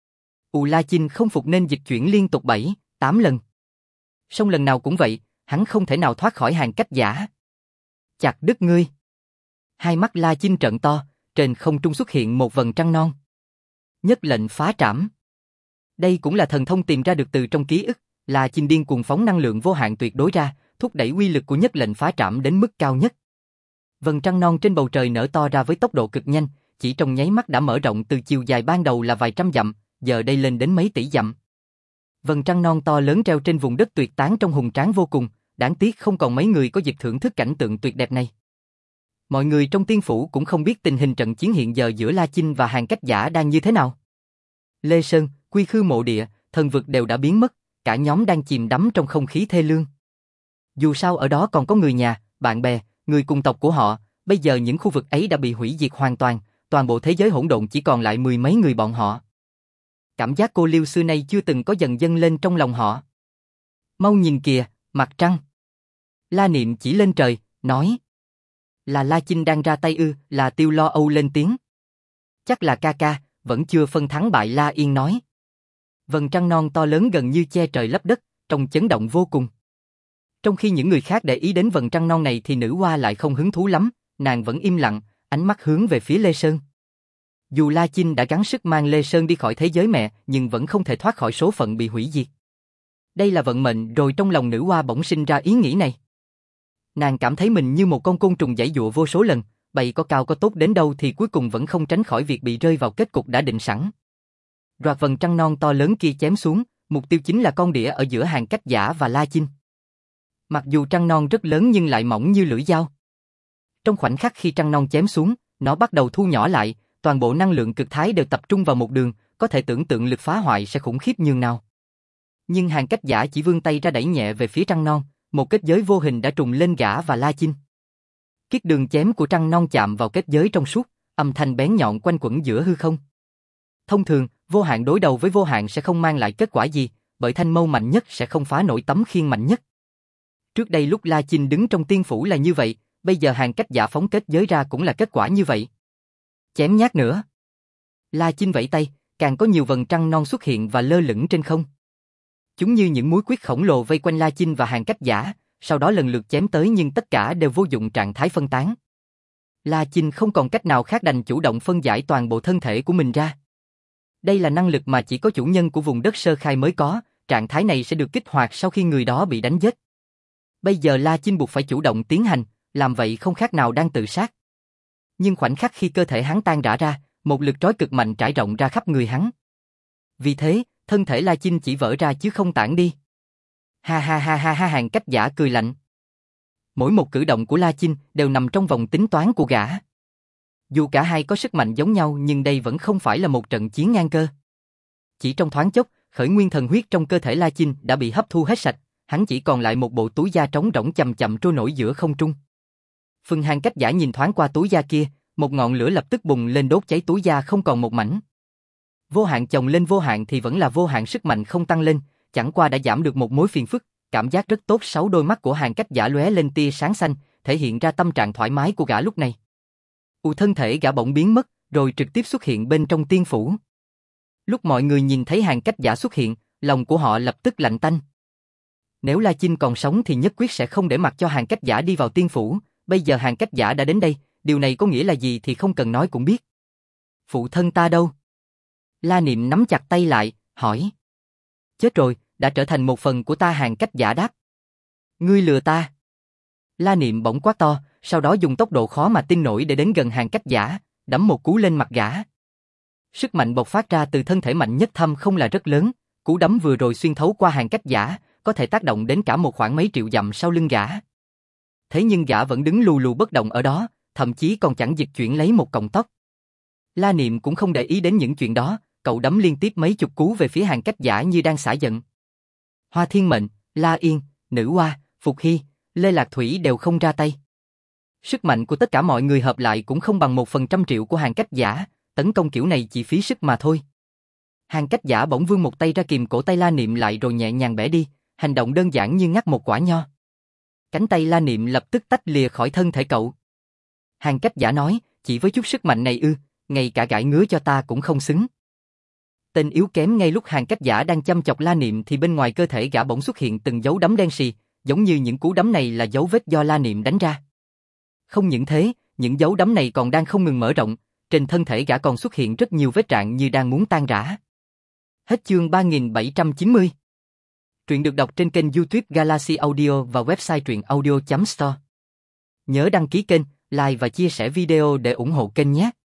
La Chinh không phục nên dịch chuyển liên tục 7, 8 lần. Song lần nào cũng vậy, hắn không thể nào thoát khỏi Hàn Cách Giả. Chặt đứt ngươi. Hai mắt La Chinh trợn to, trên không trung xuất hiện một vầng trăng non. Nhất lệnh phá trảm. Đây cũng là thần thông tìm ra được từ trong ký ức, La Chinh điên cuồng phóng năng lượng vô hạn tuyệt đối ra, thúc đẩy uy lực của nhất lệnh phá trảm đến mức cao nhất. Vầng trăng non trên bầu trời nở to ra với tốc độ cực nhanh, chỉ trong nháy mắt đã mở rộng từ chiều dài ban đầu là vài trăm dặm, giờ đây lên đến mấy tỷ dặm. Vầng trăng non to lớn treo trên vùng đất tuyệt tán trông hùng tráng vô cùng, đáng tiếc không còn mấy người có dịp thưởng thức cảnh tượng tuyệt đẹp này. Mọi người trong tiên phủ cũng không biết tình hình trận chiến hiện giờ giữa La Chinh và Hàn Cách Giả đang như thế nào. Lê Sơn, Quy Khư mộ địa, thần vực đều đã biến mất, cả nhóm đang chìm đắm trong không khí thê lương. Dù sao ở đó còn có người nhà, bạn bè, người cùng tộc của họ, bây giờ những khu vực ấy đã bị hủy diệt hoàn toàn, toàn bộ thế giới hỗn độn chỉ còn lại mười mấy người bọn họ. Cảm giác cô liêu xưa nay chưa từng có dần dâng lên trong lòng họ. Mau nhìn kìa, mặt trăng. La Niệm chỉ lên trời, nói. Là La Chinh đang ra tay ư? Là Tiêu Lo Âu lên tiếng. Chắc là ca ca, vẫn chưa phân thắng bại, La Yên nói. Vầng trăng non to lớn gần như che trời lấp đất, trông chấn động vô cùng. Trong khi những người khác để ý đến vầng trăng non này thì nữ hoa lại không hứng thú lắm, nàng vẫn im lặng, ánh mắt hướng về phía Lê Sơn. Dù La Chinh đã gắng sức mang Lê Sơn đi khỏi thế giới mẹ, nhưng vẫn không thể thoát khỏi số phận bị hủy diệt. Đây là vận mệnh, rồi trong lòng nữ hoa bỗng sinh ra ý nghĩ này. Nàng cảm thấy mình như một con côn trùng giãy giụa vô số lần, bày có cao có tốt đến đâu thì cuối cùng vẫn không tránh khỏi việc bị rơi vào kết cục đã định sẵn. Đoạt vầng trăng non to lớn kia chém xuống, mục tiêu chính là con đĩa ở giữa Hàn Cách Giả và La Chinh. Mặc dù trăng non rất lớn nhưng lại mỏng như lưỡi dao. Trong khoảnh khắc khi trăng non chém xuống, nó bắt đầu thu nhỏ lại, toàn bộ năng lượng cực thái đều tập trung vào một đường, có thể tưởng tượng lực phá hoại sẽ khủng khiếp nhường nào. Nhưng Hàn Cách Giả chỉ vươn tay ra đẩy nhẹ về phía trăng non, một kết giới vô hình đã trùng lên gã và La Chinh. Chiếc đường chém của trăng non chạm vào kết giới trong suốt, âm thanh bén nhọn quanh quẩn giữa hư không. Thông thường, vô hạn đối đầu với vô hạn sẽ không mang lại kết quả gì, bởi thanh mâu mạnh nhất sẽ không phá nổi tấm khiên mạnh nhất. Trước đây lúc La Chinh đứng trong tiên phủ là như vậy, bây giờ Hàn Cách Giả phóng kết giới ra cũng là kết quả như vậy. Chém nhát nữa. La Chinh vẫy tay, càng có nhiều vầng trăng non xuất hiện và lơ lửng trên không. Chúng như những múi quyết khổng lồ vây quanh La Chinh và Hàn Cách Giả, sau đó lần lượt chém tới nhưng tất cả đều vô dụng, trạng thái phân tán. La Chinh không còn cách nào khác đành chủ động phân giải toàn bộ thân thể của mình ra. Đây là năng lực mà chỉ có chủ nhân của vùng đất sơ khai mới có, trạng thái này sẽ được kích hoạt sau khi người đó bị đánh giết. Bây giờ La Chinh buộc phải chủ động tiến hành, làm vậy không khác nào đang tự sát. Nhưng khoảnh khắc khi cơ thể hắn tan rã ra, một lực trói cực mạnh trải rộng ra khắp người hắn. Vì thế, thân thể La Chinh chỉ vỡ ra chứ không tản đi. Ha ha ha ha ha, Hàn Cách Giả cười lạnh. Mỗi một cử động của La Chinh đều nằm trong vòng tính toán của gã. Dù cả hai có sức mạnh giống nhau nhưng đây vẫn không phải là một trận chiến ngang cơ. Chỉ trong thoáng chốc, khởi nguyên thần huyết trong cơ thể La Chinh đã bị hấp thu hết sạch, hắn chỉ còn lại một bộ túi da trống rỗng chậm chậm trôi nổi giữa không trung. Phần Hàn Cách Giả nhìn thoáng qua túi da kia, một ngọn lửa lập tức bùng lên đốt cháy túi da không còn một mảnh. Vô hạn chồng lên vô hạn thì vẫn là vô hạn, sức mạnh không tăng lên, chẳng qua đã giảm được một mối phiền phức. Cảm giác rất tốt. 6 đôi mắt của Hàn Cách Giả lóe lên tia sáng xanh, thể hiện ra tâm trạng thoải mái của gã lúc này. Thân thể gã bỗng biến mất, rồi trực tiếp xuất hiện bên trong tiên phủ. Lúc mọi người nhìn thấy Hàn Cách Giả xuất hiện, lòng của họ lập tức lạnh tanh. Nếu La Chinh còn sống thì nhất quyết sẽ không để mặc cho Hàn Cách Giả đi vào tiên phủ, bây giờ Hàn Cách Giả đã đến đây, điều này có nghĩa là gì thì không cần nói cũng biết. Phụ thân ta đâu? La Niệm nắm chặt tay lại, hỏi. Chết rồi, đã trở thành một phần của ta. Hàn Cách Giả đáp. Ngươi lừa ta. La Niệm bỗng quát to, sau đó dùng tốc độ khó mà tin nổi để đến gần Hàn Cách Giả, đấm một cú lên mặt gã. Sức mạnh bộc phát ra từ thân thể mạnh nhất thâm không là rất lớn, cú đấm vừa rồi xuyên thấu qua Hàn Cách Giả, có thể tác động đến cả một khoảng mấy triệu dặm sau lưng gã. Thế nhưng gã vẫn đứng lù lù bất động ở đó, thậm chí còn chẳng dịch chuyển lấy một cọng tóc. La Niệm cũng không để ý đến những chuyện đó, cậu đấm liên tiếp mấy chục cú về phía Hàn Cách Giả như đang xả giận. Hoa Thiên Mệnh, La Yên, Nữ Hoa, Phục Hy, Lê Lạc Thủy đều không ra tay. Sức mạnh của tất cả mọi người hợp lại cũng không bằng 1/100.000.000 của Hàn Cách Giả, tấn công kiểu này chỉ phí sức mà thôi. Hàn Cách Giả bỗng vươn một tay ra kìm cổ tay La Niệm lại rồi nhẹ nhàng bẻ đi, hành động đơn giản như ngắt một quả nho. Cánh tay La Niệm lập tức tách lìa khỏi thân thể cậu. Hàn Cách Giả nói, chỉ với chút sức mạnh này ư, ngay cả gãi ngứa cho ta cũng không xứng. Tên yếu kém. Ngay lúc Hàn Cách Giả đang chăm chọc La Niệm thì bên ngoài cơ thể gã bỗng xuất hiện từng dấu đấm đen sì, giống như những cú đấm này là dấu vết do La Niệm đánh ra. Không những thế, những dấu đấm này còn đang không ngừng mở rộng, trên thân thể gã còn xuất hiện rất nhiều vết rạn như đang muốn tan rã. Hết chương 3790. Truyện được đọc trên kênh YouTube Galaxy Audio và website truyệnaudio.store. Nhớ đăng ký kênh, like và chia sẻ video để ủng hộ kênh nhé.